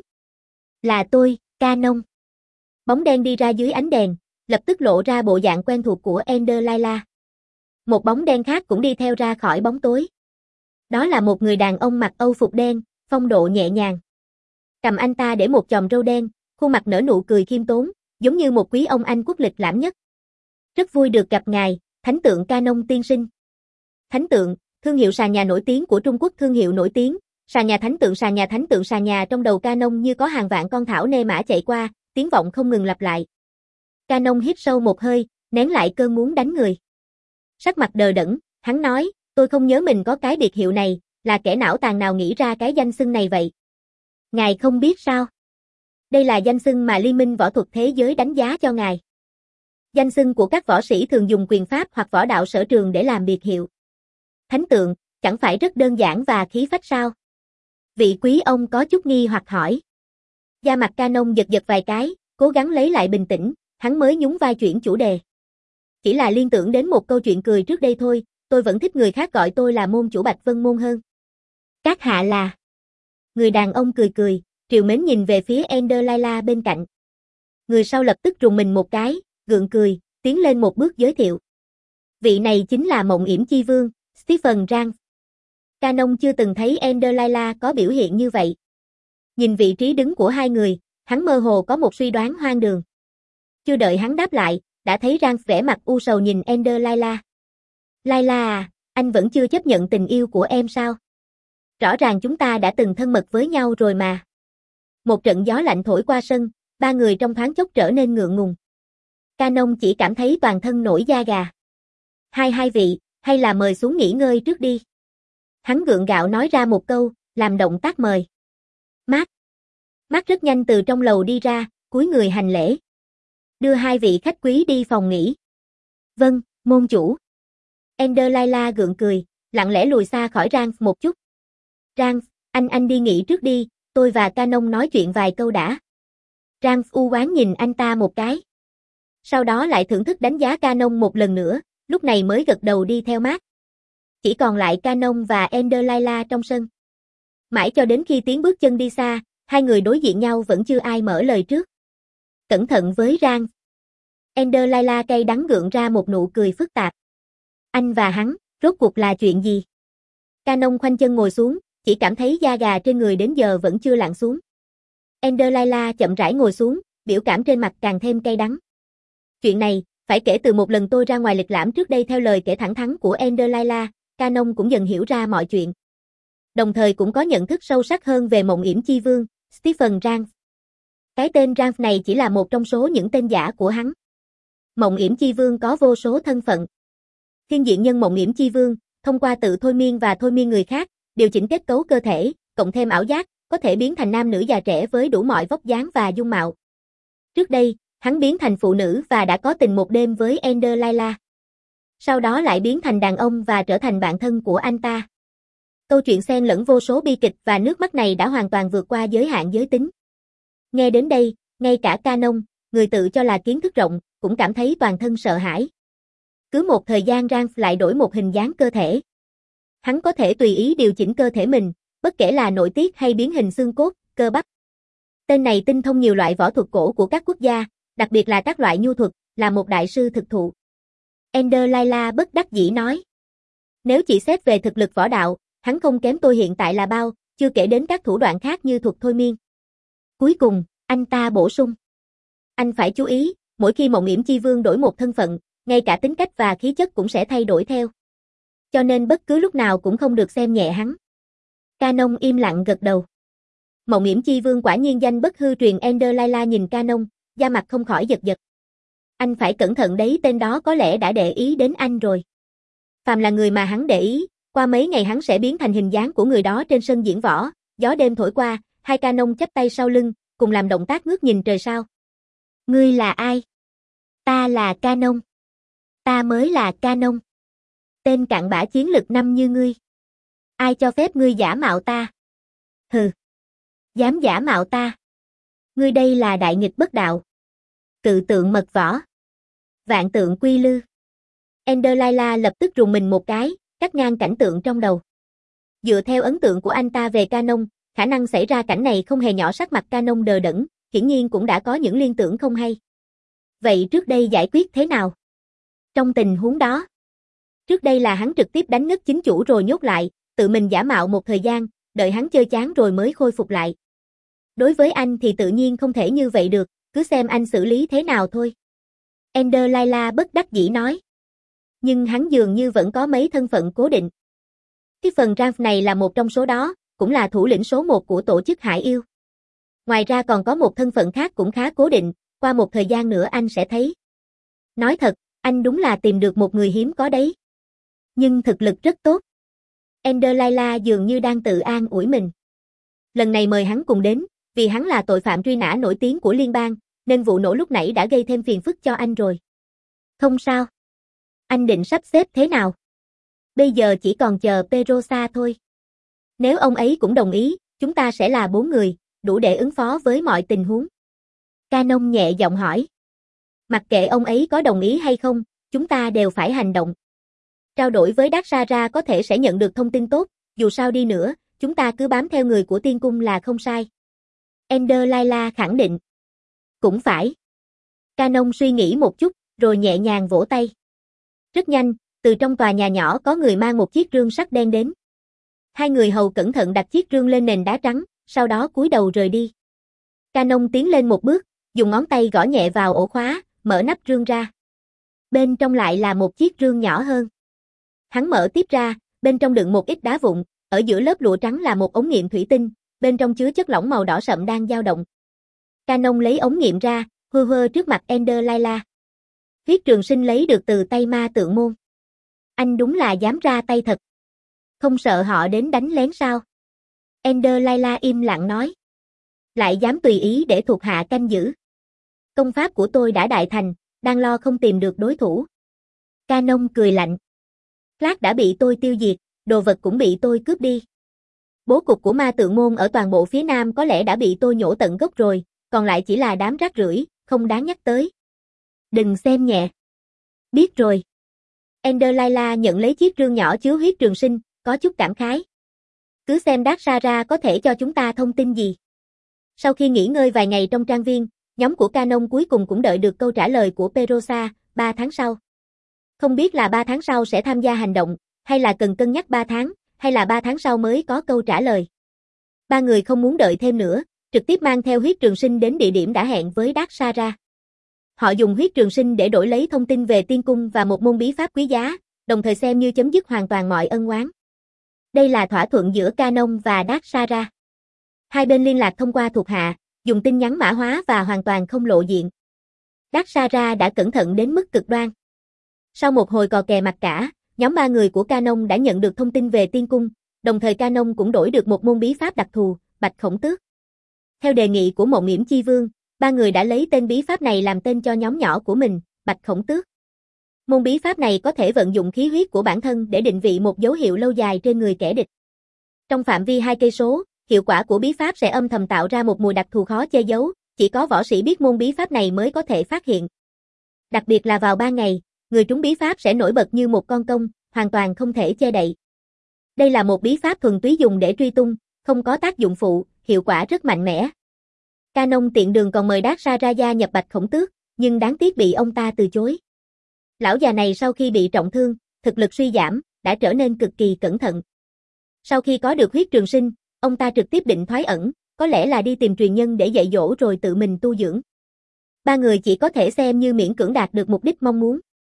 Là tôi, Canon. Bóng đen đi ra dưới ánh đèn, lập tức lộ ra bộ dạng quen thuộc của Ender Layla. Một bóng đen khác cũng đi theo ra khỏi bóng tối. Đó là một người đàn ông mặc âu phục đen, phong độ nhẹ nhàng. Cầm anh ta để một chòm râu đen, khuôn mặt nở nụ cười khiêm tốn, giống như một quý ông Anh quốc lịch lãm nhất. Rất vui được gặp ngài, Thánh tượng Canon tiên sinh. Thánh tượng, thương hiệu sà nhà nổi tiếng của Trung Quốc, thương hiệu nổi tiếng, sà nhà thánh tượng, sà nhà thánh tượng, sà nhà. Trong đầu Canon như có hàng vạn con thảo nê mã chạy qua, tiếng vọng không ngừng lặp lại. Canon hít sâu một hơi, nén lại cơn muốn đánh người. Sắc mặt đờ đẫn, hắn nói, tôi không nhớ mình có cái biệt hiệu này, là kẻ não tàn nào nghĩ ra cái danh xưng này vậy? Ngài không biết sao? Đây là danh xưng mà Liên minh võ thuật thế giới đánh giá cho ngài. Danh xưng của các võ sĩ thường dùng quyền pháp hoặc võ đạo sở trường để làm biệt hiệu. Thánh tượng, chẳng phải rất đơn giản và khí phách sao? Vị quý ông có chút nghi hoặc hỏi. Da mặt Canon giật giật vài cái, cố gắng lấy lại bình tĩnh, hắn mới nhún vai chuyển chủ đề. Chỉ là liên tưởng đến một câu chuyện cười trước đây thôi, tôi vẫn thích người khác gọi tôi là môn chủ Bạch Vân Môn hơn. Các hạ là... Người đàn ông cười cười, trìu mến nhìn về phía Ender Layla bên cạnh. Người sau lập tức rùng mình một cái, gượng cười, tiến lên một bước giới thiệu. Vị này chính là Mộng Yểm Chi Vương, Stephen Rang. Canon chưa từng thấy Ender Layla có biểu hiện như vậy. Nhìn vị trí đứng của hai người, hắn mơ hồ có một suy đoán hoang đường. Chưa đợi hắn đáp lại, đã thấy Rang vẻ mặt u sầu nhìn Ender Layla. Layla à, anh vẫn chưa chấp nhận tình yêu của em sao? Rõ ràng chúng ta đã từng thân mật với nhau rồi mà. Một trận gió lạnh thổi qua sân, ba người trong thoáng chốc trở nên ngượng ngùng. Canon chỉ cảm thấy toàn thân nổi da gà. Hai hai vị, hay là mời xuống nghỉ ngơi trước đi. Hắn gượng gạo nói ra một câu, làm động tác mời. Mark. Mark rất nhanh từ trong lầu đi ra, cúi người hành lễ. Đưa hai vị khách quý đi phòng nghỉ. Vâng, môn chủ. Ender Layla gượng cười, lặng lẽ lùi xa khỏi Rang một chút. Rang, anh anh đi nghỉ trước đi, tôi và Canon nói chuyện vài câu đã. Rang u oán nhìn anh ta một cái. Sau đó lại thưởng thức đánh giá Canon một lần nữa, lúc này mới gật đầu đi theo Mark. Chỉ còn lại Canon và Ender Layla trong sân. Mãi cho đến khi tiếng bước chân đi xa, hai người đối diện nhau vẫn chưa ai mở lời trước. Cẩn thận với Rang. Ender Layla cay đắng gượng ra một nụ cười phức tạp. Anh và hắn, rốt cuộc là chuyện gì? Canon khoanh chân ngồi xuống, chỉ cảm thấy da gà trên người đến giờ vẫn chưa lặn xuống. Ender Layla chậm rãi ngồi xuống, biểu cảm trên mặt càng thêm cay đắng. Chuyện này, phải kể từ một lần tôi ra ngoài lịch lãm trước đây. Theo lời kể thẳng thắn của Ender Layla, Canon cũng dần hiểu ra mọi chuyện. Đồng thời cũng có nhận thức sâu sắc hơn về Mộng Yểm Chi Vương, Stephen Rang. Cái tên Rang này chỉ là một trong số những tên giả của hắn. Mộng Yểm Chi Vương có vô số thân phận. Thiên diện nhân mộng nghiễm chi vương, thông qua tự thôi miên và thôi miên người khác, điều chỉnh kết cấu cơ thể, cộng thêm ảo giác, có thể biến thành nam nữ già trẻ với đủ mọi vóc dáng và dung mạo. Trước đây, hắn biến thành phụ nữ và đã có tình một đêm với Ender Layla. Sau đó lại biến thành đàn ông và trở thành bạn thân của anh ta. Câu chuyện xen lẫn vô số bi kịch và nước mắt này đã hoàn toàn vượt qua giới hạn giới tính. Nghe đến đây, ngay cả Canon, người tự cho là kiến thức rộng, cũng cảm thấy toàn thân sợ hãi. Cứ một thời gian Ralph lại đổi một hình dáng cơ thể. Hắn có thể tùy ý điều chỉnh cơ thể mình, bất kể là nội tiết hay biến hình xương cốt, cơ bắp. Tên này tinh thông nhiều loại võ thuật cổ của các quốc gia, đặc biệt là các loại nhu thuật, là một đại sư thực thụ. Ender Layla bất đắc dĩ nói. Nếu chỉ xét về thực lực võ đạo, hắn không kém tôi hiện tại là bao, chưa kể đến các thủ đoạn khác như thuật thôi miên. Cuối cùng, anh ta bổ sung. Anh phải chú ý, mỗi khi mộng nghiễm chi vương đổi một thân phận, ngay cả tính cách và khí chất cũng sẽ thay đổi theo. Cho nên bất cứ lúc nào cũng không được xem nhẹ hắn. Canon im lặng gật đầu. Mộng nghiễm chi vương quả nhiên danh bất hư truyền. Ender Layla nhìn Canon, da mặt không khỏi giật giật. Anh phải cẩn thận đấy, tên đó có lẽ đã để ý đến anh rồi. Phàm là người mà hắn để ý, qua mấy ngày hắn sẽ biến thành hình dáng của người đó trên sân diễn võ. Gió đêm thổi qua, hai Canon chắp tay sau lưng, cùng làm động tác ngước nhìn trời sao. Ngươi là ai? Ta là Canon. Ta mới là Canon. Tên cặn bã chiến lực năm như ngươi. Ai cho phép ngươi giả mạo ta? Hừ. Dám giả mạo ta? Ngươi đây là đại nghịch bất đạo. Cự tượng mật võ. Vạn tượng quy lư. Ender Layla lập tức rùng mình một cái, cắt ngang cảnh tượng trong đầu. Dựa theo ấn tượng của anh ta về Canon, khả năng xảy ra cảnh này không hề nhỏ. Sắc mặt Canon đờ đẫn, hiển nhiên cũng đã có những liên tưởng không hay. Vậy trước đây giải quyết thế nào? Trong tình huống đó, trước đây là hắn trực tiếp đánh ngất chính chủ rồi nhốt lại, tự mình giả mạo một thời gian, đợi hắn chơi chán rồi mới khôi phục lại. Đối với anh thì tự nhiên không thể như vậy được, cứ xem anh xử lý thế nào thôi. Ender Layla bất đắc dĩ nói. Nhưng hắn dường như vẫn có mấy thân phận cố định. Cái phần Ralph này là một trong số đó, cũng là thủ lĩnh số một của tổ chức Hải Yêu. Ngoài ra còn có một thân phận khác cũng khá cố định, qua một thời gian nữa anh sẽ thấy. Nói thật, anh đúng là tìm được một người hiếm có đấy. Nhưng thực lực rất tốt. Ender Layla dường như đang tự an ủi mình. Lần này mời hắn cùng đến, vì hắn là tội phạm truy nã nổi tiếng của liên bang, nên vụ nổ lúc nãy đã gây thêm phiền phức cho anh rồi. Không sao. Anh định sắp xếp thế nào? Bây giờ chỉ còn chờ Perosa thôi. Nếu ông ấy cũng đồng ý, chúng ta sẽ là bốn người, đủ để ứng phó với mọi tình huống. Canon nhẹ giọng hỏi. Mặc kệ ông ấy có đồng ý hay không, chúng ta đều phải hành động. Trao đổi với Daxara có thể sẽ nhận được thông tin tốt, dù sao đi nữa, chúng ta cứ bám theo người của tiên cung là không sai. Ender Layla khẳng định. Cũng phải. Canon suy nghĩ một chút, rồi nhẹ nhàng vỗ tay. Rất nhanh, từ trong tòa nhà nhỏ có người mang một chiếc rương sắt đen đến. Hai người hầu cẩn thận đặt chiếc rương lên nền đá trắng, sau đó cúi đầu rời đi. Canon tiến lên một bước, dùng ngón tay gõ nhẹ vào ổ khóa, mở nắp rương ra. Bên trong lại là một chiếc rương nhỏ hơn. Hắn mở tiếp ra, bên trong đựng một ít đá vụn, ở giữa lớp lụa trắng là một ống nghiệm thủy tinh, bên trong chứa chất lỏng màu đỏ sậm đang dao động. Canon lấy ống nghiệm ra, hơ hơ trước mặt Ender Layla. Huyết trường sinh lấy được từ tay ma tượng môn. Anh đúng là dám ra tay thật. Không sợ họ đến đánh lén sao? Ender Layla im lặng nói. Lại dám tùy ý để thuộc hạ canh giữ. Công pháp của tôi đã đại thành, đang lo không tìm được đối thủ. Canon cười lạnh. Clark đã bị tôi tiêu diệt, đồ vật cũng bị tôi cướp đi. Bố cục của ma tượng môn ở toàn bộ phía nam có lẽ đã bị tôi nhổ tận gốc rồi, còn lại chỉ là đám rác rưởi, không đáng nhắc tới. Đừng xem nhẹ. Biết rồi. Ender Layla nhận lấy chiếc rương nhỏ chứa huyết trường sinh, có chút cảm khái. Cứ xem Daxara có thể cho chúng ta thông tin gì. Sau khi nghỉ ngơi vài ngày trong trang viên, nhóm của Canon cuối cùng cũng đợi được câu trả lời của Perosa, ba tháng sau. Không biết là ba tháng sau sẽ tham gia hành động, hay là cần cân nhắc ba tháng, hay là ba tháng sau mới có câu trả lời. Ba người không muốn đợi thêm nữa, trực tiếp mang theo huyết trường sinh đến địa điểm đã hẹn với Daxara. Họ dùng huyết trường sinh để đổi lấy thông tin về tiên cung và một môn bí pháp quý giá, đồng thời xem như chấm dứt hoàn toàn mọi ân oán. Đây là thỏa thuận giữa Canon và Daxara. Hai bên liên lạc thông qua thuộc hạ, dùng tin nhắn mã hóa và hoàn toàn không lộ diện. Daxara đã cẩn thận đến mức cực đoan. Sau một hồi cò kè mặt cả, Nhóm ba người của Canon đã nhận được thông tin về tiên cung, đồng thời Canon cũng đổi được một môn bí pháp đặc thù, Bạch Khổng Tước. Theo đề nghị của Mộng Yểm Chi Vương, ba người đã lấy tên bí pháp này làm tên cho nhóm nhỏ của mình, Bạch Khổng Tước. Môn bí pháp này có thể vận dụng khí huyết của bản thân để định vị một dấu hiệu lâu dài trên người kẻ địch. Trong phạm vi hai cây số, hiệu quả của bí pháp sẽ âm thầm tạo ra một mùi đặc thù khó che giấu, chỉ có võ sĩ biết môn bí pháp này mới có thể phát hiện. Đặc biệt là vào ban ngày, người trúng bí pháp sẽ nổi bật như một con công, hoàn toàn không thể che đậy. Đây là một bí pháp thuần túy dùng để truy tung, không có tác dụng phụ, hiệu quả rất mạnh mẽ. Canon tiện đường còn mời Đát Sa Ra gia nhập Bạch Khổng Tước, nhưng đáng tiếc bị ông ta từ chối. Lão già này sau khi bị trọng thương, thực lực suy giảm, đã trở nên cực kỳ cẩn thận. Sau khi có được huyết trường sinh, ông ta trực tiếp định thoái ẩn, có lẽ là đi tìm truyền nhân để dạy dỗ rồi tự mình tu dưỡng. Ba người chỉ có thể xem như miễn cưỡng đạt được mục đích mong muốn.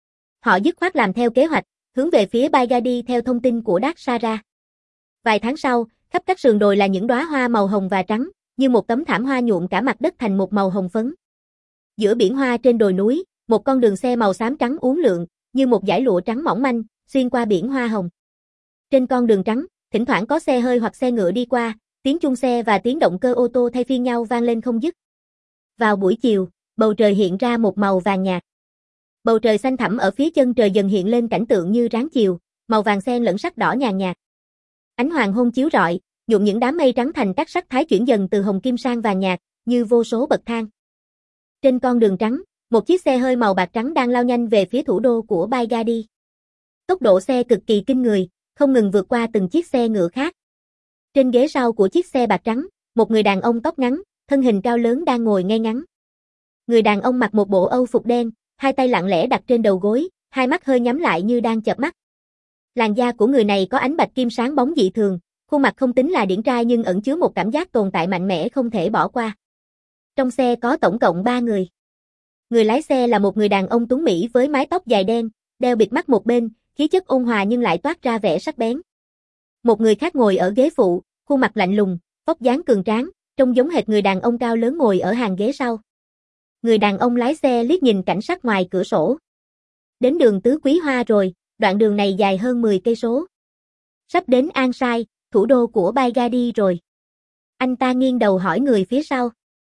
Họ dứt khoát làm theo kế hoạch, hướng về phía Baigadi theo thông tin của Đát Sa Ra. Vài tháng sau, khắp các sườn đồi là những đóa hoa màu hồng và trắng, như một tấm thảm hoa nhuộm cả mặt đất thành một màu hồng phấn. Giữa biển hoa trên đồi núi, một con đường xe màu xám trắng uốn lượn, như một dải lụa trắng mỏng manh, xuyên qua biển hoa hồng. Trên con đường trắng, thỉnh thoảng có xe hơi hoặc xe ngựa đi qua, tiếng chuông xe và tiếng động cơ ô tô thay phiên nhau vang lên không dứt. Vào buổi chiều, bầu trời hiện ra một màu vàng nhạt. Bầu trời xanh thẳm ở phía chân trời dần hiện lên cảnh tượng như ráng chiều, màu vàng xen lẫn sắc đỏ nhàn nhạt. Ánh hoàng hôn chiếu rọi, nhuộm những đám mây trắng thành các sắc thái chuyển dần từ hồng kim sang vàng nhạt, như vô số bậc thang. Trên con đường trắng, một chiếc xe hơi màu bạc trắng đang lao nhanh về phía thủ đô của Baigadi. Tốc độ xe cực kỳ kinh người, không ngừng vượt qua từng chiếc xe ngựa khác. Trên ghế sau của chiếc xe bạc trắng, một người đàn ông tóc ngắn, thân hình cao lớn đang ngồi ngay ngắn. Người đàn ông mặc một bộ âu phục đen, hai tay lặng lẽ đặt trên đầu gối, hai mắt hơi nhắm lại như đang chợp mắt. Làn da của người này có ánh bạch kim sáng bóng dị thường, khuôn mặt không tính là điển trai nhưng ẩn chứa một cảm giác tồn tại mạnh mẽ không thể bỏ qua. Trong xe có tổng cộng ba người. Người lái xe là một người đàn ông tuấn mỹ với mái tóc dài đen, đeo bịt mắt một bên, khí chất ôn hòa nhưng lại toát ra vẻ sắc bén. Một người khác ngồi ở ghế phụ, khuôn mặt lạnh lùng, vóc dáng cường tráng, trông giống hệt người đàn ông cao lớn ngồi ở hàng ghế sau. Người đàn ông lái xe liếc nhìn cảnh sắc ngoài cửa sổ. Đến đường Tứ Quý Hoa rồi, đoạn đường này dài hơn mười cây số. Sắp đến An Sai, thủ đô của Baigadi rồi. Anh ta nghiêng đầu hỏi người phía sau.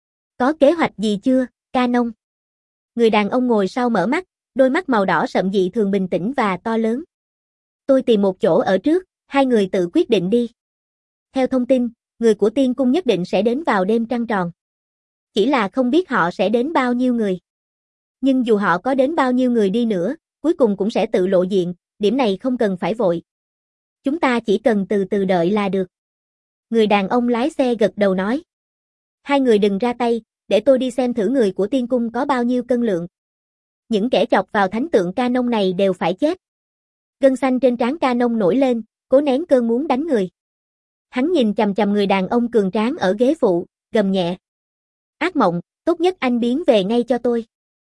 Có kế hoạch gì chưa, Canon? Người đàn ông ngồi sau mở mắt, đôi mắt màu đỏ sậm dị thường bình tĩnh và to lớn. Tôi tìm một chỗ ở trước, hai người tự quyết định đi. Theo thông tin, người của tiên cung nhất định sẽ đến vào đêm trăng tròn. Chỉ là không biết họ sẽ đến bao nhiêu người. Nhưng dù họ có đến bao nhiêu người đi nữa, cuối cùng cũng sẽ tự lộ diện, điểm này không cần phải vội. Chúng ta chỉ cần từ từ đợi là được. Người đàn ông lái xe gật đầu nói. Hai người đừng ra tay, để tôi đi xem thử người của tiên cung có bao nhiêu cân lượng. Những kẻ chọc vào thánh tượng Canon này đều phải chết. Gân xanh trên trán Canon nổi lên, cố nén cơn muốn đánh người. Hắn nhìn chằm chằm người đàn ông cường tráng ở ghế phụ, gầm nhẹ. Ác mộng, tốt nhất anh biến về ngay cho tôi.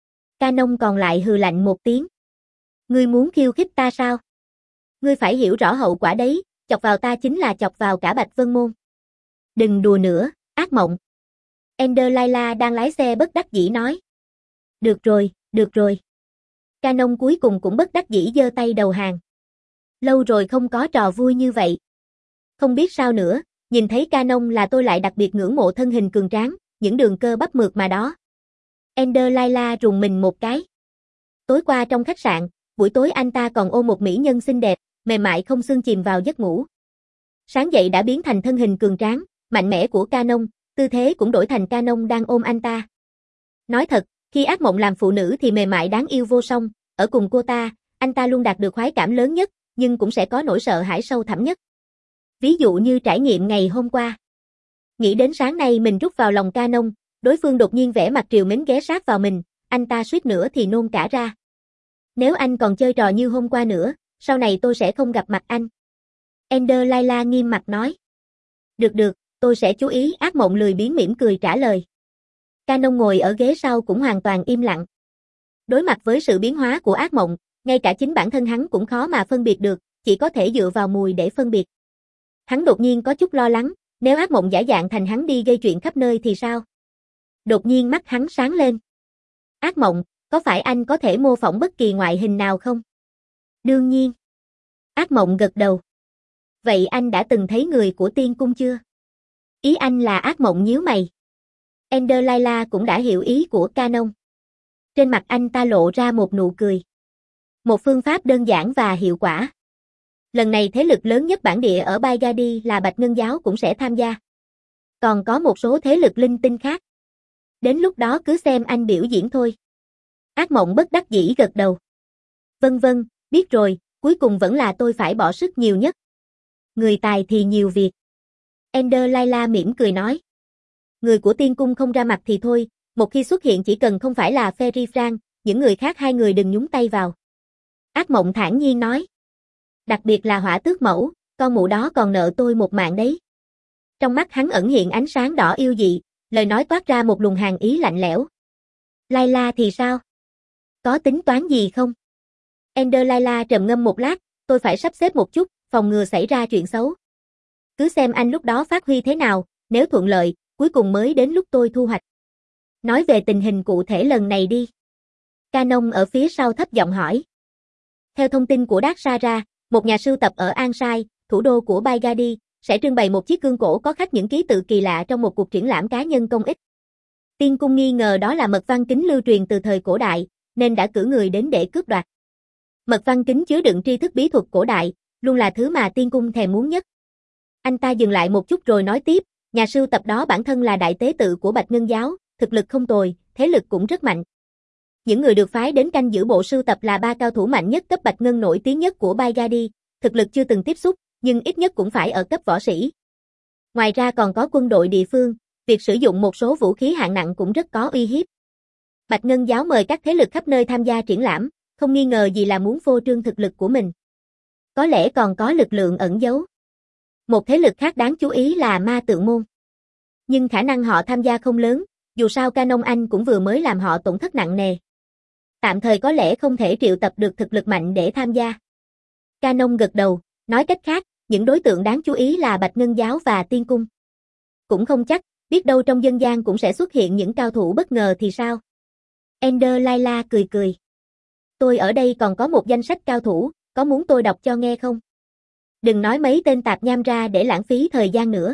Canon còn lại hừ lạnh một tiếng. Ngươi muốn khiêu khích ta sao? Ngươi phải hiểu rõ hậu quả đấy, chọc vào ta chính là chọc vào cả Bạch Vân Môn. Đừng đùa nữa, ác mộng. Ender Laila đang lái xe bất đắc dĩ nói. Được rồi, được rồi. Canon cuối cùng cũng bất đắc dĩ giơ tay đầu hàng. Lâu rồi không có trò vui như vậy. Không biết sao nữa, nhìn thấy Canon là tôi lại đặc biệt ngưỡng mộ thân hình cường tráng, những đường cơ bắp mượt mà đó. Ender Laila rùng mình một cái. Tối qua trong khách sạn, buổi tối anh ta còn ôm một mỹ nhân xinh đẹp, mềm mại không xương chìm vào giấc ngủ. Sáng dậy đã biến thành thân hình cường tráng, mạnh mẽ của Canon, tư thế cũng đổi thành Canon đang ôm anh ta. Nói thật, khi ác mộng làm phụ nữ thì mềm mại đáng yêu vô song, ở cùng cô ta, anh ta luôn đạt được khoái cảm lớn nhất, nhưng cũng sẽ có nỗi sợ hãi sâu thẳm nhất. Ví dụ như trải nghiệm ngày hôm qua. Nghĩ đến sáng nay mình rút vào lòng Canon, đối phương đột nhiên vẽ mặt trìu mến ghé sát vào mình, anh ta suýt nữa thì nôn cả ra. Nếu anh còn chơi trò như hôm qua nữa, sau này tôi sẽ không gặp mặt anh. Ender Laila nghiêm mặt nói. Được được, tôi sẽ chú ý. Ác mộng lười biếng mỉm cười trả lời. Canon ngồi ở ghế sau cũng hoàn toàn im lặng. Đối mặt với sự biến hóa của ác mộng, ngay cả chính bản thân hắn cũng khó mà phân biệt được, chỉ có thể dựa vào mùi để phân biệt. Hắn đột nhiên có chút lo lắng, nếu ác mộng giả dạng thành hắn đi gây chuyện khắp nơi thì sao? Đột nhiên mắt hắn sáng lên. Ác mộng, có phải anh có thể mô phỏng bất kỳ ngoại hình nào không? Đương nhiên. Ác mộng gật đầu. Vậy anh đã từng thấy người của tiên cung chưa? Ý anh là ác mộng nhíu mày. Ender Layla cũng đã hiểu ý của Canon. Trên mặt anh ta lộ ra một nụ cười. Một phương pháp đơn giản và hiệu quả. Lần này thế lực lớn nhất bản địa ở Baigadi là Bạch Ngân Giáo cũng sẽ tham gia. Còn có một số thế lực linh tinh khác. Đến lúc đó cứ xem anh biểu diễn thôi. Ác mộng bất đắc dĩ gật đầu. Vân vân, biết rồi, cuối cùng vẫn là tôi phải bỏ sức nhiều nhất. Người tài thì nhiều việc. Ender Layla mỉm cười nói. Người của tiên cung không ra mặt thì thôi, một khi xuất hiện chỉ cần không phải là Ferry Frank, những người khác hai người đừng nhúng tay vào. Ác mộng thản nhiên nói. Đặc biệt là Hỏa Tước Mẫu, con mụ đó còn nợ tôi một mạng đấy. Trong mắt hắn ẩn hiện ánh sáng đỏ yêu dị, lời nói toát ra một luồng hàn ý lạnh lẽo. Layla thì sao? Có tính toán gì không? Ender Layla trầm ngâm một lát, tôi phải sắp xếp một chút, phòng ngừa xảy ra chuyện xấu. Cứ xem anh lúc đó phát huy thế nào, nếu thuận lợi, cuối cùng mới đến lúc tôi thu hoạch. Nói về tình hình cụ thể lần này đi. Canon ở phía sau thấp giọng hỏi. Theo thông tin của Dark Sara, một nhà sưu tập ở Ansai, thủ đô của Baigadi, sẽ trưng bày một chiếc gương cổ có khắc những ký tự kỳ lạ trong một cuộc triển lãm cá nhân công ích. Tiên cung nghi ngờ đó là mật văn kính lưu truyền từ thời cổ đại, nên đã cử người đến để cướp đoạt. Mật văn kính chứa đựng tri thức bí thuật cổ đại, luôn là thứ mà tiên cung thèm muốn nhất. Anh ta dừng lại một chút rồi nói tiếp, nhà sưu tập đó bản thân là đại tế tự của Bạch Ngân Giáo, thực lực không tồi, thế lực cũng rất mạnh. Những người được phái đến canh giữ bộ sưu tập là ba cao thủ mạnh nhất cấp Bạch Ngân nổi tiếng nhất của Baigadi, thực lực chưa từng tiếp xúc, nhưng ít nhất cũng phải ở cấp võ sĩ. Ngoài ra còn có quân đội địa phương, việc sử dụng một số vũ khí hạng nặng cũng rất có uy hiếp. Bạch Ngân Giáo mời các thế lực khắp nơi tham gia triển lãm, không nghi ngờ gì là muốn phô trương thực lực của mình. Có lẽ còn có lực lượng ẩn giấu. Một thế lực khác đáng chú ý là Ma Tượng Môn. Nhưng khả năng họ tham gia không lớn, dù sao Canon Anh cũng vừa mới làm họ tổn thất nặng nề. Tạm thời có lẽ không thể triệu tập được thực lực mạnh để tham gia. Canon gật đầu, nói cách khác, những đối tượng đáng chú ý là Bạch Ngân Giáo và Tiên Cung. Cũng không chắc, biết đâu trong dân gian cũng sẽ xuất hiện những cao thủ bất ngờ thì sao? Ender Layla cười cười. Tôi ở đây còn có một danh sách cao thủ, có muốn tôi đọc cho nghe không? Đừng nói mấy tên tạp nham ra để lãng phí thời gian nữa.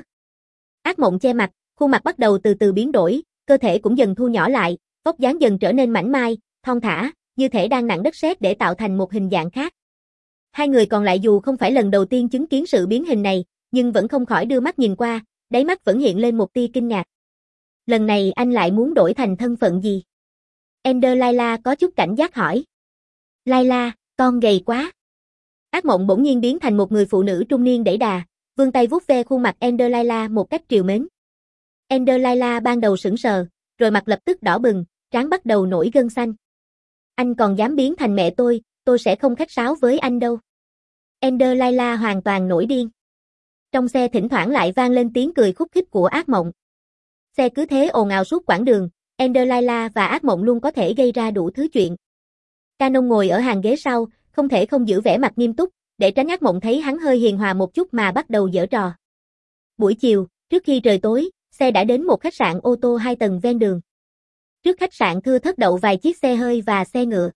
Ác mộng che mặt, khuôn mặt bắt đầu từ từ biến đổi, cơ thể cũng dần thu nhỏ lại, vóc dáng dần trở nên mảnh mai, thon thả, như thể đang nặng đất sét để tạo thành một hình dạng khác. Hai người còn lại dù không phải lần đầu tiên chứng kiến sự biến hình này, nhưng vẫn không khỏi đưa mắt nhìn qua, đáy mắt vẫn hiện lên một tia kinh ngạc. Lần này anh lại muốn đổi thành thân phận gì? Ender Layla có chút cảnh giác hỏi. Layla, con gầy quá. Ác mộng bỗng nhiên biến thành một người phụ nữ trung niên đẩy đà, vươn tay vuốt ve khuôn mặt Ender Layla một cách trìu mến. Ender Layla ban đầu sững sờ, rồi mặt lập tức đỏ bừng, trán bắt đầu nổi gân xanh. Anh còn dám biến thành mẹ tôi, tôi sẽ không khách sáo với anh đâu. Ender Layla hoàn toàn nổi điên. Trong xe thỉnh thoảng lại vang lên tiếng cười khúc khích của ác mộng. Xe cứ thế ồn ào suốt quãng đường, Ender Layla và ác mộng luôn có thể gây ra đủ thứ chuyện. Canon ngồi ở hàng ghế sau, không thể không giữ vẻ mặt nghiêm túc, để tránh ác mộng thấy hắn hơi hiền hòa một chút mà bắt đầu giở trò. Buổi chiều, trước khi trời tối, xe đã đến một khách sạn ô tô hai tầng ven đường. Trước khách sạn thưa thớt đậu vài chiếc xe hơi và xe ngựa.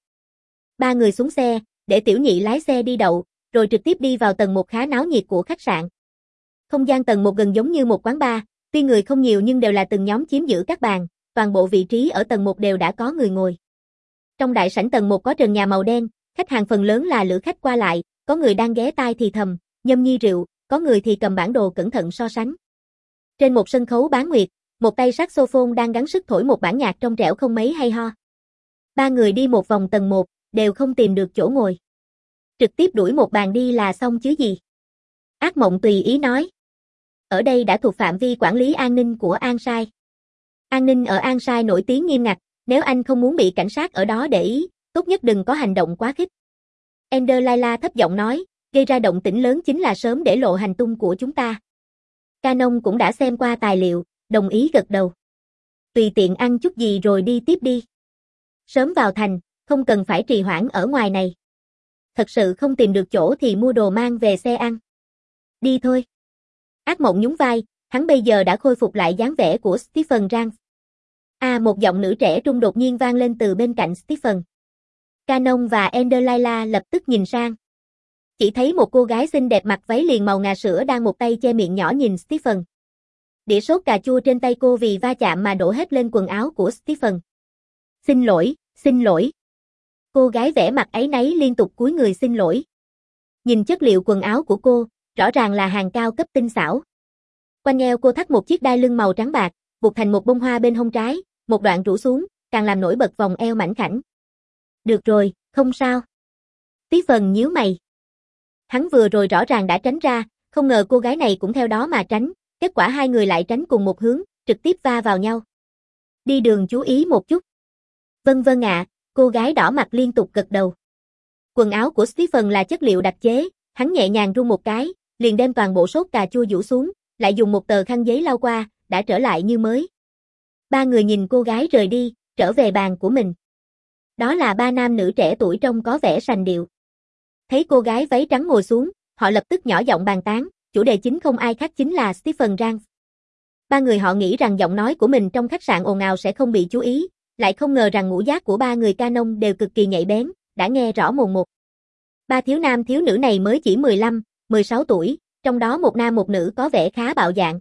Ba người xuống xe, để tiểu nhị lái xe đi đậu, rồi trực tiếp đi vào tầng một khá náo nhiệt của khách sạn. Không gian tầng một gần giống như một quán bar, tuy người không nhiều nhưng đều là từng nhóm chiếm giữ các bàn, toàn bộ vị trí ở tầng một đều đã có người ngồi. Trong đại sảnh tầng một có trần nhà màu đen, khách hàng phần lớn là lữ khách qua lại, có người đang ghé tai thì thầm, nhâm nhi rượu, có người thì cầm bản đồ cẩn thận so sánh. Trên một sân khấu bán nguyệt, một tay saxophone đang gắng sức thổi một bản nhạc trong trẻo không mấy hay ho. Ba người đi một vòng tầng một, đều không tìm được chỗ ngồi. Trực tiếp đuổi một bàn đi là xong chứ gì. Ác mộng tùy ý nói. Ở đây đã thuộc phạm vi quản lý an ninh của Ansai. An ninh ở Ansai nổi tiếng nghiêm ngặt, nếu anh không muốn bị cảnh sát ở đó để ý, tốt nhất đừng có hành động quá khích. Ender Layla thấp giọng nói, gây ra động tĩnh lớn chính là sớm để lộ hành tung của chúng ta. Canon cũng đã xem qua tài liệu, đồng ý gật đầu. Tùy tiện ăn chút gì rồi đi tiếp đi. Sớm vào thành, không cần phải trì hoãn ở ngoài này. Thật sự không tìm được chỗ thì mua đồ mang về xe ăn. Đi thôi. Ác mộng nhún vai, hắn bây giờ đã khôi phục lại dáng vẻ của Stephen Rang. À, một giọng nữ trẻ trung đột nhiên vang lên từ bên cạnh Stephen. Canon và Ender Layla lập tức nhìn sang. Chỉ thấy một cô gái xinh đẹp mặc váy liền màu ngà sữa đang một tay che miệng nhỏ nhìn Stephen. Đĩa sốt cà chua trên tay cô vì va chạm mà đổ hết lên quần áo của Stephen. Xin lỗi, xin lỗi. Cô gái vẻ mặt áy náy liên tục cúi người xin lỗi. Nhìn chất liệu quần áo của cô, rõ ràng là hàng cao cấp tinh xảo. Quanh eo cô thắt một chiếc đai lưng màu trắng bạc, buộc thành một bông hoa bên hông trái, một đoạn rủ xuống, càng làm nổi bật vòng eo mảnh khảnh. Được rồi, không sao. Stephen nhíu mày. Hắn vừa rồi rõ ràng đã tránh ra, không ngờ cô gái này cũng theo đó mà tránh, kết quả hai người lại tránh cùng một hướng, trực tiếp va vào nhau. Đi đường chú ý một chút. Vâng vâng ạ, cô gái đỏ mặt liên tục gật đầu. Quần áo của Stephen là chất liệu đặc chế, hắn nhẹ nhàng rung một cái, liền đem toàn bộ sốt cà chua rũ xuống, lại dùng một tờ khăn giấy lau qua, đã trở lại như mới. Ba người nhìn cô gái rời đi, trở về bàn của mình. Đó là ba nam nữ trẻ tuổi trông có vẻ sành điệu. Thấy cô gái váy trắng ngồi xuống, họ lập tức nhỏ giọng bàn tán, chủ đề chính không ai khác chính là Stephen Rance. Ba người họ nghĩ rằng giọng nói của mình trong khách sạn ồn ào sẽ không bị chú ý, lại không ngờ rằng ngũ giác của ba người Canon đều cực kỳ nhạy bén, đã nghe rõ mồn một. Ba thiếu nam thiếu nữ này mới chỉ mười lăm, mười sáu tuổi, trong đó một nam một nữ có vẻ khá bạo dạn.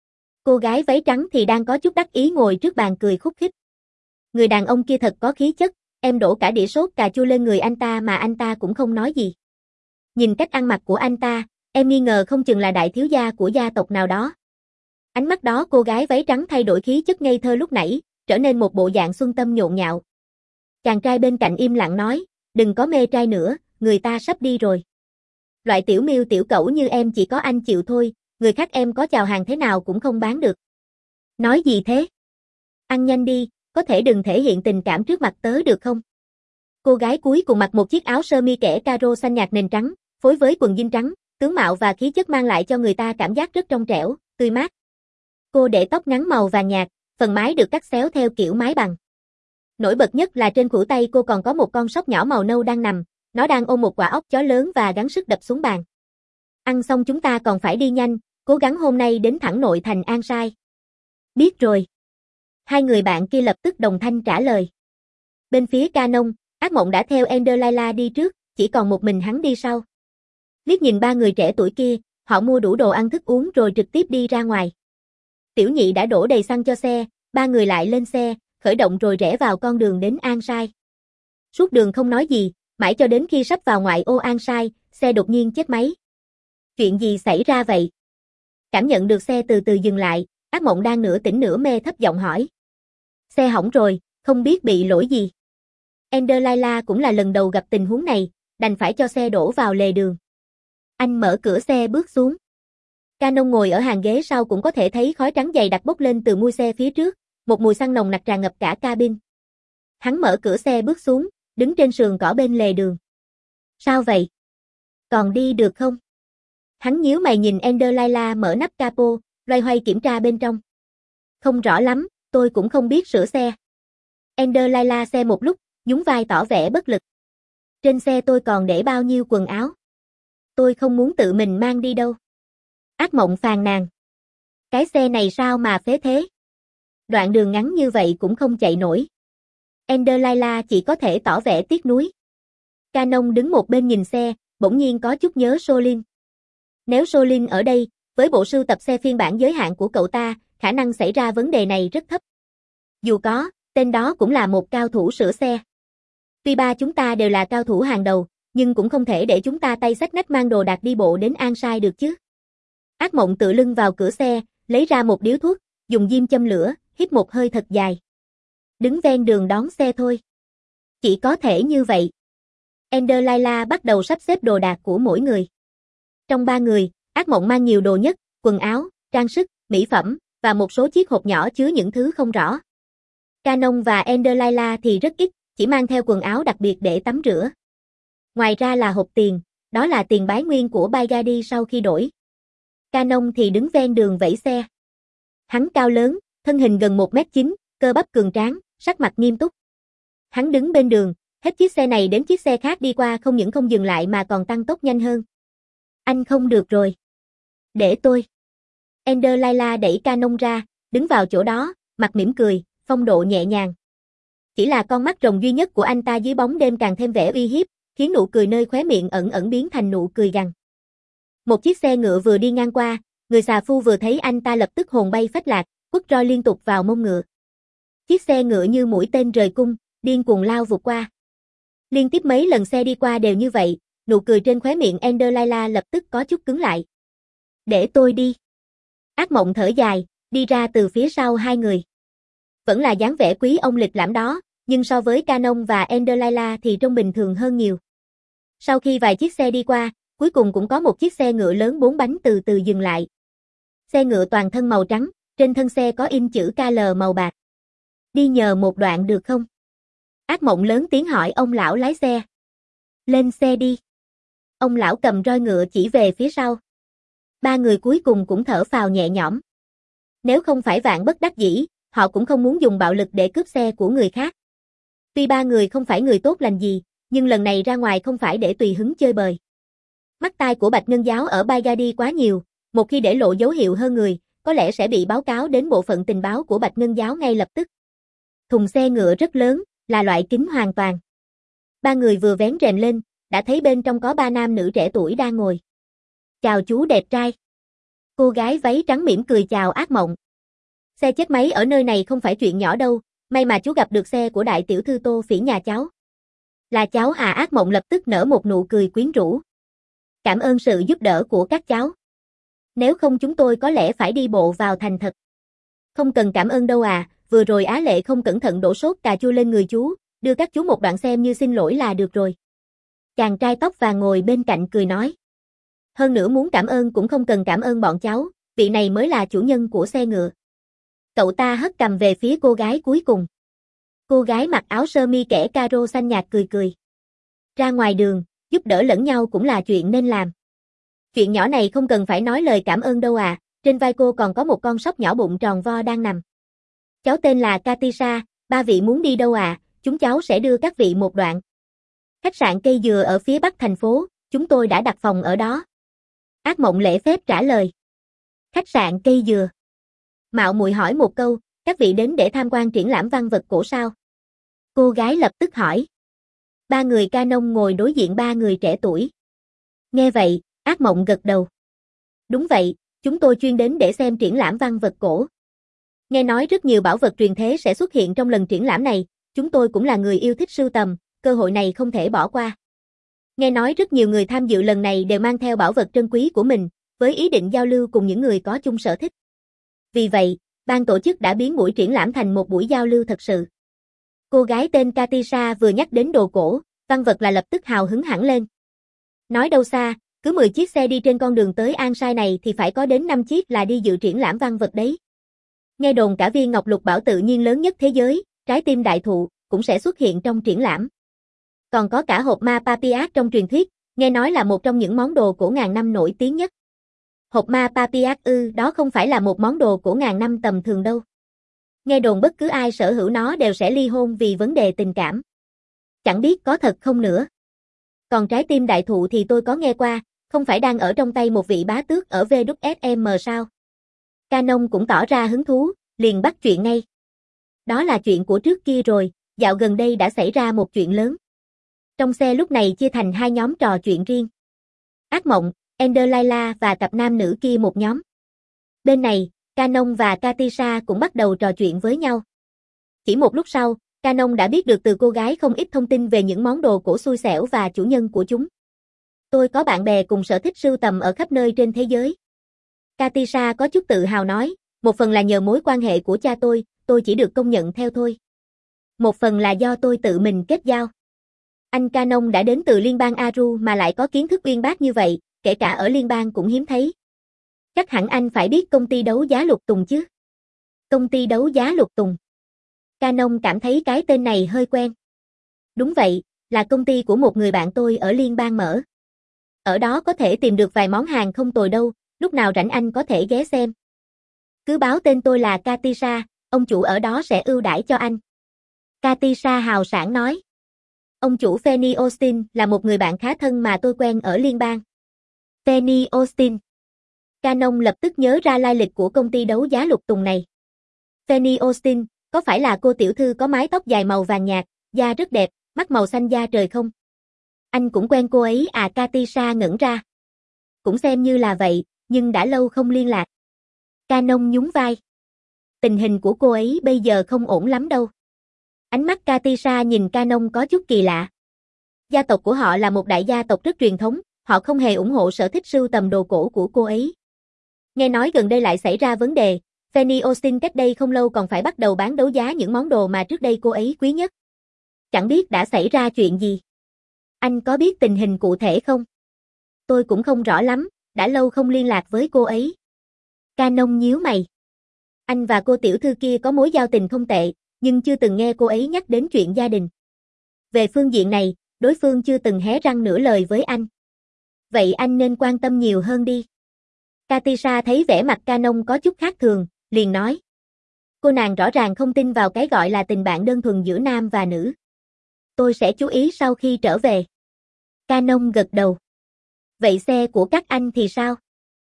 Cô gái váy trắng thì đang có chút đắc ý ngồi trước bàn cười khúc khích. Người đàn ông kia thật có khí chất, em đổ cả đĩa sốt cà chua lên người anh ta mà anh ta cũng không nói gì. Nhìn cách ăn mặc của anh ta, em nghi ngờ không chừng là đại thiếu gia của gia tộc nào đó. Ánh mắt đó cô gái váy trắng thay đổi khí chất ngây thơ lúc nãy, trở nên một bộ dạng xuân tâm nhộn nhạo. Chàng trai bên cạnh im lặng nói, đừng có mê trai nữa, người ta sắp đi rồi. Loại tiểu miêu tiểu cẩu như em chỉ có anh chịu thôi, người khác em có chào hàng thế nào cũng không bán được. Nói gì thế? Ăn nhanh đi, có thể đừng thể hiện tình cảm trước mặt tớ được không? Cô gái cuối cùng mặc một chiếc áo sơ mi kẻ caro xanh nhạt nền trắng, phối với quần jean trắng, tướng mạo và khí chất mang lại cho người ta cảm giác rất trong trẻo, tươi mát. Cô để tóc ngắn màu vàng nhạt, phần mái được cắt xéo theo kiểu mái bằng. Nổi bật nhất là trên khuỷu tay cô còn có một con sóc nhỏ màu nâu đang nằm, nó đang ôm một quả ốc chó lớn và gắng sức đập xuống bàn. Ăn xong chúng ta còn phải đi nhanh, cố gắng hôm nay đến thẳng nội thành An Sai. Biết rồi. Hai người bạn kia lập tức đồng thanh trả lời. Bên phía Canon, Ác Mộng đã theo Ender Layla đi trước, chỉ còn một mình hắn đi sau. Liếc nhìn ba người trẻ tuổi kia, họ mua đủ đồ ăn thức uống rồi trực tiếp đi ra ngoài. Tiểu nhị đã đổ đầy xăng cho xe, ba người lại lên xe, khởi động rồi rẽ vào con đường đến An Sai. Suốt đường không nói gì, mãi cho đến khi sắp vào ngoại ô An Sai, xe đột nhiên chết máy. Chuyện gì xảy ra vậy? Cảm nhận được xe từ từ dừng lại, Ác Mộng đang nửa tỉnh nửa mê thấp giọng hỏi. Xe hỏng rồi, không biết bị lỗi gì. Ender Layla cũng là lần đầu gặp tình huống này, đành phải cho xe đổ vào lề đường. Anh mở cửa xe bước xuống. Canon ngồi ở hàng ghế sau cũng có thể thấy khói trắng dày đặc bốc lên từ mui xe phía trước, một mùi xăng nồng nặc tràn ngập cả cabin. Hắn mở cửa xe bước xuống, đứng trên sườn cỏ bên lề đường. Sao vậy? Còn đi được không? Hắn nhíu mày nhìn Ender Layla mở nắp capo, loay hoay kiểm tra bên trong. Không rõ lắm, tôi cũng không biết sửa xe. Ender Layla xe một lúc, nhún vai tỏ vẻ bất lực. Trên xe tôi còn để bao nhiêu quần áo? Tôi không muốn tự mình mang đi đâu. Ác Mộng phàn nàn. Cái xe này sao mà phế thế? Đoạn đường ngắn như vậy cũng không chạy nổi. Ender Layla chỉ có thể tỏ vẻ tiếc nuối. Canon đứng một bên nhìn xe, bỗng nhiên có chút nhớ Solin. Nếu Solin ở đây, với bộ sưu tập xe phiên bản giới hạn của cậu ta, khả năng xảy ra vấn đề này rất thấp. Dù có, tên đó cũng là một cao thủ sửa xe. Tuy ba chúng ta đều là cao thủ hàng đầu, nhưng cũng không thể để chúng ta tay xách nách mang đồ đạc đi bộ đến An Sai được chứ. Ác Mộng tựa lưng vào cửa xe, lấy ra một điếu thuốc, dùng diêm châm lửa, hít một hơi thật dài. Đứng ven đường đón xe thôi. Chỉ có thể như vậy. Ender Layla bắt đầu sắp xếp đồ đạc của mỗi người. Trong ba người, Ác Mộng mang nhiều đồ nhất, quần áo, trang sức, mỹ phẩm, và một số chiếc hộp nhỏ chứa những thứ không rõ. Canon và Ender Layla thì rất ít, chỉ mang theo quần áo đặc biệt để tắm rửa. Ngoài ra là hộp tiền, đó là tiền bái nguyên của Bygatti sau khi đổi. Canon thì đứng ven đường vẫy xe. Hắn cao lớn, thân hình gần một mét chín, cơ bắp cường tráng, sắc mặt nghiêm túc. Hắn đứng bên đường, hết chiếc xe này đến chiếc xe khác đi qua không những không dừng lại mà còn tăng tốc nhanh hơn. Anh không được rồi. Để tôi. Ender Layla đẩy Canon ra, đứng vào chỗ đó, mặt mỉm cười, phong độ nhẹ nhàng. Chỉ là con mắt rồng duy nhất của anh ta dưới bóng đêm càng thêm vẻ uy hiếp, khiến nụ cười nơi khóe miệng ẩn ẩn biến thành nụ cười gằn. Một chiếc xe ngựa vừa đi ngang qua, người xà phu vừa thấy anh ta lập tức hồn bay phách lạc, quất roi liên tục vào mông ngựa. Chiếc xe ngựa như mũi tên rời cung, điên cuồng lao vụt qua. Liên tiếp mấy lần xe đi qua đều như vậy, nụ cười trên khóe miệng Ender Layla lập tức có chút cứng lại. Để tôi đi. Ác mộng thở dài, đi ra từ phía sau hai người. Vẫn là dáng vẻ quý ông lịch lãm đó, nhưng so với Canon và Ender Layla thì trông bình thường hơn nhiều. Sau khi vài chiếc xe đi qua, cuối cùng cũng có một chiếc xe ngựa lớn bốn bánh từ từ dừng lại. Xe ngựa toàn thân màu trắng, trên thân xe có in chữ ca lờ màu bạc. Đi nhờ một đoạn được không? Ác mộng lớn tiếng hỏi ông lão lái xe. Lên xe đi. Ông lão cầm roi ngựa chỉ về phía sau. Ba người cuối cùng cũng thở phào nhẹ nhõm. Nếu không phải vạn bất đắc dĩ, họ cũng không muốn dùng bạo lực để cướp xe của người khác. Tuy ba người không phải người tốt lành gì, nhưng lần này ra ngoài không phải để tùy hứng chơi bời. Mắt tai của Bạch Ngân Giáo ở Baghdadi quá nhiều, một khi để lộ dấu hiệu hơn người, có lẽ sẽ bị báo cáo đến bộ phận tình báo của Bạch Ngân Giáo ngay lập tức. Thùng xe ngựa rất lớn, là loại kính hoàn toàn. Ba người vừa vén rèm lên, đã thấy bên trong có ba nam nữ trẻ tuổi đang ngồi. Chào chú đẹp trai. Cô gái váy trắng mỉm cười chào ác mộng. Xe chết máy ở nơi này không phải chuyện nhỏ đâu, may mà chú gặp được xe của đại tiểu thư Tô Phỉ nhà cháu. Là cháu à? Ác mộng lập tức nở một nụ cười quyến rũ. Cảm ơn sự giúp đỡ của các cháu. Nếu không chúng tôi có lẽ phải đi bộ vào thành thật. Không cần cảm ơn đâu à, vừa rồi Á Lệ không cẩn thận đổ sốt cà chua lên người chú, đưa các chú một đoạn xem như xin lỗi là được rồi. Chàng trai tóc vàng ngồi bên cạnh cười nói. Hơn nữa muốn cảm ơn cũng không cần cảm ơn bọn cháu, vị này mới là chủ nhân của xe ngựa. Cậu ta hất cằm về phía cô gái cuối cùng. Cô gái mặc áo sơ mi kẻ caro xanh nhạt cười cười. Ra ngoài đường, giúp đỡ lẫn nhau cũng là chuyện nên làm. Chuyện nhỏ này không cần phải nói lời cảm ơn đâu à, trên vai cô còn có một con sóc nhỏ bụng tròn vo đang nằm. Cháu tên là Katisha, ba vị muốn đi đâu à, chúng cháu sẽ đưa các vị một đoạn. Khách sạn Cây Dừa ở phía bắc thành phố, chúng tôi đã đặt phòng ở đó. Ác mộng lễ phép trả lời. Khách sạn Cây Dừa. Mạo muội hỏi một câu, các vị đến để tham quan triển lãm văn vật cổ sao? Cô gái lập tức hỏi. Ba người Canon ngồi đối diện ba người trẻ tuổi. Nghe vậy, ác mộng gật đầu. Đúng vậy, chúng tôi chuyên đến để xem triển lãm văn vật cổ. Nghe nói rất nhiều bảo vật truyền thế sẽ xuất hiện trong lần triển lãm này, chúng tôi cũng là người yêu thích sưu tầm, cơ hội này không thể bỏ qua. Nghe nói rất nhiều người tham dự lần này đều mang theo bảo vật trân quý của mình, với ý định giao lưu cùng những người có chung sở thích. Vì vậy, ban tổ chức đã biến buổi triển lãm thành một buổi giao lưu thật sự. Cô gái tên Katisha vừa nhắc đến đồ cổ, văn vật là lập tức hào hứng hẳn lên. Nói đâu xa, cứ mười chiếc xe đi trên con đường tới An Sai này thì phải có đến năm chiếc là đi dự triển lãm văn vật đấy. Nghe đồn cả viên ngọc lục bảo tự nhiên lớn nhất thế giới, trái tim đại thụ, cũng sẽ xuất hiện trong triển lãm. Còn có cả hộp ma Papias trong truyền thuyết, nghe nói là một trong những món đồ cổ ngàn năm nổi tiếng nhất. Hộp ma Papias ư, đó không phải là một món đồ cổ ngàn năm tầm thường đâu. Nghe đồn bất cứ ai sở hữu nó đều sẽ ly hôn vì vấn đề tình cảm. Chẳng biết có thật không nữa. Còn trái tim đại thụ thì tôi có nghe qua, không phải đang ở trong tay một vị bá tước ở vê kép ét em sao? Canon cũng tỏ ra hứng thú, liền bắt chuyện ngay. Đó là chuyện của trước kia rồi, dạo gần đây đã xảy ra một chuyện lớn. Trong xe lúc này chia thành hai nhóm trò chuyện riêng. Ác mộng, Ender Layla và cặp nam nữ kia một nhóm. Bên này, Canon và Katisha cũng bắt đầu trò chuyện với nhau. Chỉ một lúc sau, Canon đã biết được từ cô gái không ít thông tin về những món đồ cổ xui xẻo và chủ nhân của chúng. Tôi có bạn bè cùng sở thích sưu tầm ở khắp nơi trên thế giới. Katisha có chút tự hào nói, một phần là nhờ mối quan hệ của cha tôi, tôi chỉ được công nhận theo thôi. Một phần là do tôi tự mình kết giao. Anh Canon đã đến từ liên bang Aru mà lại có kiến thức uyên bác như vậy, kể cả ở liên bang cũng hiếm thấy. Chắc hẳn anh phải biết công ty đấu giá Lục Tùng chứ? Công ty đấu giá Lục Tùng. Canon cảm thấy cái tên này hơi quen. Đúng vậy, là công ty của một người bạn tôi ở liên bang mở. Ở đó có thể tìm được vài món hàng không tồi đâu, lúc nào rảnh anh có thể ghé xem. Cứ báo tên tôi là Katisha, ông chủ ở đó sẽ ưu đãi cho anh. Katisha hào sảng nói. Ông chủ Fanny Austin là một người bạn khá thân mà tôi quen ở liên bang. Fanny Austin. Canon lập tức nhớ ra lai lịch của công ty đấu giá Lục Tùng này. Fanny Austin, có phải là cô tiểu thư có mái tóc dài màu vàng nhạt, da rất đẹp, mắt màu xanh da trời không? Anh cũng quen cô ấy à? Katisha ngẩn ra. Cũng xem như là vậy, nhưng đã lâu không liên lạc. Canon nhún vai. Tình hình của cô ấy bây giờ không ổn lắm đâu. Ánh mắt Katisha nhìn Canon có chút kỳ lạ. Gia tộc của họ là một đại gia tộc rất truyền thống, họ không hề ủng hộ sở thích sưu tầm đồ cổ của cô ấy. Nghe nói gần đây lại xảy ra vấn đề, Fanny Austin cách đây không lâu còn phải bắt đầu bán đấu giá những món đồ mà trước đây cô ấy quý nhất. Chẳng biết đã xảy ra chuyện gì. Anh có biết tình hình cụ thể không? Tôi cũng không rõ lắm, đã lâu không liên lạc với cô ấy. Canon nhíu mày. Anh và cô tiểu thư kia có mối giao tình không tệ, nhưng chưa từng nghe cô ấy nhắc đến chuyện gia đình. Về phương diện này, đối phương chưa từng hé răng nửa lời với anh. Vậy anh nên quan tâm nhiều hơn đi. Katisha thấy vẻ mặt Canon có chút khác thường, liền nói. Cô nàng rõ ràng không tin vào cái gọi là tình bạn đơn thuần giữa nam và nữ. Tôi sẽ chú ý sau khi trở về. Canon gật đầu. Vậy xe của các anh thì sao?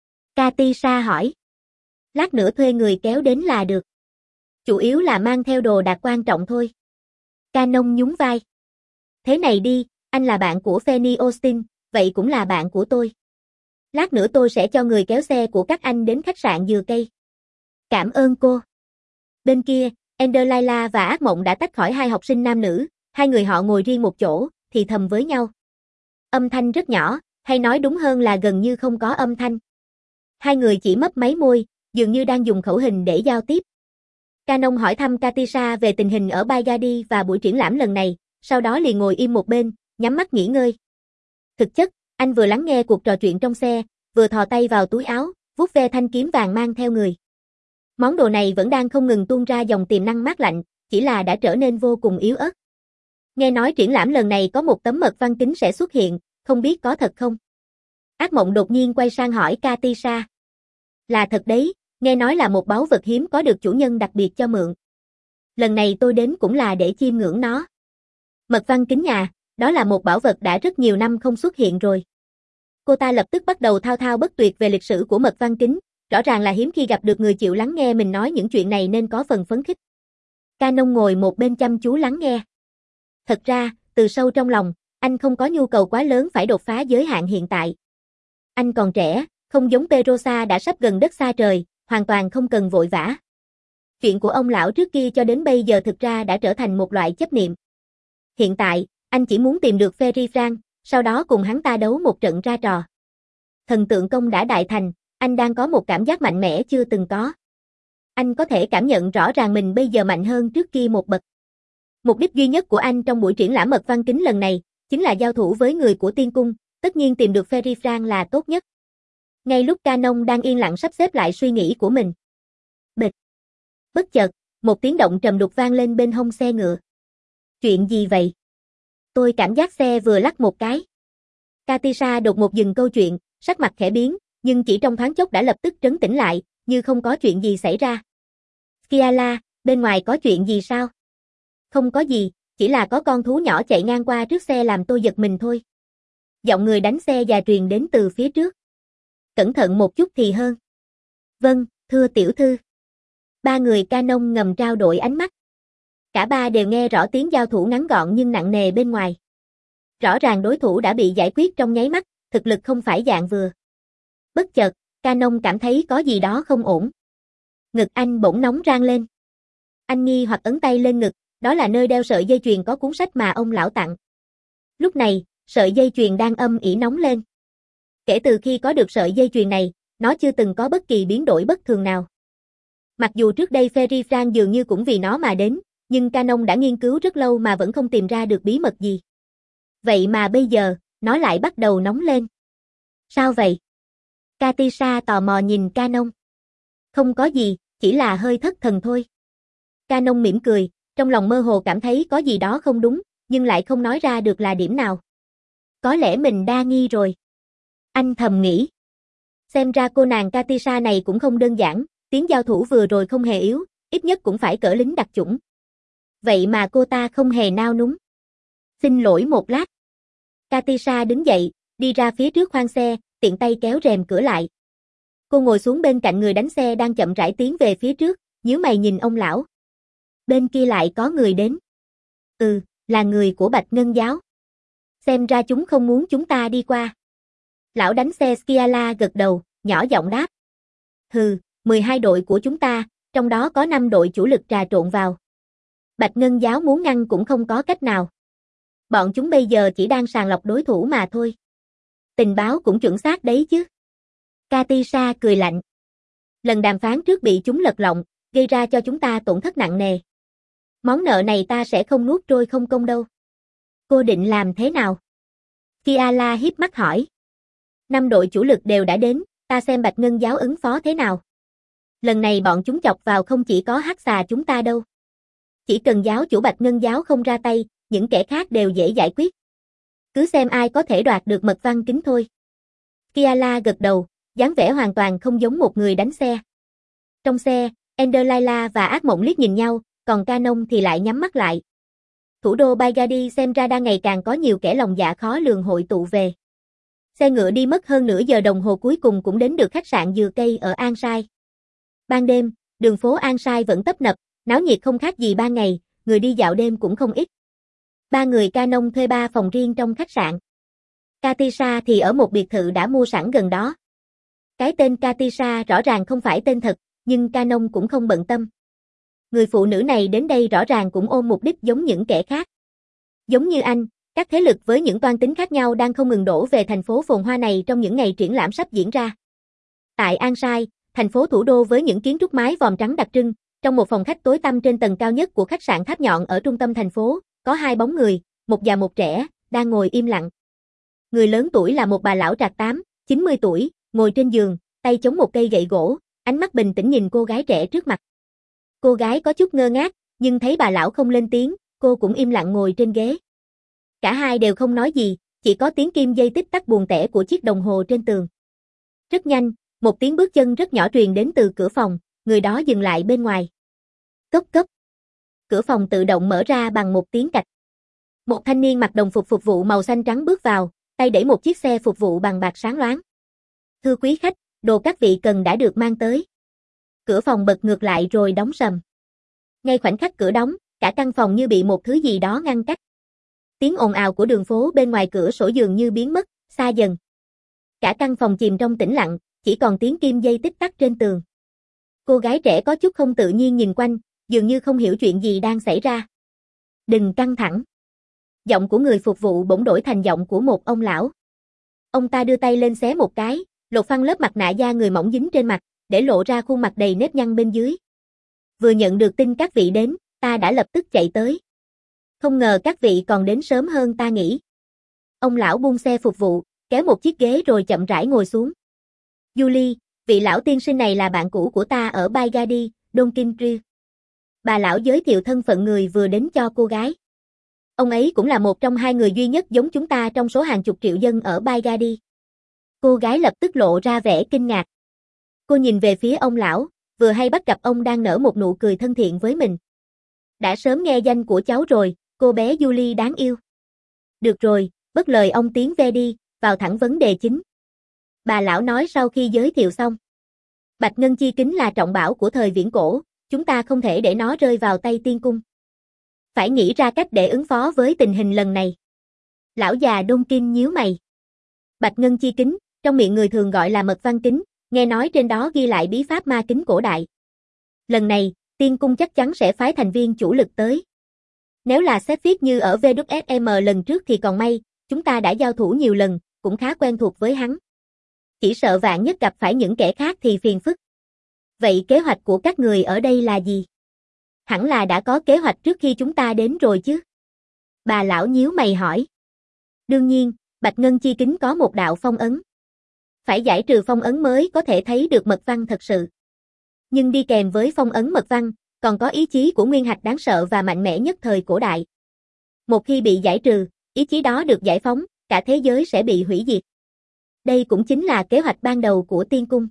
Katisha hỏi. Lát nữa thuê người kéo đến là được. Chủ yếu là mang theo đồ đạc quan trọng thôi. Canon nhún vai. Thế này đi, anh là bạn của Fanny Austin, vậy cũng là bạn của tôi. Lát nữa tôi sẽ cho người kéo xe của các anh đến khách sạn Dừa Cây. Cảm ơn cô. Bên kia, Ender Layla và Ác Mộng đã tách khỏi hai học sinh nam nữ, hai người họ ngồi riêng một chỗ, thì thầm với nhau. Âm thanh rất nhỏ, hay nói đúng hơn là gần như không có âm thanh. Hai người chỉ mấp máy môi, dường như đang dùng khẩu hình để giao tiếp. Canon hỏi thăm Katisha về tình hình ở Baghdadi và buổi triển lãm lần này, sau đó liền ngồi im một bên, nhắm mắt nghỉ ngơi. Thực chất, anh vừa lắng nghe cuộc trò chuyện trong xe, vừa thò tay vào túi áo, vuốt ve thanh kiếm vàng mang theo người. Món đồ này vẫn đang không ngừng tuôn ra dòng tiềm năng mát lạnh, chỉ là đã trở nên vô cùng yếu ớt. Nghe nói triển lãm lần này có một tấm mật văn kính sẽ xuất hiện, không biết có thật không? Ác Mộng đột nhiên quay sang hỏi Katisha. Là thật đấy, nghe nói là một báu vật hiếm có được chủ nhân đặc biệt cho mượn. Lần này tôi đến cũng là để chiêm ngưỡng nó. Mật văn kính nhà, đó là một bảo vật đã rất nhiều năm không xuất hiện rồi. Cô ta lập tức bắt đầu thao thao bất tuyệt về lịch sử của mật văn kính, rõ ràng là hiếm khi gặp được người chịu lắng nghe mình nói những chuyện này nên có phần phấn khích. Canon ngồi một bên chăm chú lắng nghe. Thật ra, từ sâu trong lòng, anh không có nhu cầu quá lớn phải đột phá giới hạn hiện tại. Anh còn trẻ, không giống Perosa đã sắp gần đất xa trời, hoàn toàn không cần vội vã. Chuyện của ông lão trước kia cho đến bây giờ thực ra đã trở thành một loại chấp niệm. Hiện tại, anh chỉ muốn tìm được Ferry Frank, sau đó cùng hắn ta đấu một trận ra trò. Thần tượng công đã đại thành, anh đang có một cảm giác mạnh mẽ chưa từng có. Anh có thể cảm nhận rõ ràng mình bây giờ mạnh hơn trước kia một bậc. Mục đích duy nhất của anh trong buổi triển lãm mật văn kính lần này, chính là giao thủ với người của tiên cung, tất nhiên tìm được Ferry Frank là tốt nhất. Ngay lúc Canon đang yên lặng sắp xếp lại suy nghĩ của mình. Bịch. Bất chợt, một tiếng động trầm đục vang lên bên hông xe ngựa. Chuyện gì vậy? Tôi cảm giác xe vừa lắc một cái. Katisha đột ngột dừng câu chuyện, sắc mặt khẽ biến, nhưng chỉ trong thoáng chốc đã lập tức trấn tĩnh lại, như không có chuyện gì xảy ra. Kiala, bên ngoài có chuyện gì sao? Không có gì, chỉ là có con thú nhỏ chạy ngang qua trước xe làm tôi giật mình thôi. Giọng người đánh xe già truyền đến từ phía trước. Cẩn thận một chút thì hơn. Vâng, thưa tiểu thư. Ba người Canon ngầm trao đổi ánh mắt. Cả ba đều nghe rõ tiếng giao thủ ngắn gọn nhưng nặng nề bên ngoài. Rõ ràng đối thủ đã bị giải quyết trong nháy mắt, thực lực không phải dạng vừa. Bất chợt, Canon cảm thấy có gì đó không ổn. Ngực anh bỗng nóng rang lên. Anh nghi hoặc ấn tay lên ngực, đó là nơi đeo sợi dây chuyền có cuốn sách mà ông lão tặng. Lúc này, sợi dây chuyền đang âm ỉ nóng lên. Kể từ khi có được sợi dây chuyền này, nó chưa từng có bất kỳ biến đổi bất thường nào. Mặc dù trước đây Ferry Frank dường như cũng vì nó mà đến, nhưng Canon đã nghiên cứu rất lâu mà vẫn không tìm ra được bí mật gì. Vậy mà bây giờ, nó lại bắt đầu nóng lên. Sao vậy? Katisha tò mò nhìn Canon. Không có gì, chỉ là hơi thất thần thôi. Canon mỉm cười, trong lòng mơ hồ cảm thấy có gì đó không đúng, nhưng lại không nói ra được là điểm nào. Có lẽ mình đa nghi rồi. Anh thầm nghĩ. Xem ra cô nàng Katisha này cũng không đơn giản, tiếng giao thủ vừa rồi không hề yếu, ít nhất cũng phải cỡ lính đặc chủng. Vậy mà cô ta không hề nao núng. Xin lỗi một lát. Katisha đứng dậy, đi ra phía trước khoang xe, tiện tay kéo rèm cửa lại. Cô ngồi xuống bên cạnh người đánh xe đang chậm rãi tiến về phía trước, nhíu mày nhìn ông lão. Bên kia lại có người đến. Ừ, là người của Bạch Ngân Giáo. Xem ra chúng không muốn chúng ta đi qua. Lão đánh xe Skiala gật đầu, nhỏ giọng đáp. Hừ, mười hai đội của chúng ta, trong đó có năm đội chủ lực trà trộn vào. Bạch Ngân giáo muốn ngăn cũng không có cách nào. Bọn chúng bây giờ chỉ đang sàng lọc đối thủ mà thôi. Tình báo cũng chuẩn xác đấy chứ. Katisha cười lạnh. Lần đàm phán trước bị chúng lật lọng, gây ra cho chúng ta tổn thất nặng nề. Món nợ này ta sẽ không nuốt trôi không công đâu. Cô định làm thế nào? Kiala hiếp mắt hỏi. Năm đội chủ lực đều đã đến, ta xem Bạch Ngân giáo ứng phó thế nào. Lần này bọn chúng chọc vào không chỉ có hắc xà chúng ta đâu. Chỉ cần giáo chủ Bạch Ngân giáo không ra tay, những kẻ khác đều dễ giải quyết. Cứ xem ai có thể đoạt được mật văn kính thôi. Kiala gật đầu, dáng vẻ hoàn toàn không giống một người đánh xe. Trong xe, Enderlaila và Ác Mộng liếc nhìn nhau, còn Canon thì lại nhắm mắt lại. Thủ đô Baigadi xem ra đang ngày càng có nhiều kẻ lòng dạ khó lường hội tụ về. Xe ngựa đi mất hơn nửa giờ đồng hồ cuối cùng cũng đến được khách sạn Dừa Cây ở An Sai. Ban đêm, đường phố An Sai vẫn tấp nập, náo nhiệt không khác gì ban ngày, người đi dạo đêm cũng không ít. Ba người Canon thuê ba phòng riêng trong khách sạn. Katisha thì ở một biệt thự đã mua sẵn gần đó. Cái tên Katisha rõ ràng không phải tên thật, nhưng Canon cũng không bận tâm. Người phụ nữ này đến đây rõ ràng cũng ôm mục đích giống những kẻ khác. Giống như anh, các thế lực với những toan tính khác nhau đang không ngừng đổ về thành phố phồn hoa này trong những ngày triển lãm sắp diễn ra. Tại An Sai, thành phố thủ đô với những kiến trúc mái vòm trắng đặc trưng, trong một phòng khách tối tăm trên tầng cao nhất của khách sạn Tháp Nhọn ở trung tâm thành phố, có hai bóng người, một già một trẻ, đang ngồi im lặng. Người lớn tuổi là một bà lão trạc tám, chín mươi tuổi, ngồi trên giường, tay chống một cây gậy gỗ, ánh mắt bình tĩnh nhìn cô gái trẻ trước mặt. Cô gái có chút ngơ ngác, nhưng thấy bà lão không lên tiếng, cô cũng im lặng ngồi trên ghế. Cả hai đều không nói gì, chỉ có tiếng kim dây tích tắc buồn tẻ của chiếc đồng hồ trên tường. Rất nhanh, một tiếng bước chân rất nhỏ truyền đến từ cửa phòng, người đó dừng lại bên ngoài. Cốc cốc. Cửa phòng tự động mở ra bằng một tiếng cạch. Một thanh niên mặc đồng phục phục vụ màu xanh trắng bước vào, tay đẩy một chiếc xe phục vụ bằng bạc sáng loáng. Thưa quý khách, đồ các vị cần đã được mang tới. Cửa phòng bật ngược lại rồi đóng sầm. Ngay khoảnh khắc cửa đóng, cả căn phòng như bị một thứ gì đó ngăn cách. Tiếng ồn ào của đường phố bên ngoài cửa sổ dường như biến mất, xa dần. Cả căn phòng chìm trong tĩnh lặng, chỉ còn tiếng kim dây tích tắc trên tường. Cô gái trẻ có chút không tự nhiên nhìn quanh, dường như không hiểu chuyện gì đang xảy ra. Đừng căng thẳng. Giọng của người phục vụ bỗng đổi thành giọng của một ông lão. Ông ta đưa tay lên xé một cái, lột phăng lớp mặt nạ da người mỏng dính trên mặt, để lộ ra khuôn mặt đầy nếp nhăn bên dưới. Vừa nhận được tin các vị đến, ta đã lập tức chạy tới. Không ngờ các vị còn đến sớm hơn ta nghĩ. Ông lão buông xe phục vụ, kéo một chiếc ghế rồi chậm rãi ngồi xuống. Julie, vị lão tiên sinh này là bạn cũ của ta ở Baigadi, Donkintree. Bà lão giới thiệu thân phận người vừa đến cho cô gái. Ông ấy cũng là một trong hai người duy nhất giống chúng ta trong số hàng chục triệu dân ở Baigadi. Cô gái lập tức lộ ra vẻ kinh ngạc. Cô nhìn về phía ông lão, vừa hay bắt gặp ông đang nở một nụ cười thân thiện với mình. Đã sớm nghe danh của cháu rồi, cô bé Julie đáng yêu. Được rồi, bất lời ông tiến về đi, vào thẳng vấn đề chính. Bà lão nói sau khi giới thiệu xong. Bạch Ngân chi kính là trọng bảo của thời viễn cổ, chúng ta không thể để nó rơi vào tay tiên cung. Phải nghĩ ra cách để ứng phó với tình hình lần này. Lão già Đông Kinh nhíu mày. Bạch Ngân chi kính, trong miệng người thường gọi là mật văn kính, nghe nói trên đó ghi lại bí pháp ma kính cổ đại. Lần này, tiên cung chắc chắn sẽ phái thành viên chủ lực tới. Nếu là xếp viết như ở vê kép ét em lần trước thì còn may, chúng ta đã giao thủ nhiều lần, cũng khá quen thuộc với hắn. Chỉ sợ vạn nhất gặp phải những kẻ khác thì phiền phức. Vậy kế hoạch của các người ở đây là gì? Hẳn là đã có kế hoạch trước khi chúng ta đến rồi chứ? Bà lão nhíu mày hỏi. Đương nhiên, Bạch Ngân chi kính có một đạo phong ấn. Phải giải trừ phong ấn mới có thể thấy được mật văn thật sự. Nhưng đi kèm với phong ấn mật văn, còn có ý chí của nguyên hạch đáng sợ và mạnh mẽ nhất thời cổ đại. Một khi bị giải trừ, ý chí đó được giải phóng, cả thế giới sẽ bị hủy diệt. Đây cũng chính là kế hoạch ban đầu của tiên cung.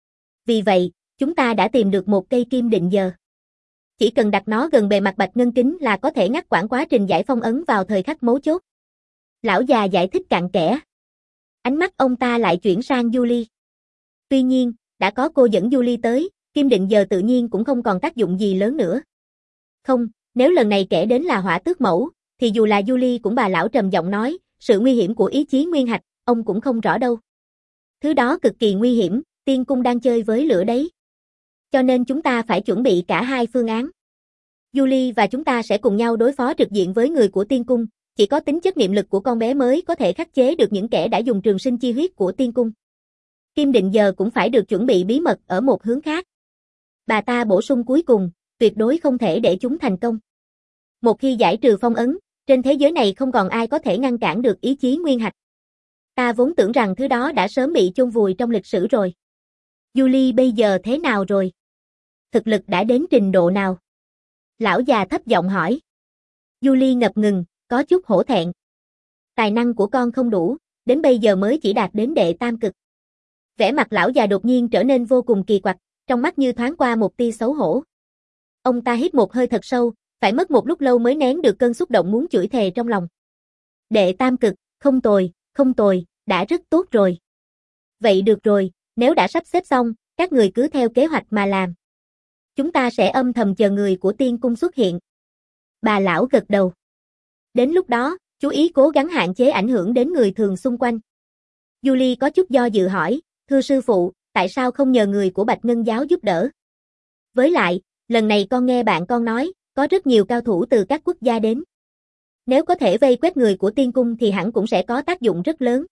Vì vậy, chúng ta đã tìm được một cây kim định giờ. Chỉ cần đặt nó gần bề mặt Bạch Ngân kính là có thể ngắt quãng quá trình giải phong ấn vào thời khắc mấu chốt. Lão già giải thích cặn kẽ. Ánh mắt ông ta lại chuyển sang Julie. Tuy nhiên, đã có cô dẫn Julie tới, kim định giờ tự nhiên cũng không còn tác dụng gì lớn nữa. Không, nếu lần này kẻ đến là Hỏa Tước Mẫu, thì dù là Julie cũng bà lão trầm giọng nói, sự nguy hiểm của ý chí nguyên hạch, ông cũng không rõ đâu. Thứ đó cực kỳ nguy hiểm, tiên cung đang chơi với lửa đấy. Cho nên chúng ta phải chuẩn bị cả hai phương án. Julie và chúng ta sẽ cùng nhau đối phó trực diện với người của tiên cung, chỉ có tính chất niệm lực của con bé mới có thể khắc chế được những kẻ đã dùng trường sinh chi huyết của tiên cung. Kim định giờ cũng phải được chuẩn bị bí mật ở một hướng khác. Bà ta bổ sung cuối cùng, tuyệt đối không thể để chúng thành công. Một khi giải trừ phong ấn, trên thế giới này không còn ai có thể ngăn cản được ý chí nguyên hạch. Ta vốn tưởng rằng thứ đó đã sớm bị chôn vùi trong lịch sử rồi. Julie bây giờ thế nào rồi? Thực lực đã đến trình độ nào? Lão già thấp giọng hỏi. Julie ngập ngừng, có chút hổ thẹn. Tài năng của con không đủ, đến bây giờ mới chỉ đạt đến đệ tam cực. Vẻ mặt lão già đột nhiên trở nên vô cùng kỳ quặc, trong mắt như thoáng qua một tia xấu hổ. Ông ta hít một hơi thật sâu, phải mất một lúc lâu mới nén được cơn xúc động muốn chửi thề trong lòng. Đệ tam cực, không tồi, không tồi, đã rất tốt rồi. Vậy được rồi, nếu đã sắp xếp xong, các người cứ theo kế hoạch mà làm. Chúng ta sẽ âm thầm chờ người của tiên cung xuất hiện. Bà lão gật đầu. Đến lúc đó, chú ý cố gắng hạn chế ảnh hưởng đến người thường xung quanh. Julie có chút do dự hỏi, thưa sư phụ, tại sao không nhờ người của Bạch Ngân giáo giúp đỡ? Với lại, lần này con nghe bạn con nói, có rất nhiều cao thủ từ các quốc gia đến. Nếu có thể vây quét người của tiên cung thì hẳn cũng sẽ có tác dụng rất lớn.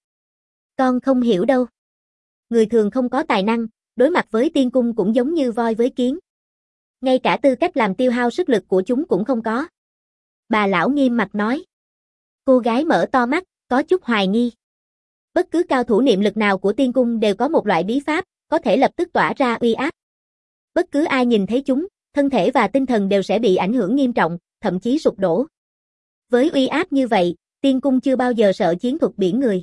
Con không hiểu đâu. Người thường không có tài năng, đối mặt với tiên cung cũng giống như voi với kiến. Ngay cả tư cách làm tiêu hao sức lực của chúng cũng không có. Bà lão nghiêm mặt nói. Cô gái mở to mắt, có chút hoài nghi. Bất cứ cao thủ niệm lực nào của tiên cung đều có một loại bí pháp, có thể lập tức tỏa ra uy áp. Bất cứ ai nhìn thấy chúng, thân thể và tinh thần đều sẽ bị ảnh hưởng nghiêm trọng, thậm chí sụp đổ. Với uy áp như vậy, tiên cung chưa bao giờ sợ chiến thuật biển người.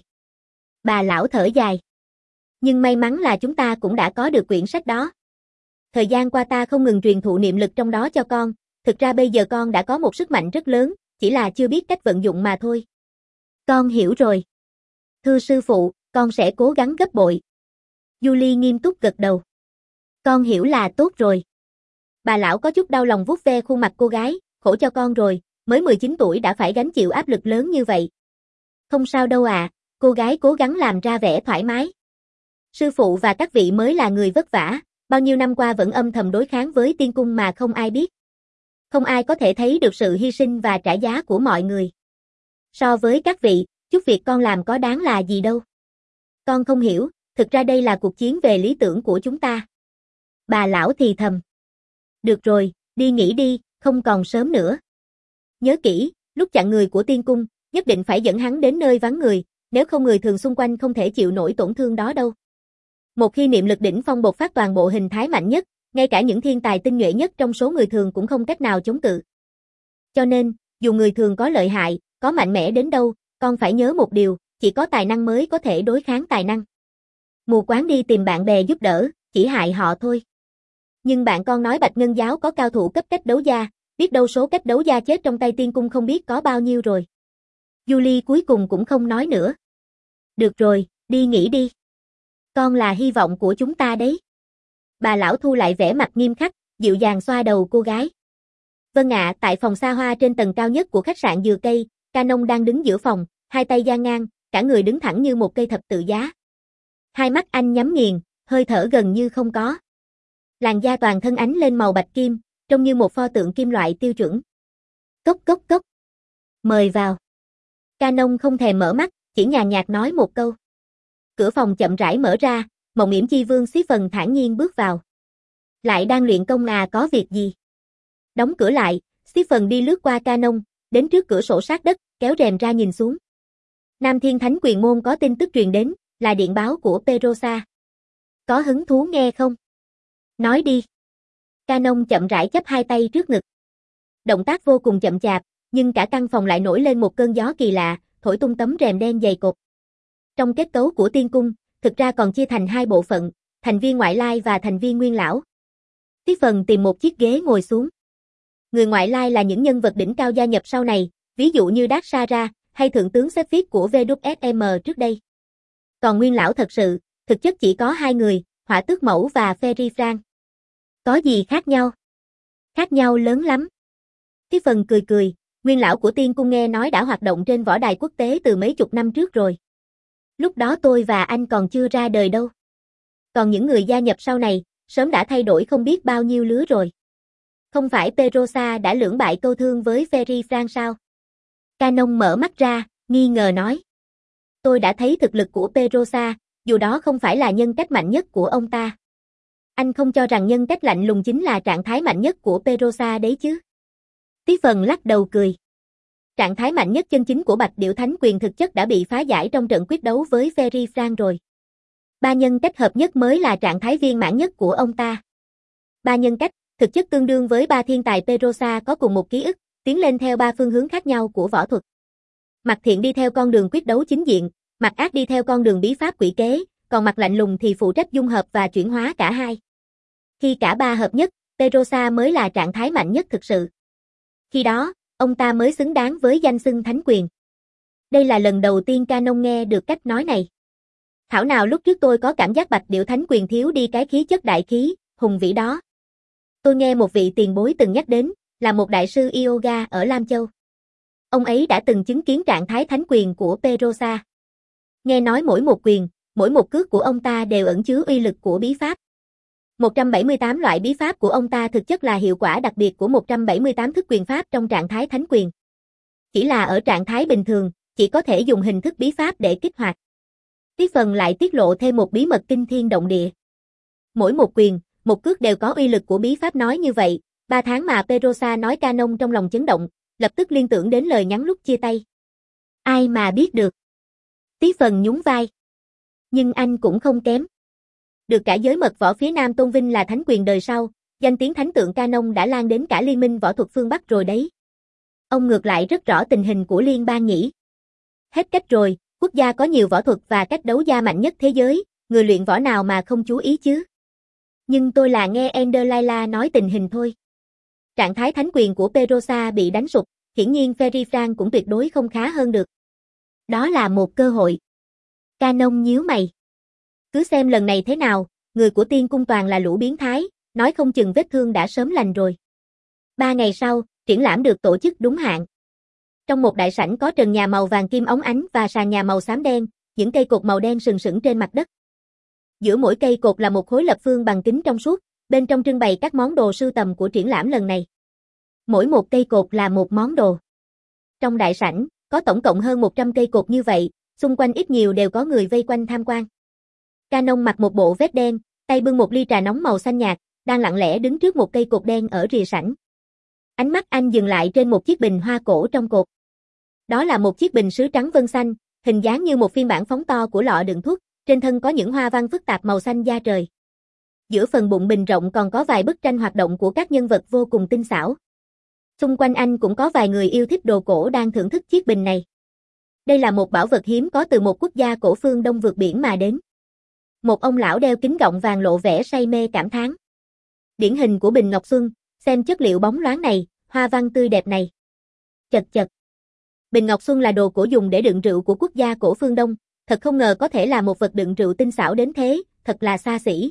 Bà lão thở dài. Nhưng may mắn là chúng ta cũng đã có được quyển sách đó. Thời gian qua ta không ngừng truyền thụ niệm lực trong đó cho con, thực ra bây giờ con đã có một sức mạnh rất lớn, chỉ là chưa biết cách vận dụng mà thôi. Con hiểu rồi. Thưa sư phụ, con sẽ cố gắng gấp bội. Julie nghiêm túc gật đầu. Con hiểu là tốt rồi. Bà lão có chút đau lòng vuốt ve khuôn mặt cô gái, khổ cho con rồi, mới mười chín tuổi đã phải gánh chịu áp lực lớn như vậy. Không sao đâu à, cô gái cố gắng làm ra vẻ thoải mái. Sư phụ và các vị mới là người vất vả, bao nhiêu năm qua vẫn âm thầm đối kháng với tiên cung mà không ai biết. Không ai có thể thấy được sự hy sinh và trả giá của mọi người. So với các vị, chút việc con làm có đáng là gì đâu. Con không hiểu, thực ra đây là cuộc chiến về lý tưởng của chúng ta. Bà lão thì thầm. Được rồi, đi nghỉ đi, không còn sớm nữa. Nhớ kỹ, lúc chặn người của tiên cung, nhất định phải dẫn hắn đến nơi vắng người, nếu không người thường xung quanh không thể chịu nổi tổn thương đó đâu. Một khi niệm lực đỉnh phong bộc phát toàn bộ hình thái mạnh nhất, ngay cả những thiên tài tinh nhuệ nhất trong số người thường cũng không cách nào chống cự. Cho nên, dù người thường có lợi hại, có mạnh mẽ đến đâu, con phải nhớ một điều, chỉ có tài năng mới có thể đối kháng tài năng. Mù quáng đi tìm bạn bè giúp đỡ, chỉ hại họ thôi. Nhưng bạn con nói Bạch Ngân giáo có cao thủ cấp cách đấu gia, biết đâu số cách đấu gia chết trong tay tiên cung không biết có bao nhiêu rồi. Julie cuối cùng cũng không nói nữa. Được rồi, đi nghỉ đi. Con là hy vọng của chúng ta đấy. Bà lão thu lại vẻ mặt nghiêm khắc, dịu dàng xoa đầu cô gái. Vâng ạ, tại phòng xa hoa trên tầng cao nhất của khách sạn Dừa Cây, Canon đang đứng giữa phòng, hai tay dang ngang, cả người đứng thẳng như một cây thập tự giá. Hai mắt anh nhắm nghiền, hơi thở gần như không có. Làn da toàn thân ánh lên màu bạch kim, trông như một pho tượng kim loại tiêu chuẩn. Cốc cốc cốc. Mời vào. Canon không thèm mở mắt, chỉ nhàn nhạt nói một câu. Cửa phòng chậm rãi mở ra, Mộng Yểm Chi Vương xí phần thản nhiên bước vào. Lại đang luyện công à, có việc gì? Đóng cửa lại, xí phần đi lướt qua Canon, đến trước cửa sổ sát đất, kéo rèm ra nhìn xuống. Nam Thiên Thánh Quyền Môn có tin tức truyền đến, là điện báo của Perosa. Có hứng thú nghe không? Nói đi. Canon chậm rãi chắp hai tay trước ngực. Động tác vô cùng chậm chạp, nhưng cả căn phòng lại nổi lên một cơn gió kỳ lạ, thổi tung tấm rèm đen dày cộp. Trong kết cấu của tiên cung, thực ra còn chia thành hai bộ phận, thành viên ngoại lai và thành viên nguyên lão. Tí phần tìm một chiếc ghế ngồi xuống. Người ngoại lai là những nhân vật đỉnh cao gia nhập sau này, ví dụ như Dark Sara, hay Thượng tướng Sephiroth của vê kép ét em trước đây. Còn nguyên lão thật sự, thực chất chỉ có hai người, Hỏa Tước Mẫu và Ferry Frank. Có gì khác nhau? Khác nhau lớn lắm. Tí phần cười cười, Nguyên lão của Tiên Cung nghe nói đã hoạt động trên võ đài quốc tế từ mấy chục năm trước rồi. Lúc đó tôi và anh còn chưa ra đời đâu. Còn những người gia nhập sau này, sớm đã thay đổi không biết bao nhiêu lứa rồi. Không phải Pedrosa đã lưỡng bại câu thương với Ferry Frank sao? Canon mở mắt ra, nghi ngờ nói. Tôi đã thấy thực lực của Pedrosa, dù đó không phải là nhân cách mạnh nhất của ông ta. Anh không cho rằng nhân cách lạnh lùng chính là trạng thái mạnh nhất của Pedrosa đấy chứ? Stephen lắc đầu cười. Trạng thái mạnh nhất chân chính của Bạch Điểu Thánh Quyền thực chất đã bị phá giải trong trận quyết đấu với Ferry Frank rồi. Ba nhân cách hợp nhất mới là trạng thái viên mãn nhất của ông ta. Ba nhân cách, thực chất tương đương với ba thiên tài Pedrosa có cùng một ký ức, tiến lên theo ba phương hướng khác nhau của võ thuật. Mặt thiện đi theo con đường quyết đấu chính diện, mặt ác đi theo con đường bí pháp quỷ kế, còn mặt lạnh lùng thì phụ trách dung hợp và chuyển hóa cả hai. Khi cả ba hợp nhất, Pedrosa mới là trạng thái mạnh nhất thực sự. Khi đó, ông ta mới xứng đáng với danh xưng Thánh Quyền. Đây là lần đầu tiên Canon nghe được cách nói này. Thảo nào lúc trước tôi có cảm giác Bạch Điểu Thánh Quyền thiếu đi cái khí chất đại khí, hùng vĩ đó. Tôi nghe một vị tiền bối từng nhắc đến, là một đại sư yoga ở Lam Châu. Ông ấy đã từng chứng kiến trạng thái thánh quyền của Pedrosa. Nghe nói mỗi một quyền, mỗi một cước của ông ta đều ẩn chứa uy lực của bí pháp. một trăm bảy mươi tám loại bí pháp của ông ta thực chất là hiệu quả đặc biệt của một trăm bảy mươi tám thức quyền pháp trong trạng thái thánh quyền. Chỉ là ở trạng thái bình thường, chỉ có thể dùng hình thức bí pháp để kích hoạt. Stephen lại tiết lộ thêm một bí mật kinh thiên động địa. Mỗi một quyền, một cước đều có uy lực của bí pháp nói như vậy, ba tháng mà Pedrosa nói Canon trong lòng chấn động, lập tức liên tưởng đến lời nhắn lúc chia tay. Ai mà biết được. Stephen nhún vai. Nhưng anh cũng không kém. Được cả giới mật võ phía Nam tôn vinh là thánh quyền đời sau, danh tiếng thánh tượng Canon đã lan đến cả liên minh võ thuật phương Bắc rồi đấy. Ông ngược lại rất rõ tình hình của liên bang nhỉ. Hết cách rồi, quốc gia có nhiều võ thuật và cách đấu gia mạnh nhất thế giới, người luyện võ nào mà không chú ý chứ. Nhưng tôi là nghe Ender Laila nói tình hình thôi. Trạng thái thánh quyền của Pedrosa bị đánh sụp, hiển nhiên Ferry Frank cũng tuyệt đối không khá hơn được. Đó là một cơ hội. Canon nhíu mày. Cứ xem lần này thế nào, người của Tiên Cung toàn là lũ biến thái, nói không chừng vết thương đã sớm lành rồi. Ba ngày sau, triển lãm được tổ chức đúng hạn. Trong một đại sảnh có trần nhà màu vàng kim óng ánh và sàn nhà màu xám đen, những cây cột màu đen sừng sững trên mặt đất. Giữa mỗi cây cột là một khối lập phương bằng kính trong suốt, bên trong trưng bày các món đồ sưu tầm của triển lãm lần này. Mỗi một cây cột là một món đồ. Trong đại sảnh, có tổng cộng hơn một trăm cây cột như vậy, xung quanh ít nhiều đều có người vây quanh tham quan. Canon mặc một bộ vest đen, tay bưng một ly trà nóng màu xanh nhạt, đang lặng lẽ đứng trước một cây cột đen ở rìa sảnh. Ánh mắt anh dừng lại trên một chiếc bình hoa cổ trong cột. Đó là một chiếc bình sứ trắng vân xanh, hình dáng như một phiên bản phóng to của lọ đựng thuốc, trên thân có những hoa văn phức tạp màu xanh da trời. Giữa phần bụng bình rộng còn có vài bức tranh hoạt động của các nhân vật vô cùng tinh xảo. Xung quanh anh cũng có vài người yêu thích đồ cổ đang thưởng thức chiếc bình này. Đây là một bảo vật hiếm có từ một quốc gia cổ phương Đông vượt biển mà đến. Một ông lão đeo kính gọng vàng lộ vẻ say mê cảm thán. Điển hình của bình ngọc xuân, xem chất liệu bóng loáng này, hoa văn tươi đẹp này. Chật chật. Bình ngọc xuân là đồ cổ dùng để đựng rượu của quốc gia cổ phương Đông, thật không ngờ có thể là một vật đựng rượu tinh xảo đến thế, thật là xa xỉ.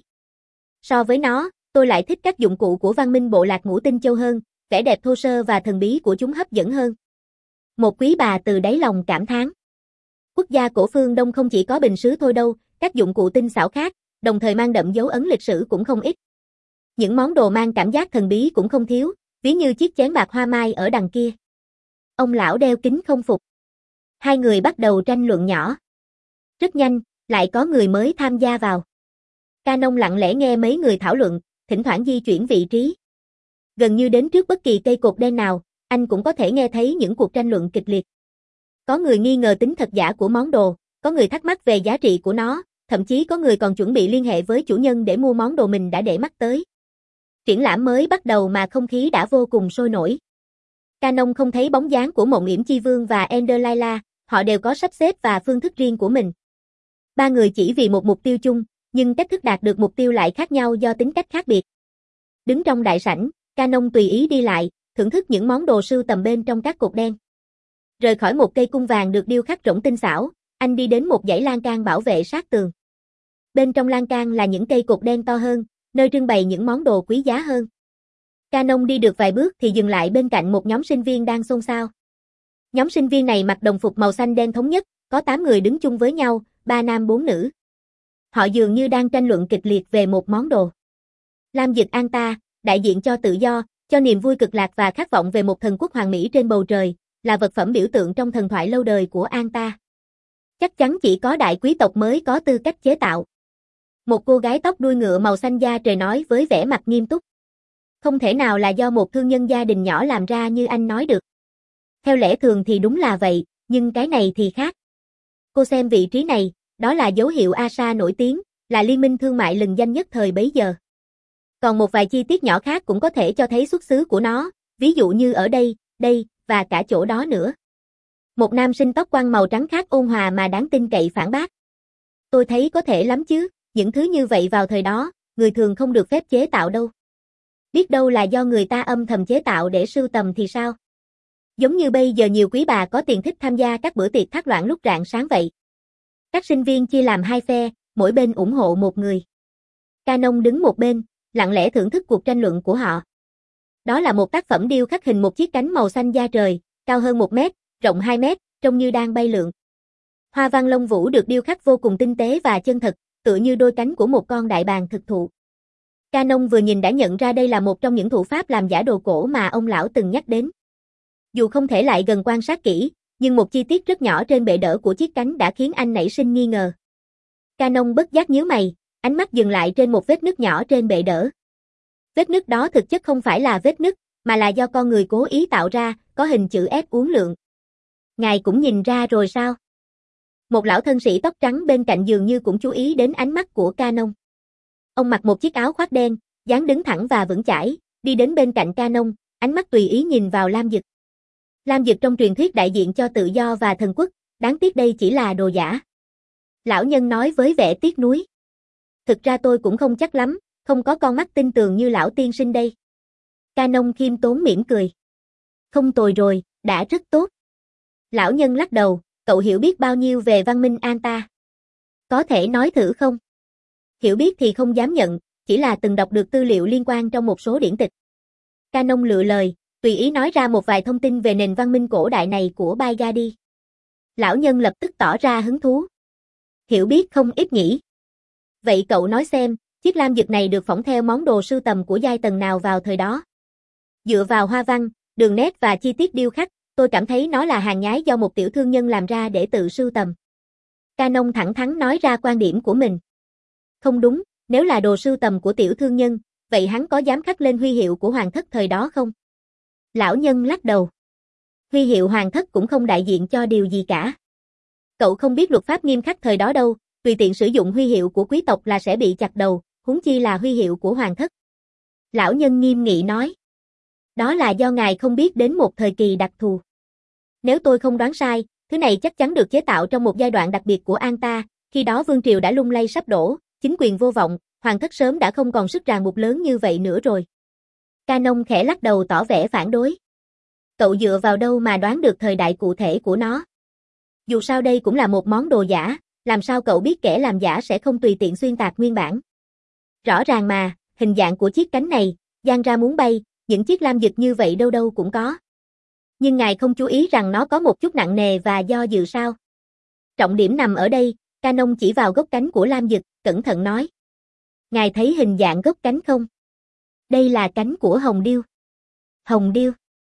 So với nó, tôi lại thích các dụng cụ của văn minh bộ lạc Ngũ Tinh Châu hơn, vẻ đẹp thô sơ và thần bí của chúng hấp dẫn hơn. Một quý bà từ đáy lòng cảm thán. Quốc gia cổ phương Đông không chỉ có bình sứ thôi đâu, các dụng cụ tinh xảo khác, đồng thời mang đậm dấu ấn lịch sử cũng không ít. Những món đồ mang cảm giác thần bí cũng không thiếu, ví như chiếc chén bạc hoa mai ở đằng kia. Ông lão đeo kính không phục. Hai người bắt đầu tranh luận nhỏ. Rất nhanh, lại có người mới tham gia vào. Canon lặng lẽ nghe mấy người thảo luận, thỉnh thoảng di chuyển vị trí. Gần như đến trước bất kỳ cây cột đen nào, anh cũng có thể nghe thấy những cuộc tranh luận kịch liệt. Có người nghi ngờ tính thật giả của món đồ, có người thắc mắc về giá trị của nó, thậm chí có người còn chuẩn bị liên hệ với chủ nhân để mua món đồ mình đã để mắt tới. Triển lãm mới bắt đầu mà không khí đã vô cùng sôi nổi. Canon không thấy bóng dáng của Mộng Yểm Chi Vương và Ender Laila, họ đều có sắp xếp và phương thức riêng của mình. Ba người chỉ vì một mục tiêu chung, nhưng cách thức đạt được mục tiêu lại khác nhau do tính cách khác biệt. Đứng trong đại sảnh, Canon tùy ý đi lại, thưởng thức những món đồ sưu tầm bên trong các cột đen. Rời khỏi một cây cung vàng được điêu khắc rỗng tinh xảo, anh đi đến một dãy lan can bảo vệ sát tường. Bên trong lan can là những cây cột đen to hơn, nơi trưng bày những món đồ quý giá hơn. Canon đi được vài bước thì dừng lại bên cạnh một nhóm sinh viên đang xôn xao. Nhóm sinh viên này mặc đồng phục màu xanh đen thống nhất, có tám người đứng chung với nhau, ba nam bốn nữ. Họ dường như đang tranh luận kịch liệt về một món đồ. Lam Dực An ta, đại diện cho tự do, cho niềm vui cực lạc và khát vọng về một thần quốc hoàn mỹ trên bầu trời, là vật phẩm biểu tượng trong thần thoại lâu đời của An ta. Chắc chắn chỉ có đại quý tộc mới có tư cách chế tạo. Một cô gái tóc đuôi ngựa màu xanh da trời nói với vẻ mặt nghiêm túc. Không thể nào là do một thương nhân gia đình nhỏ làm ra như anh nói được. Theo lẽ thường thì đúng là vậy, nhưng cái này thì khác. Cô xem vị trí này, đó là dấu hiệu Asa nổi tiếng, là liên minh thương mại lừng danh nhất thời bấy giờ. Còn một vài chi tiết nhỏ khác cũng có thể cho thấy xuất xứ của nó, ví dụ như ở đây, đây, và cả chỗ đó nữa. Một nam sinh tóc quăn màu trắng khác ôn hòa mà đáng tin cậy phản bác. Tôi thấy có thể lắm chứ, những thứ như vậy vào thời đó, người thường không được phép chế tạo đâu. Biết đâu là do người ta âm thầm chế tạo để sưu tầm thì sao? Giống như bây giờ nhiều quý bà có tiền thích tham gia các bữa tiệc thác loạn lúc rạng sáng vậy. Các sinh viên chia làm hai phe, mỗi bên ủng hộ một người. Canon đứng một bên, lặng lẽ thưởng thức cuộc tranh luận của họ. Đó là một tác phẩm điêu khắc hình một chiếc cánh màu xanh da trời, cao hơn một mét, rộng hai mét, trông như đang bay lượn. Hoa văn lông vũ được điêu khắc vô cùng tinh tế và chân thật, tựa như đôi cánh của một con đại bàng thực thụ. Canon vừa nhìn đã nhận ra đây là một trong những thủ pháp làm giả đồ cổ mà ông lão từng nhắc đến. Dù không thể lại gần quan sát kỹ, nhưng một chi tiết rất nhỏ trên bệ đỡ của chiếc cánh đã khiến anh nảy sinh nghi ngờ. Canon bất giác nhíu mày, ánh mắt dừng lại trên một vết nứt nhỏ trên bệ đỡ. Vết nứt đó thực chất không phải là vết nứt, mà là do con người cố ý tạo ra, có hình chữ S uốn lượn. Ngài cũng nhìn ra rồi sao? Một lão thân sĩ tóc trắng bên cạnh dường như cũng chú ý đến ánh mắt của Canon. Ông mặc một chiếc áo khoác đen, dáng đứng thẳng và vững chãi, đi đến bên cạnh Canon, ánh mắt tùy ý nhìn vào Lam Dực. Lam Dực trong truyền thuyết đại diện cho tự do và thần quốc, đáng tiếc đây chỉ là đồ giả. Lão nhân nói với vẻ tiếc nuối. Thực ra tôi cũng không chắc lắm, không có con mắt tinh tường như lão tiên sinh đây. Canon khiêm tốn mỉm cười. Không tồi rồi, đã rất tốt. Lão nhân lắc đầu, cậu hiểu biết bao nhiêu về văn minh An ta? Có thể nói thử không? Hiểu biết thì không dám nhận, chỉ là từng đọc được tư liệu liên quan trong một số điển tịch. Canon lựa lời, tùy ý nói ra một vài thông tin về nền văn minh cổ đại này của Baigadi. Lão nhân lập tức tỏ ra hứng thú. Hiểu biết không ít nhỉ? Vậy cậu nói xem, chiếc lam dực này được phỏng theo món đồ sưu tầm của giai tầng nào vào thời đó? Dựa vào hoa văn, đường nét và chi tiết điêu khắc, tôi cảm thấy nó là hàng nhái do một tiểu thương nhân làm ra để tự sưu tầm. Canon thẳng thắn nói ra quan điểm của mình. Không đúng, nếu là đồ sưu tầm của tiểu thương nhân, vậy hắn có dám khắc lên huy hiệu của hoàng thất thời đó không? Lão nhân lắc đầu. Huy hiệu hoàng thất cũng không đại diện cho điều gì cả. Cậu không biết luật pháp nghiêm khắc thời đó đâu, tùy tiện sử dụng huy hiệu của quý tộc là sẽ bị chặt đầu, huống chi là huy hiệu của hoàng thất. Lão nhân nghiêm nghị nói. Đó là do ngài không biết đến một thời kỳ đặc thù. Nếu tôi không đoán sai, thứ này chắc chắn được chế tạo trong một giai đoạn đặc biệt của An ta, khi đó vương triều đã lung lay sắp đổ, chính quyền vô vọng, hoàng thất sớm đã không còn sức ràng buộc lớn như vậy nữa rồi. Canon khẽ lắc đầu tỏ vẻ phản đối. Cậu dựa vào đâu mà đoán được thời đại cụ thể của nó? Dù sao đây cũng là một món đồ giả, làm sao cậu biết kẻ làm giả sẽ không tùy tiện xuyên tạc nguyên bản? Rõ ràng mà, hình dạng của chiếc cánh này, dang ra muốn bay, những chiếc lam dực như vậy đâu đâu cũng có. Nhưng ngài không chú ý rằng nó có một chút nặng nề và do dự sao? Trọng điểm nằm ở đây, Canon chỉ vào gốc cánh của lam dực, cẩn thận nói. Ngài thấy hình dạng gốc cánh không? Đây là cánh của hồng điêu. Hồng điêu.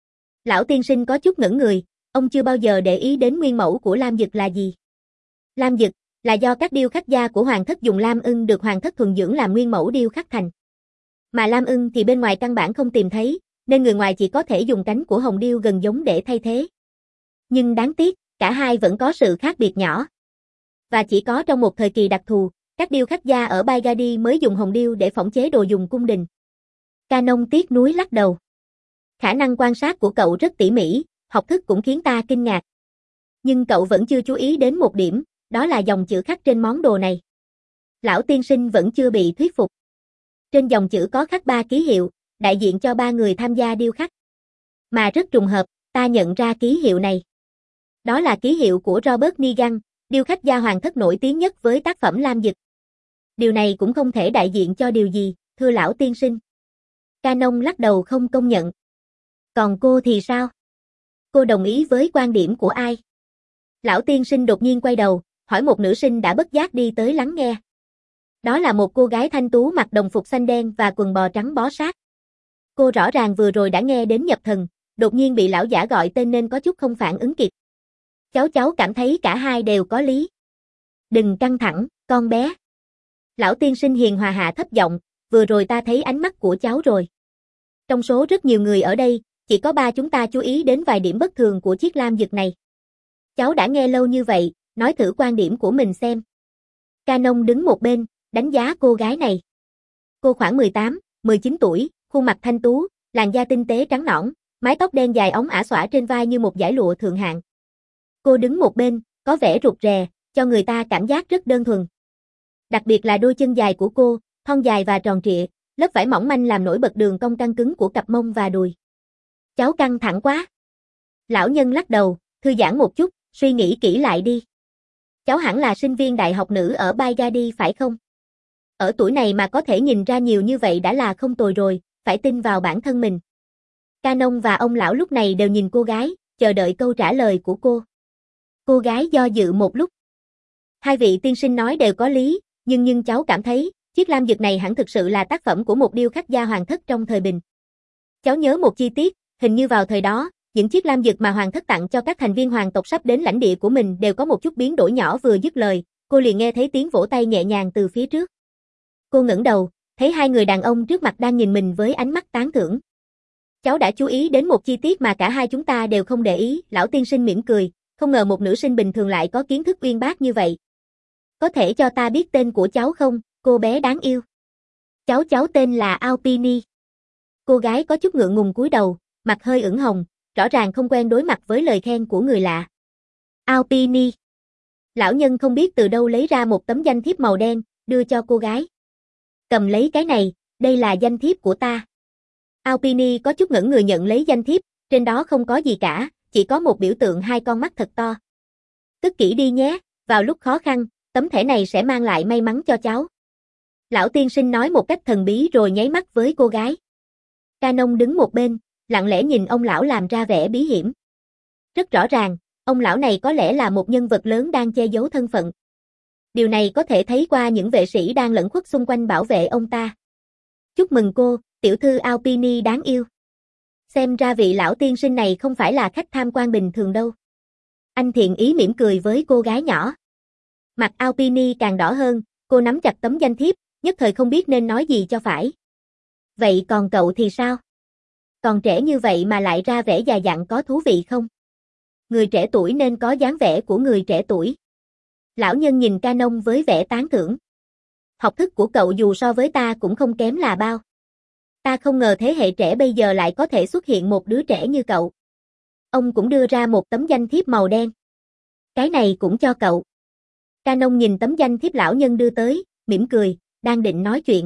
Lão tiên sinh có chút ngẩn người, ông chưa bao giờ để ý đến nguyên mẫu của lam dực là gì. Lam dực là do các điêu khắc gia của hoàng thất dùng lam ưng được hoàng thất thuần dưỡng làm nguyên mẫu điêu khắc thành. Mà lam ưng thì bên ngoài căn bản không tìm thấy, nên người ngoài chỉ có thể dùng cánh của hồng điêu gần giống để thay thế. Nhưng đáng tiếc, cả hai vẫn có sự khác biệt nhỏ. Và chỉ có trong một thời kỳ đặc thù, các điêu khắc gia ở Baigadi mới dùng hồng điêu để phỏng chế đồ dùng cung đình. Canon tiếc nuối lắc đầu. Khả năng quan sát của cậu rất tỉ mỉ, học thức cũng khiến ta kinh ngạc. Nhưng cậu vẫn chưa chú ý đến một điểm, đó là dòng chữ khắc trên món đồ này. Lão tiên sinh vẫn chưa bị thuyết phục. Trên dòng chữ có khắc ba ký hiệu, đại diện cho ba người tham gia điêu khắc. Mà rất trùng hợp, ta nhận ra ký hiệu này. Đó là ký hiệu của Robert Nigan, điêu khắc gia hoàng thất nổi tiếng nhất với tác phẩm lam dực. Điều này cũng không thể đại diện cho điều gì, thưa lão tiên sinh. Canon lắc đầu không công nhận. Còn cô thì sao? Cô đồng ý với quan điểm của ai? Lão tiên sinh đột nhiên quay đầu, hỏi một nữ sinh đã bất giác đi tới lắng nghe. Đó là một cô gái thanh tú mặc đồng phục xanh đen và quần bò trắng bó sát. Cô rõ ràng vừa rồi đã nghe đến nhập thần, đột nhiên bị lão giả gọi tên nên có chút không phản ứng kịp. Cháu cháu cảm thấy cả hai đều có lý. Đừng căng thẳng, con bé. Lão tiên sinh hiền hòa hạ thấp giọng, vừa rồi ta thấy ánh mắt của cháu rồi. Trong số rất nhiều người ở đây, chỉ có ba chúng ta chú ý đến vài điểm bất thường của chiếc lam dực này. Cháu đã nghe lâu như vậy, nói thử quan điểm của mình xem. Canon đứng một bên, đánh giá cô gái này. Cô khoảng mười tám, mười chín tuổi, khuôn mặt thanh tú, làn da tinh tế trắng nõn, mái tóc đen dài óng ả xõa trên vai như một dải lụa thượng hạng. Cô đứng một bên, có vẻ rụt rè, cho người ta cảm giác rất đơn thuần. Đặc biệt là đôi chân dài của cô, thon dài và tròn trịa, lớp vải mỏng manh làm nổi bật đường cong căng cứng của cặp mông và đùi. Cháu căng thẳng quá. Lão nhân lắc đầu, thư giãn một chút, suy nghĩ kỹ lại đi. Cháu hẳn là sinh viên đại học nữ ở Baigadi phải không? Ở tuổi này mà có thể nhìn ra nhiều như vậy đã là không tồi rồi, phải tin vào bản thân mình. Canon và ông lão lúc này đều nhìn cô gái, chờ đợi câu trả lời của cô. Cô gái do dự một lúc. Hai vị tiên sinh nói đều có lý, nhưng nhưng cháu cảm thấy, chiếc lam dực này hẳn thực sự là tác phẩm của một điêu khắc gia hoàng thất trong thời Bình. Cháu nhớ một chi tiết, hình như vào thời đó, những chiếc lam dực mà hoàng thất tặng cho các thành viên hoàng tộc sắp đến lãnh địa của mình đều có một chút biến đổi nhỏ. Vừa dứt lời, cô liền nghe thấy tiếng vỗ tay nhẹ nhàng từ phía trước. Cô ngẩng đầu, thấy hai người đàn ông trước mặt đang nhìn mình với ánh mắt tán thưởng. Cháu đã chú ý đến một chi tiết mà cả hai chúng ta đều không để ý, lão tiên sinh mỉm cười, không ngờ một nữ sinh bình thường lại có kiến thức uyên bác như vậy. Có thể cho ta biết tên của cháu không, cô bé đáng yêu? Cháu cháu tên là Alpini. Cô gái có chút ngượng ngùng cúi đầu, mặt hơi ửng hồng, rõ ràng không quen đối mặt với lời khen của người lạ. Alpini. Lão nhân không biết từ đâu lấy ra một tấm danh thiếp màu đen, đưa cho cô gái. Cầm lấy cái này, đây là danh thiếp của ta. Alpini có chút ngẩn người nhận lấy danh thiếp, trên đó không có gì cả, chỉ có một biểu tượng hai con mắt thật to. Cất kỹ đi nhé, vào lúc khó khăn, tấm thẻ này sẽ mang lại may mắn cho cháu. Lão tiên sinh nói một cách thần bí rồi nháy mắt với cô gái. Canon đứng một bên, lặng lẽ nhìn ông lão làm ra vẻ bí hiểm. Rất rõ ràng, ông lão này có lẽ là một nhân vật lớn đang che giấu thân phận. Điều này có thể thấy qua những vệ sĩ đang lẩn khuất xung quanh bảo vệ ông ta. Chúc mừng cô, tiểu thư Alpini đáng yêu. Xem ra vị lão tiên sinh này không phải là khách tham quan bình thường đâu. Anh thiện ý mỉm cười với cô gái nhỏ. Mặt Alpini càng đỏ hơn, cô nắm chặt tấm danh thiếp, nhất thời không biết nên nói gì cho phải. Vậy còn cậu thì sao? Còn trẻ như vậy mà lại ra vẻ già dặn có thú vị không? Người trẻ tuổi nên có dáng vẻ của người trẻ tuổi. Lão nhân nhìn Canon với vẻ tán thưởng. Học thức của cậu dù so với ta cũng không kém là bao. Ta không ngờ thế hệ trẻ bây giờ lại có thể xuất hiện một đứa trẻ như cậu. Ông cũng đưa ra một tấm danh thiếp màu đen. Cái này cũng cho cậu. Canon nhìn tấm danh thiếp lão nhân đưa tới, mỉm cười, đang định nói chuyện.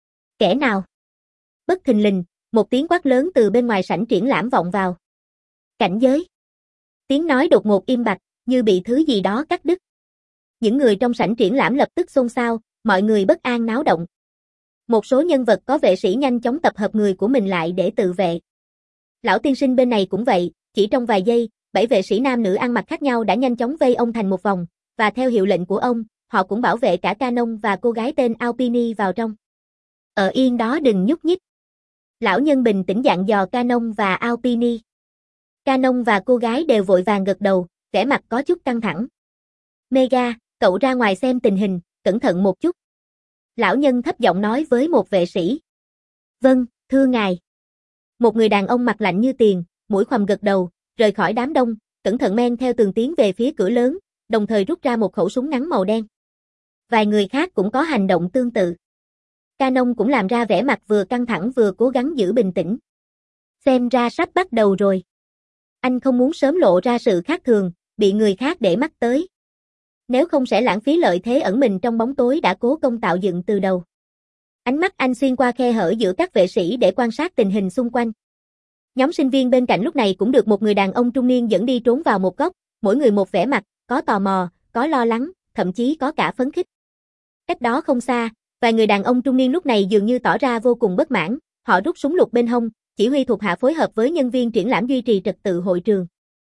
Kẻ nào? Bất thình lình, một tiếng quát lớn từ bên ngoài sảnh triển lãm vọng vào. Cảnh giới. Tiếng nói đột ngột im bặt, như bị thứ gì đó cắt đứt. Những người trong sảnh triển lãm lập tức xôn xao, mọi người bất an náo động. Một số nhân vật có vệ sĩ nhanh chóng tập hợp người của mình lại để tự vệ. Lão tiên sinh bên này cũng vậy, chỉ trong vài giây, bảy vệ sĩ nam nữ ăn mặc khác nhau đã nhanh chóng vây ông thành một vòng, và theo hiệu lệnh của ông, họ cũng bảo vệ cả Canon và cô gái tên Alpini vào trong. Ở yên đó đừng nhúc nhích. Lão nhân bình tĩnh dặn dò Canon và Alpini. Canon và cô gái đều vội vàng gật đầu, vẻ mặt có chút căng thẳng. Mega, cậu ra ngoài xem tình hình, cẩn thận một chút. Lão nhân thấp giọng nói với một vệ sĩ. Vâng, thưa ngài. Một người đàn ông mặt lạnh như tiền, mũi khoằm gật đầu, rời khỏi đám đông, cẩn thận men theo tường tiến về phía cửa lớn, đồng thời rút ra một khẩu súng ngắn màu đen. Vài người khác cũng có hành động tương tự. Canon cũng làm ra vẻ mặt vừa căng thẳng vừa cố gắng giữ bình tĩnh. Xem ra sắp bắt đầu rồi. Anh không muốn sớm lộ ra sự khác thường, bị người khác để mắt tới. Nếu không sẽ lãng phí lợi thế ẩn mình trong bóng tối đã cố công tạo dựng từ đầu. Ánh mắt anh xuyên qua khe hở giữa các vệ sĩ để quan sát tình hình xung quanh. Nhóm sinh viên bên cạnh lúc này cũng được một người đàn ông trung niên dẫn đi trốn vào một góc, mỗi người một vẻ mặt, có tò mò, có lo lắng, thậm chí có cả phấn khích. Cách đó không xa, vài người đàn ông trung niên lúc này dường như tỏ ra vô cùng bất mãn, họ rút súng lục bên hông, chỉ huy thuộc hạ phối hợp với nhân viên triển lãm duy trì trật tự hội trường.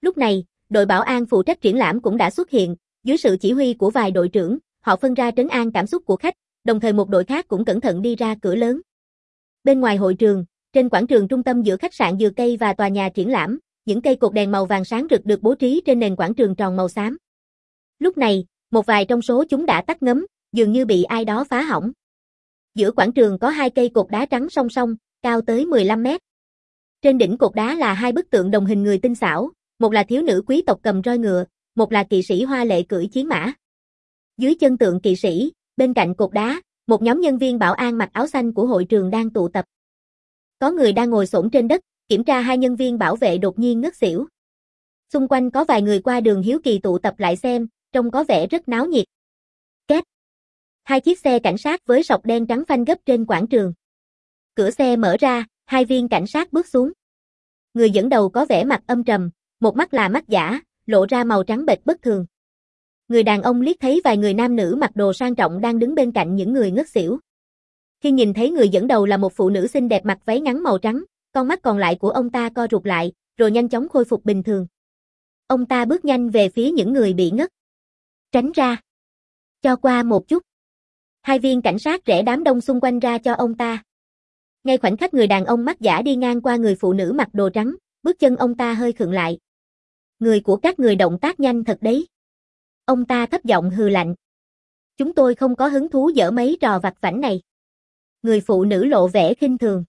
Lúc này, đội bảo an phụ trách triển lãm cũng đã xuất hiện, dưới sự chỉ huy của vài đội trưởng, họ phân ra trấn an cảm xúc của khách, đồng thời một đội khác cũng cẩn thận đi ra cửa lớn. Bên ngoài hội trường, trên quảng trường trung tâm giữa khách sạn dừa cây và tòa nhà triển lãm, những cây cột đèn màu vàng sáng rực được bố trí trên nền quảng trường tròn màu xám. Lúc này, một vài trong số chúng đã tắt ngấm, dường như bị ai đó phá hỏng. Giữa quảng trường có hai cây cột đá trắng song song, cao tới mười lăm mét. Trên đỉnh cột đá là hai bức tượng đồng hình người tinh xảo, một là thiếu nữ quý tộc cầm roi ngựa, một là kỵ sĩ hoa lệ cưỡi chiến mã. Dưới chân tượng kỵ sĩ, bên cạnh cột đá, một nhóm nhân viên bảo an mặc áo xanh của hội trường đang tụ tập. Có người đang ngồi xổm trên đất, kiểm tra hai nhân viên bảo vệ đột nhiên ngất xỉu. Xung quanh có vài người qua đường hiếu kỳ tụ tập lại xem, trông có vẻ rất náo nhiệt. Két. Hai chiếc xe cảnh sát với sọc đen trắng phanh gấp trên quảng trường. Cửa xe mở ra, hai viên cảnh sát bước xuống. Người dẫn đầu có vẻ mặt âm trầm, một mắt là mắt giả, lộ ra màu trắng bệch bất thường. Người đàn ông liếc thấy vài người nam nữ mặc đồ sang trọng đang đứng bên cạnh những người ngất xỉu. Khi nhìn thấy người dẫn đầu là một phụ nữ xinh đẹp mặc váy ngắn màu trắng, con mắt còn lại của ông ta co rụt lại, rồi nhanh chóng khôi phục bình thường. Ông ta bước nhanh về phía những người bị ngất. Tránh ra. Cho qua một chút. Hai viên cảnh sát rẽ đám đông xung quanh ra cho ông ta. Ngay khoảnh khắc người đàn ông mắt giả đi ngang qua người phụ nữ mặc đồ trắng, bước chân ông ta hơi khựng lại. Người của các người động tác nhanh thật đấy. Ông ta thấp giọng hừ lạnh. Chúng tôi không có hứng thú giở mấy trò vặt vãnh này. Người phụ nữ lộ vẻ khinh thường.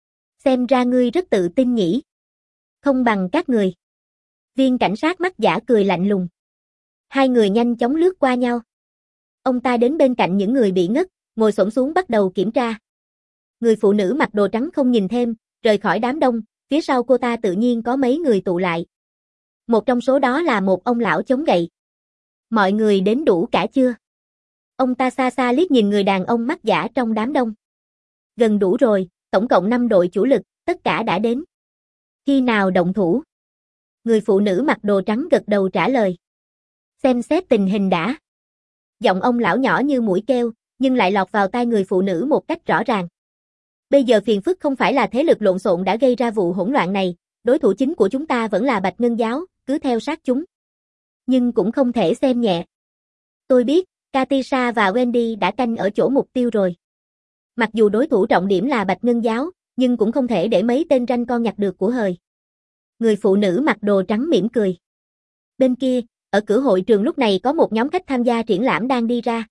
Xem ra ngươi rất tự tin nhỉ. Không bằng các người. Viên cảnh sát mắt giả cười lạnh lùng. Hai người nhanh chóng lướt qua nhau. Ông ta đến bên cạnh những người bị ngất, ngồi xổm xuống bắt đầu kiểm tra. Người phụ nữ mặc đồ trắng không nhìn thêm, rời khỏi đám đông, phía sau cô ta tự nhiên có mấy người tụ lại. Một trong số đó là một ông lão chống gậy. Mọi người đến đủ cả chưa? Ông ta xa xa liếc nhìn người đàn ông mắt giả trong đám đông. Gần đủ rồi, tổng cộng năm đội chủ lực, tất cả đã đến. Khi nào động thủ? Người phụ nữ mặc đồ trắng gật đầu trả lời. Xem xét tình hình đã. Giọng ông lão nhỏ như mũi kêu, nhưng lại lọt vào tai người phụ nữ một cách rõ ràng. Bây giờ phiền phức không phải là thế lực lộn xộn đã gây ra vụ hỗn loạn này, đối thủ chính của chúng ta vẫn là Bạch Ngân Giáo, cứ theo sát chúng. Nhưng cũng không thể xem nhẹ. Tôi biết, Katisha và Wendy đã canh ở chỗ mục tiêu rồi. Mặc dù đối thủ trọng điểm là Bạch Ngân Giáo, nhưng cũng không thể để mấy tên ranh con nhặt được của hời. Người phụ nữ mặc đồ trắng mỉm cười. Bên kia, ở cửa hội trường lúc này có một nhóm khách tham gia triển lãm đang đi ra.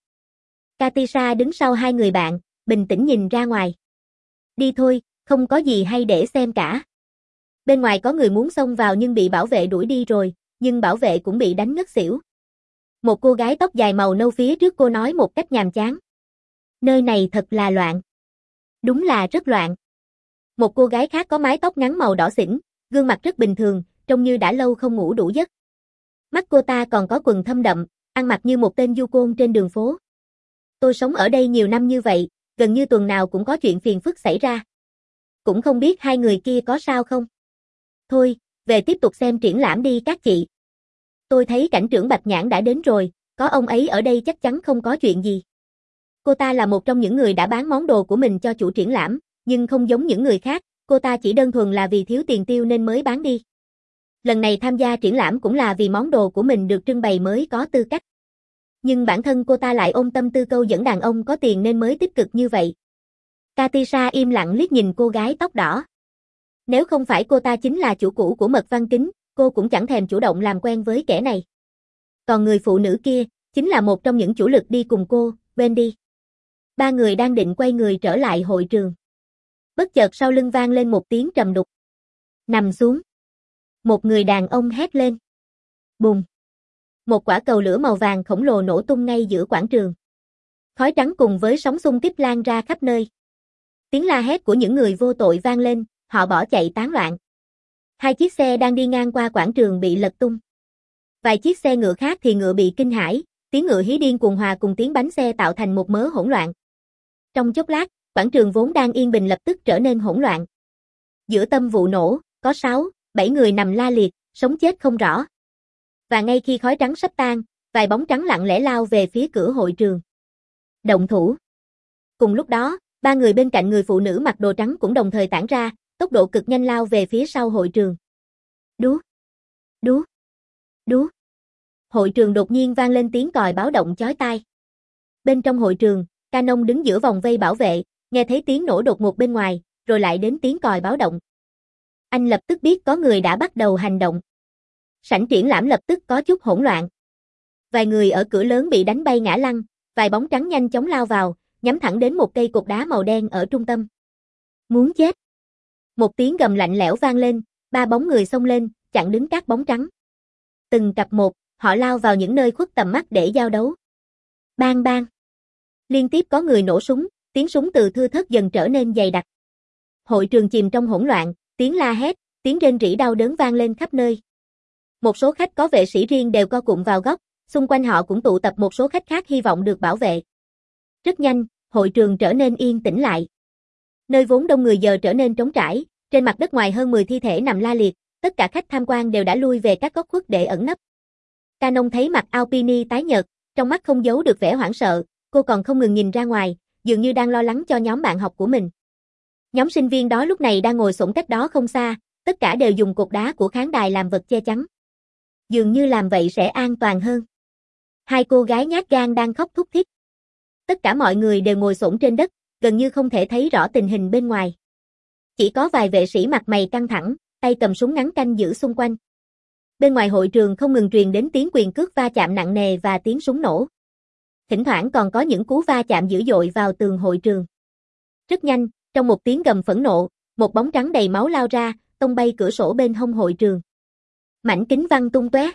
Katisha đứng sau hai người bạn, bình tĩnh nhìn ra ngoài. Đi thôi, không có gì hay để xem cả. Bên ngoài có người muốn xông vào nhưng bị bảo vệ đuổi đi rồi, nhưng bảo vệ cũng bị đánh ngất xỉu. Một cô gái tóc dài màu nâu phía trước cô nói một cách nhàm chán. Nơi này thật là loạn. Đúng là rất loạn. Một cô gái khác có mái tóc ngắn màu đỏ xỉn, gương mặt rất bình thường, trông như đã lâu không ngủ đủ giấc. Mắt cô ta còn có quầng thâm đậm, ăn mặc như một tên du côn trên đường phố. Tôi sống ở đây nhiều năm như vậy, gần như tuần nào cũng có chuyện phiền phức xảy ra. Cũng không biết hai người kia có sao không. Thôi, về tiếp tục xem triển lãm đi các chị. Tôi thấy cảnh trưởng Bạch Nhãn đã đến rồi, có ông ấy ở đây chắc chắn không có chuyện gì. Cô ta là một trong những người đã bán món đồ của mình cho chủ triển lãm, nhưng không giống những người khác, cô ta chỉ đơn thuần là vì thiếu tiền tiêu nên mới bán đi. Lần này tham gia triển lãm cũng là vì món đồ của mình được trưng bày mới có tư cách. Nhưng bản thân cô ta lại ôm tâm tư câu dẫn đàn ông có tiền nên mới tích cực như vậy. Katisha im lặng liếc nhìn cô gái tóc đỏ. Nếu không phải cô ta chính là chủ cũ của Mật Văn Kính, cô cũng chẳng thèm chủ động làm quen với kẻ này. Còn người phụ nữ kia, chính là một trong những chủ lực đi cùng cô, Wendy. Ba người đang định quay người trở lại hội trường. Bất chợt sau lưng vang lên một tiếng trầm đục. Nằm xuống. Một người đàn ông hét lên. Bùng. Một quả cầu lửa màu vàng khổng lồ nổ tung ngay giữa quảng trường. Khói trắng cùng với sóng xung kích lan ra khắp nơi. Tiếng la hét của những người vô tội vang lên, họ bỏ chạy tán loạn. Hai chiếc xe đang đi ngang qua quảng trường bị lật tung. Vài chiếc xe ngựa khác thì ngựa bị kinh hãi, tiếng ngựa hí điên cuồng hòa cùng tiếng bánh xe tạo thành một mớ hỗn loạn. Trong chốc lát, quảng trường vốn đang yên bình lập tức trở nên hỗn loạn. Giữa tâm vụ nổ, có sáu, bảy người nằm la liệt, sống chết không rõ. Và ngay khi khói trắng sắp tan, vài bóng trắng lặng lẽ lao về phía cửa hội trường. Động thủ. Cùng lúc đó, ba người bên cạnh người phụ nữ mặc đồ trắng cũng đồng thời tản ra, tốc độ cực nhanh lao về phía sau hội trường. Đú, đú. Đú. Hội trường đột nhiên vang lên tiếng còi báo động chói tai. Bên trong hội trường, Canon đứng giữa vòng vây bảo vệ, nghe thấy tiếng nổ đột ngột bên ngoài, rồi lại đến tiếng còi báo động. Anh lập tức biết có người đã bắt đầu hành động. Sảnh triển lãm lập tức có chút hỗn loạn. Vài người ở cửa lớn bị đánh bay ngã lăn, vài bóng trắng nhanh chóng lao vào, nhắm thẳng đến một cây cột đá màu đen ở trung tâm. Muốn chết. Một tiếng gầm lạnh lẽo vang lên, ba bóng người xông lên, chặn đứng các bóng trắng. Từng cặp một, họ lao vào những nơi khuất tầm mắt để giao đấu. Bang bang. Liên tiếp có người nổ súng, tiếng súng từ thưa thớt dần trở nên dày đặc. Hội trường chìm trong hỗn loạn, tiếng la hét, tiếng rên rỉ đau đớn vang lên khắp nơi. Một số khách có vệ sĩ riêng đều co cụm vào góc, xung quanh họ cũng tụ tập một số khách khác hy vọng được bảo vệ. Rất nhanh, hội trường trở nên yên tĩnh lại. Nơi vốn đông người giờ trở nên trống trải, trên mặt đất ngoài hơn mười thi thể nằm la liệt, tất cả khách tham quan đều đã lui về các góc khuất để ẩn nấp. Canon thấy mặt Alpini tái nhợt, trong mắt không giấu được vẻ hoảng sợ, cô còn không ngừng nhìn ra ngoài, dường như đang lo lắng cho nhóm bạn học của mình. Nhóm sinh viên đó lúc này đang ngồi xổm cách đó không xa, tất cả đều dùng cột đá của khán đài làm vật che chắn. Dường như làm vậy sẽ an toàn hơn. Hai cô gái nhát gan đang khóc thút thít. Tất cả mọi người đều ngồi xổm trên đất, gần như không thể thấy rõ tình hình bên ngoài. Chỉ có vài vệ sĩ mặt mày căng thẳng, tay cầm súng ngắn canh giữ xung quanh. Bên ngoài hội trường không ngừng truyền đến tiếng quyền cước va chạm nặng nề và tiếng súng nổ. Thỉnh thoảng còn có những cú va chạm dữ dội vào tường hội trường. Rất nhanh, trong một tiếng gầm phẫn nộ, một bóng trắng đầy máu lao ra, tông bay cửa sổ bên hông hội trường. Mảnh kính văng tung tóe.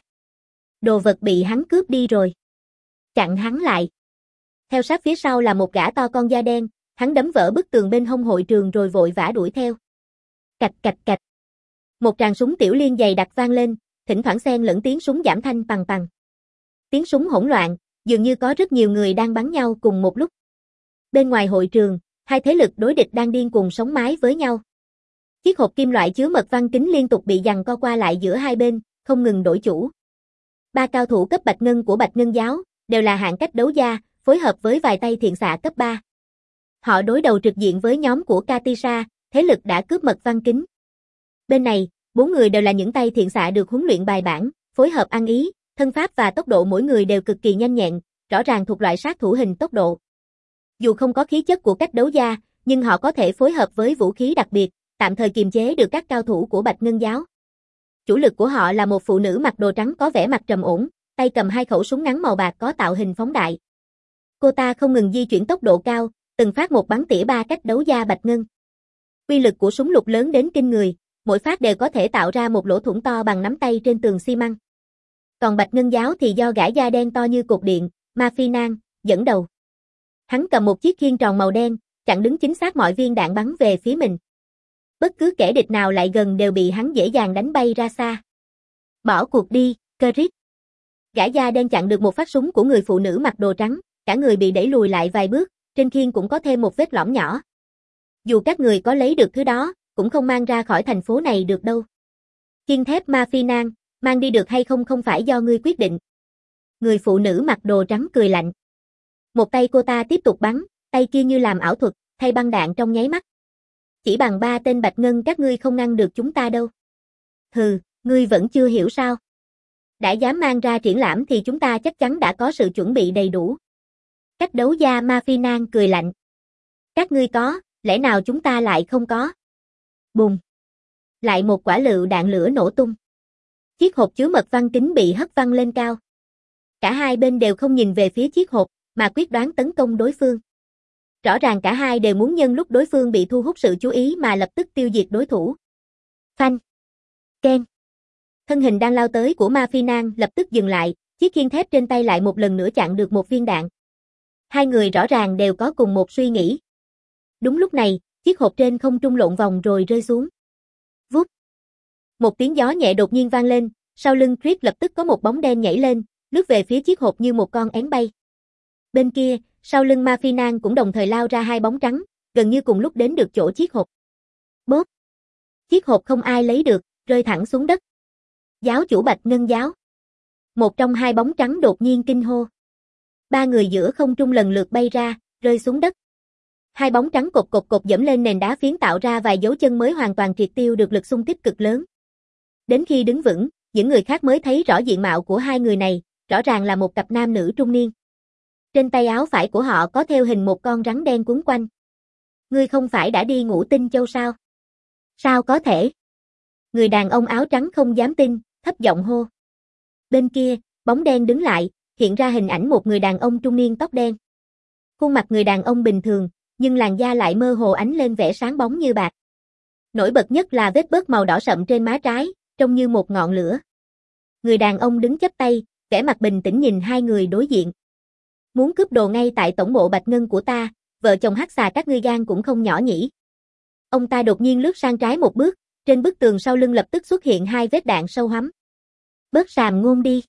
Đồ vật bị hắn cướp đi rồi. Chặn hắn lại. Theo sát phía sau là một gã to con da đen, hắn đấm vỡ bức tường bên hông hội trường rồi vội vã đuổi theo. Cạch cạch cạch. Một tràng súng tiểu liên dày đặc vang lên, thỉnh thoảng xen lẫn tiếng súng giảm thanh pằng pằng. Tiếng súng hỗn loạn, dường như có rất nhiều người đang bắn nhau cùng một lúc. Bên ngoài hội trường, hai thế lực đối địch đang điên cuồng sống mái với nhau. Chiếc hộp kim loại chứa mật văn kính liên tục bị giằng co qua lại giữa hai bên, không ngừng đổi chủ. Ba cao thủ cấp Bạch Ngân của Bạch Ngân giáo, đều là hạng cách đấu gia, phối hợp với vài tay thiện xạ cấp ba. Họ đối đầu trực diện với nhóm của Katisha, thế lực đã cướp mật văn kính. Bên này, bốn người đều là những tay thiện xạ được huấn luyện bài bản, phối hợp ăn ý, thân pháp và tốc độ mỗi người đều cực kỳ nhanh nhẹn, rõ ràng thuộc loại sát thủ hình tốc độ. Dù không có khí chất của cách đấu gia, nhưng họ có thể phối hợp với vũ khí đặc biệt, tạm thời kiềm chế được các cao thủ của Bạch Ngân giáo. Chủ lực của họ là một phụ nữ mặc đồ trắng có vẻ mặt trầm ổn, tay cầm hai khẩu súng ngắn màu bạc có tạo hình phóng đại. Cô ta không ngừng di chuyển tốc độ cao, từng phát một bắn tỉa ba cách đấu gia Bạch Ngân. Uy lực của súng lục lớn đến kinh người, mỗi phát đều có thể tạo ra một lỗ thủng to bằng nắm tay trên tường xi măng. Còn Bạch Ngân giáo thì do gã da đen to như cột điện, Ma Phi Nan, dẫn đầu. Hắn cầm một chiếc khiên tròn màu đen, chặn đứng chính xác mọi viên đạn bắn về phía mình. Bất cứ kẻ địch nào lại gần đều bị hắn dễ dàng đánh bay ra xa. Bỏ cuộc đi, Kerit. Gã da đen chặn được một phát súng của người phụ nữ mặc đồ trắng, cả người bị đẩy lùi lại vài bước, trên khiên cũng có thêm một vết lõm nhỏ. Dù các người có lấy được thứ đó, cũng không mang ra khỏi thành phố này được đâu. Khiên thép Ma Phi Nan, mang đi được hay không không phải do ngươi quyết định. Người phụ nữ mặc đồ trắng cười lạnh. Một tay cô ta tiếp tục bắn, tay kia như làm ảo thuật, thay băng đạn trong nháy mắt. Chỉ bằng ba tên Bạch Ngân các ngươi không ngăn được chúng ta đâu. Hừ, ngươi vẫn chưa hiểu sao? Đã dám mang ra triển lãm thì chúng ta chắc chắn đã có sự chuẩn bị đầy đủ. Cách đấu gia Ma Phi Nan cười lạnh. Các ngươi có, lẽ nào chúng ta lại không có? Bùng. Lại một quả lựu đạn lửa nổ tung. Chiếc hộp chứa mật văn kính bị hất văng lên cao. Cả hai bên đều không nhìn về phía chiếc hộp, mà quyết đoán tấn công đối phương. Rõ ràng cả hai đều muốn nhân lúc đối phương bị thu hút sự chú ý mà lập tức tiêu diệt đối thủ. Phanh. Ken. Thân hình đang lao tới của Ma Phi Nan lập tức dừng lại, chiếc khiên thép trên tay lại một lần nữa chặn được một viên đạn. Hai người rõ ràng đều có cùng một suy nghĩ. Đúng lúc này, chiếc hộp trên không trung lộn vòng rồi rơi xuống. Vút. Một tiếng gió nhẹ đột nhiên vang lên, sau lưng Chris lập tức có một bóng đen nhảy lên, lướt về phía chiếc hộp như một con én bay. Bên kia, sau lưng Ma Phi Nan cũng đồng thời lao ra hai bóng trắng, gần như cùng lúc đến được chỗ chiếc hộp. Bốp. Chiếc hộp không ai lấy được, rơi thẳng xuống đất. Giáo chủ Bạch Ngân giáo. Một trong hai bóng trắng đột nhiên kinh hô. Ba người giữa không trung lần lượt bay ra, rơi xuống đất. Hai bóng trắng cột cột cột dẫm lên nền đá phiến tạo ra vài dấu chân mới hoàn toàn triệt tiêu được lực xung kích cực lớn. Đến khi đứng vững, những người khác mới thấy rõ diện mạo của hai người này, rõ ràng là một cặp nam nữ trung niên. Trên tay áo phải của họ có thêu hình một con rắn đen quấn quanh. Ngươi không phải đã đi Ngũ Tinh Châu sao? Sao có thể? Người đàn ông áo trắng không dám tin, thấp giọng hô. Bên kia, bóng đen đứng lại, hiện ra hình ảnh một người đàn ông trung niên tóc đen. Khuôn mặt người đàn ông bình thường, nhưng làn da lại mơ hồ ánh lên vẻ sáng bóng như bạc. Nổi bật nhất là vết bớt màu đỏ sậm trên má trái, trông như một ngọn lửa. Người đàn ông đứng chắp tay, vẻ mặt bình tĩnh nhìn hai người đối diện. Muốn cướp đồ ngay tại tổng bộ Bạch Ngân của ta, vợ chồng Hắc Xà các ngươi gan cũng không nhỏ nhỉ. Ông ta đột nhiên lướt sang trái một bước, trên bức tường sau lưng lập tức xuất hiện hai vết đạn sâu hoắm. Bớt sàm ngôn đi.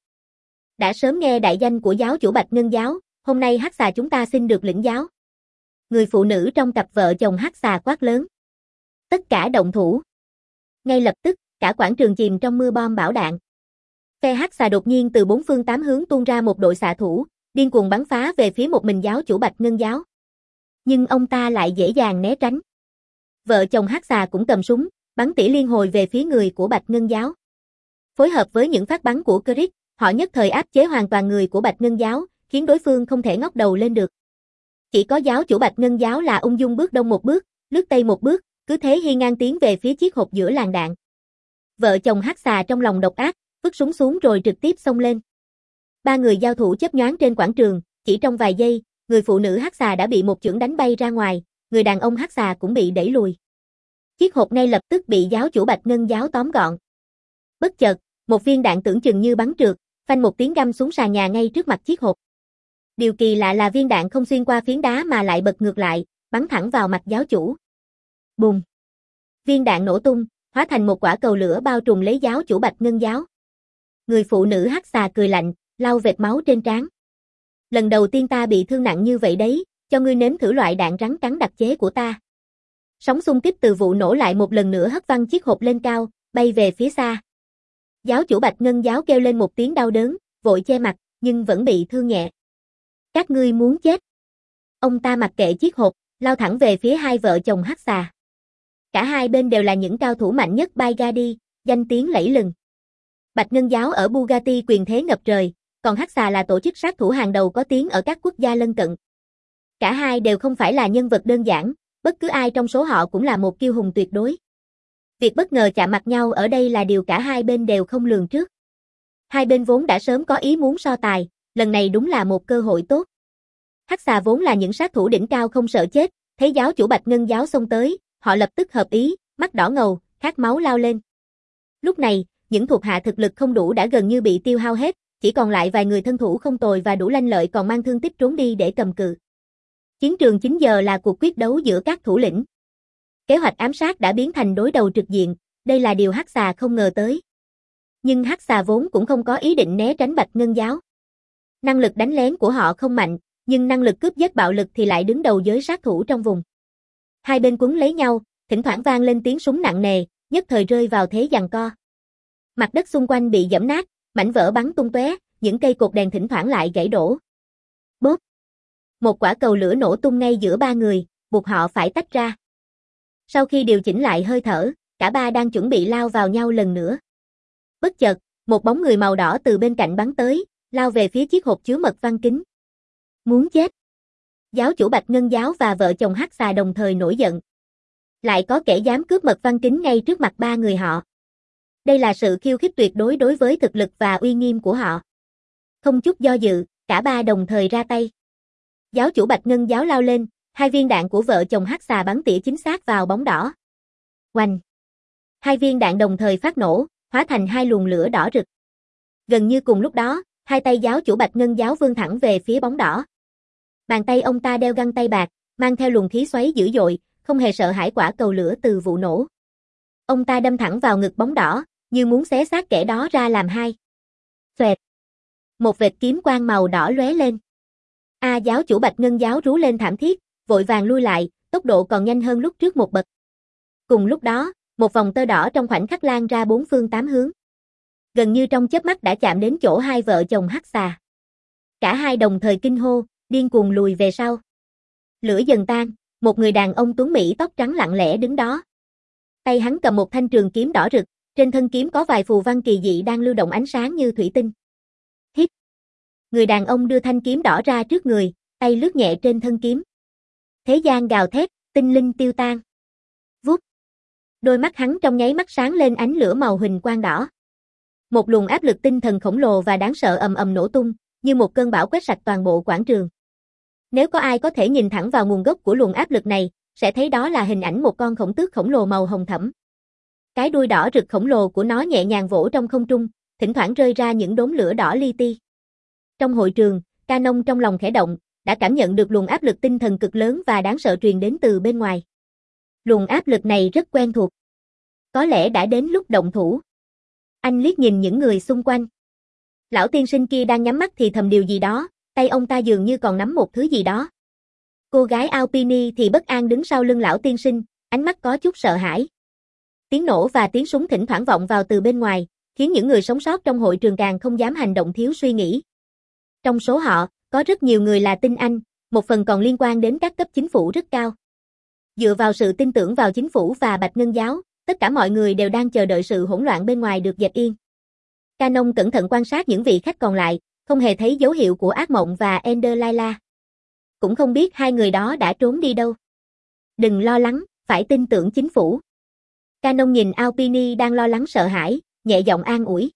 Đã sớm nghe đại danh của giáo chủ Bạch Ngân giáo, hôm nay Hắc Xà chúng ta xin được lĩnh giáo. Người phụ nữ trong cặp vợ chồng Hắc Xà quát lớn. Tất cả động thủ. Ngay lập tức, cả quảng trường chìm trong mưa bom bão đạn. Phe Hắc Xà đột nhiên từ bốn phương tám hướng tuôn ra một đội xạ thủ, điên cuồng bắn phá về phía một mình giáo chủ Bạch Ngân giáo. Nhưng ông ta lại dễ dàng né tránh. Vợ chồng Hắc Xà cũng cầm súng, bắn tỉ liên hồi về phía người của Bạch Ngân giáo. Phối hợp với những phát bắn của Crick, họ nhất thời áp chế hoàn toàn người của Bạch Ngân giáo, khiến đối phương không thể ngóc đầu lên được. Chỉ có giáo chủ Bạch Ngân giáo là ung dung bước đông một bước, lướt tây một bước, cứ thế hiên ngang tiến về phía chiếc hộp giữa làn đạn. Vợ chồng Hắc Xà trong lòng độc ác, vứt súng xuống rồi trực tiếp xông lên. Ba người giao thủ chớp nhoáng trên quảng trường, chỉ trong vài giây, người phụ nữ Hắc Xà đã bị một chưởng đánh bay ra ngoài, người đàn ông Hắc Xà cũng bị đẩy lùi. Chiếc hộp ngay lập tức bị giáo chủ Bạch Ngân giáo tóm gọn. Bất chợt, một viên đạn tưởng chừng như bắn trượt, phanh một tiếng găm xuống sàn nhà ngay trước mặt chiếc hộp. Điều kỳ lạ là viên đạn không xuyên qua phiến đá mà lại bật ngược lại, bắn thẳng vào mặt giáo chủ. Bùm! Viên đạn nổ tung, hóa thành một quả cầu lửa bao trùm lấy giáo chủ Bạch Ngân giáo. Người phụ nữ Hắc Xà cười lạnh, lau vệt máu trên trán. Lần đầu tiên ta bị thương nặng như vậy đấy, cho ngươi nếm thử loại đạn rắn cắn đặc chế của ta. Sóng xung kích từ vụ nổ lại một lần nữa hất văng chiếc hộp lên cao, bay về phía xa. Giáo chủ Bạch Ngân giáo kêu lên một tiếng đau đớn, vội che mặt, nhưng vẫn bị thương nhẹ. Các ngươi muốn chết. Ông ta mặc kệ chiếc hộp, lao thẳng về phía hai vợ chồng Hắc Xà. Cả hai bên đều là những cao thủ mạnh nhất Bygatti, danh tiếng lẫy lừng. Bạch Ngân giáo ở Bugatti quyền thế ngập trời, còn Hắc Xà là tổ chức sát thủ hàng đầu có tiếng ở các quốc gia lân cận. Cả hai đều không phải là nhân vật đơn giản, bất cứ ai trong số họ cũng là một kiêu hùng tuyệt đối. Việc bất ngờ chạm mặt nhau ở đây là điều cả hai bên đều không lường trước. Hai bên vốn đã sớm có ý muốn so tài, lần này đúng là một cơ hội tốt. Hắc Xà vốn là những sát thủ đỉnh cao không sợ chết, thấy giáo chủ Bạch Ngân giáo xông tới, họ lập tức hợp ý, mắt đỏ ngầu, khát máu lao lên. Lúc này, những thuộc hạ thực lực không đủ đã gần như bị tiêu hao hết, chỉ còn lại vài người thân thủ không tồi và đủ lanh lợi còn mang thương tích trốn đi để cầm cự. Chiến trường chín giờ là cuộc quyết đấu giữa các thủ lĩnh. Kế hoạch ám sát đã biến thành đối đầu trực diện, đây là điều Hắc Xà không ngờ tới. Nhưng Hắc Xà vốn cũng không có ý định né tránh Bạch Ngân giáo. Năng lực đánh lén của họ không mạnh, nhưng năng lực cướp giết bạo lực thì lại đứng đầu giới sát thủ trong vùng. Hai bên quấn lấy nhau, thỉnh thoảng vang lên tiếng súng nặng nề, nhất thời rơi vào thế giằng co. Mặt đất xung quanh bị giẫm nát, mảnh vỡ bắn tung tóe, những cây cột đèn thỉnh thoảng lại gãy đổ. Bốp! Một quả cầu lửa nổ tung ngay giữa ba người, buộc họ phải tách ra. Sau khi điều chỉnh lại hơi thở, cả ba đang chuẩn bị lao vào nhau lần nữa. Bất chợt, một bóng người màu đỏ từ bên cạnh bắn tới, lao về phía chiếc hộp chứa mật văn kính. Muốn chết! Giáo chủ Bạch Ngân giáo và vợ chồng Hắc Xà đồng thời nổi giận. Lại có kẻ dám cướp mật văn kính ngay trước mặt ba người họ. Đây là sự khiêu khích tuyệt đối đối với thực lực và uy nghiêm của họ. Không chút do dự, cả ba đồng thời ra tay. Giáo chủ Bạch Ngân giáo lao lên, hai viên đạn của vợ chồng Hắc Xà bắn tỉa chính xác vào bóng đỏ. Oanh! Hai viên đạn đồng thời phát nổ, hóa thành hai luồng lửa đỏ rực. Gần như cùng lúc đó, hai tay giáo chủ Bạch Ngân giáo vươn thẳng về phía bóng đỏ. Bàn tay ông ta đeo găng tay bạc, mang theo luồng khí xoáy dữ dội, không hề sợ hãi quả cầu lửa từ vụ nổ. Ông ta đâm thẳng vào ngực bóng đỏ, như muốn xé xác kẻ đó ra làm hai. Xoẹt! Một vệt kiếm quang màu đỏ lóe lên. A giáo chủ Bạch Ngân giáo rú lên thảm thiết, vội vàng lui lại, tốc độ còn nhanh hơn lúc trước một bậc. Cùng lúc đó, một vòng tơ đỏ trong khoảnh khắc lan ra bốn phương tám hướng. Gần như trong chớp mắt đã chạm đến chỗ hai vợ chồng Hắc Xà. Cả hai đồng thời kinh hô, điên cuồng lùi về sau. Lửa dần tan, một người đàn ông tuấn mỹ tóc trắng lặng lẽ đứng đó. Tay hắn cầm một thanh trường kiếm đỏ rực, Trên thân kiếm có vài phù văn kỳ dị đang lưu động ánh sáng như thủy tinh. Hít. Người đàn ông đưa thanh kiếm đỏ ra trước người, tay lướt nhẹ trên thân kiếm. Thế gian gào thét, tinh linh tiêu tan. Vút. Đôi mắt hắn trong nháy mắt sáng lên ánh lửa màu huỳnh quang đỏ. Một luồng áp lực tinh thần khổng lồ và đáng sợ ầm ầm nổ tung, như một cơn bão quét sạch toàn bộ quảng trường. Nếu có ai có thể nhìn thẳng vào nguồn gốc của luồng áp lực này, sẽ thấy đó là hình ảnh một con khổng tước khổng lồ màu hồng thẫm. Cái đuôi đỏ rực khổng lồ của nó nhẹ nhàng vỗ trong không trung, thỉnh thoảng rơi ra những đốm lửa đỏ li ti. Trong hội trường, Canon trong lòng khẽ động, đã cảm nhận được luồng áp lực tinh thần cực lớn và đáng sợ truyền đến từ bên ngoài. Luồng áp lực này rất quen thuộc. Có lẽ đã đến lúc động thủ. Anh liếc nhìn những người xung quanh. Lão tiên sinh kia đang nhắm mắt thì thầm điều gì đó, tay ông ta dường như còn nắm một thứ gì đó. Cô gái Alpini thì bất an đứng sau lưng lão tiên sinh, ánh mắt có chút sợ hãi. Tiếng nổ và tiếng súng thỉnh thoảng vọng vào từ bên ngoài, khiến những người sống sót trong hội trường càng không dám hành động thiếu suy nghĩ. Trong số họ, có rất nhiều người là tinh anh, một phần còn liên quan đến các cấp chính phủ rất cao. Dựa vào sự tin tưởng vào chính phủ và Bạch Ngân Giáo, tất cả mọi người đều đang chờ đợi sự hỗn loạn bên ngoài được dẹp yên. Canon cẩn thận quan sát những vị khách còn lại, không hề thấy dấu hiệu của ác mộng và Ender Layla. Cũng không biết hai người đó đã trốn đi đâu. Đừng lo lắng, phải tin tưởng chính phủ. Canon nhìn Alpini đang lo lắng sợ hãi, nhẹ giọng an ủi.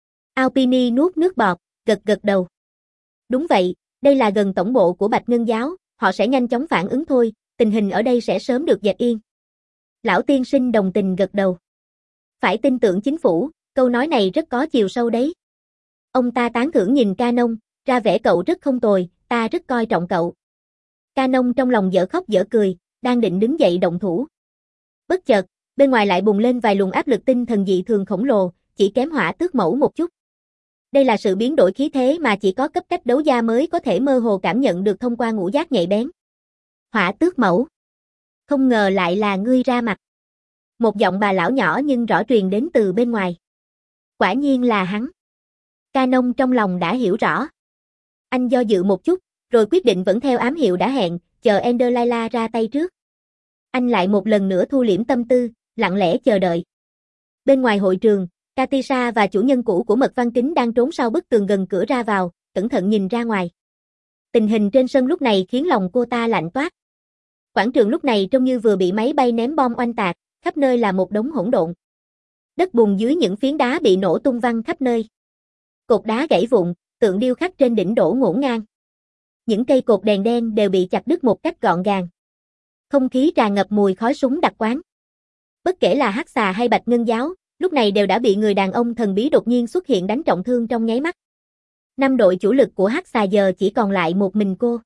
Alpini nuốt nước bọt, gật gật đầu. Đúng vậy, đây là gần tổng bộ của Bạch Ngân Giáo, họ sẽ nhanh chóng phản ứng thôi, tình hình ở đây sẽ sớm được dẹp yên. Lão tiên sinh đồng tình gật đầu. Phải tin tưởng chính phủ, câu nói này rất có chiều sâu đấy. Ông ta tán thưởng nhìn Canon, ra vẻ cậu rất không tồi, ta rất coi trọng cậu. Canon trong lòng dở khóc dở cười, đang định đứng dậy động thủ. Bất chợt, bên ngoài lại bùng lên vài luồng áp lực tinh thần dị thường khổng lồ, chỉ kém hỏa tước mẫu một chút. Đây là sự biến đổi khí thế mà chỉ có cấp cách đấu gia mới có thể mơ hồ cảm nhận được thông qua ngũ giác nhạy bén. Hỏa tước mẫu. Không ngờ lại là ngươi ra mặt. Một giọng bà lão nhỏ nhưng rõ truyền đến từ bên ngoài. Quả nhiên là hắn. Canon trong lòng đã hiểu rõ. Anh do dự một chút, rồi quyết định vẫn theo ám hiệu đã hẹn, chờ Ender Layla ra tay trước. Anh lại một lần nữa thu liễm tâm tư, lặng lẽ chờ đợi. Bên ngoài hội trường, Katisha và chủ nhân cũ của Mật Văn Kính đang trốn sau bức tường gần cửa ra vào, cẩn thận nhìn ra ngoài. Tình hình trên sân lúc này khiến lòng cô ta lạnh toát. Quảng trường lúc này trông như vừa bị máy bay ném bom oanh tạc, khắp nơi là một đống hỗn độn. Đất bùn dưới những phiến đá bị nổ tung văng khắp nơi. Cột đá gãy vụn, tượng điêu khắc trên đỉnh đổ ngổn ngang. Những cây cột đèn đen đều bị chặt đứt một cách gọn gàng. Không khí tràn ngập mùi khói súng đặc quán. Bất kể là Hắc Xà hay Bạch Ngân Giáo, lúc này đều đã bị người đàn ông thần bí đột nhiên xuất hiện đánh trọng thương trong nháy mắt. Năm đội chủ lực của Hắc Xà giờ chỉ còn lại một mình cô.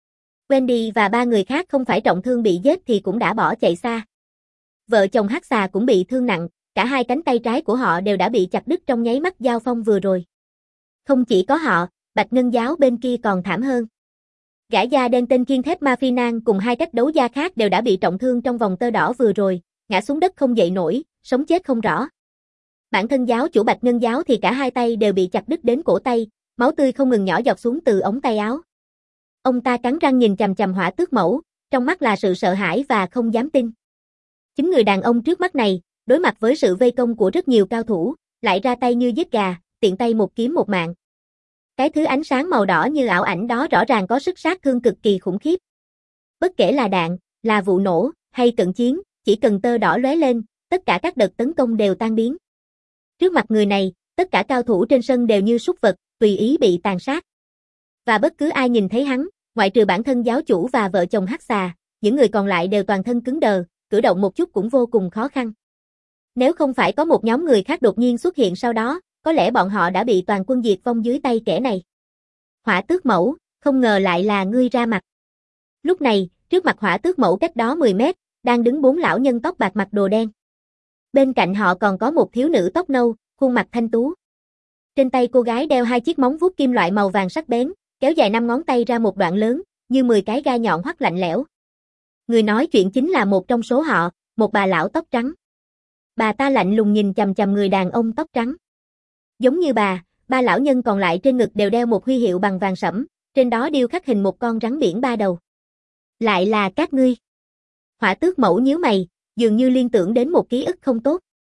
Wendy và ba người khác không phải trọng thương bị giết thì cũng đã bỏ chạy xa. Vợ chồng Hắc Xà cũng bị thương nặng, cả hai cánh tay trái của họ đều đã bị chặt đứt trong nháy mắt giao phong vừa rồi. Không chỉ có họ, Bạch Ngân Giáo bên kia còn thảm hơn. Gã da đen tên Kiên Thép Mafinan cùng hai cách đấu gia khác đều đã bị trọng thương trong vòng tơ đỏ vừa rồi, ngã xuống đất không dậy nổi, sống chết không rõ. Bản thân giáo chủ Bạch Ngân Giáo thì cả hai tay đều bị chặt đứt đến cổ tay, máu tươi không ngừng nhỏ giọt xuống từ ống tay áo. Ông ta cắn răng nhìn chằm chằm Hỏa Tước Mẫu, trong mắt là sự sợ hãi và không dám tin. Chính người đàn ông trước mắt này, đối mặt với sự vây công của rất nhiều cao thủ, lại ra tay như giết gà, tiện tay một kiếm một mạng. Cái thứ ánh sáng màu đỏ như ảo ảnh đó rõ ràng có sức sát thương cực kỳ khủng khiếp. Bất kể là đạn, là vụ nổ, hay cận chiến, chỉ cần tơ đỏ lóe lên, tất cả các đợt tấn công đều tan biến. Trước mặt người này, tất cả cao thủ trên sân đều như súc vật, tùy ý bị tàn sát. Và bất cứ ai nhìn thấy hắn, ngoại trừ bản thân giáo chủ và vợ chồng Hắc Xà, những người còn lại đều toàn thân cứng đờ, cử động một chút cũng vô cùng khó khăn. Nếu không phải có một nhóm người khác đột nhiên xuất hiện sau đó, có lẽ bọn họ đã bị toàn quân diệt vong dưới tay kẻ này. Hỏa Tước Mẫu, không ngờ lại là ngươi ra mặt. Lúc này, trước mặt Hỏa Tước Mẫu cách đó mười mét, đang đứng bốn lão nhân tóc bạc mặc đồ đen. Bên cạnh họ còn có một thiếu nữ tóc nâu, khuôn mặt thanh tú. Trên tay cô gái đeo hai chiếc móng vuốt kim loại màu vàng sắc bén, kéo dài năm ngón tay ra một đoạn lớn, như mười cái gai nhọn hoắt lạnh lẽo. Người nói chuyện chính là một trong số họ, một bà lão tóc trắng. Bà ta lạnh lùng nhìn chằm chằm người đàn ông tóc trắng. Giống như bà, ba lão nhân còn lại trên ngực đều đeo một huy hiệu bằng vàng sẫm, trên đó điêu khắc hình một con rắn biển ba đầu. Lại là các ngươi. Hỏa Tước Mẫu nhíu mày, dường như liên tưởng đến một ký ức không tốt.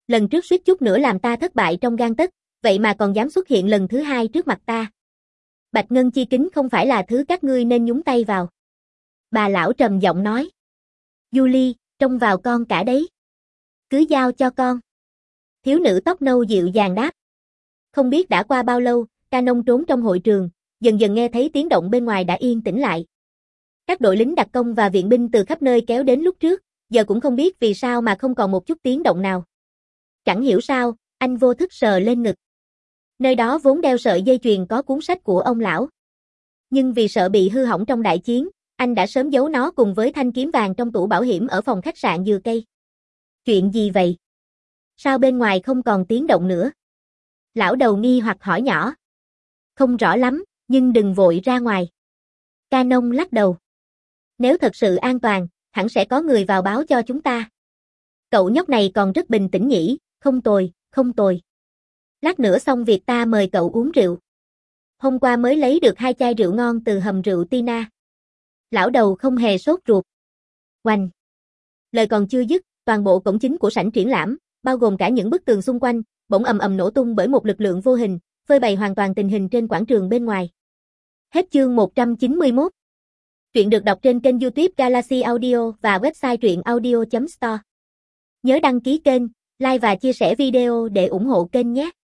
Lần trước suýt chút nữa làm ta thất bại trong gang tấc, vậy mà còn dám xuất hiện lần thứ hai trước mặt ta. Bạch ngân chi kính không phải là thứ các ngươi nên nhúng tay vào. Bà lão trầm giọng nói. Julie, trông vào con cả đấy. Cứ giao cho con. Thiếu nữ tóc nâu dịu dàng đáp. Không biết đã qua bao lâu, Canon trốn trong hội trường, dần dần nghe thấy tiếng động bên ngoài đã yên tĩnh lại. Các đội lính đặc công và viện binh từ khắp nơi kéo đến lúc trước, giờ cũng không biết vì sao mà không còn một chút tiếng động nào. Chẳng hiểu sao, anh vô thức sờ lên ngực. Nơi đó vốn đeo sợi dây chuyền có cuốn sách của ông lão. Nhưng vì sợ bị hư hỏng trong đại chiến, anh đã sớm giấu nó cùng với thanh kiếm vàng trong tủ bảo hiểm ở phòng khách sạn dừa cây. Chuyện gì vậy? Sao bên ngoài không còn tiếng động nữa? Lão đầu nghi hoặc hỏi nhỏ. Không rõ lắm, nhưng đừng vội ra ngoài. Canon lắc đầu. Nếu thật sự an toàn, hẳn sẽ có người vào báo cho chúng ta. Cậu nhóc này còn rất bình tĩnh nhỉ, không tồi, không tồi. Lát nữa xong việc ta mời cậu uống rượu. Hôm qua mới lấy được hai chai rượu ngon từ hầm rượu Tina. Lão đầu không hề sốt ruột. Oanh! Lời còn chưa dứt, toàn bộ cổng chính của sảnh triển lãm, bao gồm cả những bức tường xung quanh, bỗng ầm ầm nổ tung bởi một lực lượng vô hình, phơi bày hoàn toàn tình hình trên quảng trường bên ngoài. Hết chương một trăm chín mươi mốt. Truyện được đọc trên kênh YouTube Galaxy Audio và website truyện audio chấm store. Nhớ đăng ký kênh, like và chia sẻ video để ủng hộ kênh nhé.